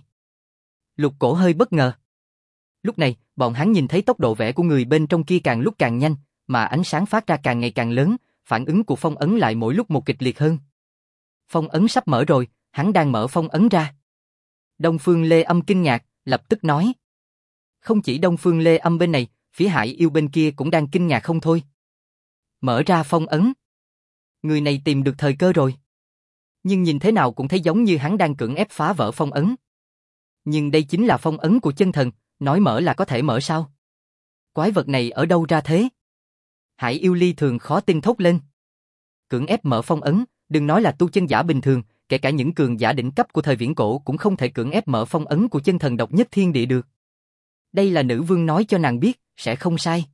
Lục Cổ hơi bất ngờ. Lúc này, bọn hắn nhìn thấy tốc độ vẽ của người bên trong kia càng lúc càng nhanh, mà ánh sáng phát ra càng ngày càng lớn, phản ứng của phong ấn lại mỗi lúc một kịch liệt hơn. Phong ấn sắp mở rồi, hắn đang mở phong ấn ra. Đông Phương Lê Âm kinh ngạc, lập tức nói. Không chỉ Đông Phương Lê Âm bên này, phía Hải Yêu bên kia cũng đang kinh ngạc không thôi. Mở ra phong ấn. Người này tìm được thời cơ rồi. Nhưng nhìn thế nào cũng thấy giống như hắn đang cưỡng ép phá vỡ phong ấn. Nhưng đây chính là phong ấn của chân thần, nói mở là có thể mở sao? Quái vật này ở đâu ra thế? Hải Yêu Ly thường khó tin thốt lên. Cưỡng ép mở phong ấn, đừng nói là tu chân giả bình thường, kể cả những cường giả đỉnh cấp của thời viễn cổ cũng không thể cưỡng ép mở phong ấn của chân thần độc nhất thiên địa được. Đây là nữ vương nói cho nàng biết, sẽ không sai.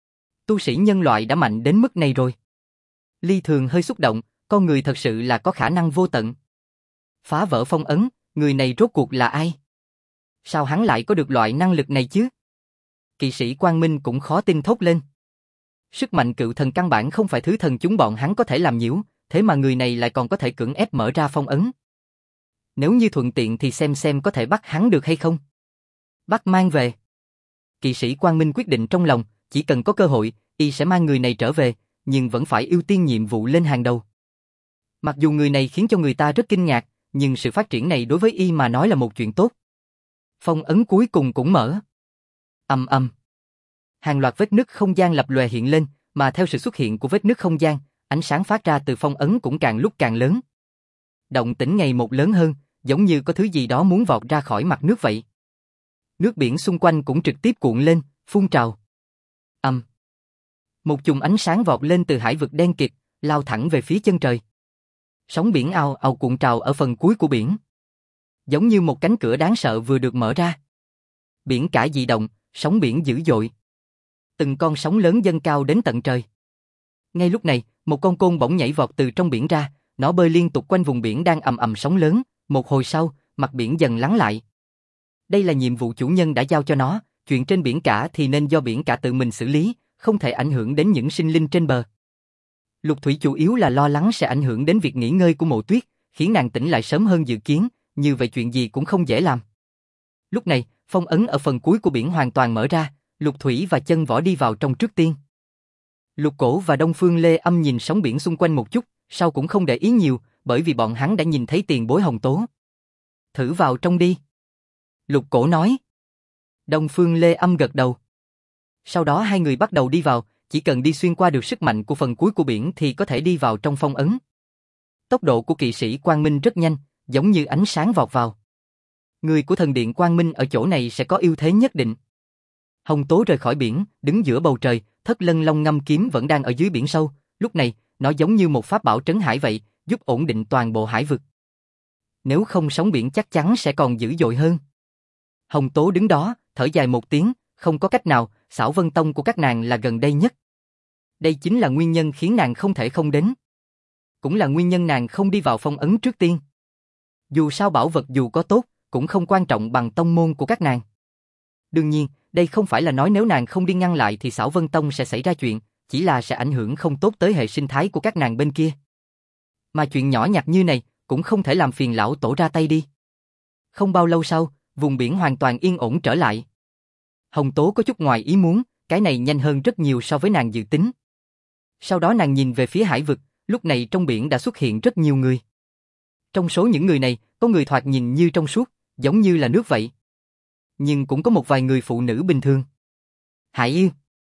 Tu sĩ nhân loại đã mạnh đến mức này rồi. Ly thường hơi xúc động, con người thật sự là có khả năng vô tận. Phá vỡ phong ấn, Người này rốt cuộc là ai? Sao hắn lại có được loại năng lực này chứ? Kỵ sĩ Quang Minh cũng khó tin thốt lên. Sức mạnh cựu thần căn bản không phải thứ thần chúng bọn hắn có thể làm nhiễu, thế mà người này lại còn có thể cưỡng ép mở ra phong ấn. Nếu như thuận tiện thì xem có thể bắt hắn được hay không. Bắt mang về. Kỵ sĩ Quang Minh quyết định trong lòng, chỉ cần có cơ hội, y sẽ mang người này trở về, nhưng vẫn phải ưu tiên nhiệm vụ lên hàng đầu. Mặc dù người này khiến cho người ta rất kinh ngạc, nhưng sự phát triển này đối với y mà nói là một chuyện tốt. Phong ấn cuối cùng cũng mở. Ầm ầm. Hàng loạt vết nứt không gian lập lòe hiện lên, mà theo sự xuất hiện của vết nứt không gian, ánh sáng phát ra từ phong ấn cũng càng lúc càng lớn. Động tĩnh ngày một lớn hơn, giống như có thứ gì đó muốn vọt ra khỏi mặt nước vậy. Nước biển xung quanh cũng trực tiếp cuộn lên, phun trào. Một chùm ánh sáng vọt lên từ hải vực đen kịt, lao thẳng về phía chân trời. Sóng biển ào ào cuộn trào ở phần cuối của biển. Giống như một cánh cửa đáng sợ vừa được mở ra. Biển cả dị động, sóng biển dữ dội. Từng con sóng lớn dâng cao đến tận trời. Ngay lúc này, một con côn bỗng nhảy vọt từ trong biển ra, nó bơi liên tục quanh vùng biển đang ầm ầm sóng lớn, một hồi sau, mặt biển dần lắng lại. Đây là nhiệm vụ chủ nhân đã giao cho nó, chuyện trên biển cả thì nên do biển cả tự mình xử lý, không thể ảnh hưởng đến những sinh linh trên bờ. Lục Thủy chủ yếu là lo lắng sẽ ảnh hưởng đến việc nghỉ ngơi của Mộ Tuyết, khiến nàng tỉnh lại sớm hơn dự kiến, như vậy chuyện gì cũng không dễ làm. Lúc này, phong ấn ở phần cuối của biển hoàn toàn mở ra, Lục Thủy và Chân Võ đi vào trong trước tiên. Lục Cổ và Đông Phương Lê Âm nhìn sóng biển xung quanh một chút, sau cũng không để ý nhiều, bởi vì bọn hắn đã nhìn thấy tiền bối Hồng Tố. Thử vào trong đi. Lục Cổ nói. Đông Phương Lê Âm gật đầu. Sau đó hai người bắt đầu đi vào, chỉ cần đi xuyên qua được sức mạnh của phần cuối của biển thì có thể đi vào trong phong ấn. Tốc độ của kỵ sĩ Quang Minh rất nhanh, giống như ánh sáng vọt vào. Người của thần điện Quang Minh ở chỗ này sẽ có ưu thế nhất định. Hồng Tố rời khỏi biển, đứng giữa bầu trời, Thất Lân Long Ngâm kiếm vẫn đang ở dưới biển sâu, lúc này, nó giống như một pháp bảo trấn hải vậy, giúp ổn định toàn bộ hải vực. Nếu không sóng biển chắc chắn sẽ còn dữ dội hơn. Hồng Tố đứng đó, thở dài một tiếng, không có cách nào, Xảo Vân Tông của các nàng là gần đây nhất. Đây chính là nguyên nhân khiến nàng không thể không đến. Cũng là nguyên nhân nàng không đi vào phong ấn trước tiên. Dù sao bảo vật dù có tốt, cũng không quan trọng bằng tông môn của các nàng. Đương nhiên, đây không phải là nói nếu nàng không đi ngăn lại thì Xảo Vân Tông sẽ xảy ra chuyện, chỉ là sẽ ảnh hưởng không tốt tới hệ sinh thái của các nàng bên kia. Mà chuyện nhỏ nhặt như này, cũng không thể làm phiền lão tổ ra tay đi. Không bao lâu sau, vùng biển hoàn toàn yên ổn trở lại. Hồng Tố có chút ngoài ý muốn, cái này nhanh hơn rất nhiều so với nàng dự tính. Sau đó nàng nhìn về phía hải vực, lúc này trong biển đã xuất hiện rất nhiều người. Trong số những người này, có người thoạt nhìn như trong suốt, giống như là nước vậy. Nhưng cũng có một vài người phụ nữ bình thường. Hải yêu.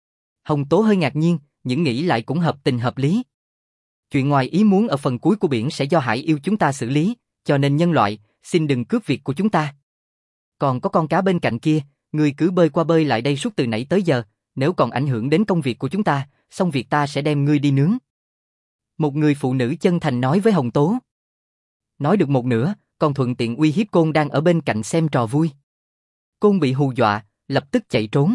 Hồng Tố hơi ngạc nhiên, nhưng nghĩ lại cũng hợp tình hợp lý. Chuyện ngoài ý muốn ở phần cuối của biển sẽ do hải yêu chúng ta xử lý, cho nên nhân loại, xin đừng cướp việc của chúng ta. Còn có con cá bên cạnh kia, ngươi cứ bơi qua bơi lại đây suốt từ nãy tới giờ, nếu còn ảnh hưởng đến công việc của chúng ta, xong việc ta sẽ đem ngươi đi nướng. Một người phụ nữ chân thành nói với Hồng Tố. Nói được một nửa, còn thuận tiện uy hiếp Côn đang ở bên cạnh xem trò vui. Côn bị hù dọa, lập tức chạy trốn.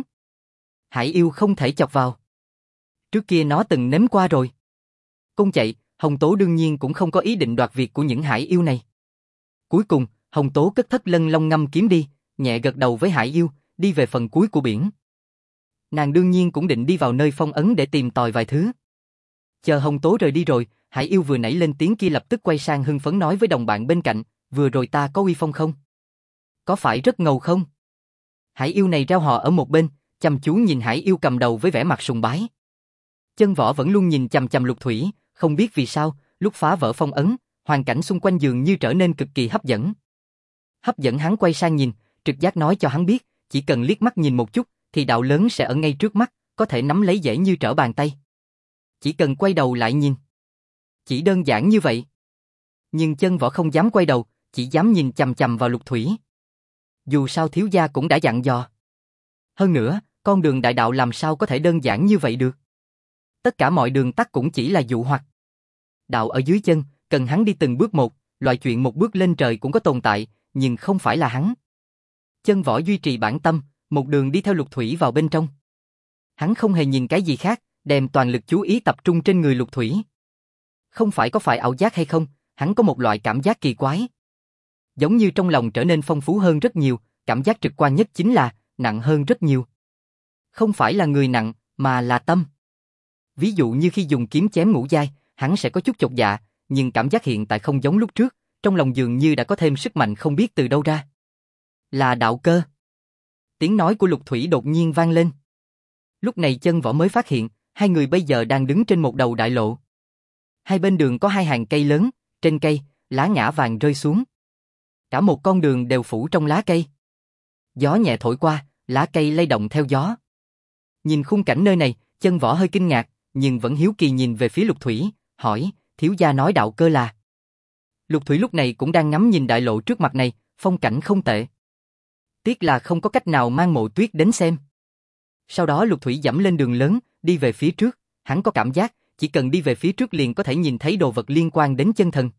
Hải yêu không thể chọc vào. Trước kia nó từng nếm qua rồi. Côn chạy, Hồng Tố đương nhiên cũng không có ý định đoạt việc của những hải yêu này. Cuối cùng, Hồng Tố cất Thất Lân Long Ngâm kiếm đi, nhẹ gật đầu với hải yêu, đi về phần cuối của biển. Nàng đương nhiên cũng định đi vào nơi phong ấn để tìm tòi vài thứ. Chờ Hồng Tố rời đi rồi, hải yêu vừa nãy lên tiếng kia lập tức quay sang hưng phấn nói với đồng bạn bên cạnh, vừa rồi ta có uy phong không? Có phải rất ngầu không? Hải yêu này rao hò ở một bên, chăm chú nhìn hải yêu cầm đầu với vẻ mặt sùng bái. Chân Võ vẫn luôn nhìn chằm chằm Lục Thủy, không biết vì sao, lúc phá vỡ phong ấn, hoàn cảnh xung quanh dường như trở nên cực kỳ hấp dẫn. Hấp dẫn hắn quay sang nhìn, trực giác nói cho hắn biết, chỉ cần liếc mắt nhìn một chút, thì đạo lớn sẽ ở ngay trước mắt, có thể nắm lấy dễ như trở bàn tay. Chỉ cần quay đầu lại nhìn. Chỉ đơn giản như vậy. Nhưng Chân Võ không dám quay đầu, chỉ dám nhìn chằm chằm vào Lục Thủy. Dù sao thiếu gia cũng đã dặn dò. Hơn nữa, con đường đại đạo làm sao có thể đơn giản như vậy được. Tất cả mọi đường tắt cũng chỉ là dụ hoặc. Đạo ở dưới chân, cần hắn đi từng bước một, loại chuyện một bước lên trời cũng có tồn tại, nhưng không phải là hắn. Chân Võ duy trì bản tâm, một đường đi theo Lục Thủy vào bên trong. Hắn không hề nhìn cái gì khác, đem toàn lực chú ý tập trung trên người Lục Thủy. Không phải có phải ảo giác hay không, hắn có một loại cảm giác kỳ quái. Giống như trong lòng trở nên phong phú hơn rất nhiều, cảm giác trực quan nhất chính là nặng hơn rất nhiều. Không phải là người nặng, mà là tâm. Ví dụ như khi dùng kiếm chém ngũ giai, hắn sẽ có chút chột dạ, nhưng cảm giác hiện tại không giống lúc trước, trong lòng dường như đã có thêm sức mạnh không biết từ đâu ra. Là đạo cơ. Tiếng nói của Lục Thủy đột nhiên vang lên. Lúc này Chân Võ mới phát hiện, hai người bây giờ đang đứng trên một đầu đại lộ. Hai bên đường có hai hàng cây lớn, trên cây, lá ngã vàng rơi xuống. Cả một con đường đều phủ trong lá cây. Gió nhẹ thổi qua, lá cây lay động theo gió. Nhìn khung cảnh nơi này, Chân Võ hơi kinh ngạc, nhưng vẫn hiếu kỳ nhìn về phía Lục Thủy, hỏi, thiếu gia nói đạo cơ là... Lục Thủy lúc này cũng đang ngắm nhìn đại lộ trước mặt này, phong cảnh không tệ. Tiếc là không có cách nào mang Mộ Tuyết đến xem. Sau đó Lục Thủy dẫm lên đường lớn, đi về phía trước, hắn có cảm giác, chỉ cần đi về phía trước liền có thể nhìn thấy đồ vật liên quan đến chân thần.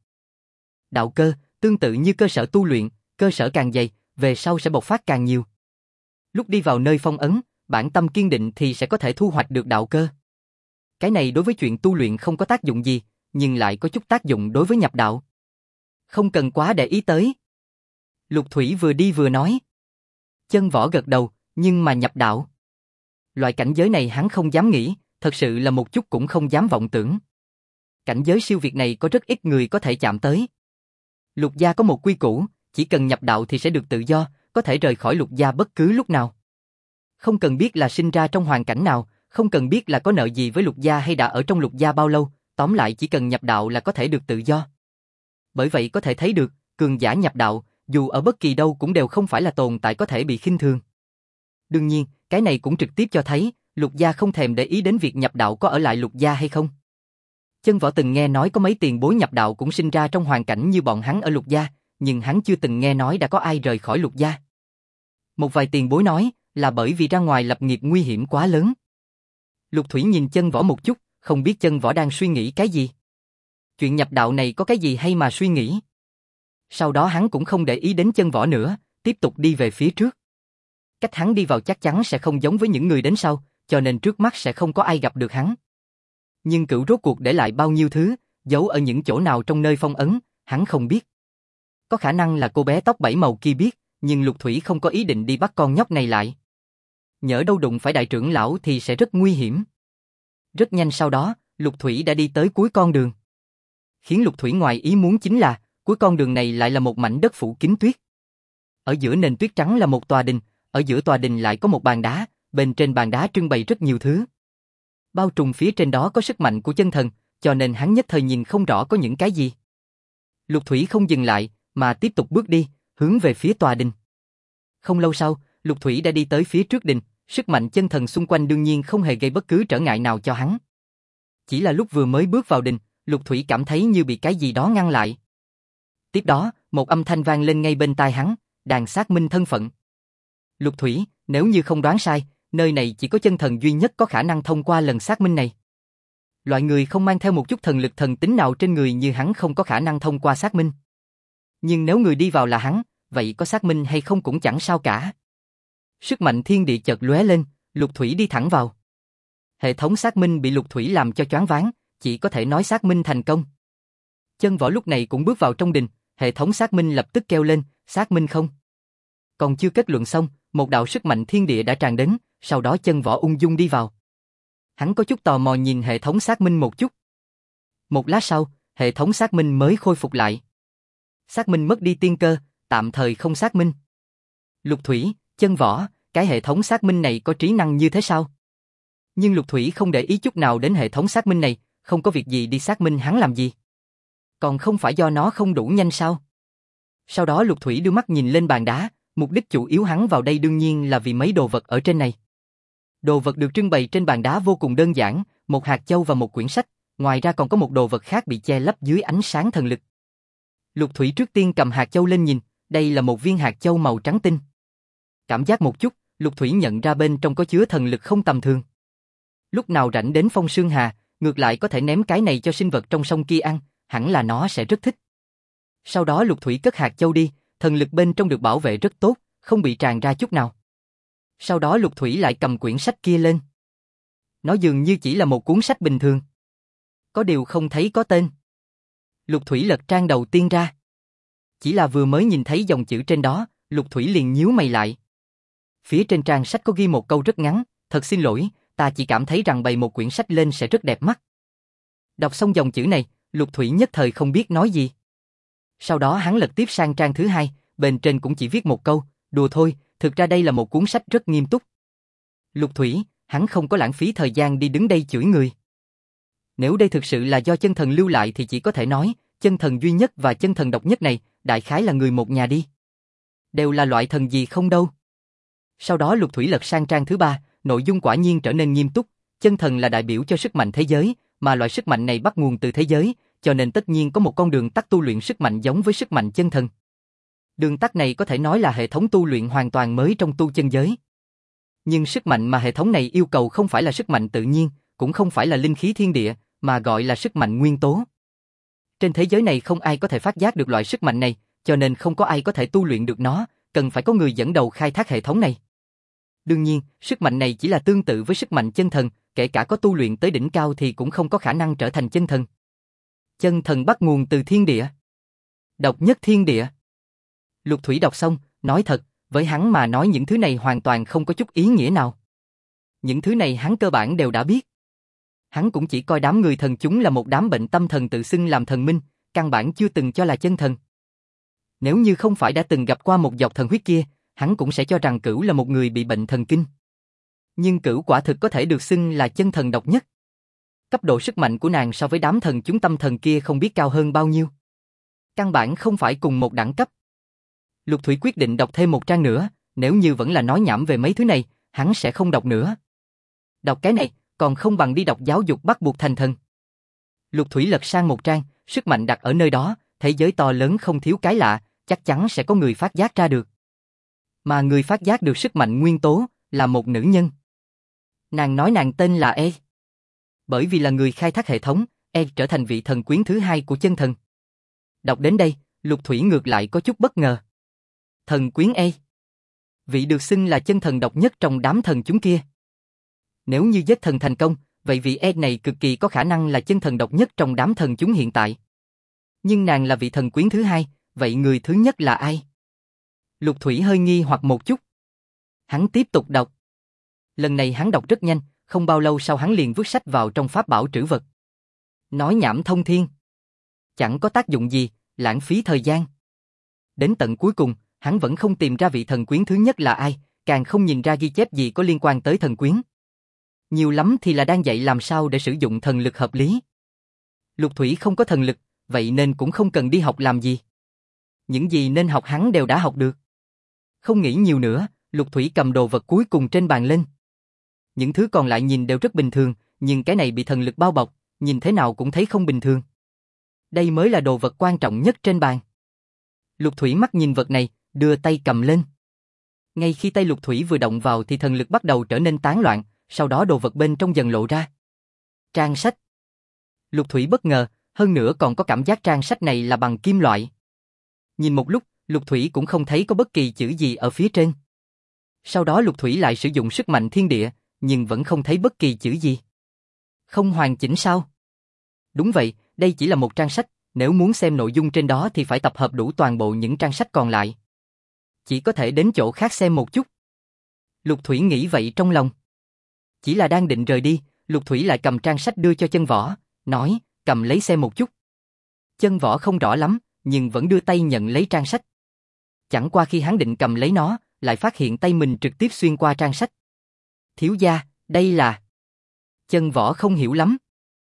Đạo cơ, tương tự như cơ sở tu luyện, cơ sở càng dày, về sau sẽ bộc phát càng nhiều. Lúc đi vào nơi phong ấn, bản tâm kiên định thì sẽ có thể thu hoạch được đạo cơ. Cái này đối với chuyện tu luyện không có tác dụng gì, nhưng lại có chút tác dụng đối với nhập đạo. Không cần quá để ý tới. Lục Thủy vừa đi vừa nói. Chân Võ gật đầu, nhưng mà nhập đạo. Loại cảnh giới này hắn không dám nghĩ, thật sự là một chút cũng không dám vọng tưởng. Cảnh giới siêu việt này có rất ít người có thể chạm tới. Lục gia có một quy củ, chỉ cần nhập đạo thì sẽ được tự do, có thể rời khỏi Lục gia bất cứ lúc nào. Không cần biết là sinh ra trong hoàn cảnh nào, không cần biết là có nợ gì với Lục gia hay đã ở trong Lục gia bao lâu, tóm lại chỉ cần nhập đạo là có thể được tự do. Bởi vậy có thể thấy được, cường giả nhập đạo, dù ở bất kỳ đâu cũng đều không phải là tồn tại có thể bị khinh thường. Đương nhiên, cái này cũng trực tiếp cho thấy, Lục gia không thèm để ý đến việc nhập đạo có ở lại Lục gia hay không. Chân Võ từng nghe nói có mấy tiền bối nhập đạo cũng sinh ra trong hoàn cảnh như bọn hắn ở Lục gia, nhưng hắn chưa từng nghe nói đã có ai rời khỏi Lục gia. Một vài tiền bối nói là bởi vì ra ngoài lập nghiệp nguy hiểm quá lớn. Lục Thủy nhìn Chân Võ một chút, không biết Chân Võ đang suy nghĩ cái gì. Chuyện nhập đạo này có cái gì hay mà suy nghĩ. Sau đó hắn cũng không để ý đến Chân Võ nữa, tiếp tục đi về phía trước. Cách hắn đi vào chắc chắn sẽ không giống với những người đến sau, cho nên trước mắt sẽ không có ai gặp được hắn. Nhưng Cửu rốt cuộc để lại bao nhiêu thứ, giấu ở những chỗ nào trong nơi phong ấn, hắn không biết. Có khả năng là cô bé tóc bảy màu kia biết, nhưng Lục Thủy không có ý định đi bắt con nhóc này lại. Nhỡ đâu đụng phải đại trưởng lão thì sẽ rất nguy hiểm. Rất nhanh sau đó, Lục Thủy đã đi tới cuối con đường. Khiến Lục Thủy ngoài ý muốn chính là, cuối con đường này lại là một mảnh đất phủ kín tuyết. Ở giữa nền tuyết trắng là một tòa đình, ở giữa tòa đình lại có một bàn đá, bên trên bàn đá trưng bày rất nhiều thứ. Bao trùm phía trên đó có sức mạnh của chân thần, cho nên hắn nhất thời nhìn không rõ có những cái gì. Lục Thủy không dừng lại, mà tiếp tục bước đi, hướng về phía tòa đình. Không lâu sau, Lục Thủy đã đi tới phía trước đình, sức mạnh chân thần xung quanh đương nhiên không hề gây bất cứ trở ngại nào cho hắn. Chỉ là lúc vừa mới bước vào đình, Lục Thủy cảm thấy như bị cái gì đó ngăn lại. Tiếp đó, một âm thanh vang lên ngay bên tai hắn, đang xác minh thân phận. Lục Thủy, nếu như không đoán sai, nơi này chỉ có chân thần duy nhất có khả năng thông qua lần xác minh này. Loại người không mang theo một chút thần lực thần tính nào trên người như hắn không có khả năng thông qua xác minh. Nhưng nếu người đi vào là hắn, vậy có xác minh hay không cũng chẳng sao cả. Sức mạnh thiên địa chợt lóe lên, Lục Thủy đi thẳng vào. Hệ thống xác minh bị Lục Thủy làm cho choáng váng, chỉ có thể nói xác minh thành công. Chân Võ lúc này cũng bước vào trong đình, hệ thống xác minh lập tức kêu lên, xác minh không. Còn chưa kết luận xong, một đạo sức mạnh thiên địa đã tràn đến, sau đó Chân Võ ung dung đi vào. Hắn có chút tò mò nhìn hệ thống xác minh một chút. Một lát sau, hệ thống xác minh mới khôi phục lại. Xác minh mất đi tiên cơ, tạm thời không xác minh. Lục Thủy, Chân Võ, cái hệ thống xác minh này có trí năng như thế sao? Nhưng Lục Thủy không để ý chút nào đến hệ thống xác minh này, không có việc gì đi xác minh hắn làm gì. Còn không phải do nó không đủ nhanh sao? Sau đó Lục Thủy đưa mắt nhìn lên bàn đá, mục đích chủ yếu hắn vào đây đương nhiên là vì mấy đồ vật ở trên này. Đồ vật được trưng bày trên bàn đá vô cùng đơn giản, một hạt châu và một quyển sách, ngoài ra còn có một đồ vật khác bị che lấp dưới ánh sáng thần lực. Lục Thủy trước tiên cầm hạt châu lên nhìn, đây là một viên hạt châu màu trắng tinh. Cảm giác một chút, Lục Thủy nhận ra bên trong có chứa thần lực không tầm thường. Lúc nào rảnh đến Phong Sương Hà, ngược lại có thể ném cái này cho sinh vật trong sông kia ăn, hẳn là nó sẽ rất thích. Sau đó Lục Thủy cất hạt châu đi, thần lực bên trong được bảo vệ rất tốt, không bị tràn ra chút nào. Sau đó Lục Thủy lại cầm quyển sách kia lên. Nó dường như chỉ là một cuốn sách bình thường. Có điều không thấy có tên. Lục Thủy lật trang đầu tiên ra. Chỉ là vừa mới nhìn thấy dòng chữ trên đó, Lục Thủy liền nhíu mày lại. Phía trên trang sách có ghi một câu rất ngắn, thật xin lỗi, ta chỉ cảm thấy rằng bày một quyển sách lên sẽ rất đẹp mắt. Đọc xong dòng chữ này, Lục Thủy nhất thời không biết nói gì. Sau đó hắn lật tiếp sang trang thứ hai, bên trên cũng chỉ viết một câu, đùa thôi, thực ra đây là một cuốn sách rất nghiêm túc. Lục Thủy, hắn không có lãng phí thời gian đi đứng đây chửi người. Nếu đây thực sự là do chân thần lưu lại thì chỉ có thể nói, chân thần duy nhất và chân thần độc nhất này, đại khái là người một nhà đi. Đều là loại thần gì không đâu. Sau đó Lục Thủy lật sang trang thứ ba, nội dung quả nhiên trở nên nghiêm túc, chân thần là đại biểu cho sức mạnh thế giới, mà loại sức mạnh này bắt nguồn từ thế giới, cho nên tất nhiên có một con đường tắt tu luyện sức mạnh giống với sức mạnh chân thần. Đường tắt này có thể nói là hệ thống tu luyện hoàn toàn mới trong tu chân giới. Nhưng sức mạnh mà hệ thống này yêu cầu không phải là sức mạnh tự nhiên, cũng không phải là linh khí thiên địa, mà gọi là sức mạnh nguyên tố. Trên thế giới này không ai có thể phát giác được loại sức mạnh này, cho nên không có ai có thể tu luyện được nó, cần phải có người dẫn đầu khai thác hệ thống này. Đương nhiên, sức mạnh này chỉ là tương tự với sức mạnh chân thần, kể cả có tu luyện tới đỉnh cao thì cũng không có khả năng trở thành chân thần. Chân thần bắt nguồn từ thiên địa. Độc nhất thiên địa. Lục Thủy đọc xong, nói thật, với hắn mà nói những thứ này hoàn toàn không có chút ý nghĩa nào. Những thứ này hắn cơ bản đều đã biết. Hắn cũng chỉ coi đám người thần chúng là một đám bệnh tâm thần tự xưng làm thần minh, căn bản chưa từng cho là chân thần. Nếu như không phải đã từng gặp qua một giọt thần huyết kia, hắn cũng sẽ cho rằng Cửu là một người bị bệnh thần kinh. Nhưng Cửu quả thực có thể được xưng là chân thần độc nhất. Cấp độ sức mạnh của nàng so với đám thần chúng tâm thần kia không biết cao hơn bao nhiêu. Căn bản không phải cùng một đẳng cấp. Lục Thủy quyết định đọc thêm một trang nữa, nếu như vẫn là nói nhảm về mấy thứ này, hắn sẽ không đọc nữa. Đọc cái này, còn không bằng đi đọc giáo dục bắt buộc thành thần. Lục Thủy lật sang một trang, sức mạnh đặt ở nơi đó, thế giới to lớn không thiếu cái lạ, chắc chắn sẽ có người phát giác ra được. Mà người phát giác được sức mạnh nguyên tố, là một nữ nhân. Nàng nói nàng tên là E. Bởi vì là người khai thác hệ thống, E trở thành vị thần quyến thứ hai của chân thần. Đọc đến đây, Lục Thủy ngược lại có chút bất ngờ. Thần quyến E. Vị được xưng là chân thần độc nhất trong đám thần chúng kia. Nếu như giết thần thành công, vậy vị E này cực kỳ có khả năng là chân thần độc nhất trong đám thần chúng hiện tại. Nhưng nàng là vị thần quyến thứ hai, vậy người thứ nhất là ai? Lục Thủy hơi nghi hoặc một chút. Hắn tiếp tục đọc. Lần này hắn đọc rất nhanh, không bao lâu sau hắn liền vứt sách vào trong pháp bảo trữ vật. Nói nhảm thông thiên. Chẳng có tác dụng gì, lãng phí thời gian. Đến tận cuối cùng, hắn vẫn không tìm ra vị thần quyến thứ nhất là ai, càng không nhìn ra ghi chép gì có liên quan tới thần quyến. Nhiều lắm thì là đang dạy làm sao để sử dụng thần lực hợp lý. Lục Thủy không có thần lực, vậy nên cũng không cần đi học làm gì. Những gì nên học hắn đều đã học được. Không nghĩ nhiều nữa, Lục Thủy cầm đồ vật cuối cùng trên bàn lên. Những thứ còn lại nhìn đều rất bình thường, nhưng cái này bị thần lực bao bọc, nhìn thế nào cũng thấy không bình thường. Đây mới là đồ vật quan trọng nhất trên bàn. Lục Thủy mắt nhìn vật này, đưa tay cầm lên. Ngay khi tay Lục Thủy vừa động vào thì thần lực bắt đầu trở nên tán loạn, sau đó đồ vật bên trong dần lộ ra. Trang sách. Lục Thủy bất ngờ, hơn nữa còn có cảm giác trang sách này là bằng kim loại. Nhìn một lúc, Lục Thủy cũng không thấy có bất kỳ chữ gì ở phía trên. Sau đó Lục Thủy lại sử dụng sức mạnh thiên địa, nhưng vẫn không thấy bất kỳ chữ gì. Không hoàn chỉnh sao? Đúng vậy, đây chỉ là một trang sách, nếu muốn xem nội dung trên đó thì phải tập hợp đủ toàn bộ những trang sách còn lại. Chỉ có thể đến chỗ khác xem một chút. Lục Thủy nghĩ vậy trong lòng. Chỉ là đang định rời đi, Lục Thủy lại cầm trang sách đưa cho Chân Võ, nói, cầm lấy xem một chút. Chân Võ không rõ lắm, nhưng vẫn đưa tay nhận lấy trang sách. Chẳng qua khi hắn định cầm lấy nó, lại phát hiện tay mình trực tiếp xuyên qua trang sách. Thiếu gia, đây là... Chân Võ không hiểu lắm.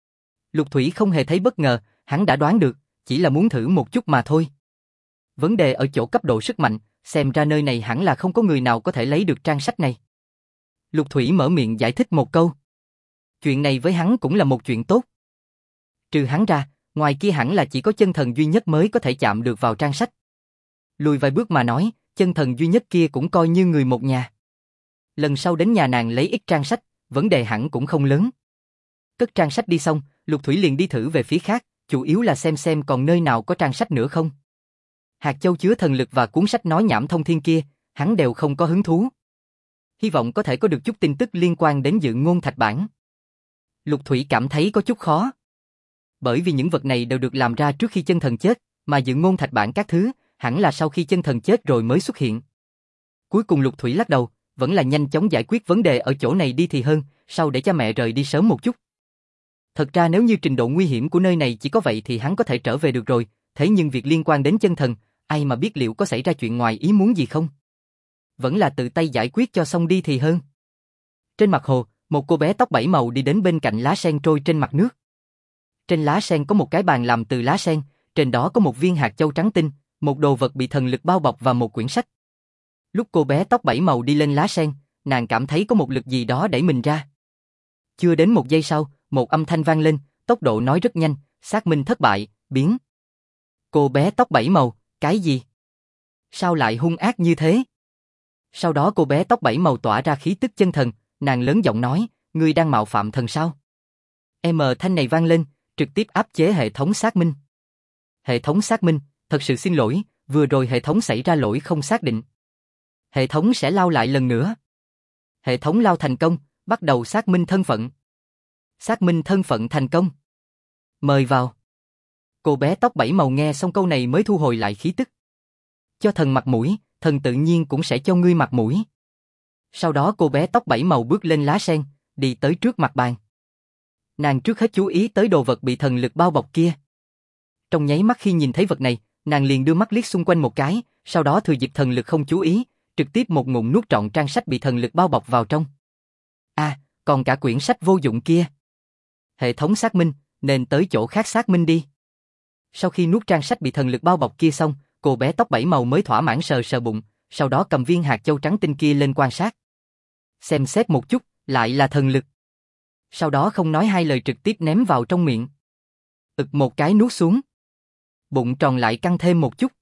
Lục Thủy không hề thấy bất ngờ, hắn đã đoán được, chỉ là muốn thử một chút mà thôi. Vấn đề ở chỗ cấp độ sức mạnh, xem ra nơi này hẳn là không có người nào có thể lấy được trang sách này. Lục Thủy mở miệng giải thích một câu. Chuyện này với hắn cũng là một chuyện tốt. Trừ hắn ra, ngoài kia hẳn là chỉ có chân thần duy nhất mới có thể chạm được vào trang sách. Lùi vài bước mà nói, chân thần duy nhất kia cũng coi như người một nhà. Lần sau đến nhà nàng lấy ít trang sách, vấn đề hẳn cũng không lớn. Cất trang sách đi xong, Lục Thủy liền đi thử về phía khác, chủ yếu là xem còn nơi nào có trang sách nữa không. Hạt châu chứa thần lực và cuốn sách nói nhảm thông thiên kia, hắn đều không có hứng thú. Hy vọng có thể có được chút tin tức liên quan đến Dự Ngôn Thạch Bản. Lục Thủy cảm thấy có chút khó. Bởi vì những vật này đều được làm ra trước khi chân thần chết, mà Dự Ngôn Thạch Bản các thứ, hẳn là sau khi chân thần chết rồi mới xuất hiện. Cuối cùng Lục Thủy lắc đầu, vẫn là nhanh chóng giải quyết vấn đề ở chỗ này đi thì hơn, sau để cha mẹ rời đi sớm một chút. Thật ra nếu như trình độ nguy hiểm của nơi này chỉ có vậy thì hắn có thể trở về được rồi, thế nhưng việc liên quan đến chân thần, ai mà biết liệu có xảy ra chuyện ngoài ý muốn gì không? Vẫn là tự tay giải quyết cho xong đi thì hơn. Trên mặt hồ, một cô bé tóc 7 màu đi đến bên cạnh lá sen trôi trên mặt nước. Trên lá sen có một cái bàn làm từ lá sen, trên đó có một viên hạt châu trắng tinh, một đồ vật bị thần lực bao bọc và một quyển sách. Lúc cô bé tóc 7 màu đi lên lá sen, nàng cảm thấy có một lực gì đó đẩy mình ra. Chưa đến một giây sau, một âm thanh vang lên, tốc độ nói rất nhanh, xác minh thất bại, biến. Cô bé tóc 7 màu, cái gì? Sao lại hung ác như thế? Sau đó cô bé tóc 7 màu tỏa ra khí tức chân thần, nàng lớn giọng nói, ngươi đang mạo phạm thần sao? Thanh này vang lên, trực tiếp áp chế hệ thống xác minh. Hệ thống xác minh, thật sự xin lỗi, vừa rồi hệ thống xảy ra lỗi không xác định. Hệ thống sẽ lao lại lần nữa. Hệ thống lao thành công, bắt đầu xác minh thân phận. Xác minh thân phận thành công. Mời vào. Cô bé tóc 7 màu nghe xong câu này mới thu hồi lại khí tức. Cho thần mặt mũi, thần tự nhiên cũng sẽ cho ngươi mặt mũi. Sau đó cô bé tóc 7 màu bước lên lá sen, đi tới trước mặt bàn. Nàng trước hết chú ý tới đồ vật bị thần lực bao bọc kia. Trong nháy mắt khi nhìn thấy vật này, nàng liền đưa mắt liếc xung quanh một cái, sau đó thừa dịp thần lực không chú ý, trực tiếp một ngụm nuốt trọn trang sách bị thần lực bao bọc vào trong. Còn cả quyển sách vô dụng kia. Hệ thống xác minh, nên tới chỗ khác xác minh đi. Sau khi nuốt trang sách bị thần lực bao bọc kia xong, cô bé tóc 7 màu mới thỏa mãn sờ sờ bụng, sau đó cầm viên hạt châu trắng tinh kia lên quan sát. Xem xét một chút, lại là thần lực. Sau đó không nói hai lời trực tiếp ném vào trong miệng. Một cái nuốt xuống. Bụng tròn lại căng thêm một chút.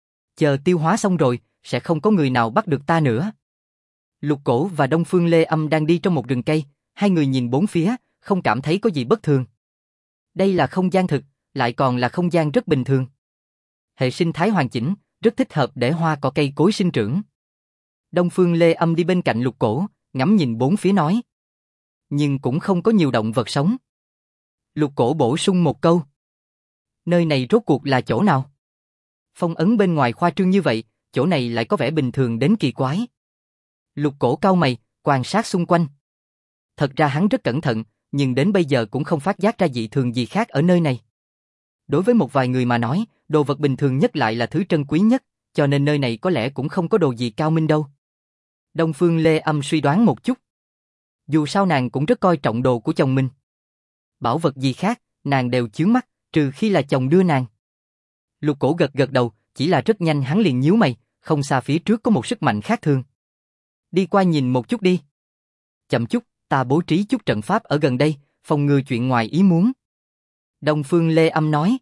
Chờ tiêu hóa xong rồi, sẽ không có người nào bắt được ta nữa. Lục Cổ và Đông Phương Lê Âm đang đi trong một rừng cây, hai người nhìn bốn phía, không cảm thấy có gì bất thường. Đây là không gian thực, lại còn là không gian rất bình thường. Hệ sinh thái hoàn chỉnh, rất thích hợp để hoa cỏ cây cối sinh trưởng. Đông Phương Lê Âm đi bên cạnh Lục Cổ, ngắm nhìn bốn phía nói. Nhưng cũng không có nhiều động vật sống. Lục Cổ bổ sung một câu. Nơi này rốt cuộc là chỗ nào? Phong ấn bên ngoài khoa trương như vậy, chỗ này lại có vẻ bình thường đến kỳ quái. Lục Cổ cau mày, quan sát xung quanh. Thật ra hắn rất cẩn thận, nhưng đến bây giờ cũng không phát giác ra dị thường gì khác ở nơi này. Đối với một vài người mà nói, đồ vật bình thường nhất lại là thứ trân quý nhất, cho nên nơi này có lẽ cũng không có đồ gì cao minh đâu. Đông Phương Lê Âm suy đoán một chút. Dù sao nàng cũng rất coi trọng đồ của chồng mình. Bảo vật gì khác, nàng đều chướng mắt, trừ khi là chồng đưa nàng. Lục Cổ gật gật đầu, chỉ là rất nhanh hắn liền nhíu mày, không xa phía trước có một sức mạnh khác thường. Đi qua nhìn một chút đi. Chậm chút, ta bố trí chút trận pháp ở gần đây, phòng ngừa chuyện ngoài ý muốn. Đông Phương Lê Âm nói.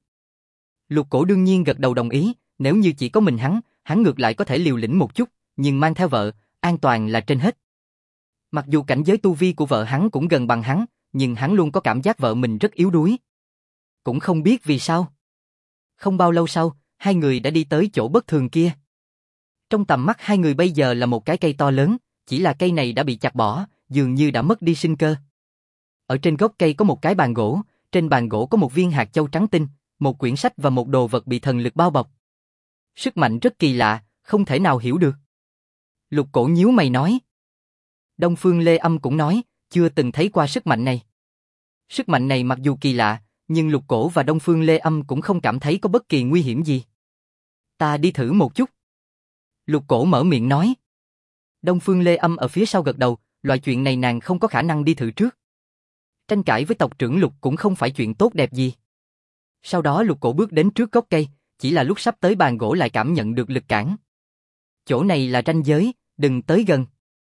Lục Cổ đương nhiên gật đầu đồng ý, nếu như chỉ có mình hắn ngược lại có thể liều lĩnh một chút, nhưng mang theo vợ, an toàn là trên hết. Mặc dù cảnh giới tu vi của vợ hắn cũng gần bằng hắn, nhưng hắn luôn có cảm giác vợ mình rất yếu đuối. Cũng không biết vì sao. Không bao lâu sau, hai người đã đi tới chỗ bất thường kia. Trong tầm mắt hai người bây giờ là một cái cây to lớn, chỉ là cây này đã bị chặt bỏ, dường như đã mất đi sinh cơ. Ở trên gốc cây có một cái bàn gỗ, trên bàn gỗ có một viên hạt châu trắng tinh, một quyển sách và một đồ vật bị thần lực bao bọc. Sức mạnh rất kỳ lạ, không thể nào hiểu được. Lục Cổ nhíu mày nói. Đông Phương Lê Âm cũng nói, chưa từng thấy qua sức mạnh này. Sức mạnh này mặc dù kỳ lạ, nhưng Lục Cổ và Đông Phương Lê Âm cũng không cảm thấy có bất kỳ nguy hiểm gì. Ta đi thử một chút. Lục Cổ mở miệng nói. Đông Phương Lê Âm ở phía sau gật đầu, loại chuyện này nàng không có khả năng đi thử trước. Tranh cãi với tộc trưởng Lục cũng không phải chuyện tốt đẹp gì. Sau đó Lục Cổ bước đến trước gốc cây, chỉ là lúc sắp tới bàn gỗ lại cảm nhận được lực cản. Chỗ này là ranh giới, đừng tới gần.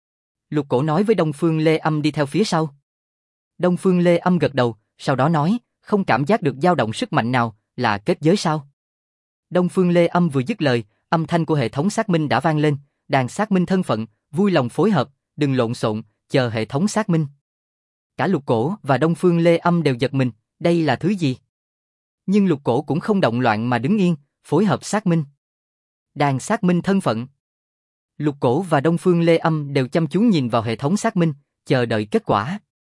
Lục Cổ nói với Đông Phương Lê Âm đi theo phía sau. Đông Phương Lê Âm gật đầu, sau đó nói, không cảm giác được dao động sức mạnh nào, là kết giới sao? Đông Phương Lê Âm vừa dứt lời, âm thanh của hệ thống xác minh đã vang lên, đang xác minh thân phận, vui lòng phối hợp, đừng lộn xộn, chờ hệ thống xác minh. Cả Lục Cổ và Đông Phương Lê Âm đều giật mình, đây là thứ gì? Nhưng Lục Cổ cũng không động loạn mà đứng yên, phối hợp xác minh. Đang xác minh thân phận. Lục Cổ và Đông Phương Lê Âm đều chăm chú nhìn vào hệ thống xác minh, chờ đợi kết quả.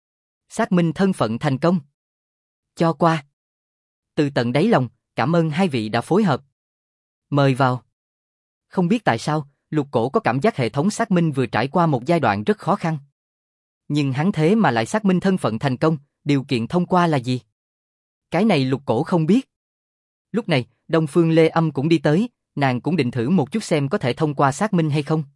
Xác minh thân phận thành công. Cho qua. Từ tận đáy lòng, cảm ơn hai vị đã phối hợp. Mời vào. Không biết tại sao, Lục Cổ có cảm giác hệ thống xác minh vừa trải qua một giai đoạn rất khó khăn. Nhưng hắn thế mà lại xác minh thân phận thành công, điều kiện thông qua là gì? Cái này Lục Cổ không biết. Lúc này, Đông Phương Lê Âm cũng đi tới, nàng cũng định thử một chút xem có thể thông qua xác minh hay không.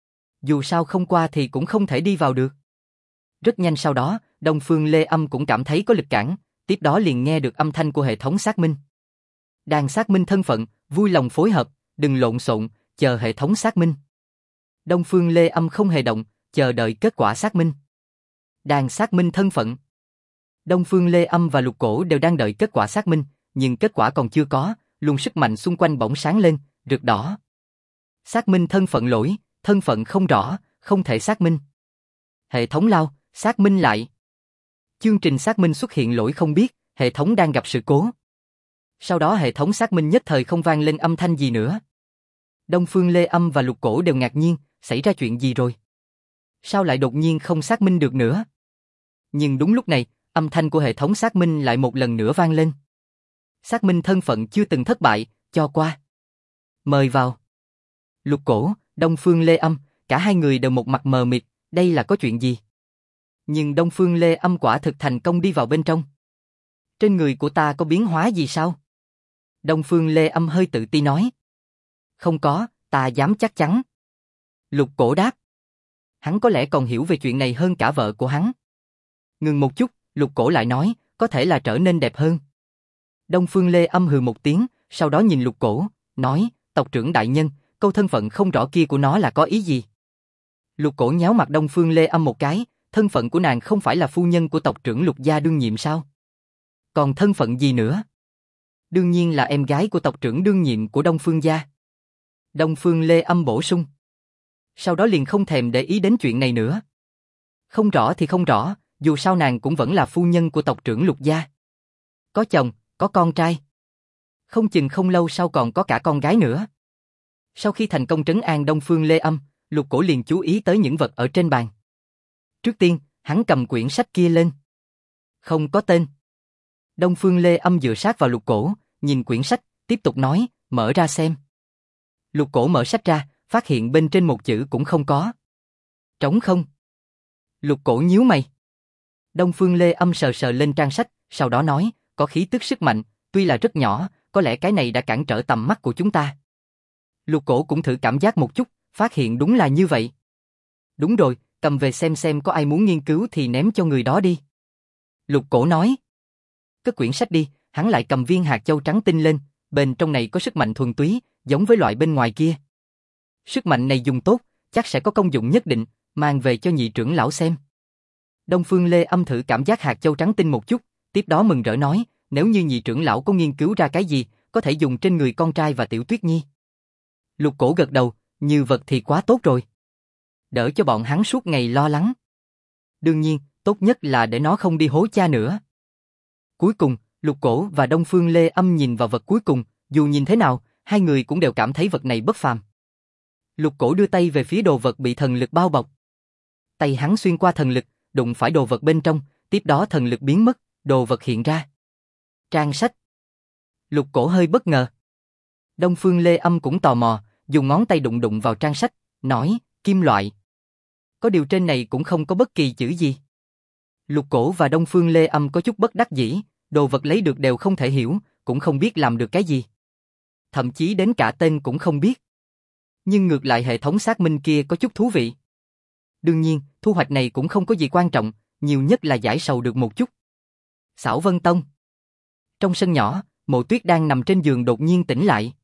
Dù sao không qua thì cũng không thể đi vào được. Rất nhanh sau đó, Đông Phương Lê Âm cũng cảm thấy có lực cản, tiếp đó liền nghe được âm thanh của hệ thống xác minh. Đang xác minh thân phận, vui lòng phối hợp, đừng lộn xộn, chờ hệ thống xác minh. Đông Phương Lê Âm không hề động, chờ đợi kết quả xác minh. Đang xác minh thân phận. Đông Phương Lê Âm và Lục Cổ đều đang đợi kết quả xác minh, nhưng kết quả còn chưa có, luồng sức mạnh xung quanh bỗng sáng lên, rực đỏ. Xác minh thân phận lỗi, thân phận không rõ, không thể xác minh. Hệ thống lao, xác minh lại. Chương trình xác minh xuất hiện lỗi không biết, hệ thống đang gặp sự cố. Sau đó hệ thống xác minh nhất thời không vang lên âm thanh gì nữa. Đông Phương Lê Âm và Lục Cổ đều ngạc nhiên, xảy ra chuyện gì rồi? Sao lại đột nhiên không xác minh được nữa? Nhưng đúng lúc này, âm thanh của hệ thống xác minh lại một lần nữa vang lên. Xác minh thân phận chưa từng thất bại, cho qua. Mời vào. Lục Cổ, Đông Phương Lê Âm, cả hai người đều một mặt mờ mịt, đây là có chuyện gì? Nhưng Đông Phương Lê Âm quả thực thành công đi vào bên trong. Trên người của ta có biến hóa gì sao? Đông Phương Lê Âm hơi tự ti nói. Không có, ta dám chắc chắn. Lục Cổ đáp. Hắn có lẽ còn hiểu về chuyện này hơn cả vợ của hắn. Ngừng một chút, Lục Cổ lại nói, có thể là trở nên đẹp hơn. Đông Phương Lê Âm hừ một tiếng, sau đó nhìn Lục Cổ, nói, tộc trưởng đại nhân, câu thân phận không rõ kia của nó là có ý gì? Lục Cổ nhéo mặt Đông Phương Lê Âm một cái, thân phận của nàng không phải là phu nhân của tộc trưởng Lục gia đương nhiệm sao? Còn thân phận gì nữa? Đương nhiên là em gái của tộc trưởng đương nhiệm của Đông Phương gia. Đông Phương Lê Âm bổ sung. Sau đó liền không thèm để ý đến chuyện này nữa. Không rõ thì không rõ, dù sao nàng cũng vẫn là phu nhân của tộc trưởng Lục gia. Có chồng, có con trai. Không chừng không lâu sau còn có cả con gái nữa. Sau khi thành công trấn an Đông Phương Lê Âm, Lục Cổ liền chú ý tới những vật ở trên bàn. Trước tiên, hắn cầm quyển sách kia lên. Không có tên. Đông Phương Lê Âm dựa sát vào Lục Cổ, nhìn quyển sách, tiếp tục nói, mở ra xem. Lục Cổ mở sách ra, phát hiện bên trên một chữ cũng không có. Trống không. Lục Cổ nhíu mày. Đông Phương Lê Âm sờ sờ lên trang sách, sau đó nói, có khí tức sức mạnh, tuy là rất nhỏ, có lẽ cái này đã cản trở tầm mắt của chúng ta. Lục Cổ cũng thử cảm giác một chút, phát hiện đúng là như vậy. Đúng rồi, cầm về xem có ai muốn nghiên cứu thì ném cho người đó đi. Lục Cổ nói. Cất quyển sách đi, hắn lại cầm viên hạt châu trắng tinh lên, bên trong này có sức mạnh thuần túy, giống với loại bên ngoài kia. Sức mạnh này dùng tốt, chắc sẽ có công dụng nhất định, mang về cho nhị trưởng lão xem. Đông Phương Lê Âm thử cảm giác hạt châu trắng tinh một chút, tiếp đó mừng rỡ nói, nếu như nhị trưởng lão có nghiên cứu ra cái gì, có thể dùng trên người con trai và Tiểu Tuyết Nhi. Lục Cổ gật đầu, như vật thì quá tốt rồi. Đỡ cho bọn hắn suốt ngày lo lắng. Đương nhiên, tốt nhất là để nó không đi hố cha nữa. Cuối cùng, Lục Cổ và Đông Phương Lê Âm nhìn vào vật cuối cùng, dù nhìn thế nào, hai người cũng đều cảm thấy vật này bất phàm. Lục Cổ đưa tay về phía đồ vật bị thần lực bao bọc. Tay hắn xuyên qua thần lực, đụng phải đồ vật bên trong, tiếp đó thần lực biến mất, đồ vật hiện ra. Trang sách. Lục Cổ hơi bất ngờ. Đông Phương Lê Âm cũng tò mò, dùng ngón tay đụng vào trang sách, nói, kim loại. Có điều trên này cũng không có bất kỳ chữ gì. Lục Cổ và Đông Phương Lê Âm có chút bất đắc dĩ, đồ vật lấy được đều không thể hiểu, cũng không biết làm được cái gì. Thậm chí đến cả tên cũng không biết. Nhưng ngược lại hệ thống xác minh kia có chút thú vị. Đương nhiên, thu hoạch này cũng không có gì quan trọng, nhiều nhất là giải sầu được một chút. Xảo Vân Tông. Trong sân nhỏ, Mộ Tuyết đang nằm trên giường đột nhiên tỉnh lại.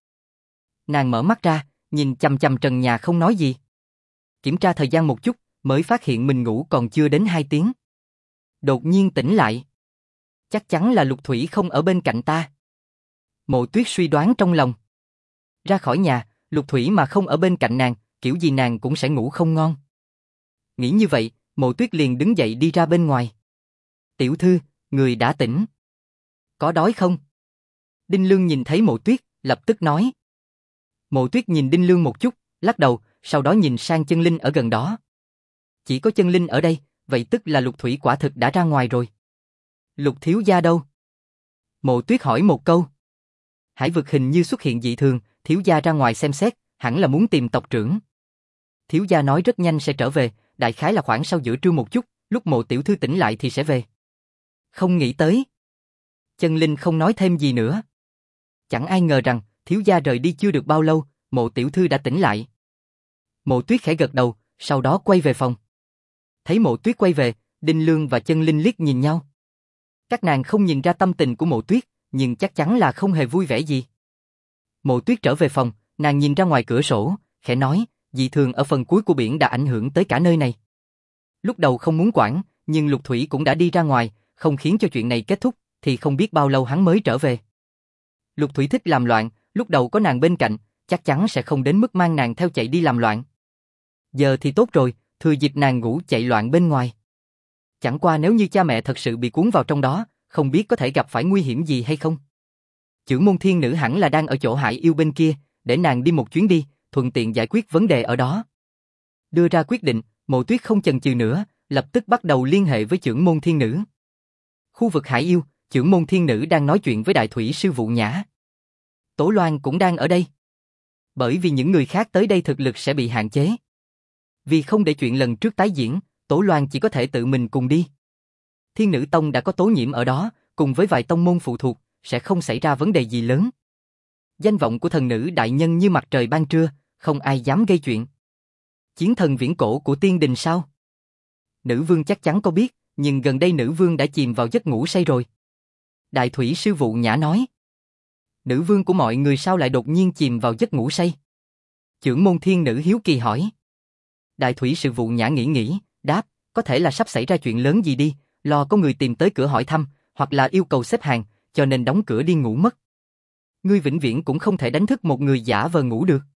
Nàng mở mắt ra, nhìn chằm chằm trần nhà không nói gì. Kiểm tra thời gian một chút, mới phát hiện mình ngủ còn chưa đến 2 tiếng. Đột nhiên tỉnh lại. Chắc chắn là Lục Thủy không ở bên cạnh ta. Mộ Tuyết suy đoán trong lòng. Ra khỏi nhà, Lục Thủy mà không ở bên cạnh nàng, kiểu gì nàng cũng sẽ ngủ không ngon. Nghĩ như vậy, Mộ Tuyết liền đứng dậy đi ra bên ngoài. Tiểu thư, người đã tỉnh. Có đói không? Đinh Lương nhìn thấy Mộ Tuyết, lập tức nói. Mộ Tuyết nhìn Đinh Lương một chút, lắc đầu, sau đó nhìn sang Chân Linh ở gần đó. Chỉ có Chân Linh ở đây, vậy tức là Lục Thủy quả thực đã ra ngoài rồi. Lục thiếu gia đâu? Mộ Tuyết hỏi một câu. Hải vực hình như xuất hiện dị thường, thiếu gia ra ngoài xem xét, hẳn là muốn tìm tộc trưởng. Thiếu gia nói rất nhanh sẽ trở về, đại khái là khoảng sau giữa trưa một chút, lúc Mộ tiểu thư tỉnh lại thì sẽ về. Không nghĩ tới. Chân Linh không nói thêm gì nữa. Chẳng ai ngờ rằng, thiếu gia rời đi chưa được bao lâu, Mộ tiểu thư đã tỉnh lại. Mộ Tuyết khẽ gật đầu, sau đó quay về phòng. Thấy Mộ Tuyết quay về, Đinh Lương và Chân Linh liếc nhìn nhau. Các nàng không nhìn ra tâm tình của Mộ Tuyết, nhưng chắc chắn là không hề vui vẻ gì. Mộ Tuyết trở về phòng, nàng nhìn ra ngoài cửa sổ, khẽ nói, dị thường ở phần cuối của biển đã ảnh hưởng tới cả nơi này. Lúc đầu không muốn quản, nhưng Lục Thủy cũng đã đi ra ngoài, không khiến cho chuyện này kết thúc, thì không biết bao lâu hắn mới trở về. Lục Thủy thích làm loạn, lúc đầu có nàng bên cạnh, chắc chắn sẽ không đến mức mang nàng theo chạy đi làm loạn. Giờ thì tốt rồi, thừa dịp nàng ngủ chạy loạn bên ngoài. Chẳng qua nếu như cha mẹ thật sự bị cuốn vào trong đó, không biết có thể gặp phải nguy hiểm gì hay không. Chưởng môn thiên nữ hẳn là đang ở chỗ Hải Yêu bên kia, để nàng đi một chuyến đi, thuận tiện giải quyết vấn đề ở đó. Đưa ra quyết định, Mộ Tuyết không chần chừ nữa, lập tức bắt đầu liên hệ với chưởng môn thiên nữ. Khu vực Hải Yêu, chưởng môn thiên nữ đang nói chuyện với đại thủy sư Vụ Nhã. Tổ Loan cũng đang ở đây. Bởi vì những người khác tới đây thực lực sẽ bị hạn chế. Vì không để chuyện lần trước tái diễn, Tổ Loan chỉ có thể tự mình cùng đi. Thiên Nữ Tông đã có Tố Nhiễm ở đó, cùng với vài tông môn phụ thuộc, sẽ không xảy ra vấn đề gì lớn. Danh vọng của thần nữ đại nhân như mặt trời ban trưa, không ai dám gây chuyện. Chiến thần viễn cổ của tiên đình sao? Nữ vương chắc chắn có biết, nhưng gần đây nữ vương đã chìm vào giấc ngủ say rồi. Đại thủy sư Vụ Nhã nói. Nữ vương của mọi người sao lại đột nhiên chìm vào giấc ngủ say? Chưởng môn thiên nữ hiếu kỳ hỏi. Đại thủy sư Vụ Nhã nghĩ, đáp, có thể là sắp xảy ra chuyện lớn gì đi, lo có người tìm tới cửa hỏi thăm, hoặc là yêu cầu xếp hàng, cho nên đóng cửa đi ngủ mất. Ngươi vĩnh viễn cũng không thể đánh thức một người giả vờ ngủ được.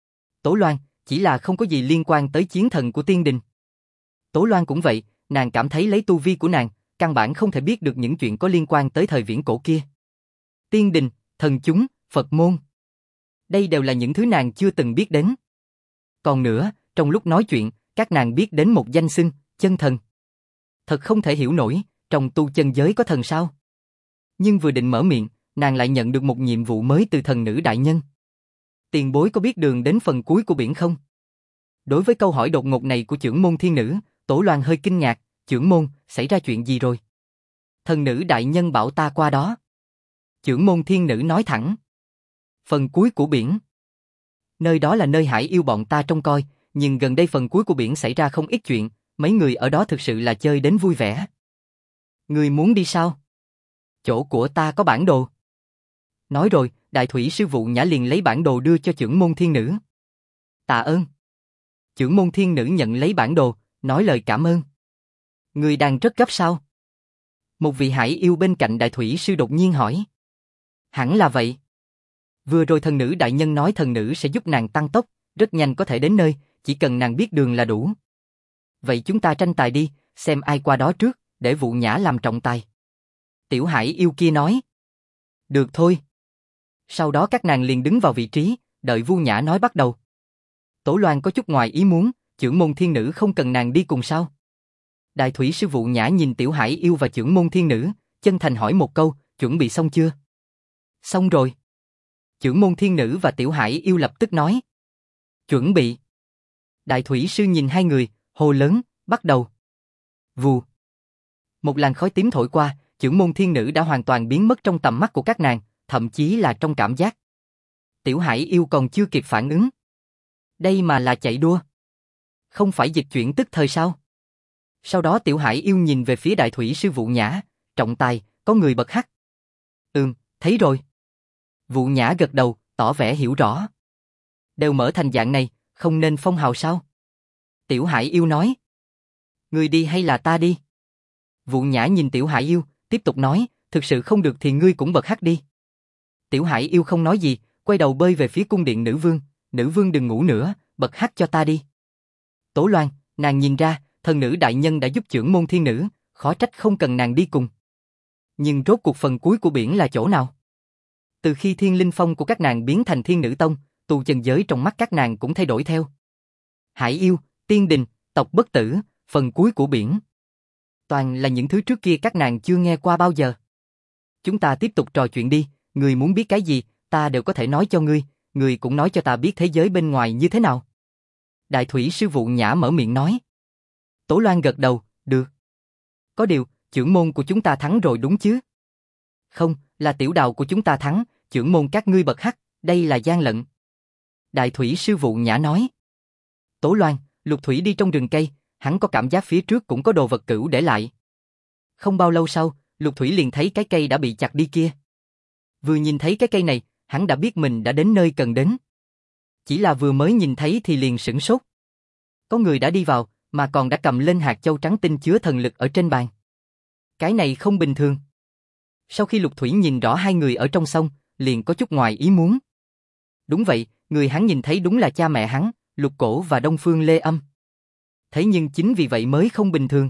Tố Loan, chỉ là không có gì liên quan tới chiến thần của tiên đình. Tố Loan cũng vậy, nàng cảm thấy lấy tu vi của nàng, căn bản không thể biết được những chuyện có liên quan tới thời viễn cổ kia. Tiên đình, thần chúng, Phật môn. Đây đều là những thứ nàng chưa từng biết đến. Còn nữa, trong lúc nói chuyện, các nàng biết đến một danh xưng, chân thần. Thật không thể hiểu nổi, trong tu chân giới có thần sao? Nhưng vừa định mở miệng, nàng lại nhận được một nhiệm vụ mới từ thần nữ đại nhân. Tiền bối có biết đường đến phần cuối của biển không? Đối với câu hỏi đột ngột này của chưởng môn thiên nữ, Tổ Loan hơi kinh ngạc, chưởng môn, xảy ra chuyện gì rồi? Thần nữ đại nhân bảo ta qua đó. Chưởng môn thiên nữ nói thẳng. Phần cuối của biển. Nơi đó là nơi Hải Yêu bọn ta trông coi, nhưng gần đây phần cuối của biển xảy ra không ít chuyện, mấy người ở đó thực sự là chơi đến vui vẻ. Người muốn đi sao? Chỗ của ta có bản đồ. Nói rồi, đại thủy sư Vụ Nhã liền lấy bản đồ đưa cho chưởng môn thiên nữ. Tạ ơn. Chưởng môn thiên nữ nhận lấy bản đồ, nói lời cảm ơn. Người đang rất gấp sao? Một vị Hải Yêu bên cạnh đại thủy sư đột nhiên hỏi. Hẳn là vậy. Vừa rồi thần nữ đại nhân nói thần nữ sẽ giúp nàng tăng tốc, rất nhanh có thể đến nơi, chỉ cần nàng biết đường là đủ. Vậy chúng ta tranh tài đi, xem ai qua đó trước, để Vụ Nhã làm trọng tài. Tiểu Hải Yêu kia nói. Được thôi. Sau đó các nàng liền đứng vào vị trí, đợi Vụ Nhã nói bắt đầu. Tổ Loan có chút ngoài ý muốn, chưởng môn thiên nữ không cần nàng đi cùng sao? Đại thủy sư Vụ Nhã nhìn Tiểu Hải Yêu và chưởng môn thiên nữ, chân thành hỏi một câu, chuẩn bị xong chưa? Xong rồi. Chưởng môn thiên nữ và Tiểu Hải Yêu lập tức nói. Chuẩn bị. Đại thủy sư nhìn hai người, hô lớn, bắt đầu. Vù. Một làn khói tím thổi qua, chưởng môn thiên nữ đã hoàn toàn biến mất trong tầm mắt của các nàng, thậm chí là trong cảm giác. Tiểu Hải Yêu còn chưa kịp phản ứng. Đây mà là chạy đua. Không phải dịch chuyển tức thời sao? Sau đó Tiểu Hải Yêu nhìn về phía đại thủy sư Vụ Nhã, trọng tài, có người bật hắc. Thấy rồi. Vụ Nhã gật đầu, tỏ vẻ hiểu rõ. Đều mở thành dạng này, không nên phong hào sao? Tiểu Hải Yêu nói. Ngươi đi hay là ta đi? Vụ Nhã nhìn Tiểu Hải Yêu, tiếp tục nói, thực sự không được thì ngươi cũng bật hắc đi. Tiểu Hải Yêu không nói gì, quay đầu bơi về phía cung điện nữ vương đừng ngủ nữa, bật hắc cho ta đi. Tổ Loan, nàng nhìn ra, thần nữ đại nhân đã giúp chưởng môn thiên nữ, khó trách không cần nàng đi cùng. Nhưng rốt cuộc phần cuối của biển là chỗ nào? Từ khi thiên linh phong của các nàng biến thành thiên nữ tông, tu chân giới trong mắt các nàng cũng thay đổi theo. Hải Yêu, tiên đình, tộc bất tử, phần cuối của biển. Toàn là những thứ trước kia các nàng chưa nghe qua bao giờ. Chúng ta tiếp tục trò chuyện đi, ngươi muốn biết cái gì, ta đều có thể nói cho ngươi, người cũng nói cho ta biết thế giới bên ngoài như thế nào. Đại thủy sư Vụ Nhã mở miệng nói. Tố Loan gật đầu, được. Có điều, chưởng môn của chúng ta thắng rồi đúng chứ? Không, là tiểu đạo của chúng ta thắng, chưởng môn các ngươi bật hắc, đây là gian lận. Đại thủy sư Vụ Nhã nói. Tố Loan, Lục Thủy đi trong rừng cây, hắn có cảm giác phía trước cũng có đồ vật cửu để lại. Không bao lâu sau, Lục Thủy liền thấy cái cây đã bị chặt đi kia. Vừa nhìn thấy cái cây này, hắn đã biết mình đã đến nơi cần đến. Chỉ là vừa mới nhìn thấy thì liền sửng sốt. Có người đã đi vào, mà còn đã cầm lên hạt châu trắng tinh chứa thần lực ở trên bàn. Cái này không bình thường. Sau khi Lục Thủy nhìn rõ hai người ở trong sông, liền có chút ngoài ý muốn. Đúng vậy, người hắn nhìn thấy đúng là cha mẹ hắn, Lục Cổ và Đông Phương Lê Âm. Thế nhưng chính vì vậy mới không bình thường.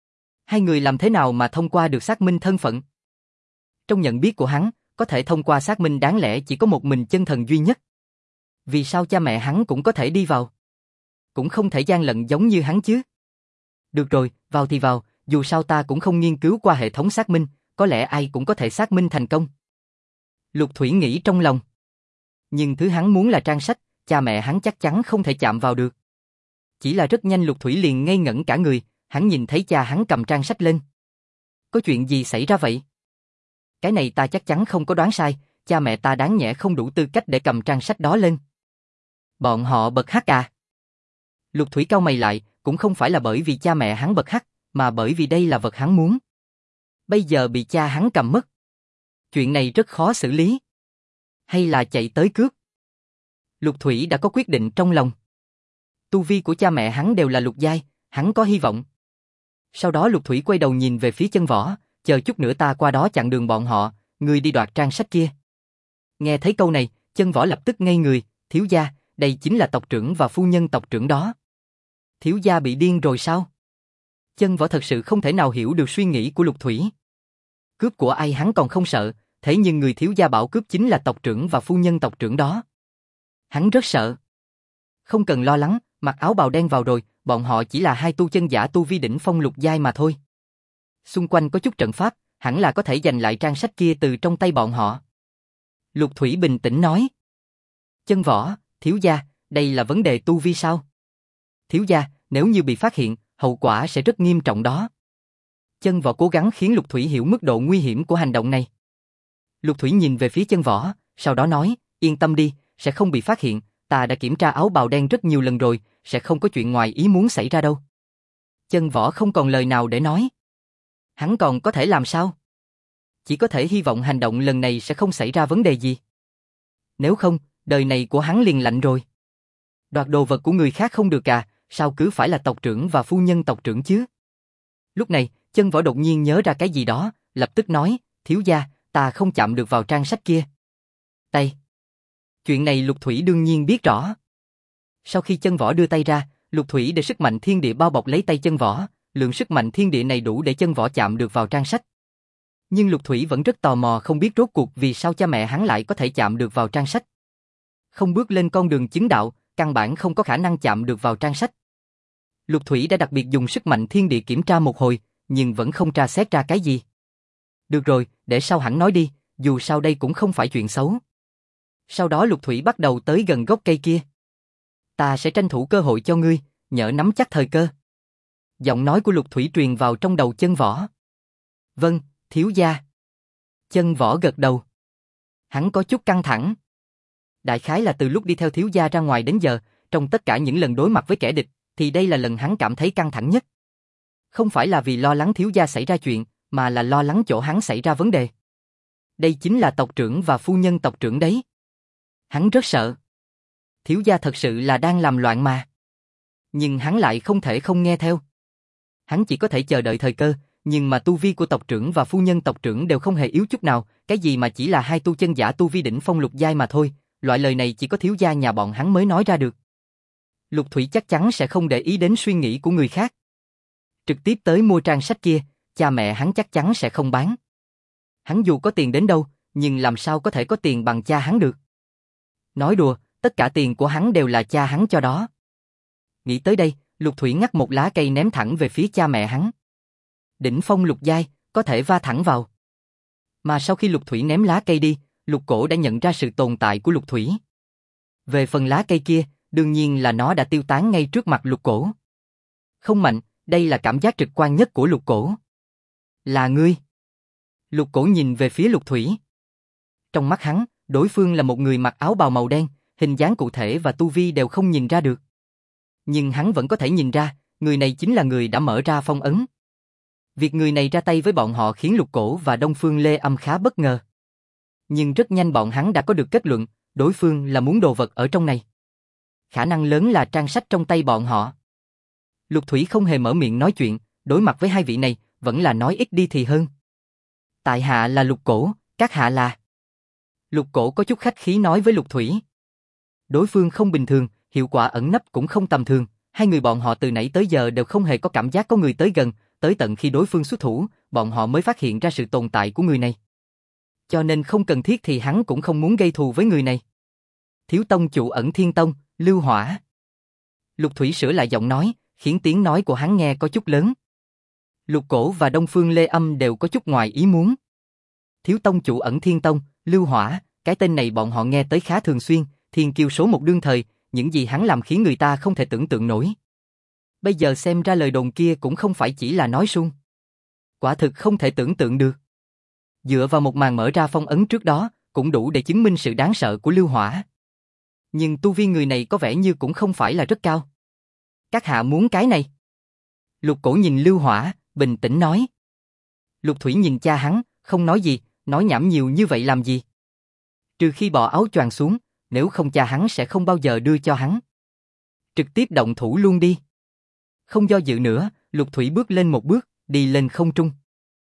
Hai người làm thế nào mà thông qua được xác minh thân phận? Trong nhận biết của hắn, có thể thông qua xác minh đáng lẽ chỉ có một mình chân thần duy nhất. Vì sao cha mẹ hắn cũng có thể đi vào? Cũng không thể gian lận giống như hắn chứ. Được rồi, vào thì vào, dù sao ta cũng không nghiên cứu qua hệ thống xác minh, có lẽ ai cũng có thể xác minh thành công. Lục Thủy nghĩ trong lòng. Nhưng thứ hắn muốn là trang sách, cha mẹ hắn chắc chắn không thể chạm vào được. Chỉ là rất nhanh Lục Thủy liền ngây ngẩn cả người, hắn nhìn thấy cha hắn cầm trang sách lên. Có chuyện gì xảy ra vậy? Cái này ta chắc chắn không có đoán sai, cha mẹ ta đáng nhẽ không đủ tư cách để cầm trang sách đó lên. Bọn họ bật hắc à? Lục Thủy cau mày lại, cũng không phải là bởi vì cha mẹ hắn bật hắc, mà bởi vì đây là vật hắn muốn. Bây giờ bị cha hắn cầm mất. Chuyện này rất khó xử lý. Hay là chạy tới cướp? Lục Thủy đã có quyết định trong lòng. Tu vi của cha mẹ hắn đều là lục giai, hắn có hy vọng. Sau đó Lục Thủy quay đầu nhìn về phía Chân Võ, chờ chút nữa ta qua đó chặn đường bọn họ, ngươi đi đoạt trang sách kia. Nghe thấy câu này, Chân Võ lập tức ngây người, thiếu gia, đây chính là tộc trưởng và phu nhân tộc trưởng đó. Thiếu gia bị điên rồi sao? Chân Võ thật sự không thể nào hiểu được suy nghĩ của Lục Thủy. Cướp của ai hắn còn không sợ, thế nhưng người thiếu gia bảo cướp chính là tộc trưởng và phu nhân tộc trưởng đó. Hắn rất sợ. Không cần lo lắng, mặc áo bào đen vào rồi, bọn họ chỉ là hai tu chân giả tu vi đỉnh phong lục giai mà thôi. Xung quanh có chút trận pháp, hẳn là có thể giành lại trang sách kia từ trong tay bọn họ. Lục Thủy bình tĩnh nói. Chân Võ, thiếu gia, đây là vấn đề tu vi sao? Thiếu gia, nếu như bị phát hiện, hậu quả sẽ rất nghiêm trọng đó. Chân Võ cố gắng khiến Lục Thủy hiểu mức độ nguy hiểm của hành động này. Lục Thủy nhìn về phía Chân Võ, sau đó nói, yên tâm đi, sẽ không bị phát hiện, ta đã kiểm tra áo bào đen rất nhiều lần rồi, sẽ không có chuyện ngoài ý muốn xảy ra đâu. Chân Võ không còn lời nào để nói. Hắn còn có thể làm sao? Chỉ có thể hy vọng hành động lần này sẽ không xảy ra vấn đề gì. Nếu không, đời này của hắn liền lạnh rồi. Đoạt đồ vật của người khác không được à, sao cứ phải là tộc trưởng và phu nhân tộc trưởng chứ? Lúc này, Chân Võ đột nhiên nhớ ra cái gì đó, lập tức nói, thiếu gia, ta không chạm được vào trang sách kia. Tay. Chuyện này Lục Thủy đương nhiên biết rõ. Sau khi Chân Võ đưa tay ra, Lục Thủy để sức mạnh thiên địa bao bọc lấy tay Chân Võ, lượng sức mạnh thiên địa này đủ để Chân Võ chạm được vào trang sách. Nhưng Lục Thủy vẫn rất tò mò không biết rốt cuộc vì sao cha mẹ hắn lại có thể chạm được vào trang sách. Không bước lên con đường chứng đạo, căn bản không có khả năng chạm được vào trang sách. Lục Thủy đã đặc biệt dùng sức mạnh thiên địa kiểm tra một hồi, nhưng vẫn không tra xét ra cái gì. Được rồi, để sau hẳn nói đi, dù sao đây cũng không phải chuyện xấu. Sau đó Lục Thủy bắt đầu tới gần gốc cây kia. Ta sẽ tranh thủ cơ hội cho ngươi, nhỡ nắm chắc thời cơ. Giọng nói của Lục Thủy truyền vào trong đầu Chân Võ. Vâng, thiếu gia. Chân Võ gật đầu. Hắn có chút căng thẳng. Đại khái là từ lúc đi theo thiếu gia ra ngoài đến giờ, trong tất cả những lần đối mặt với kẻ địch, thì đây là lần hắn cảm thấy căng thẳng nhất. Không phải là vì lo lắng thiếu gia xảy ra chuyện, mà là lo lắng chỗ hắn xảy ra vấn đề. Đây chính là tộc trưởng và phu nhân tộc trưởng đấy. Hắn rất sợ. Thiếu gia thật sự là đang làm loạn mà. Nhưng hắn lại không thể không nghe theo. Hắn chỉ có thể chờ đợi thời cơ, nhưng mà tu vi của tộc trưởng và phu nhân tộc trưởng đều không hề yếu chút nào, cái gì mà chỉ là hai tu chân giả tu vi đỉnh phong lục giai mà thôi, loại lời này chỉ có thiếu gia nhà bọn hắn mới nói ra được. Lục Thủy chắc chắn sẽ không để ý đến suy nghĩ của người khác. Trực tiếp tới mua trang sách kia, cha mẹ hắn chắc chắn sẽ không bán. Hắn dù có tiền đến đâu, nhưng làm sao có thể có tiền bằng cha hắn được. Nói đùa, tất cả tiền của hắn đều là cha hắn cho đó. Nghĩ tới đây, Lục Thủy ngắt một lá cây ném thẳng về phía cha mẹ hắn. Đỉnh phong lục giai, có thể va thẳng vào. Mà sau khi Lục Thủy ném lá cây đi, Lục Cổ đã nhận ra sự tồn tại của Lục Thủy. Về phần lá cây kia, đương nhiên là nó đã tiêu tán ngay trước mặt Lục Cổ. Không mạnh, đây là cảm giác trực quan nhất của Lục Cổ. Là ngươi. Lục Cổ nhìn về phía Lục Thủy. Trong mắt hắn, đối phương là một người mặc áo bào màu đen, hình dáng cụ thể và tu vi đều không nhìn ra được. Nhưng hắn vẫn có thể nhìn ra, người này chính là người đã mở ra phong ấn. Việc người này ra tay với bọn họ khiến Lục Cổ và Đông Phương Lê Âm khá bất ngờ. Nhưng rất nhanh bọn hắn đã có được kết luận, đối phương là muốn đồ vật ở trong này. Khả năng lớn là trang sách trong tay bọn họ. Lục Thủy không hề mở miệng nói chuyện, đối mặt với hai vị này, vẫn là nói ít đi thì hơn. Tại hạ là Lục Cổ, các hạ là... Lục Cổ có chút khách khí nói với Lục Thủy. Đối phương không bình thường, hiệu quả ẩn nấp cũng không tầm thường, hai người bọn họ từ nãy tới giờ đều không hề có cảm giác có người tới gần, tới tận khi đối phương xuất thủ, bọn họ mới phát hiện ra sự tồn tại của người này. Cho nên không cần thiết thì hắn cũng không muốn gây thù với người này. Thiếu tông chủ Ẩn Thiên Tông, Lưu Hỏa. Lục Thủy sửa lại giọng nói, khiến tiếng nói của hắn nghe có chút lớn. Lục Cổ và Đông Phương Lê Âm đều có chút ngoài ý muốn. Thiếu tông chủ Ẩn Thiên Tông, Lưu Hỏa, cái tên này bọn họ nghe tới khá thường xuyên, thiên kiêu số một đương thời, những gì hắn làm khiến người ta không thể tưởng tượng nổi. Bây giờ xem ra lời đồn kia cũng không phải chỉ là nói suông. Quả thực không thể tưởng tượng được. Dựa vào một màn mở ra phong ấn trước đó, cũng đủ để chứng minh sự đáng sợ của Lưu Hỏa. Nhưng tu vi người này có vẻ như cũng không phải là rất cao. Các hạ muốn cái này? Lục Cổ nhìn Lưu Hỏa, bình tĩnh nói. Lục Thủy nhìn cha hắn, không nói gì, nói nhảm nhiều như vậy làm gì? Trừ khi bỏ áo choàng xuống, nếu không cha hắn sẽ không bao giờ đưa cho hắn. Trực tiếp động thủ luôn đi. Không do dự nữa, Lục Thủy bước lên một bước, đi lên không trung.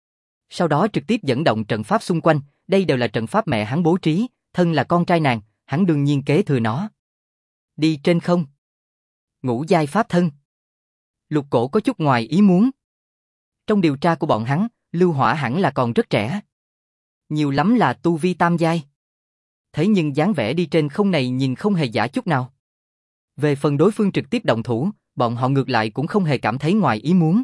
Sau đó trực tiếp dẫn động trận pháp xung quanh, đây đều là trận pháp mẹ hắn bố trí, thân là con trai nàng, hắn đương nhiên kế thừa nó. Đi trên không. Ngũ giai pháp thân. Lục Cổ có chút ngoài ý muốn. Trong điều tra của bọn hắn, Lưu Hỏa hẳn là còn rất trẻ. Nhiều lắm là tu vi tam giai. Thế nhưng dáng vẻ đi trên không này nhìn không hề giả chút nào. Về phần đối phương trực tiếp động thủ, bọn họ ngược lại cũng không hề cảm thấy ngoài ý muốn.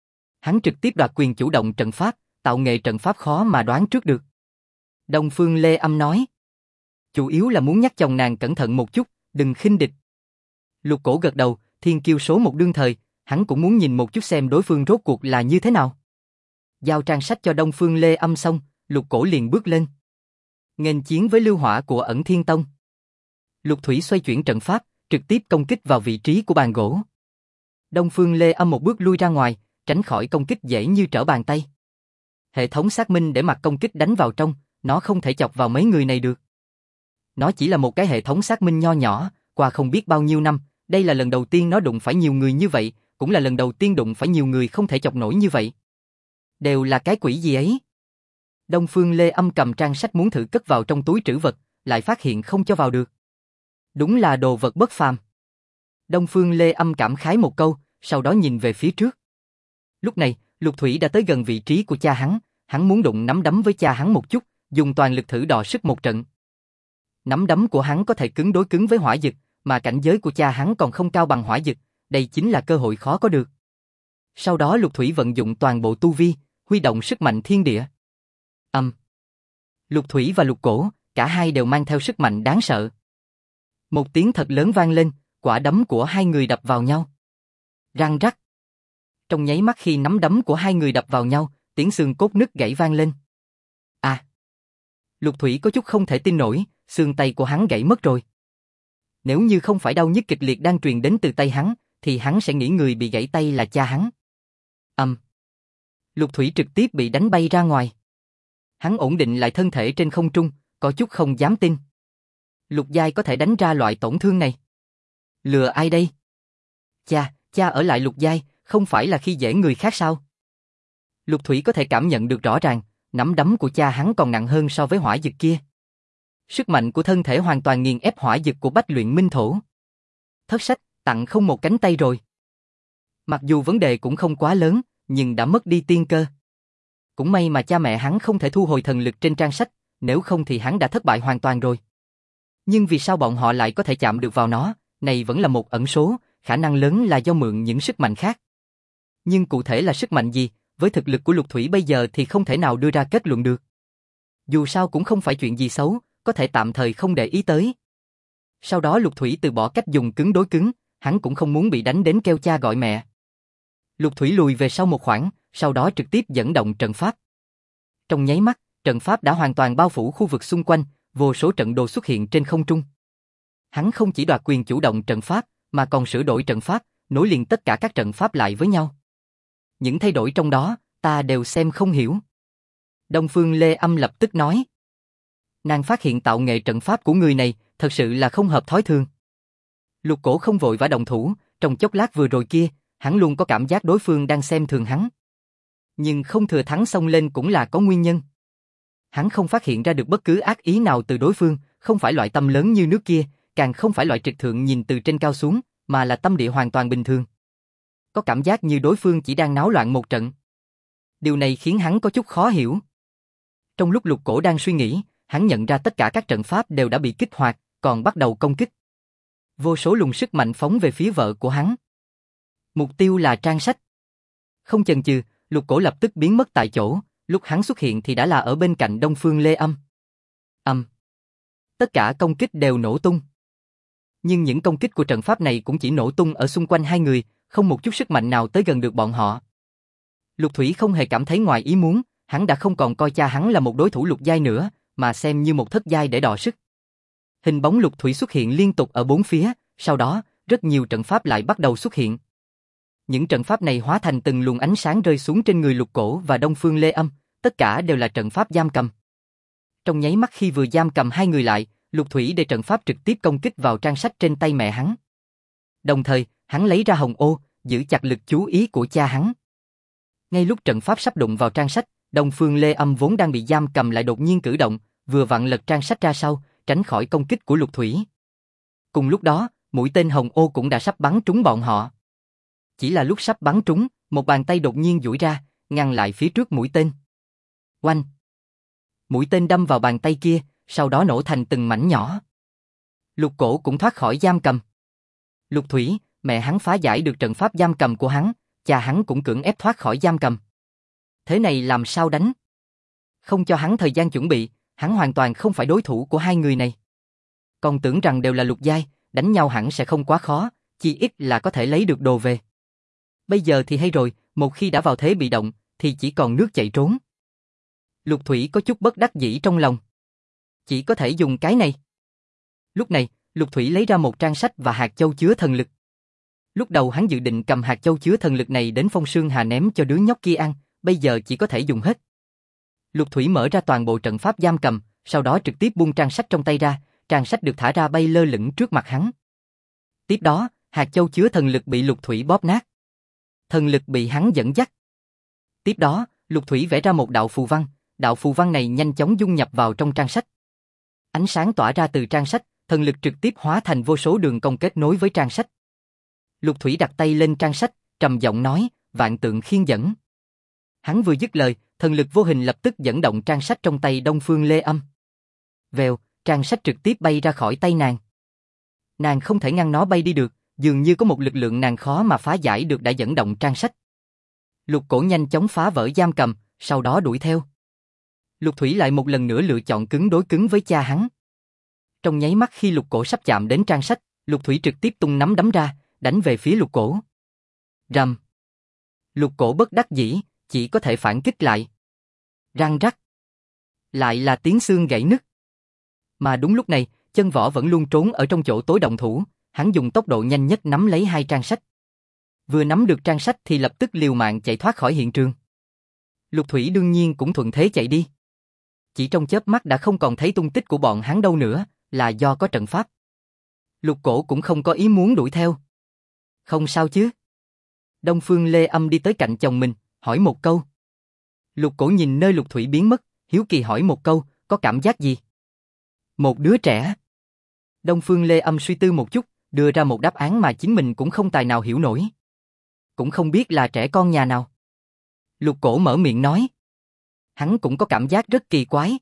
Hắn trực tiếp đoạt quyền chủ động trận pháp, tạo nghệ trận pháp khó mà đoán trước được. Đông Phương Lê Âm nói. Chủ yếu là muốn nhắc chồng nàng cẩn thận một chút, đừng khinh địch. Lục Cổ gật đầu, thiên kiêu số một đương thời, hắn cũng muốn nhìn một chút xem đối phương rốt cuộc là như thế nào. Giao trang sách cho Đông Phương Lê Âm xong, Lục Cổ liền bước lên. Nghênh chiến với Lưu Hỏa của Ẩn Thiên Tông. Lục Thủy xoay chuyển trận pháp, trực tiếp công kích vào vị trí của bàn gỗ. Đông Phương Lê Âm một bước lui ra ngoài, tránh khỏi công kích dễ như trở bàn tay. Hệ thống xác minh để mặc công kích đánh vào trong, nó không thể chọc vào mấy người này được. Nó chỉ là một cái hệ thống xác minh nho nhỏ, qua không biết bao nhiêu năm, đây là lần đầu tiên nó đụng phải nhiều người như vậy, cũng là lần đầu tiên đụng phải nhiều người không thể chọc nổi như vậy. Đều là cái quỷ gì ấy? Đông Phương Lê Âm cầm trang sách muốn thử cất vào trong túi trữ vật, lại phát hiện không cho vào được. Đúng là đồ vật bất phàm. Đông Phương Lê Âm cảm khái một câu, sau đó nhìn về phía trước. Lúc này, Lục Thủy đã tới gần vị trí của cha hắn muốn đụng nắm đấm với cha hắn một chút, dùng toàn lực thử đọ sức một trận. Nắm đấm của hắn có thể cứng đối cứng với hỏa dực, mà cảnh giới của cha hắn còn không cao bằng hỏa dực, đây chính là cơ hội khó có được. Sau đó Lục Thủy vận dụng toàn bộ tu vi, huy động sức mạnh thiên địa. Lục Thủy và Lục Cổ, cả hai đều mang theo sức mạnh đáng sợ. Một tiếng thật lớn vang lên, quả đấm của hai người đập vào nhau. Răng rắc. Trong nháy mắt khi nắm đấm của hai người đập vào nhau, tiếng xương cốt nứt gãy vang lên. À! Lục Thủy có chút không thể tin nổi, xương tay của hắn gãy mất rồi. Nếu như không phải đau nhức kịch liệt đang truyền đến từ tay hắn, thì hắn sẽ nghĩ người bị gãy tay là cha hắn. Lục Thủy trực tiếp bị đánh bay ra ngoài. Hắn ổn định lại thân thể trên không trung, có chút không dám tin. Lục giai có thể đánh ra loại tổn thương này. Lừa ai đây? Cha ở lại lục giai, không phải là khi dễ người khác sao? Lục Thủy có thể cảm nhận được rõ ràng, nắm đấm của cha hắn còn nặng hơn so với hỏa dực kia. Sức mạnh của thân thể hoàn toàn nghiền ép hỏa dực của Bách Luyện Minh Thổ. Thất sách, tặng không một cánh tay rồi. Mặc dù vấn đề cũng không quá lớn, nhưng đã mất đi tiên cơ. Cũng may mà cha mẹ hắn không thể thu hồi thần lực trên trang sách, nếu không thì hắn đã thất bại hoàn toàn rồi. Nhưng vì sao bọn họ lại có thể chạm được vào nó, này vẫn là một ẩn số, khả năng lớn là do mượn những sức mạnh khác. Nhưng cụ thể là sức mạnh gì, với thực lực của Lục Thủy bây giờ thì không thể nào đưa ra kết luận được. Dù sao cũng không phải chuyện gì xấu, có thể tạm thời không để ý tới. Sau đó Lục Thủy từ bỏ cách dùng cứng đối cứng, hắn cũng không muốn bị đánh đến kêu cha gọi mẹ. Lục Thủy lùi về sau một khoảng, sau đó trực tiếp dẫn động trận pháp. Trong nháy mắt, trận pháp đã hoàn toàn bao phủ khu vực xung quanh, vô số trận đồ xuất hiện trên không trung. Hắn không chỉ đoạt quyền chủ động trận pháp, mà còn sửa đổi trận pháp, nối liền tất cả các trận pháp lại với nhau. Những thay đổi trong đó, ta đều xem không hiểu. Đông Phương Lê Âm lập tức nói. Nàng phát hiện tạo nghệ trận pháp của người này, thật sự là không hợp thói thường. Lục Cổ không vội vã động thủ, trong chốc lát vừa rồi kia, hắn luôn có cảm giác đối phương đang xem thường hắn. Nhưng không thừa thắng xông lên cũng là có nguyên nhân. Hắn không phát hiện ra được bất cứ ác ý nào từ đối phương, không phải loại tâm lớn như nước kia, càng không phải loại trực thượng nhìn từ trên cao xuống, mà là tâm địa hoàn toàn bình thường. Có cảm giác như đối phương chỉ đang náo loạn một trận. Điều này khiến hắn có chút khó hiểu. Trong lúc Lục Cổ đang suy nghĩ, hắn nhận ra tất cả các trận pháp đều đã bị kích hoạt, còn bắt đầu công kích. Vô số luồng sức mạnh phóng về phía vợ của hắn. Mục tiêu là trang sách. Không chần chừ, Lục Cổ lập tức biến mất tại chỗ, lúc hắn xuất hiện thì đã là ở bên cạnh Đông Phương Lê Âm. Tất cả công kích đều nổ tung. Nhưng những công kích của trận pháp này cũng chỉ nổ tung ở xung quanh hai người, không một chút sức mạnh nào tới gần được bọn họ. Lục Thủy không hề cảm thấy ngoài ý muốn, hắn đã không còn coi cha hắn là một đối thủ lục giai nữa, mà xem như một thất giai để đọ sức. Hình bóng Lục Thủy xuất hiện liên tục ở bốn phía, sau đó, rất nhiều trận pháp lại bắt đầu xuất hiện. Những trận pháp này hóa thành từng luồng ánh sáng rơi xuống trên người Lục Cổ và Đông Phương Lê Âm, tất cả đều là trận pháp giam cầm. Trong nháy mắt khi vừa giam cầm hai người lại, Lục Thủy để trận pháp trực tiếp công kích vào trang sách trên tay mẹ hắn. Đồng thời, hắn lấy ra hồng ô, giữ chặt lực chú ý của cha hắn. Ngay lúc trận pháp sắp đụng vào trang sách, Đông Phương Lê Âm vốn đang bị giam cầm lại đột nhiên cử động, vừa vặn lật trang sách ra sau, tránh khỏi công kích của Lục Thủy. Cùng lúc đó, mũi tên hồng ô cũng đã sắp bắn trúng bọn họ. Chỉ là lúc sắp bắn trúng, một bàn tay đột nhiên duỗi ra, ngăn lại phía trước mũi tên. Oanh! Mũi tên đâm vào bàn tay kia, sau đó nổ thành từng mảnh nhỏ. Lục Cổ cũng thoát khỏi giam cầm. Lục Thủy, mẹ hắn phá giải được trận pháp giam cầm của hắn, cha hắn cũng cưỡng ép thoát khỏi giam cầm. Thế này làm sao đánh? Không cho hắn thời gian chuẩn bị, hắn hoàn toàn không phải đối thủ của hai người này. Còn tưởng rằng đều là lục giai, đánh nhau hẳn sẽ không quá khó, chỉ ít là có thể lấy được đồ về. Bây giờ thì hay rồi, một khi đã vào thế bị động, thì chỉ còn nước chạy trốn. Lục Thủy có chút bất đắc dĩ trong lòng. Chỉ có thể dùng cái này. Lúc này, Lục Thủy lấy ra một trang sách và hạt châu chứa thần lực. Lúc đầu hắn dự định cầm hạt châu chứa thần lực này đến Phong Sương Hà ném cho đứa nhóc kia ăn, bây giờ chỉ có thể dùng hết. Lục Thủy mở ra toàn bộ trận pháp giam cầm, sau đó trực tiếp buông trang sách trong tay ra, trang sách được thả ra bay lơ lửng trước mặt hắn. Tiếp đó, hạt châu chứa thần lực bị Lục Thủy bóp nát. Thần lực bị hắn dẫn dắt. Tiếp đó, Lục Thủy vẽ ra một đạo phù văn này nhanh chóng dung nhập vào trong trang sách. Ánh sáng tỏa ra từ trang sách, thần lực trực tiếp hóa thành vô số đường cong kết nối với trang sách. Lục Thủy đặt tay lên trang sách, trầm giọng nói, vạn tượng khiên dẫn. Hắn vừa dứt lời, thần lực vô hình lập tức dẫn động trang sách trong tay Đông Phương Lê Âm. Vèo, trang sách trực tiếp bay ra khỏi tay nàng. Nàng không thể ngăn nó bay đi được, dường như có một lực lượng nàng khó mà phá giải được đã dẫn động trang sách. Lục Cổ nhanh chóng phá vỡ giam cầm, sau đó đuổi theo. Lục Thủy lại một lần nữa lựa chọn cứng đối cứng với cha hắn. Trong nháy mắt khi Lục Cổ sắp chạm đến trang sách, Lục Thủy trực tiếp tung nắm đấm ra, đánh về phía Lục Cổ. Rầm. Lục Cổ bất đắc dĩ, chỉ có thể phản kích lại. Răng rắc. Lại là tiếng xương gãy nứt. Mà đúng lúc này, Chân Võ vẫn luôn trốn ở trong chỗ tối động thủ, hắn dùng tốc độ nhanh nhất nắm lấy hai trang sách. Vừa nắm được trang sách thì lập tức liều mạng chạy thoát khỏi hiện trường. Lục Thủy đương nhiên cũng thuận thế chạy đi. Chỉ trong chớp mắt đã không còn thấy tung tích của bọn hắn đâu nữa, là do có trận pháp. Lục Cổ cũng không có ý muốn đuổi theo. Không sao chứ? Đông Phương Lê Âm đi tới cạnh chồng mình, hỏi một câu. Lục Cổ nhìn nơi Lục Thủy biến mất, hiếu kỳ hỏi một câu, có cảm giác gì? Một đứa trẻ. Đông Phương Lê Âm suy tư một chút, đưa ra một đáp án mà chính mình cũng không tài nào hiểu nổi. Cũng không biết là trẻ con nhà nào. Lục Cổ mở miệng nói. Hắn cũng có cảm giác rất kỳ quái.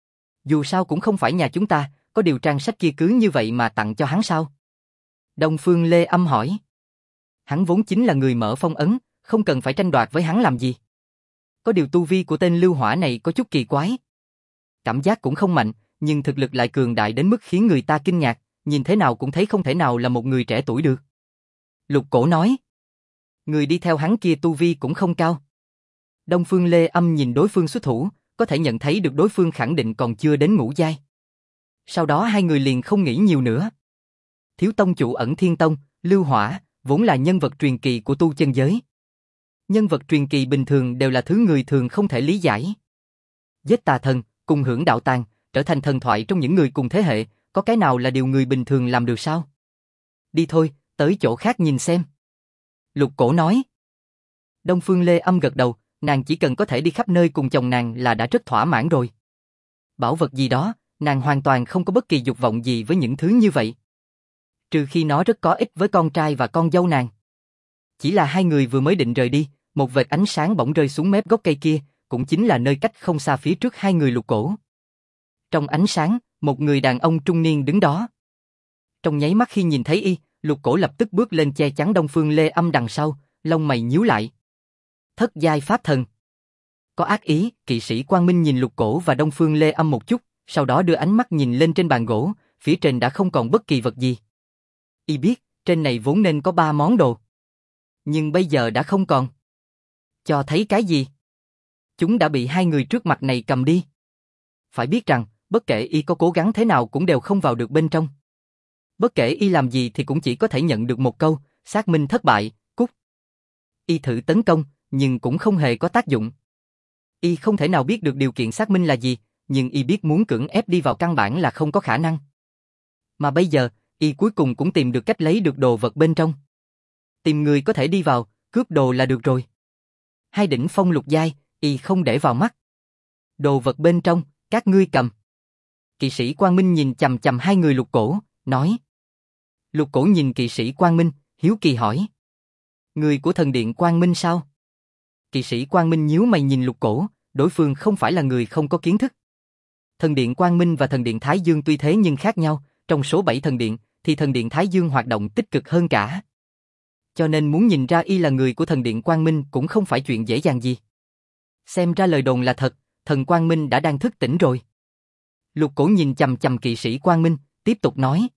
Dù sao cũng không phải nhà chúng ta, có điều trang sách kia cứ như vậy mà tặng cho hắn sao? Đông Phương Lê Âm hỏi. Hắn vốn chính là người mở phong ấn, không cần phải tranh đoạt với hắn làm gì. Có điều tu vi của tên Lưu Hỏa này có chút kỳ quái. Cảm giác cũng không mạnh, nhưng thực lực lại cường đại đến mức khiến người ta kinh ngạc, nhìn thế nào cũng thấy không thể nào là một người trẻ tuổi được. Lục Cổ nói. Người đi theo hắn kia tu vi cũng không cao. Đông Phương Lê Âm nhìn đối phương xuất thủ, có thể nhận thấy được đối phương khẳng định còn chưa đến ngũ giai. Sau đó hai người liền không nghĩ nhiều nữa. Thiếu tông chủ Ẩn Thiên Tông, Lưu Hỏa, vốn là nhân vật truyền kỳ của tu chân giới. Nhân vật truyền kỳ bình thường đều là thứ người thường không thể lý giải. Giết tà thần, cùng hưởng đạo tàng, trở thành thần thoại trong những người cùng thế hệ, có cái nào là điều người bình thường làm được sao? Đi thôi, tới chỗ khác nhìn xem. Lục Cổ nói. Đông Phương Lê Âm gật đầu, nàng chỉ cần có thể đi khắp nơi cùng chồng nàng là đã rất thỏa mãn rồi. Bảo vật gì đó, nàng hoàn toàn không có bất kỳ dục vọng gì với những thứ như vậy. Trừ khi nó rất có ích với con trai và con dâu nàng. Chỉ là hai người vừa mới định rời đi, một vệt ánh sáng bỗng rơi xuống mép gốc cây kia, cũng chính là nơi cách không xa phía trước hai người Lục Cổ. Trong ánh sáng, một người đàn ông trung niên đứng đó. Trong nháy mắt khi nhìn thấy y, Lục Cổ lập tức bước lên che chắn Đông Phương Lê Âm đằng sau, lông mày nhíu lại. Thất giai pháp thần. Có ác ý, kỵ sĩ Quang Minh nhìn Lục Cổ và Đông Phương Lê Âm một chút, sau đó đưa ánh mắt nhìn lên trên bàn gỗ, phía trên đã không còn bất kỳ vật gì. Y biết, trên này vốn nên có 3 món đồ. Nhưng bây giờ đã không còn. Cho thấy cái gì? Chúng đã bị hai người trước mặt này cầm đi. Phải biết rằng, bất kể y có cố gắng thế nào cũng đều không vào được bên trong. Bất kể y làm gì thì cũng chỉ có thể nhận được một câu, xác minh thất bại, cút. Y thử tấn công, nhưng cũng không hề có tác dụng. Y không thể nào biết được điều kiện xác minh là gì, nhưng y biết muốn cưỡng ép đi vào căn bản là không có khả năng. Mà bây giờ, y cuối cùng cũng tìm được cách lấy được đồ vật bên trong. Tìm người có thể đi vào, cướp đồ là được rồi. Hai đỉnh phong lục giai, y không để vào mắt. Đồ vật bên trong, các ngươi cầm. Kỵ sĩ Quang Minh nhìn chằm chằm hai người Lục Cổ, nói. Lục Cổ nhìn kỵ sĩ Quang Minh, hiếu kỳ hỏi. Người của thần điện Quang Minh sao? Kỵ sĩ Quang Minh nhíu mày nhìn Lục Cổ, đối phương không phải là người không có kiến thức. Thần điện Quang Minh và thần điện Thái Dương tuy thế nhưng khác nhau, trong số 7 thần điện, thì thần điện Thái Dương hoạt động tích cực hơn cả. Cho nên muốn nhìn ra y là người của thần điện Quang Minh cũng không phải chuyện dễ dàng gì. Xem ra lời đồn là thật, thần Quang Minh đã đang thức tỉnh rồi. Lục Cổ nhìn chằm chằm kỵ sĩ Quang Minh, tiếp tục nói.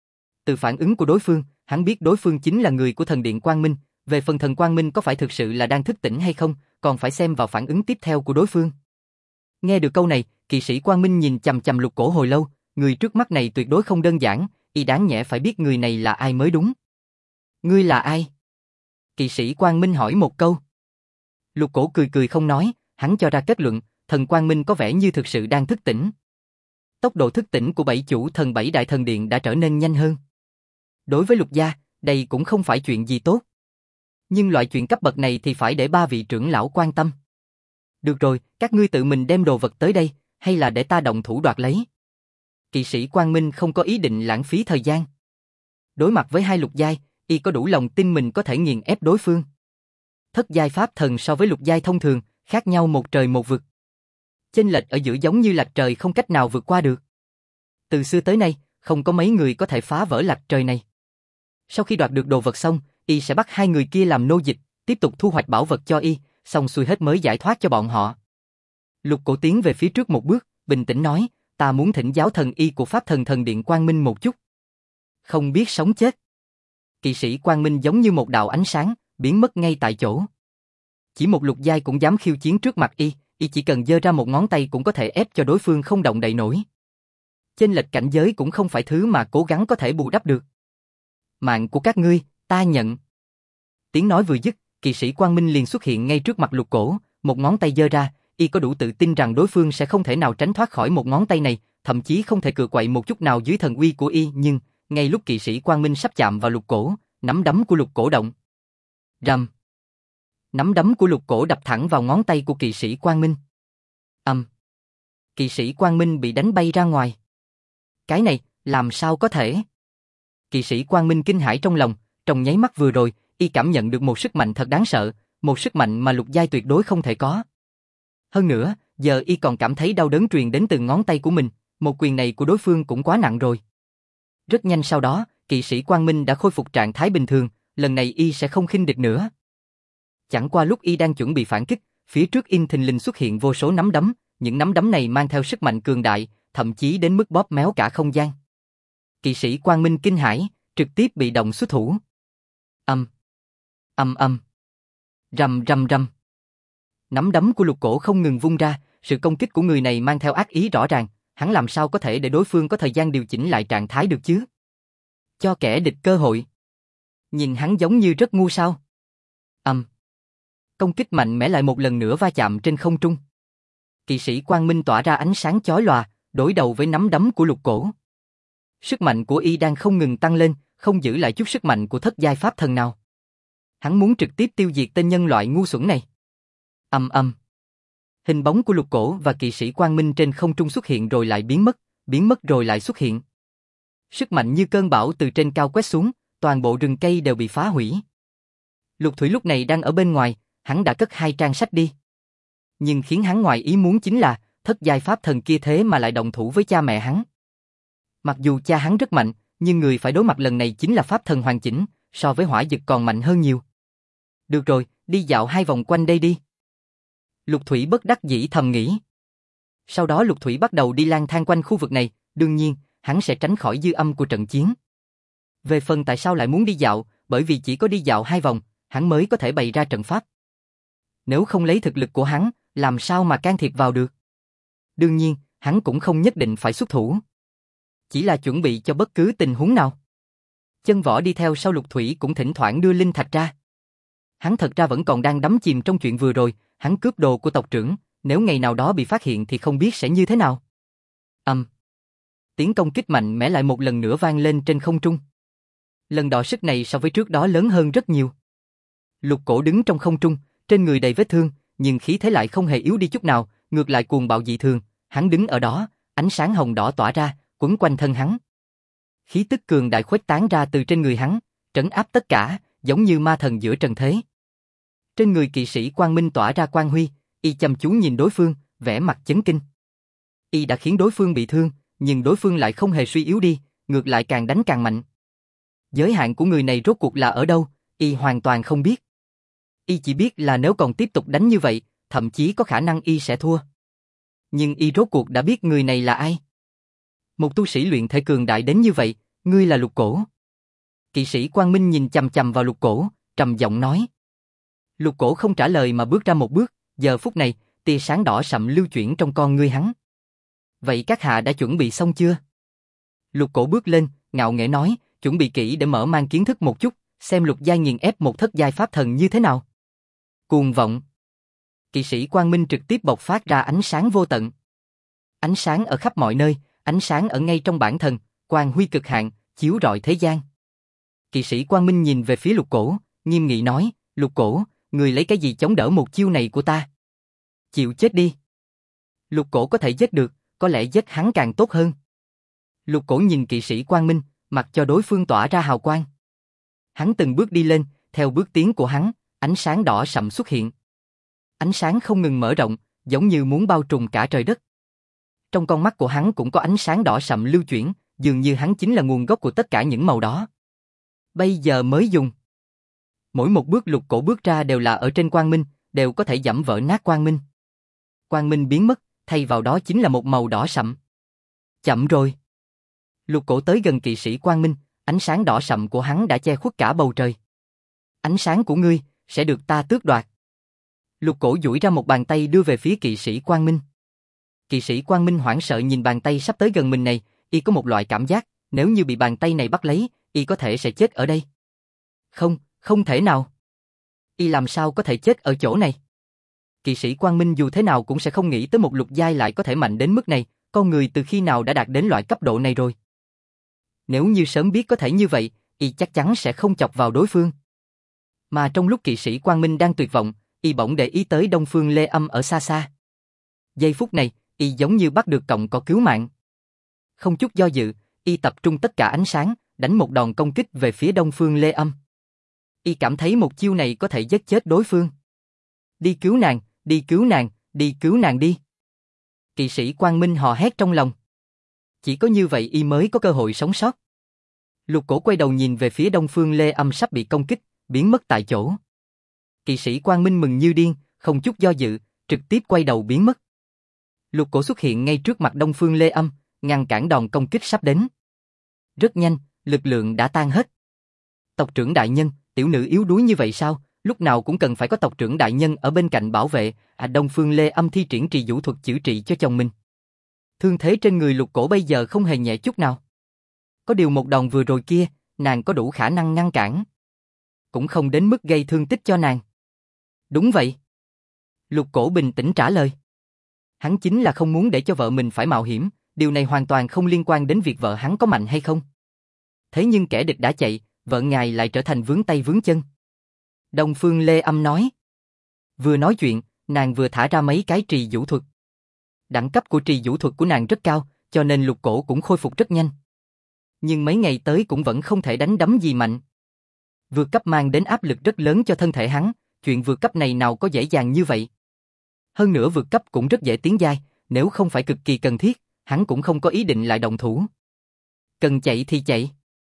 Từ phản ứng của đối phương, hắn biết đối phương chính là người của thần điện Quang Minh, về phần thần Quang Minh có phải thực sự là đang thức tỉnh hay không, còn phải xem vào phản ứng tiếp theo của đối phương. Nghe được câu này, kỵ sĩ Quang Minh nhìn chằm chằm Lục Cổ hồi lâu, người trước mắt này tuyệt đối không đơn giản, y đáng nhẽ phải biết người này là ai mới đúng. Ngươi là ai? Kỵ sĩ Quang Minh hỏi một câu. Lục Cổ cười cười không nói, hắn cho ra kết luận, thần Quang Minh có vẻ như thực sự đang thức tỉnh. Tốc độ thức tỉnh của 7 chủ thần 7 đại thần điện đã trở nên nhanh hơn. Đối với Lục gia, đây cũng không phải chuyện gì tốt. Nhưng loại chuyện cấp bậc này thì phải để 3 vị trưởng lão quan tâm. Được rồi, các ngươi tự mình đem đồ vật tới đây, hay là để ta động thủ đoạt lấy? Kỵ sĩ Quang Minh không có ý định lãng phí thời gian. Đối mặt với hai lục giai, y có đủ lòng tin mình có thể nghiền ép đối phương. Thất giai pháp thần so với lục giai thông thường, khác nhau một trời một vực. Chênh lệch ở giữa giống như lạch trời không cách nào vượt qua được. Từ xưa tới nay, không có mấy người có thể phá vỡ lạch trời này. Sau khi đoạt được đồ vật xong, y sẽ bắt hai người kia làm nô dịch, tiếp tục thu hoạch bảo vật cho y, xong xuôi hết mới giải thoát cho bọn họ. Lục Cổ tiến về phía trước một bước, bình tĩnh nói, ta muốn thỉnh giáo thần y của Pháp Thần Thần Điện Quang Minh một chút. Không biết sống chết. Kỵ sĩ Quang Minh giống như một đạo ánh sáng, biến mất ngay tại chỗ. Chỉ một lục giai cũng dám khiêu chiến trước mặt y chỉ cần giơ ra một ngón tay cũng có thể ép cho đối phương không động đậy nổi. Chênh lệch cảnh giới cũng không phải thứ mà cố gắng có thể bù đắp được. Mạng của các ngươi, ta nhận. Tiếng nói vừa dứt, kỵ sĩ Quang Minh liền xuất hiện ngay trước mặt Lục Cổ, một ngón tay giơ ra, y có đủ tự tin rằng đối phương sẽ không thể nào tránh thoát khỏi một ngón tay này, thậm chí không thể cựa quậy một chút nào dưới thần uy của y, nhưng ngay lúc kỵ sĩ Quang Minh sắp chạm vào Lục Cổ, nắm đấm của Lục Cổ động. Rầm. Nắm đấm của Lục Cổ đập thẳng vào ngón tay của kỵ sĩ Quang Minh. Kỵ sĩ Quang Minh bị đánh bay ra ngoài. Cái này, làm sao có thể? Kỵ sĩ Quang Minh kinh hãi trong lòng, trong nháy mắt vừa rồi, y cảm nhận được một sức mạnh thật đáng sợ, một sức mạnh mà lục giai tuyệt đối không thể có. Hơn nữa, giờ y còn cảm thấy đau đớn truyền đến từng ngón tay của mình, một quyền này của đối phương cũng quá nặng rồi. Rất nhanh sau đó, kỵ sĩ Quang Minh đã khôi phục trạng thái bình thường, lần này y sẽ không khinh địch nữa. Chẳng qua lúc y đang chuẩn bị phản kích, phía trước in thình lình xuất hiện vô số nắm đấm, những nắm đấm này mang theo sức mạnh cường đại, thậm chí đến mức bóp méo cả không gian. Kỵ sĩ Quang Minh kinh hãi, trực tiếp bị động xuất thủ. Âm. Âm âm. Rầm rầm rầm. Nắm đấm của Lục Cổ không ngừng vung ra, sự công kích của người này mang theo ác ý rõ ràng, hắn làm sao có thể để đối phương có thời gian điều chỉnh lại trạng thái được chứ? Cho kẻ địch cơ hội. Nhìn hắn giống như rất ngu sao? Âm. Công kích mạnh mẽ lại một lần nữa va chạm trên không trung. Kỵ sĩ Quang Minh tỏa ra ánh sáng chói lòa, đối đầu với nắm đấm của Lục Cổ. Sức mạnh của y đang không ngừng tăng lên, không giữ lại chút sức mạnh của thất giai pháp thần nào. Hắn muốn trực tiếp tiêu diệt tên nhân loại ngu xuẩn này. Âm âm. Hình bóng của Lục Cổ và kỵ sĩ Quang Minh trên không trung xuất hiện rồi lại biến mất rồi lại xuất hiện. Sức mạnh như cơn bão từ trên cao quét xuống, toàn bộ rừng cây đều bị phá hủy. Lục Thủy lúc này đang ở bên ngoài, hắn đã cất 2 trang sách đi. Nhưng khiến hắn ngoài ý muốn chính là, thất giai pháp thần kia thế mà lại động thủ với cha mẹ hắn. Mặc dù cha hắn rất mạnh, nhưng người phải đối mặt lần này chính là pháp thần hoàn chỉnh, so với hỏa dực còn mạnh hơn nhiều. Được rồi, đi dạo 2 vòng quanh đây đi. Lục Thủy bất đắc dĩ thầm nghĩ. Sau đó Lục Thủy bắt đầu đi lang thang quanh khu vực này, đương nhiên, hắn sẽ tránh khỏi dư âm của trận chiến. Về phần tại sao lại muốn đi dạo, bởi vì chỉ có đi dạo 2 vòng, hắn mới có thể bày ra trận pháp. Nếu không lấy thực lực của hắn, làm sao mà can thiệp vào được? Đương nhiên, hắn cũng không nhất định phải xuất thủ. Chỉ là chuẩn bị cho bất cứ tình huống nào. Chân Võ đi theo sau Lục Thủy cũng thỉnh thoảng đưa linh thạch ra. Hắn thật ra vẫn còn đang đắm chìm trong chuyện vừa rồi, hắn cướp đồ của tộc trưởng, nếu ngày nào đó bị phát hiện thì không biết sẽ như thế nào. Tiếng công kích mạnh mẽ lại một lần nữa vang lên trên không trung. Lần đọ sức này so với trước đó lớn hơn rất nhiều. Lục Cổ đứng trong không trung, trên người đầy vết thương, nhưng khí thế lại không hề yếu đi chút nào, ngược lại cuồng bạo dị thường, hắn đứng ở đó, ánh sáng hồng đỏ tỏa ra, quấn quanh thân hắn. Khí tức cường đại khuếch tán ra từ trên người hắn, trấn áp tất cả, giống như ma thần giữa trần thế. Trên người kỵ sĩ Quang Minh tỏa ra quang huy, y chăm chú nhìn đối phương, vẻ mặt chấn kinh. Y đã khiến đối phương bị thương, nhưng đối phương lại không hề suy yếu đi, ngược lại càng đánh càng mạnh. Giới hạn của người này rốt cuộc là ở đâu, y hoàn toàn không biết. Y chỉ biết là nếu còn tiếp tục đánh như vậy, thậm chí có khả năng y sẽ thua. Nhưng y rốt cuộc đã biết người này là ai. Một tu sĩ luyện thể cường đại đến như vậy, ngươi là Lục Cổ. Kỵ sĩ Quang Minh nhìn chằm chằm vào Lục Cổ, trầm giọng nói. Lục Cổ không trả lời mà bước ra một bước, giờ phút này, tia sáng đỏ sậm lưu chuyển trong con ngươi hắn. Vậy các hạ đã chuẩn bị xong chưa? Lục Cổ bước lên, ngạo nghễ nói, chuẩn bị kỹ để mở mang kiến thức một chút, xem lục giai nghiền ép một thất giai pháp thần như thế nào. Cuồng vọng. Kỵ sĩ Quang Minh trực tiếp bộc phát ra ánh sáng vô tận. Ánh sáng ở khắp mọi nơi, ánh sáng ở ngay trong bản thân, quang huy cực hạn, chiếu rọi thế gian. Kỵ sĩ Quang Minh nhìn về phía Lục Cổ, nghiêm nghị nói, Lục Cổ, người lấy cái gì chống đỡ một chiêu này của ta? Chịu chết đi. Lục Cổ có thể giết được, có lẽ giết hắn càng tốt hơn. Lục Cổ nhìn kỵ sĩ Quang Minh, mặc cho đối phương tỏa ra hào quang. Hắn từng bước đi lên, theo bước tiến của hắn, ánh sáng đỏ sậm xuất hiện. Ánh sáng không ngừng mở rộng, giống như muốn bao trùm cả trời đất. Trong con mắt của hắn cũng có ánh sáng đỏ sậm lưu chuyển, dường như hắn chính là nguồn gốc của tất cả những màu đó. Bây giờ mới dùng. Mỗi một bước Lục Cổ bước ra đều là ở trên quang minh, đều có thể giẫm vỡ nát quang minh. Quang minh biến mất, thay vào đó chính là một màu đỏ sậm. Chậm rồi. Lục Cổ tới gần kỵ sĩ Quang Minh, ánh sáng đỏ sậm của hắn đã che khuất cả bầu trời. Ánh sáng của ngươi sẽ được ta tước đoạt. Lục Cổ duỗi ra một bàn tay đưa về phía kỵ sĩ Quang Minh. Kỵ sĩ Quang Minh hoảng sợ nhìn bàn tay sắp tới gần mình này, y có một loại cảm giác, nếu như bị bàn tay này bắt lấy, y có thể sẽ chết ở đây. Không, không thể nào. Y làm sao có thể chết ở chỗ này? Kỵ sĩ Quang Minh dù thế nào cũng sẽ không nghĩ tới một lục giai lại có thể mạnh đến mức này, con người từ khi nào đã đạt đến loại cấp độ này rồi. Nếu như sớm biết có thể như vậy, y chắc chắn sẽ không chọc vào đối phương. Mà trong lúc kỵ sĩ Quang Minh đang tuyệt vọng, y bỗng để ý tới Đông Phương Lê Âm ở xa xa. Giây phút này, y giống như bắt được cọng cỏ cứu mạng. Không chút do dự, y tập trung tất cả ánh sáng, đánh một đòn công kích về phía Đông Phương Lê Âm. Y cảm thấy một chiêu này có thể giết chết đối phương. Đi cứu nàng, đi cứu nàng, đi cứu nàng đi. Kỵ sĩ Quang Minh hò hét trong lòng. Chỉ có như vậy y mới có cơ hội sống sót. Lục Cổ quay đầu nhìn về phía Đông Phương Lê Âm sắp bị công kích, biến mất tại chỗ. Kỵ sĩ Quang Minh mừng như điên, không chút do dự, trực tiếp quay đầu biến mất. Lục Cổ xuất hiện ngay trước mặt Đông Phương Lê Âm, ngăn cản đòn công kích sắp đến. Rất nhanh, lực lượng đã tan hết. Tộc trưởng đại nhân, tiểu nữ yếu đuối như vậy sao? Lúc nào cũng cần phải có tộc trưởng đại nhân ở bên cạnh bảo vệ. Đông Phương Lê Âm thi triển trì vũ thuật chữa trị cho chồng mình. Thương thế trên người Lục Cổ bây giờ không hề nhẹ chút nào. Có điều một đòn vừa rồi kia, nàng có đủ khả năng ngăn cản. Cũng không đến mức gây thương tích cho nàng. Đúng vậy. Lục Cổ bình tĩnh trả lời. Hắn chính là không muốn để cho vợ mình phải mạo hiểm, điều này hoàn toàn không liên quan đến việc vợ hắn có mạnh hay không. Thế nhưng kẻ địch đã chạy, vợ ngài lại trở thành vướng tay vướng chân. Đông Phương Lê Âm nói. Vừa nói chuyện, nàng vừa thả ra mấy cái trì vũ thuật. Đẳng cấp của trì vũ thuật của nàng rất cao, cho nên Lục Cổ cũng khôi phục rất nhanh. Nhưng mấy ngày tới cũng vẫn không thể đánh đấm gì mạnh. Vượt cấp mang đến áp lực rất lớn cho thân thể hắn, chuyện vượt cấp này nào có dễ dàng như vậy. Hơn nữa vượt cấp cũng rất dễ tiến giai, nếu không phải cực kỳ cần thiết, hắn cũng không có ý định lại động thủ. Cần chạy thì chạy.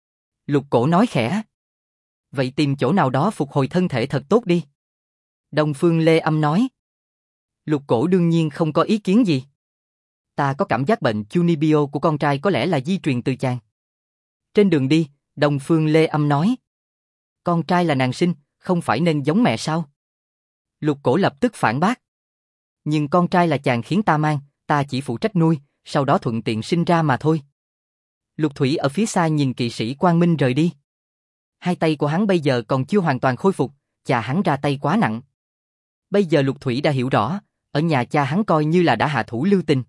Lục Cổ nói khẽ. Vậy tìm chỗ nào đó phục hồi thân thể thật tốt đi. Đông Phương Lê Âm nói. Lục Cổ đương nhiên không có ý kiến gì. Ta có cảm giác bệnh Chunibyo của con trai có lẽ là di truyền từ chàng. Trên đường đi, Đông Phương Lê Âm nói. Con trai là nàng sinh, không phải nên giống mẹ sao? Lục Cổ lập tức phản bác. Nhưng con trai là chàng khiến ta mang, ta chỉ phụ trách nuôi, sau đó thuận tiện sinh ra mà thôi. Lục Thủy ở phía xa nhìn kỵ sĩ Quang Minh rời đi. Hai tay của hắn bây giờ còn chưa hoàn toàn khôi phục, cha hắn ra tay quá nặng. Bây giờ Lục Thủy đã hiểu rõ, ở nhà cha hắn coi như là đã hạ thủ lưu tình.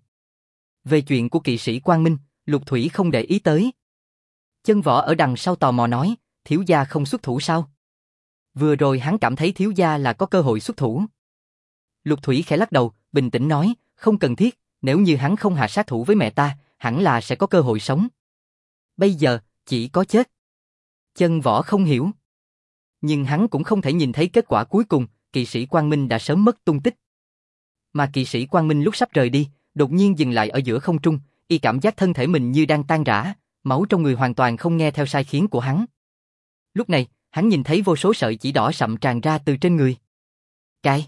Về chuyện của kỵ sĩ Quang Minh, Lục Thủy không để ý tới. Chân Võ ở đằng sau tò mò nói, thiếu gia không xuất thủ sao? Vừa rồi hắn cảm thấy thiếu gia là có cơ hội xuất thủ. Lục Thủy khẽ lắc đầu, bình tĩnh nói, không cần thiết, nếu như hắn không hạ sát thủ với mẹ ta, hẳn là sẽ có cơ hội sống. Bây giờ, chỉ có chết. Chân Võ không hiểu. Nhưng hắn cũng không thể nhìn thấy kết quả cuối cùng, kỵ sĩ Quang Minh đã sớm mất tung tích. Mà kỵ sĩ Quang Minh lúc sắp rời đi, đột nhiên dừng lại ở giữa không trung, y cảm giác thân thể mình như đang tan rã, máu trong người hoàn toàn không nghe theo sai khiến của hắn. Lúc này, hắn nhìn thấy vô số sợi chỉ đỏ sậm tràn ra từ trên người. Cái?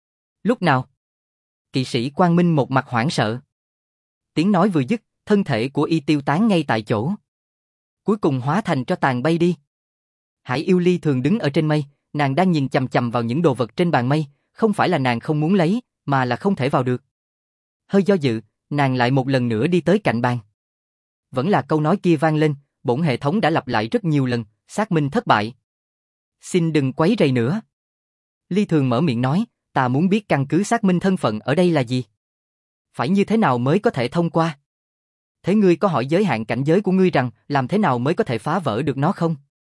Lúc nào? Kỵ sĩ Quang Minh một mặt hoảng sợ. Tiếng nói vừa dứt, thân thể của y tiêu tán ngay tại chỗ. Cuối cùng hóa thành tro tàn bay đi. Hải Yêu Ly thường đứng ở trên mây, nàng đang nhìn chằm chằm vào những đồ vật trên bàn mây, không phải là nàng không muốn lấy, mà là không thể vào được. Hơi do dự, nàng lại một lần nữa đi tới cạnh bàn. Vẫn là câu nói kia vang lên, bổn hệ thống đã lặp lại rất nhiều lần, xác minh thất bại. Xin đừng quấy rầy nữa. Ly Thường mở miệng nói, ta muốn biết căn cứ xác minh thân phận ở đây là gì. Phải như thế nào mới có thể thông qua? Thế ngươi có hỏi giới hạn cảnh giới của ngươi rằng làm thế nào mới có thể phá vỡ được nó không?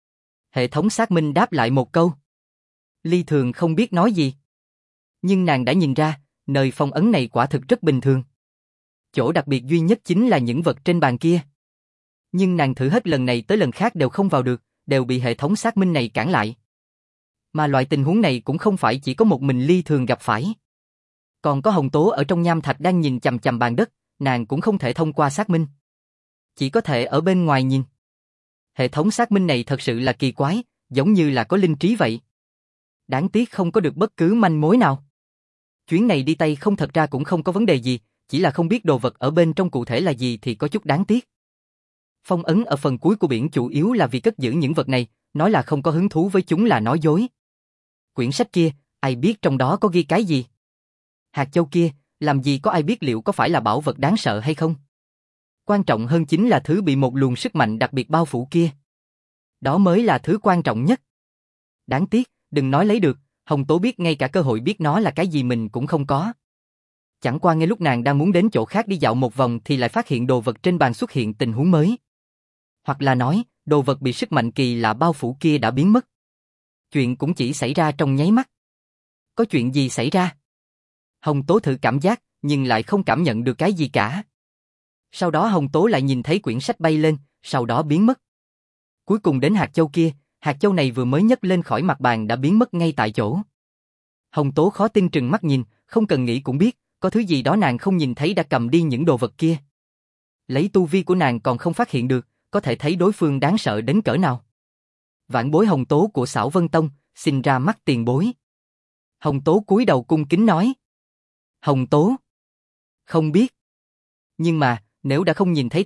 Hệ thống xác minh đáp lại một câu. Ly Thường không biết nói gì. Nhưng nàng đã nhìn ra, nơi phong ấn này quả thực rất bình thường. Chỗ đặc biệt duy nhất chính là những vật trên bàn kia. Nhưng nàng thử hết lần này tới lần khác đều không vào được, đều bị hệ thống xác minh này cản lại. Mà loại tình huống này cũng không phải chỉ có một mình Ly Thường gặp phải. Còn có Hồng Tố ở trong nham thạch đang nhìn chằm chằm bàn đất, nàng cũng không thể thông qua xác minh. Chỉ có thể ở bên ngoài nhìn. Hệ thống xác minh này thật sự là kỳ quái, giống như là có linh trí vậy. Đáng tiếc không có được bất cứ manh mối nào. Chuyến này đi Tây không thật ra cũng không có vấn đề gì, chỉ là không biết đồ vật ở bên trong cụ thể là gì thì có chút đáng tiếc. Phong ấn ở phần cuối của biển chủ yếu là vì cất giữ những vật này, nói là không có hứng thú với chúng là nói dối. Quyển sách kia, ai biết trong đó có ghi cái gì? Hạt châu kia, làm gì có ai biết liệu có phải là bảo vật đáng sợ hay không? Quan trọng hơn chính là thứ bị một luồng sức mạnh đặc biệt bao phủ kia. Đó mới là thứ quan trọng nhất. Đáng tiếc, đừng nói lấy được, Hồng Tố biết ngay cả cơ hội biết nó là cái gì mình cũng không có. Chẳng qua ngay lúc nàng đang muốn đến chỗ khác đi dạo một vòng thì lại phát hiện đồ vật trên bàn xuất hiện tình huống mới. Hoặc là nói, đồ vật bị sức mạnh kỳ lạ bao phủ kia đã biến mất. Chuyện cũng chỉ xảy ra trong nháy mắt. Có chuyện gì xảy ra? Hồng Tố thử cảm giác, nhưng lại không cảm nhận được cái gì cả. Sau đó Hồng Tố lại nhìn thấy quyển sách bay lên, sau đó biến mất. Cuối cùng đến hạt châu kia, hạt châu này vừa mới nhấc lên khỏi mặt bàn đã biến mất ngay tại chỗ. Hồng Tố khó tin trừng mắt nhìn, không cần nghĩ cũng biết, có thứ gì đó nàng không nhìn thấy đã cầm đi những đồ vật kia. Lấy tu vi của nàng còn không phát hiện được, có thể thấy đối phương đáng sợ đến cỡ nào. Vạn bối Hồng Tố của Xảo Vân Tông, xin ra mắt tiền bối. Hồng Tố cúi đầu cung kính nói. Hồng Tố. Không biết. Nhưng mà, nếu đã không nhìn thấy ta,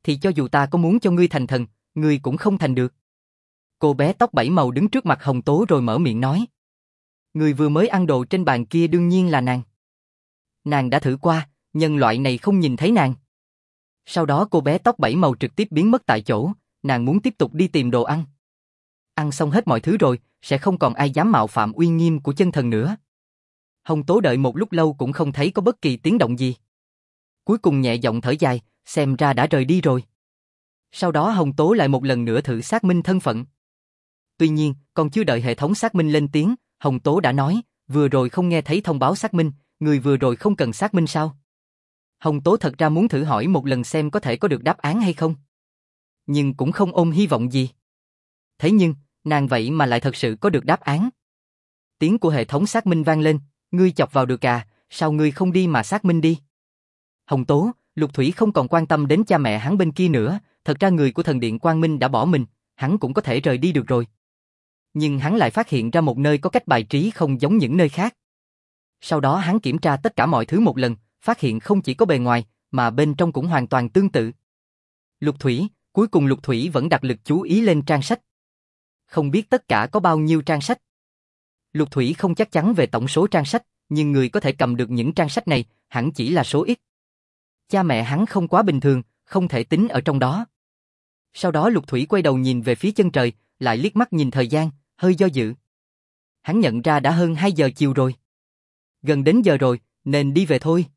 thì cho dù ta có muốn cho ngươi thành thần, ngươi cũng không thành được. Cô bé tóc 7 màu đứng trước mặt Hồng Tố rồi mở miệng nói. Người vừa mới ăn đồ trên bàn kia đương nhiên là nàng. Nàng đã thử qua, nhân loại này không nhìn thấy nàng. Sau đó cô bé tóc 7 màu trực tiếp biến mất tại chỗ, nàng muốn tiếp tục đi tìm đồ ăn. Ăn xong hết mọi thứ rồi, sẽ không còn ai dám mạo phạm uy nghiêm của chân thần nữa. Hồng Tố đợi một lúc lâu cũng không thấy có bất kỳ tiếng động gì. Cuối cùng nhẹ giọng thở dài, xem ra đã rời đi rồi. Sau đó Hồng Tố lại một lần nữa thử xác minh thân phận. Tuy nhiên, còn chưa đợi hệ thống xác minh lên tiếng, Hồng Tố đã nói, vừa rồi không nghe thấy thông báo xác minh, người vừa rồi không cần xác minh sao? Hồng Tố thật ra muốn thử hỏi một lần xem có thể có được đáp án hay không. Nhưng cũng không ôm hy vọng gì. Thế nhưng, nàng vậy mà lại thật sự có được đáp án. Tiếng của hệ thống xác minh vang lên, ngươi chọc vào được à, sao ngươi không đi mà xác minh đi? Hồng Tố, Lục Thủy không còn quan tâm đến cha mẹ hắn bên kia nữa, thật ra người của thần điện Quang Minh đã bỏ mình, hắn cũng có thể rời đi được rồi. Nhưng hắn lại phát hiện ra một nơi có cách bài trí không giống những nơi khác. Sau đó hắn kiểm tra tất cả mọi thứ một lần, phát hiện không chỉ có bề ngoài, mà bên trong cũng hoàn toàn tương tự. Lục Thủy, cuối cùng Lục Thủy vẫn đặt lực chú ý lên trang sách. Không biết tất cả có bao nhiêu trang sách. Lục Thủy không chắc chắn về tổng số trang sách, nhưng người có thể cầm được những trang sách này, hẳn chỉ là số ít. Cha mẹ hắn không quá bình thường, không thể tính ở trong đó. Sau đó Lục Thủy quay đầu nhìn về phía chân trời, lại liếc mắt nhìn thời gian, hơi do dự. Hắn nhận ra đã hơn 2 giờ chiều rồi. Gần đến giờ rồi, nên đi về thôi.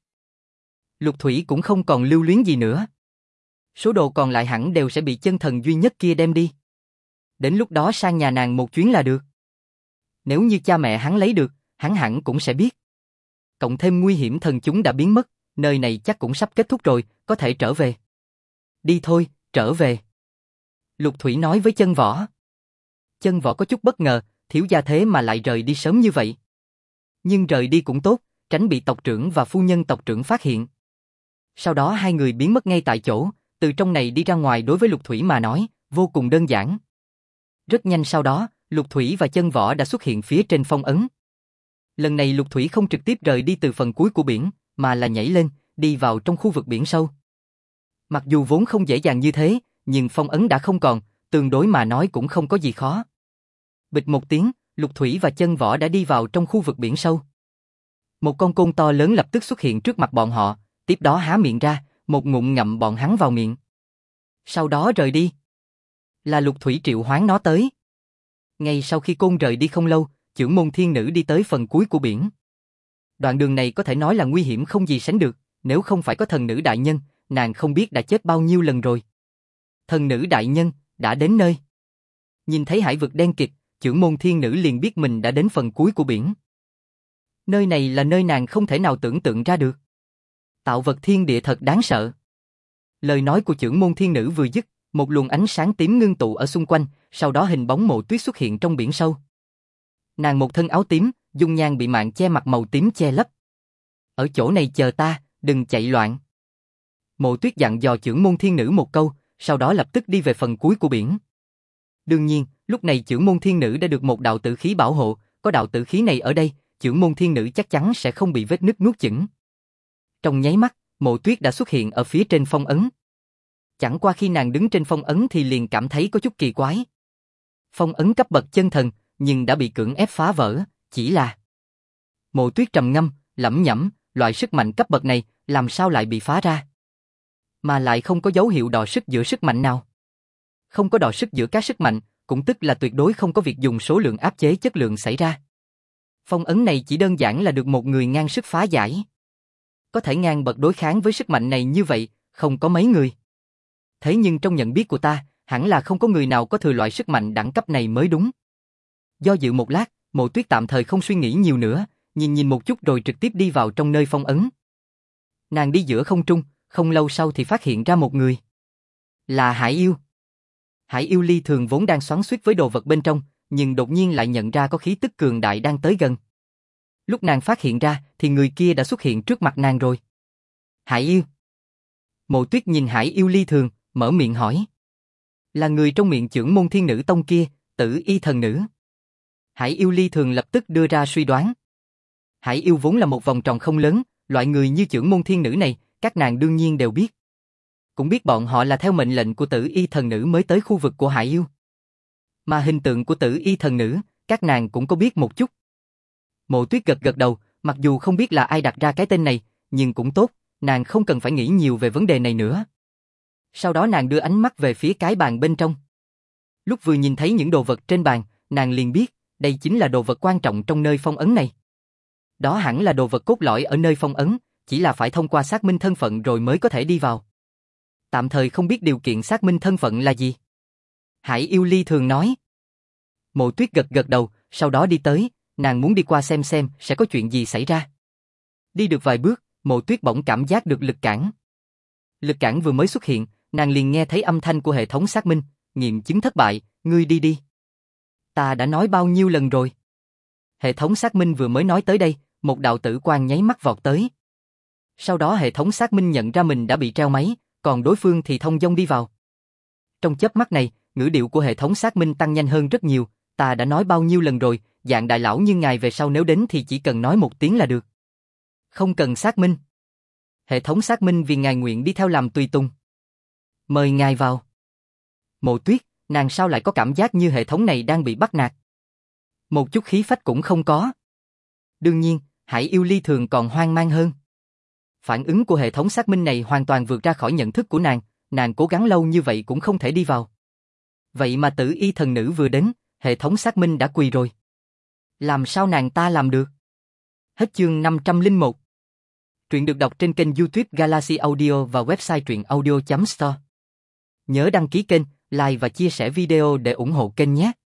Lục Thủy cũng không còn lưu luyến gì nữa. Số đồ còn lại hẳn đều sẽ bị chân thần duy nhất kia đem đi. Đến lúc đó sang nhà nàng một chuyến là được. Nếu như cha mẹ hắn lấy được, hắn hẳn cũng sẽ biết. Cộng thêm nguy hiểm thần chúng đã biến mất, nơi này chắc cũng sắp kết thúc rồi, có thể trở về. Đi thôi, trở về. Lục Thủy nói với Chân Võ. Chân Võ có chút bất ngờ, thiếu gia thế mà lại rời đi sớm như vậy. Nhưng rời đi cũng tốt, tránh bị tộc trưởng và phu nhân tộc trưởng phát hiện. Sau đó hai người biến mất ngay tại chỗ, từ trong này đi ra ngoài đối với Lục Thủy mà nói, vô cùng đơn giản. Rất nhanh sau đó, Lục Thủy và Chân Võ đã xuất hiện phía trên phong ấn. Lần này Lục Thủy không trực tiếp rời đi từ phần cuối của biển, mà là nhảy lên, đi vào trong khu vực biển sâu. Mặc dù vốn không dễ dàng như thế, nhưng phong ấn đã không còn, tương đối mà nói cũng không có gì khó. Bịch một tiếng, Lục Thủy và Chân Võ đã đi vào trong khu vực biển sâu. Một con côn to lớn lập tức xuất hiện trước mặt bọn họ, tiếp đó há miệng ra, một ngụm ngậm bọn hắn vào miệng. Sau đó rời đi. Là Lục Thủy triệu hoán nó tới. Ngay sau khi côn rời đi không lâu, Chưởng Môn Thiên Nữ đi tới phần cuối của biển. Đoạn đường này có thể nói là nguy hiểm không gì sánh được, nếu không phải có thần nữ đại nhân, nàng không biết đã chết bao nhiêu lần rồi. Thần nữ đại nhân, đã đến nơi. Nhìn thấy hải vực đen kịt, Chưởng Môn Thiên Nữ liền biết mình đã đến phần cuối của biển. Nơi này là nơi nàng không thể nào tưởng tượng ra được. Tạo vật thiên địa thật đáng sợ. Lời nói của Chưởng Môn Thiên Nữ vừa dứt, một luồng ánh sáng tím ngưng tụ ở xung quanh, sau đó hình bóng Mộ Tuyết xuất hiện trong biển sâu. Nàng một thân áo tím, dung nhan bị màn che mặt màu tím che lấp. Ở chỗ này chờ ta, đừng chạy loạn. Mộ Tuyết dặn dò Chưởng Môn Thiên Nữ một câu, sau đó lập tức đi về phần cuối của biển. Đương nhiên, lúc này Chưởng Môn Thiên Nữ đã được một đạo tử khí bảo hộ, có đạo tử khí này ở đây, Chưởng Môn Thiên Nữ chắc chắn sẽ không bị vết nứt nuốt chửng. Trong nháy mắt, Mộ Tuyết đã xuất hiện ở phía trên phong ấn. Chẳng qua khi nàng đứng trên phong ấn thì liền cảm thấy có chút kỳ quái. Phong ấn cấp bậc chân thần, nhưng đã bị cưỡng ép phá vỡ, chỉ là... Mộ Tuyết trầm ngâm, lẩm nhẩm, loại sức mạnh cấp bậc này, làm sao lại bị phá ra? Mà lại không có dấu hiệu đọ sức giữa sức mạnh nào. Không có đọ sức giữa các sức mạnh, cũng tức là tuyệt đối không có việc dùng số lượng áp chế chất lượng xảy ra. Phong ấn này chỉ đơn giản là được một người ngang sức phá giải. Có thể ngang bậc đối kháng với sức mạnh này như vậy, không có mấy người. Thế nhưng trong nhận biết của ta, hẳn là không có người nào có thừa loại sức mạnh đẳng cấp này mới đúng. Do dự một lát, Mộ Tuyết tạm thời không suy nghĩ nhiều nữa, nhìn một chút rồi trực tiếp đi vào trong nơi phong ấn. Nàng đi giữa không trung, không lâu sau thì phát hiện ra một người. Là Hải Yêu. Hải Yêu Ly thường vốn đang xoắn xuýt với đồ vật bên trong, nhưng đột nhiên lại nhận ra có khí tức cường đại đang tới gần. Lúc nàng phát hiện ra thì người kia đã xuất hiện trước mặt nàng rồi. Hải Yêu. Mộ Tuyết nhìn Hải Yêu Ly thường, mở miệng hỏi. Là người trong miệng Chưởng Môn Thiên Nữ tông kia, Tử Y thần nữ. Hải Yêu Ly thường lập tức đưa ra suy đoán. Hải Yêu vốn là một vòng tròn không lớn, loại người như Chưởng Môn Thiên Nữ này, các nàng đương nhiên đều biết. cũng biết bọn họ là theo mệnh lệnh của Tử Y thần nữ mới tới khu vực của Hải Yêu. Mà hình tượng của Tử Y thần nữ, các nàng cũng có biết một chút. Mộ Tuyết gật gật đầu, mặc dù không biết là ai đặt ra cái tên này, nhưng cũng tốt, nàng không cần phải nghĩ nhiều về vấn đề này nữa. Sau đó nàng đưa ánh mắt về phía cái bàn bên trong. Lúc vừa nhìn thấy những đồ vật trên bàn, nàng liền biết, đây chính là đồ vật quan trọng trong nơi phong ấn này. Đó hẳn là đồ vật cốt lõi ở nơi phong ấn, chỉ là phải thông qua xác minh thân phận rồi mới có thể đi vào. Tạm thời không biết điều kiện xác minh thân phận là gì. Hải Yêu Ly thường nói. Mộ Tuyết gật gật đầu, sau đó đi tới, nàng muốn đi qua xem sẽ có chuyện gì xảy ra. Đi được vài bước, Mộ Tuyết bỗng cảm giác được lực cản. Lực cản vừa mới xuất hiện, nàng liền nghe thấy âm thanh của hệ thống xác minh, nghiệm chứng thất bại, ngươi đi đi. Ta đã nói bao nhiêu lần rồi. Hệ thống xác minh vừa mới nói tới đây, một đạo tử quang nháy mắt vọt tới. Sau đó hệ thống xác minh nhận ra mình đã bị treo máy, còn đối phương thì thông dong đi vào. Trong chớp mắt này, ngữ điệu của hệ thống xác minh tăng nhanh hơn rất nhiều, ta đã nói bao nhiêu lần rồi, dạng đại lão như ngài về sau nếu đến thì chỉ cần nói một tiếng là được. Không cần xác minh. Hệ thống xác minh vì ngài nguyện đi theo làm tùy tùng. Mời ngài vào. Mộ Tuyết, nàng sao lại có cảm giác như hệ thống này đang bị bắt nạt? Một chút khí phách cũng không có. Đương nhiên, Hải Yêu Ly thường còn hoang mang hơn. Phản ứng của hệ thống xác minh này hoàn toàn vượt ra khỏi nhận thức của nàng cố gắng lâu như vậy cũng không thể đi vào. Vậy mà Tử Y thần nữ vừa đến, hệ thống xác minh đã quỳ rồi. Làm sao nàng ta làm được? Hết chương 501. Truyện được đọc trên kênh YouTube Galaxy Audio và website truyệnaudio.store. Nhớ đăng ký kênh, like và chia sẻ video để ủng hộ kênh nhé.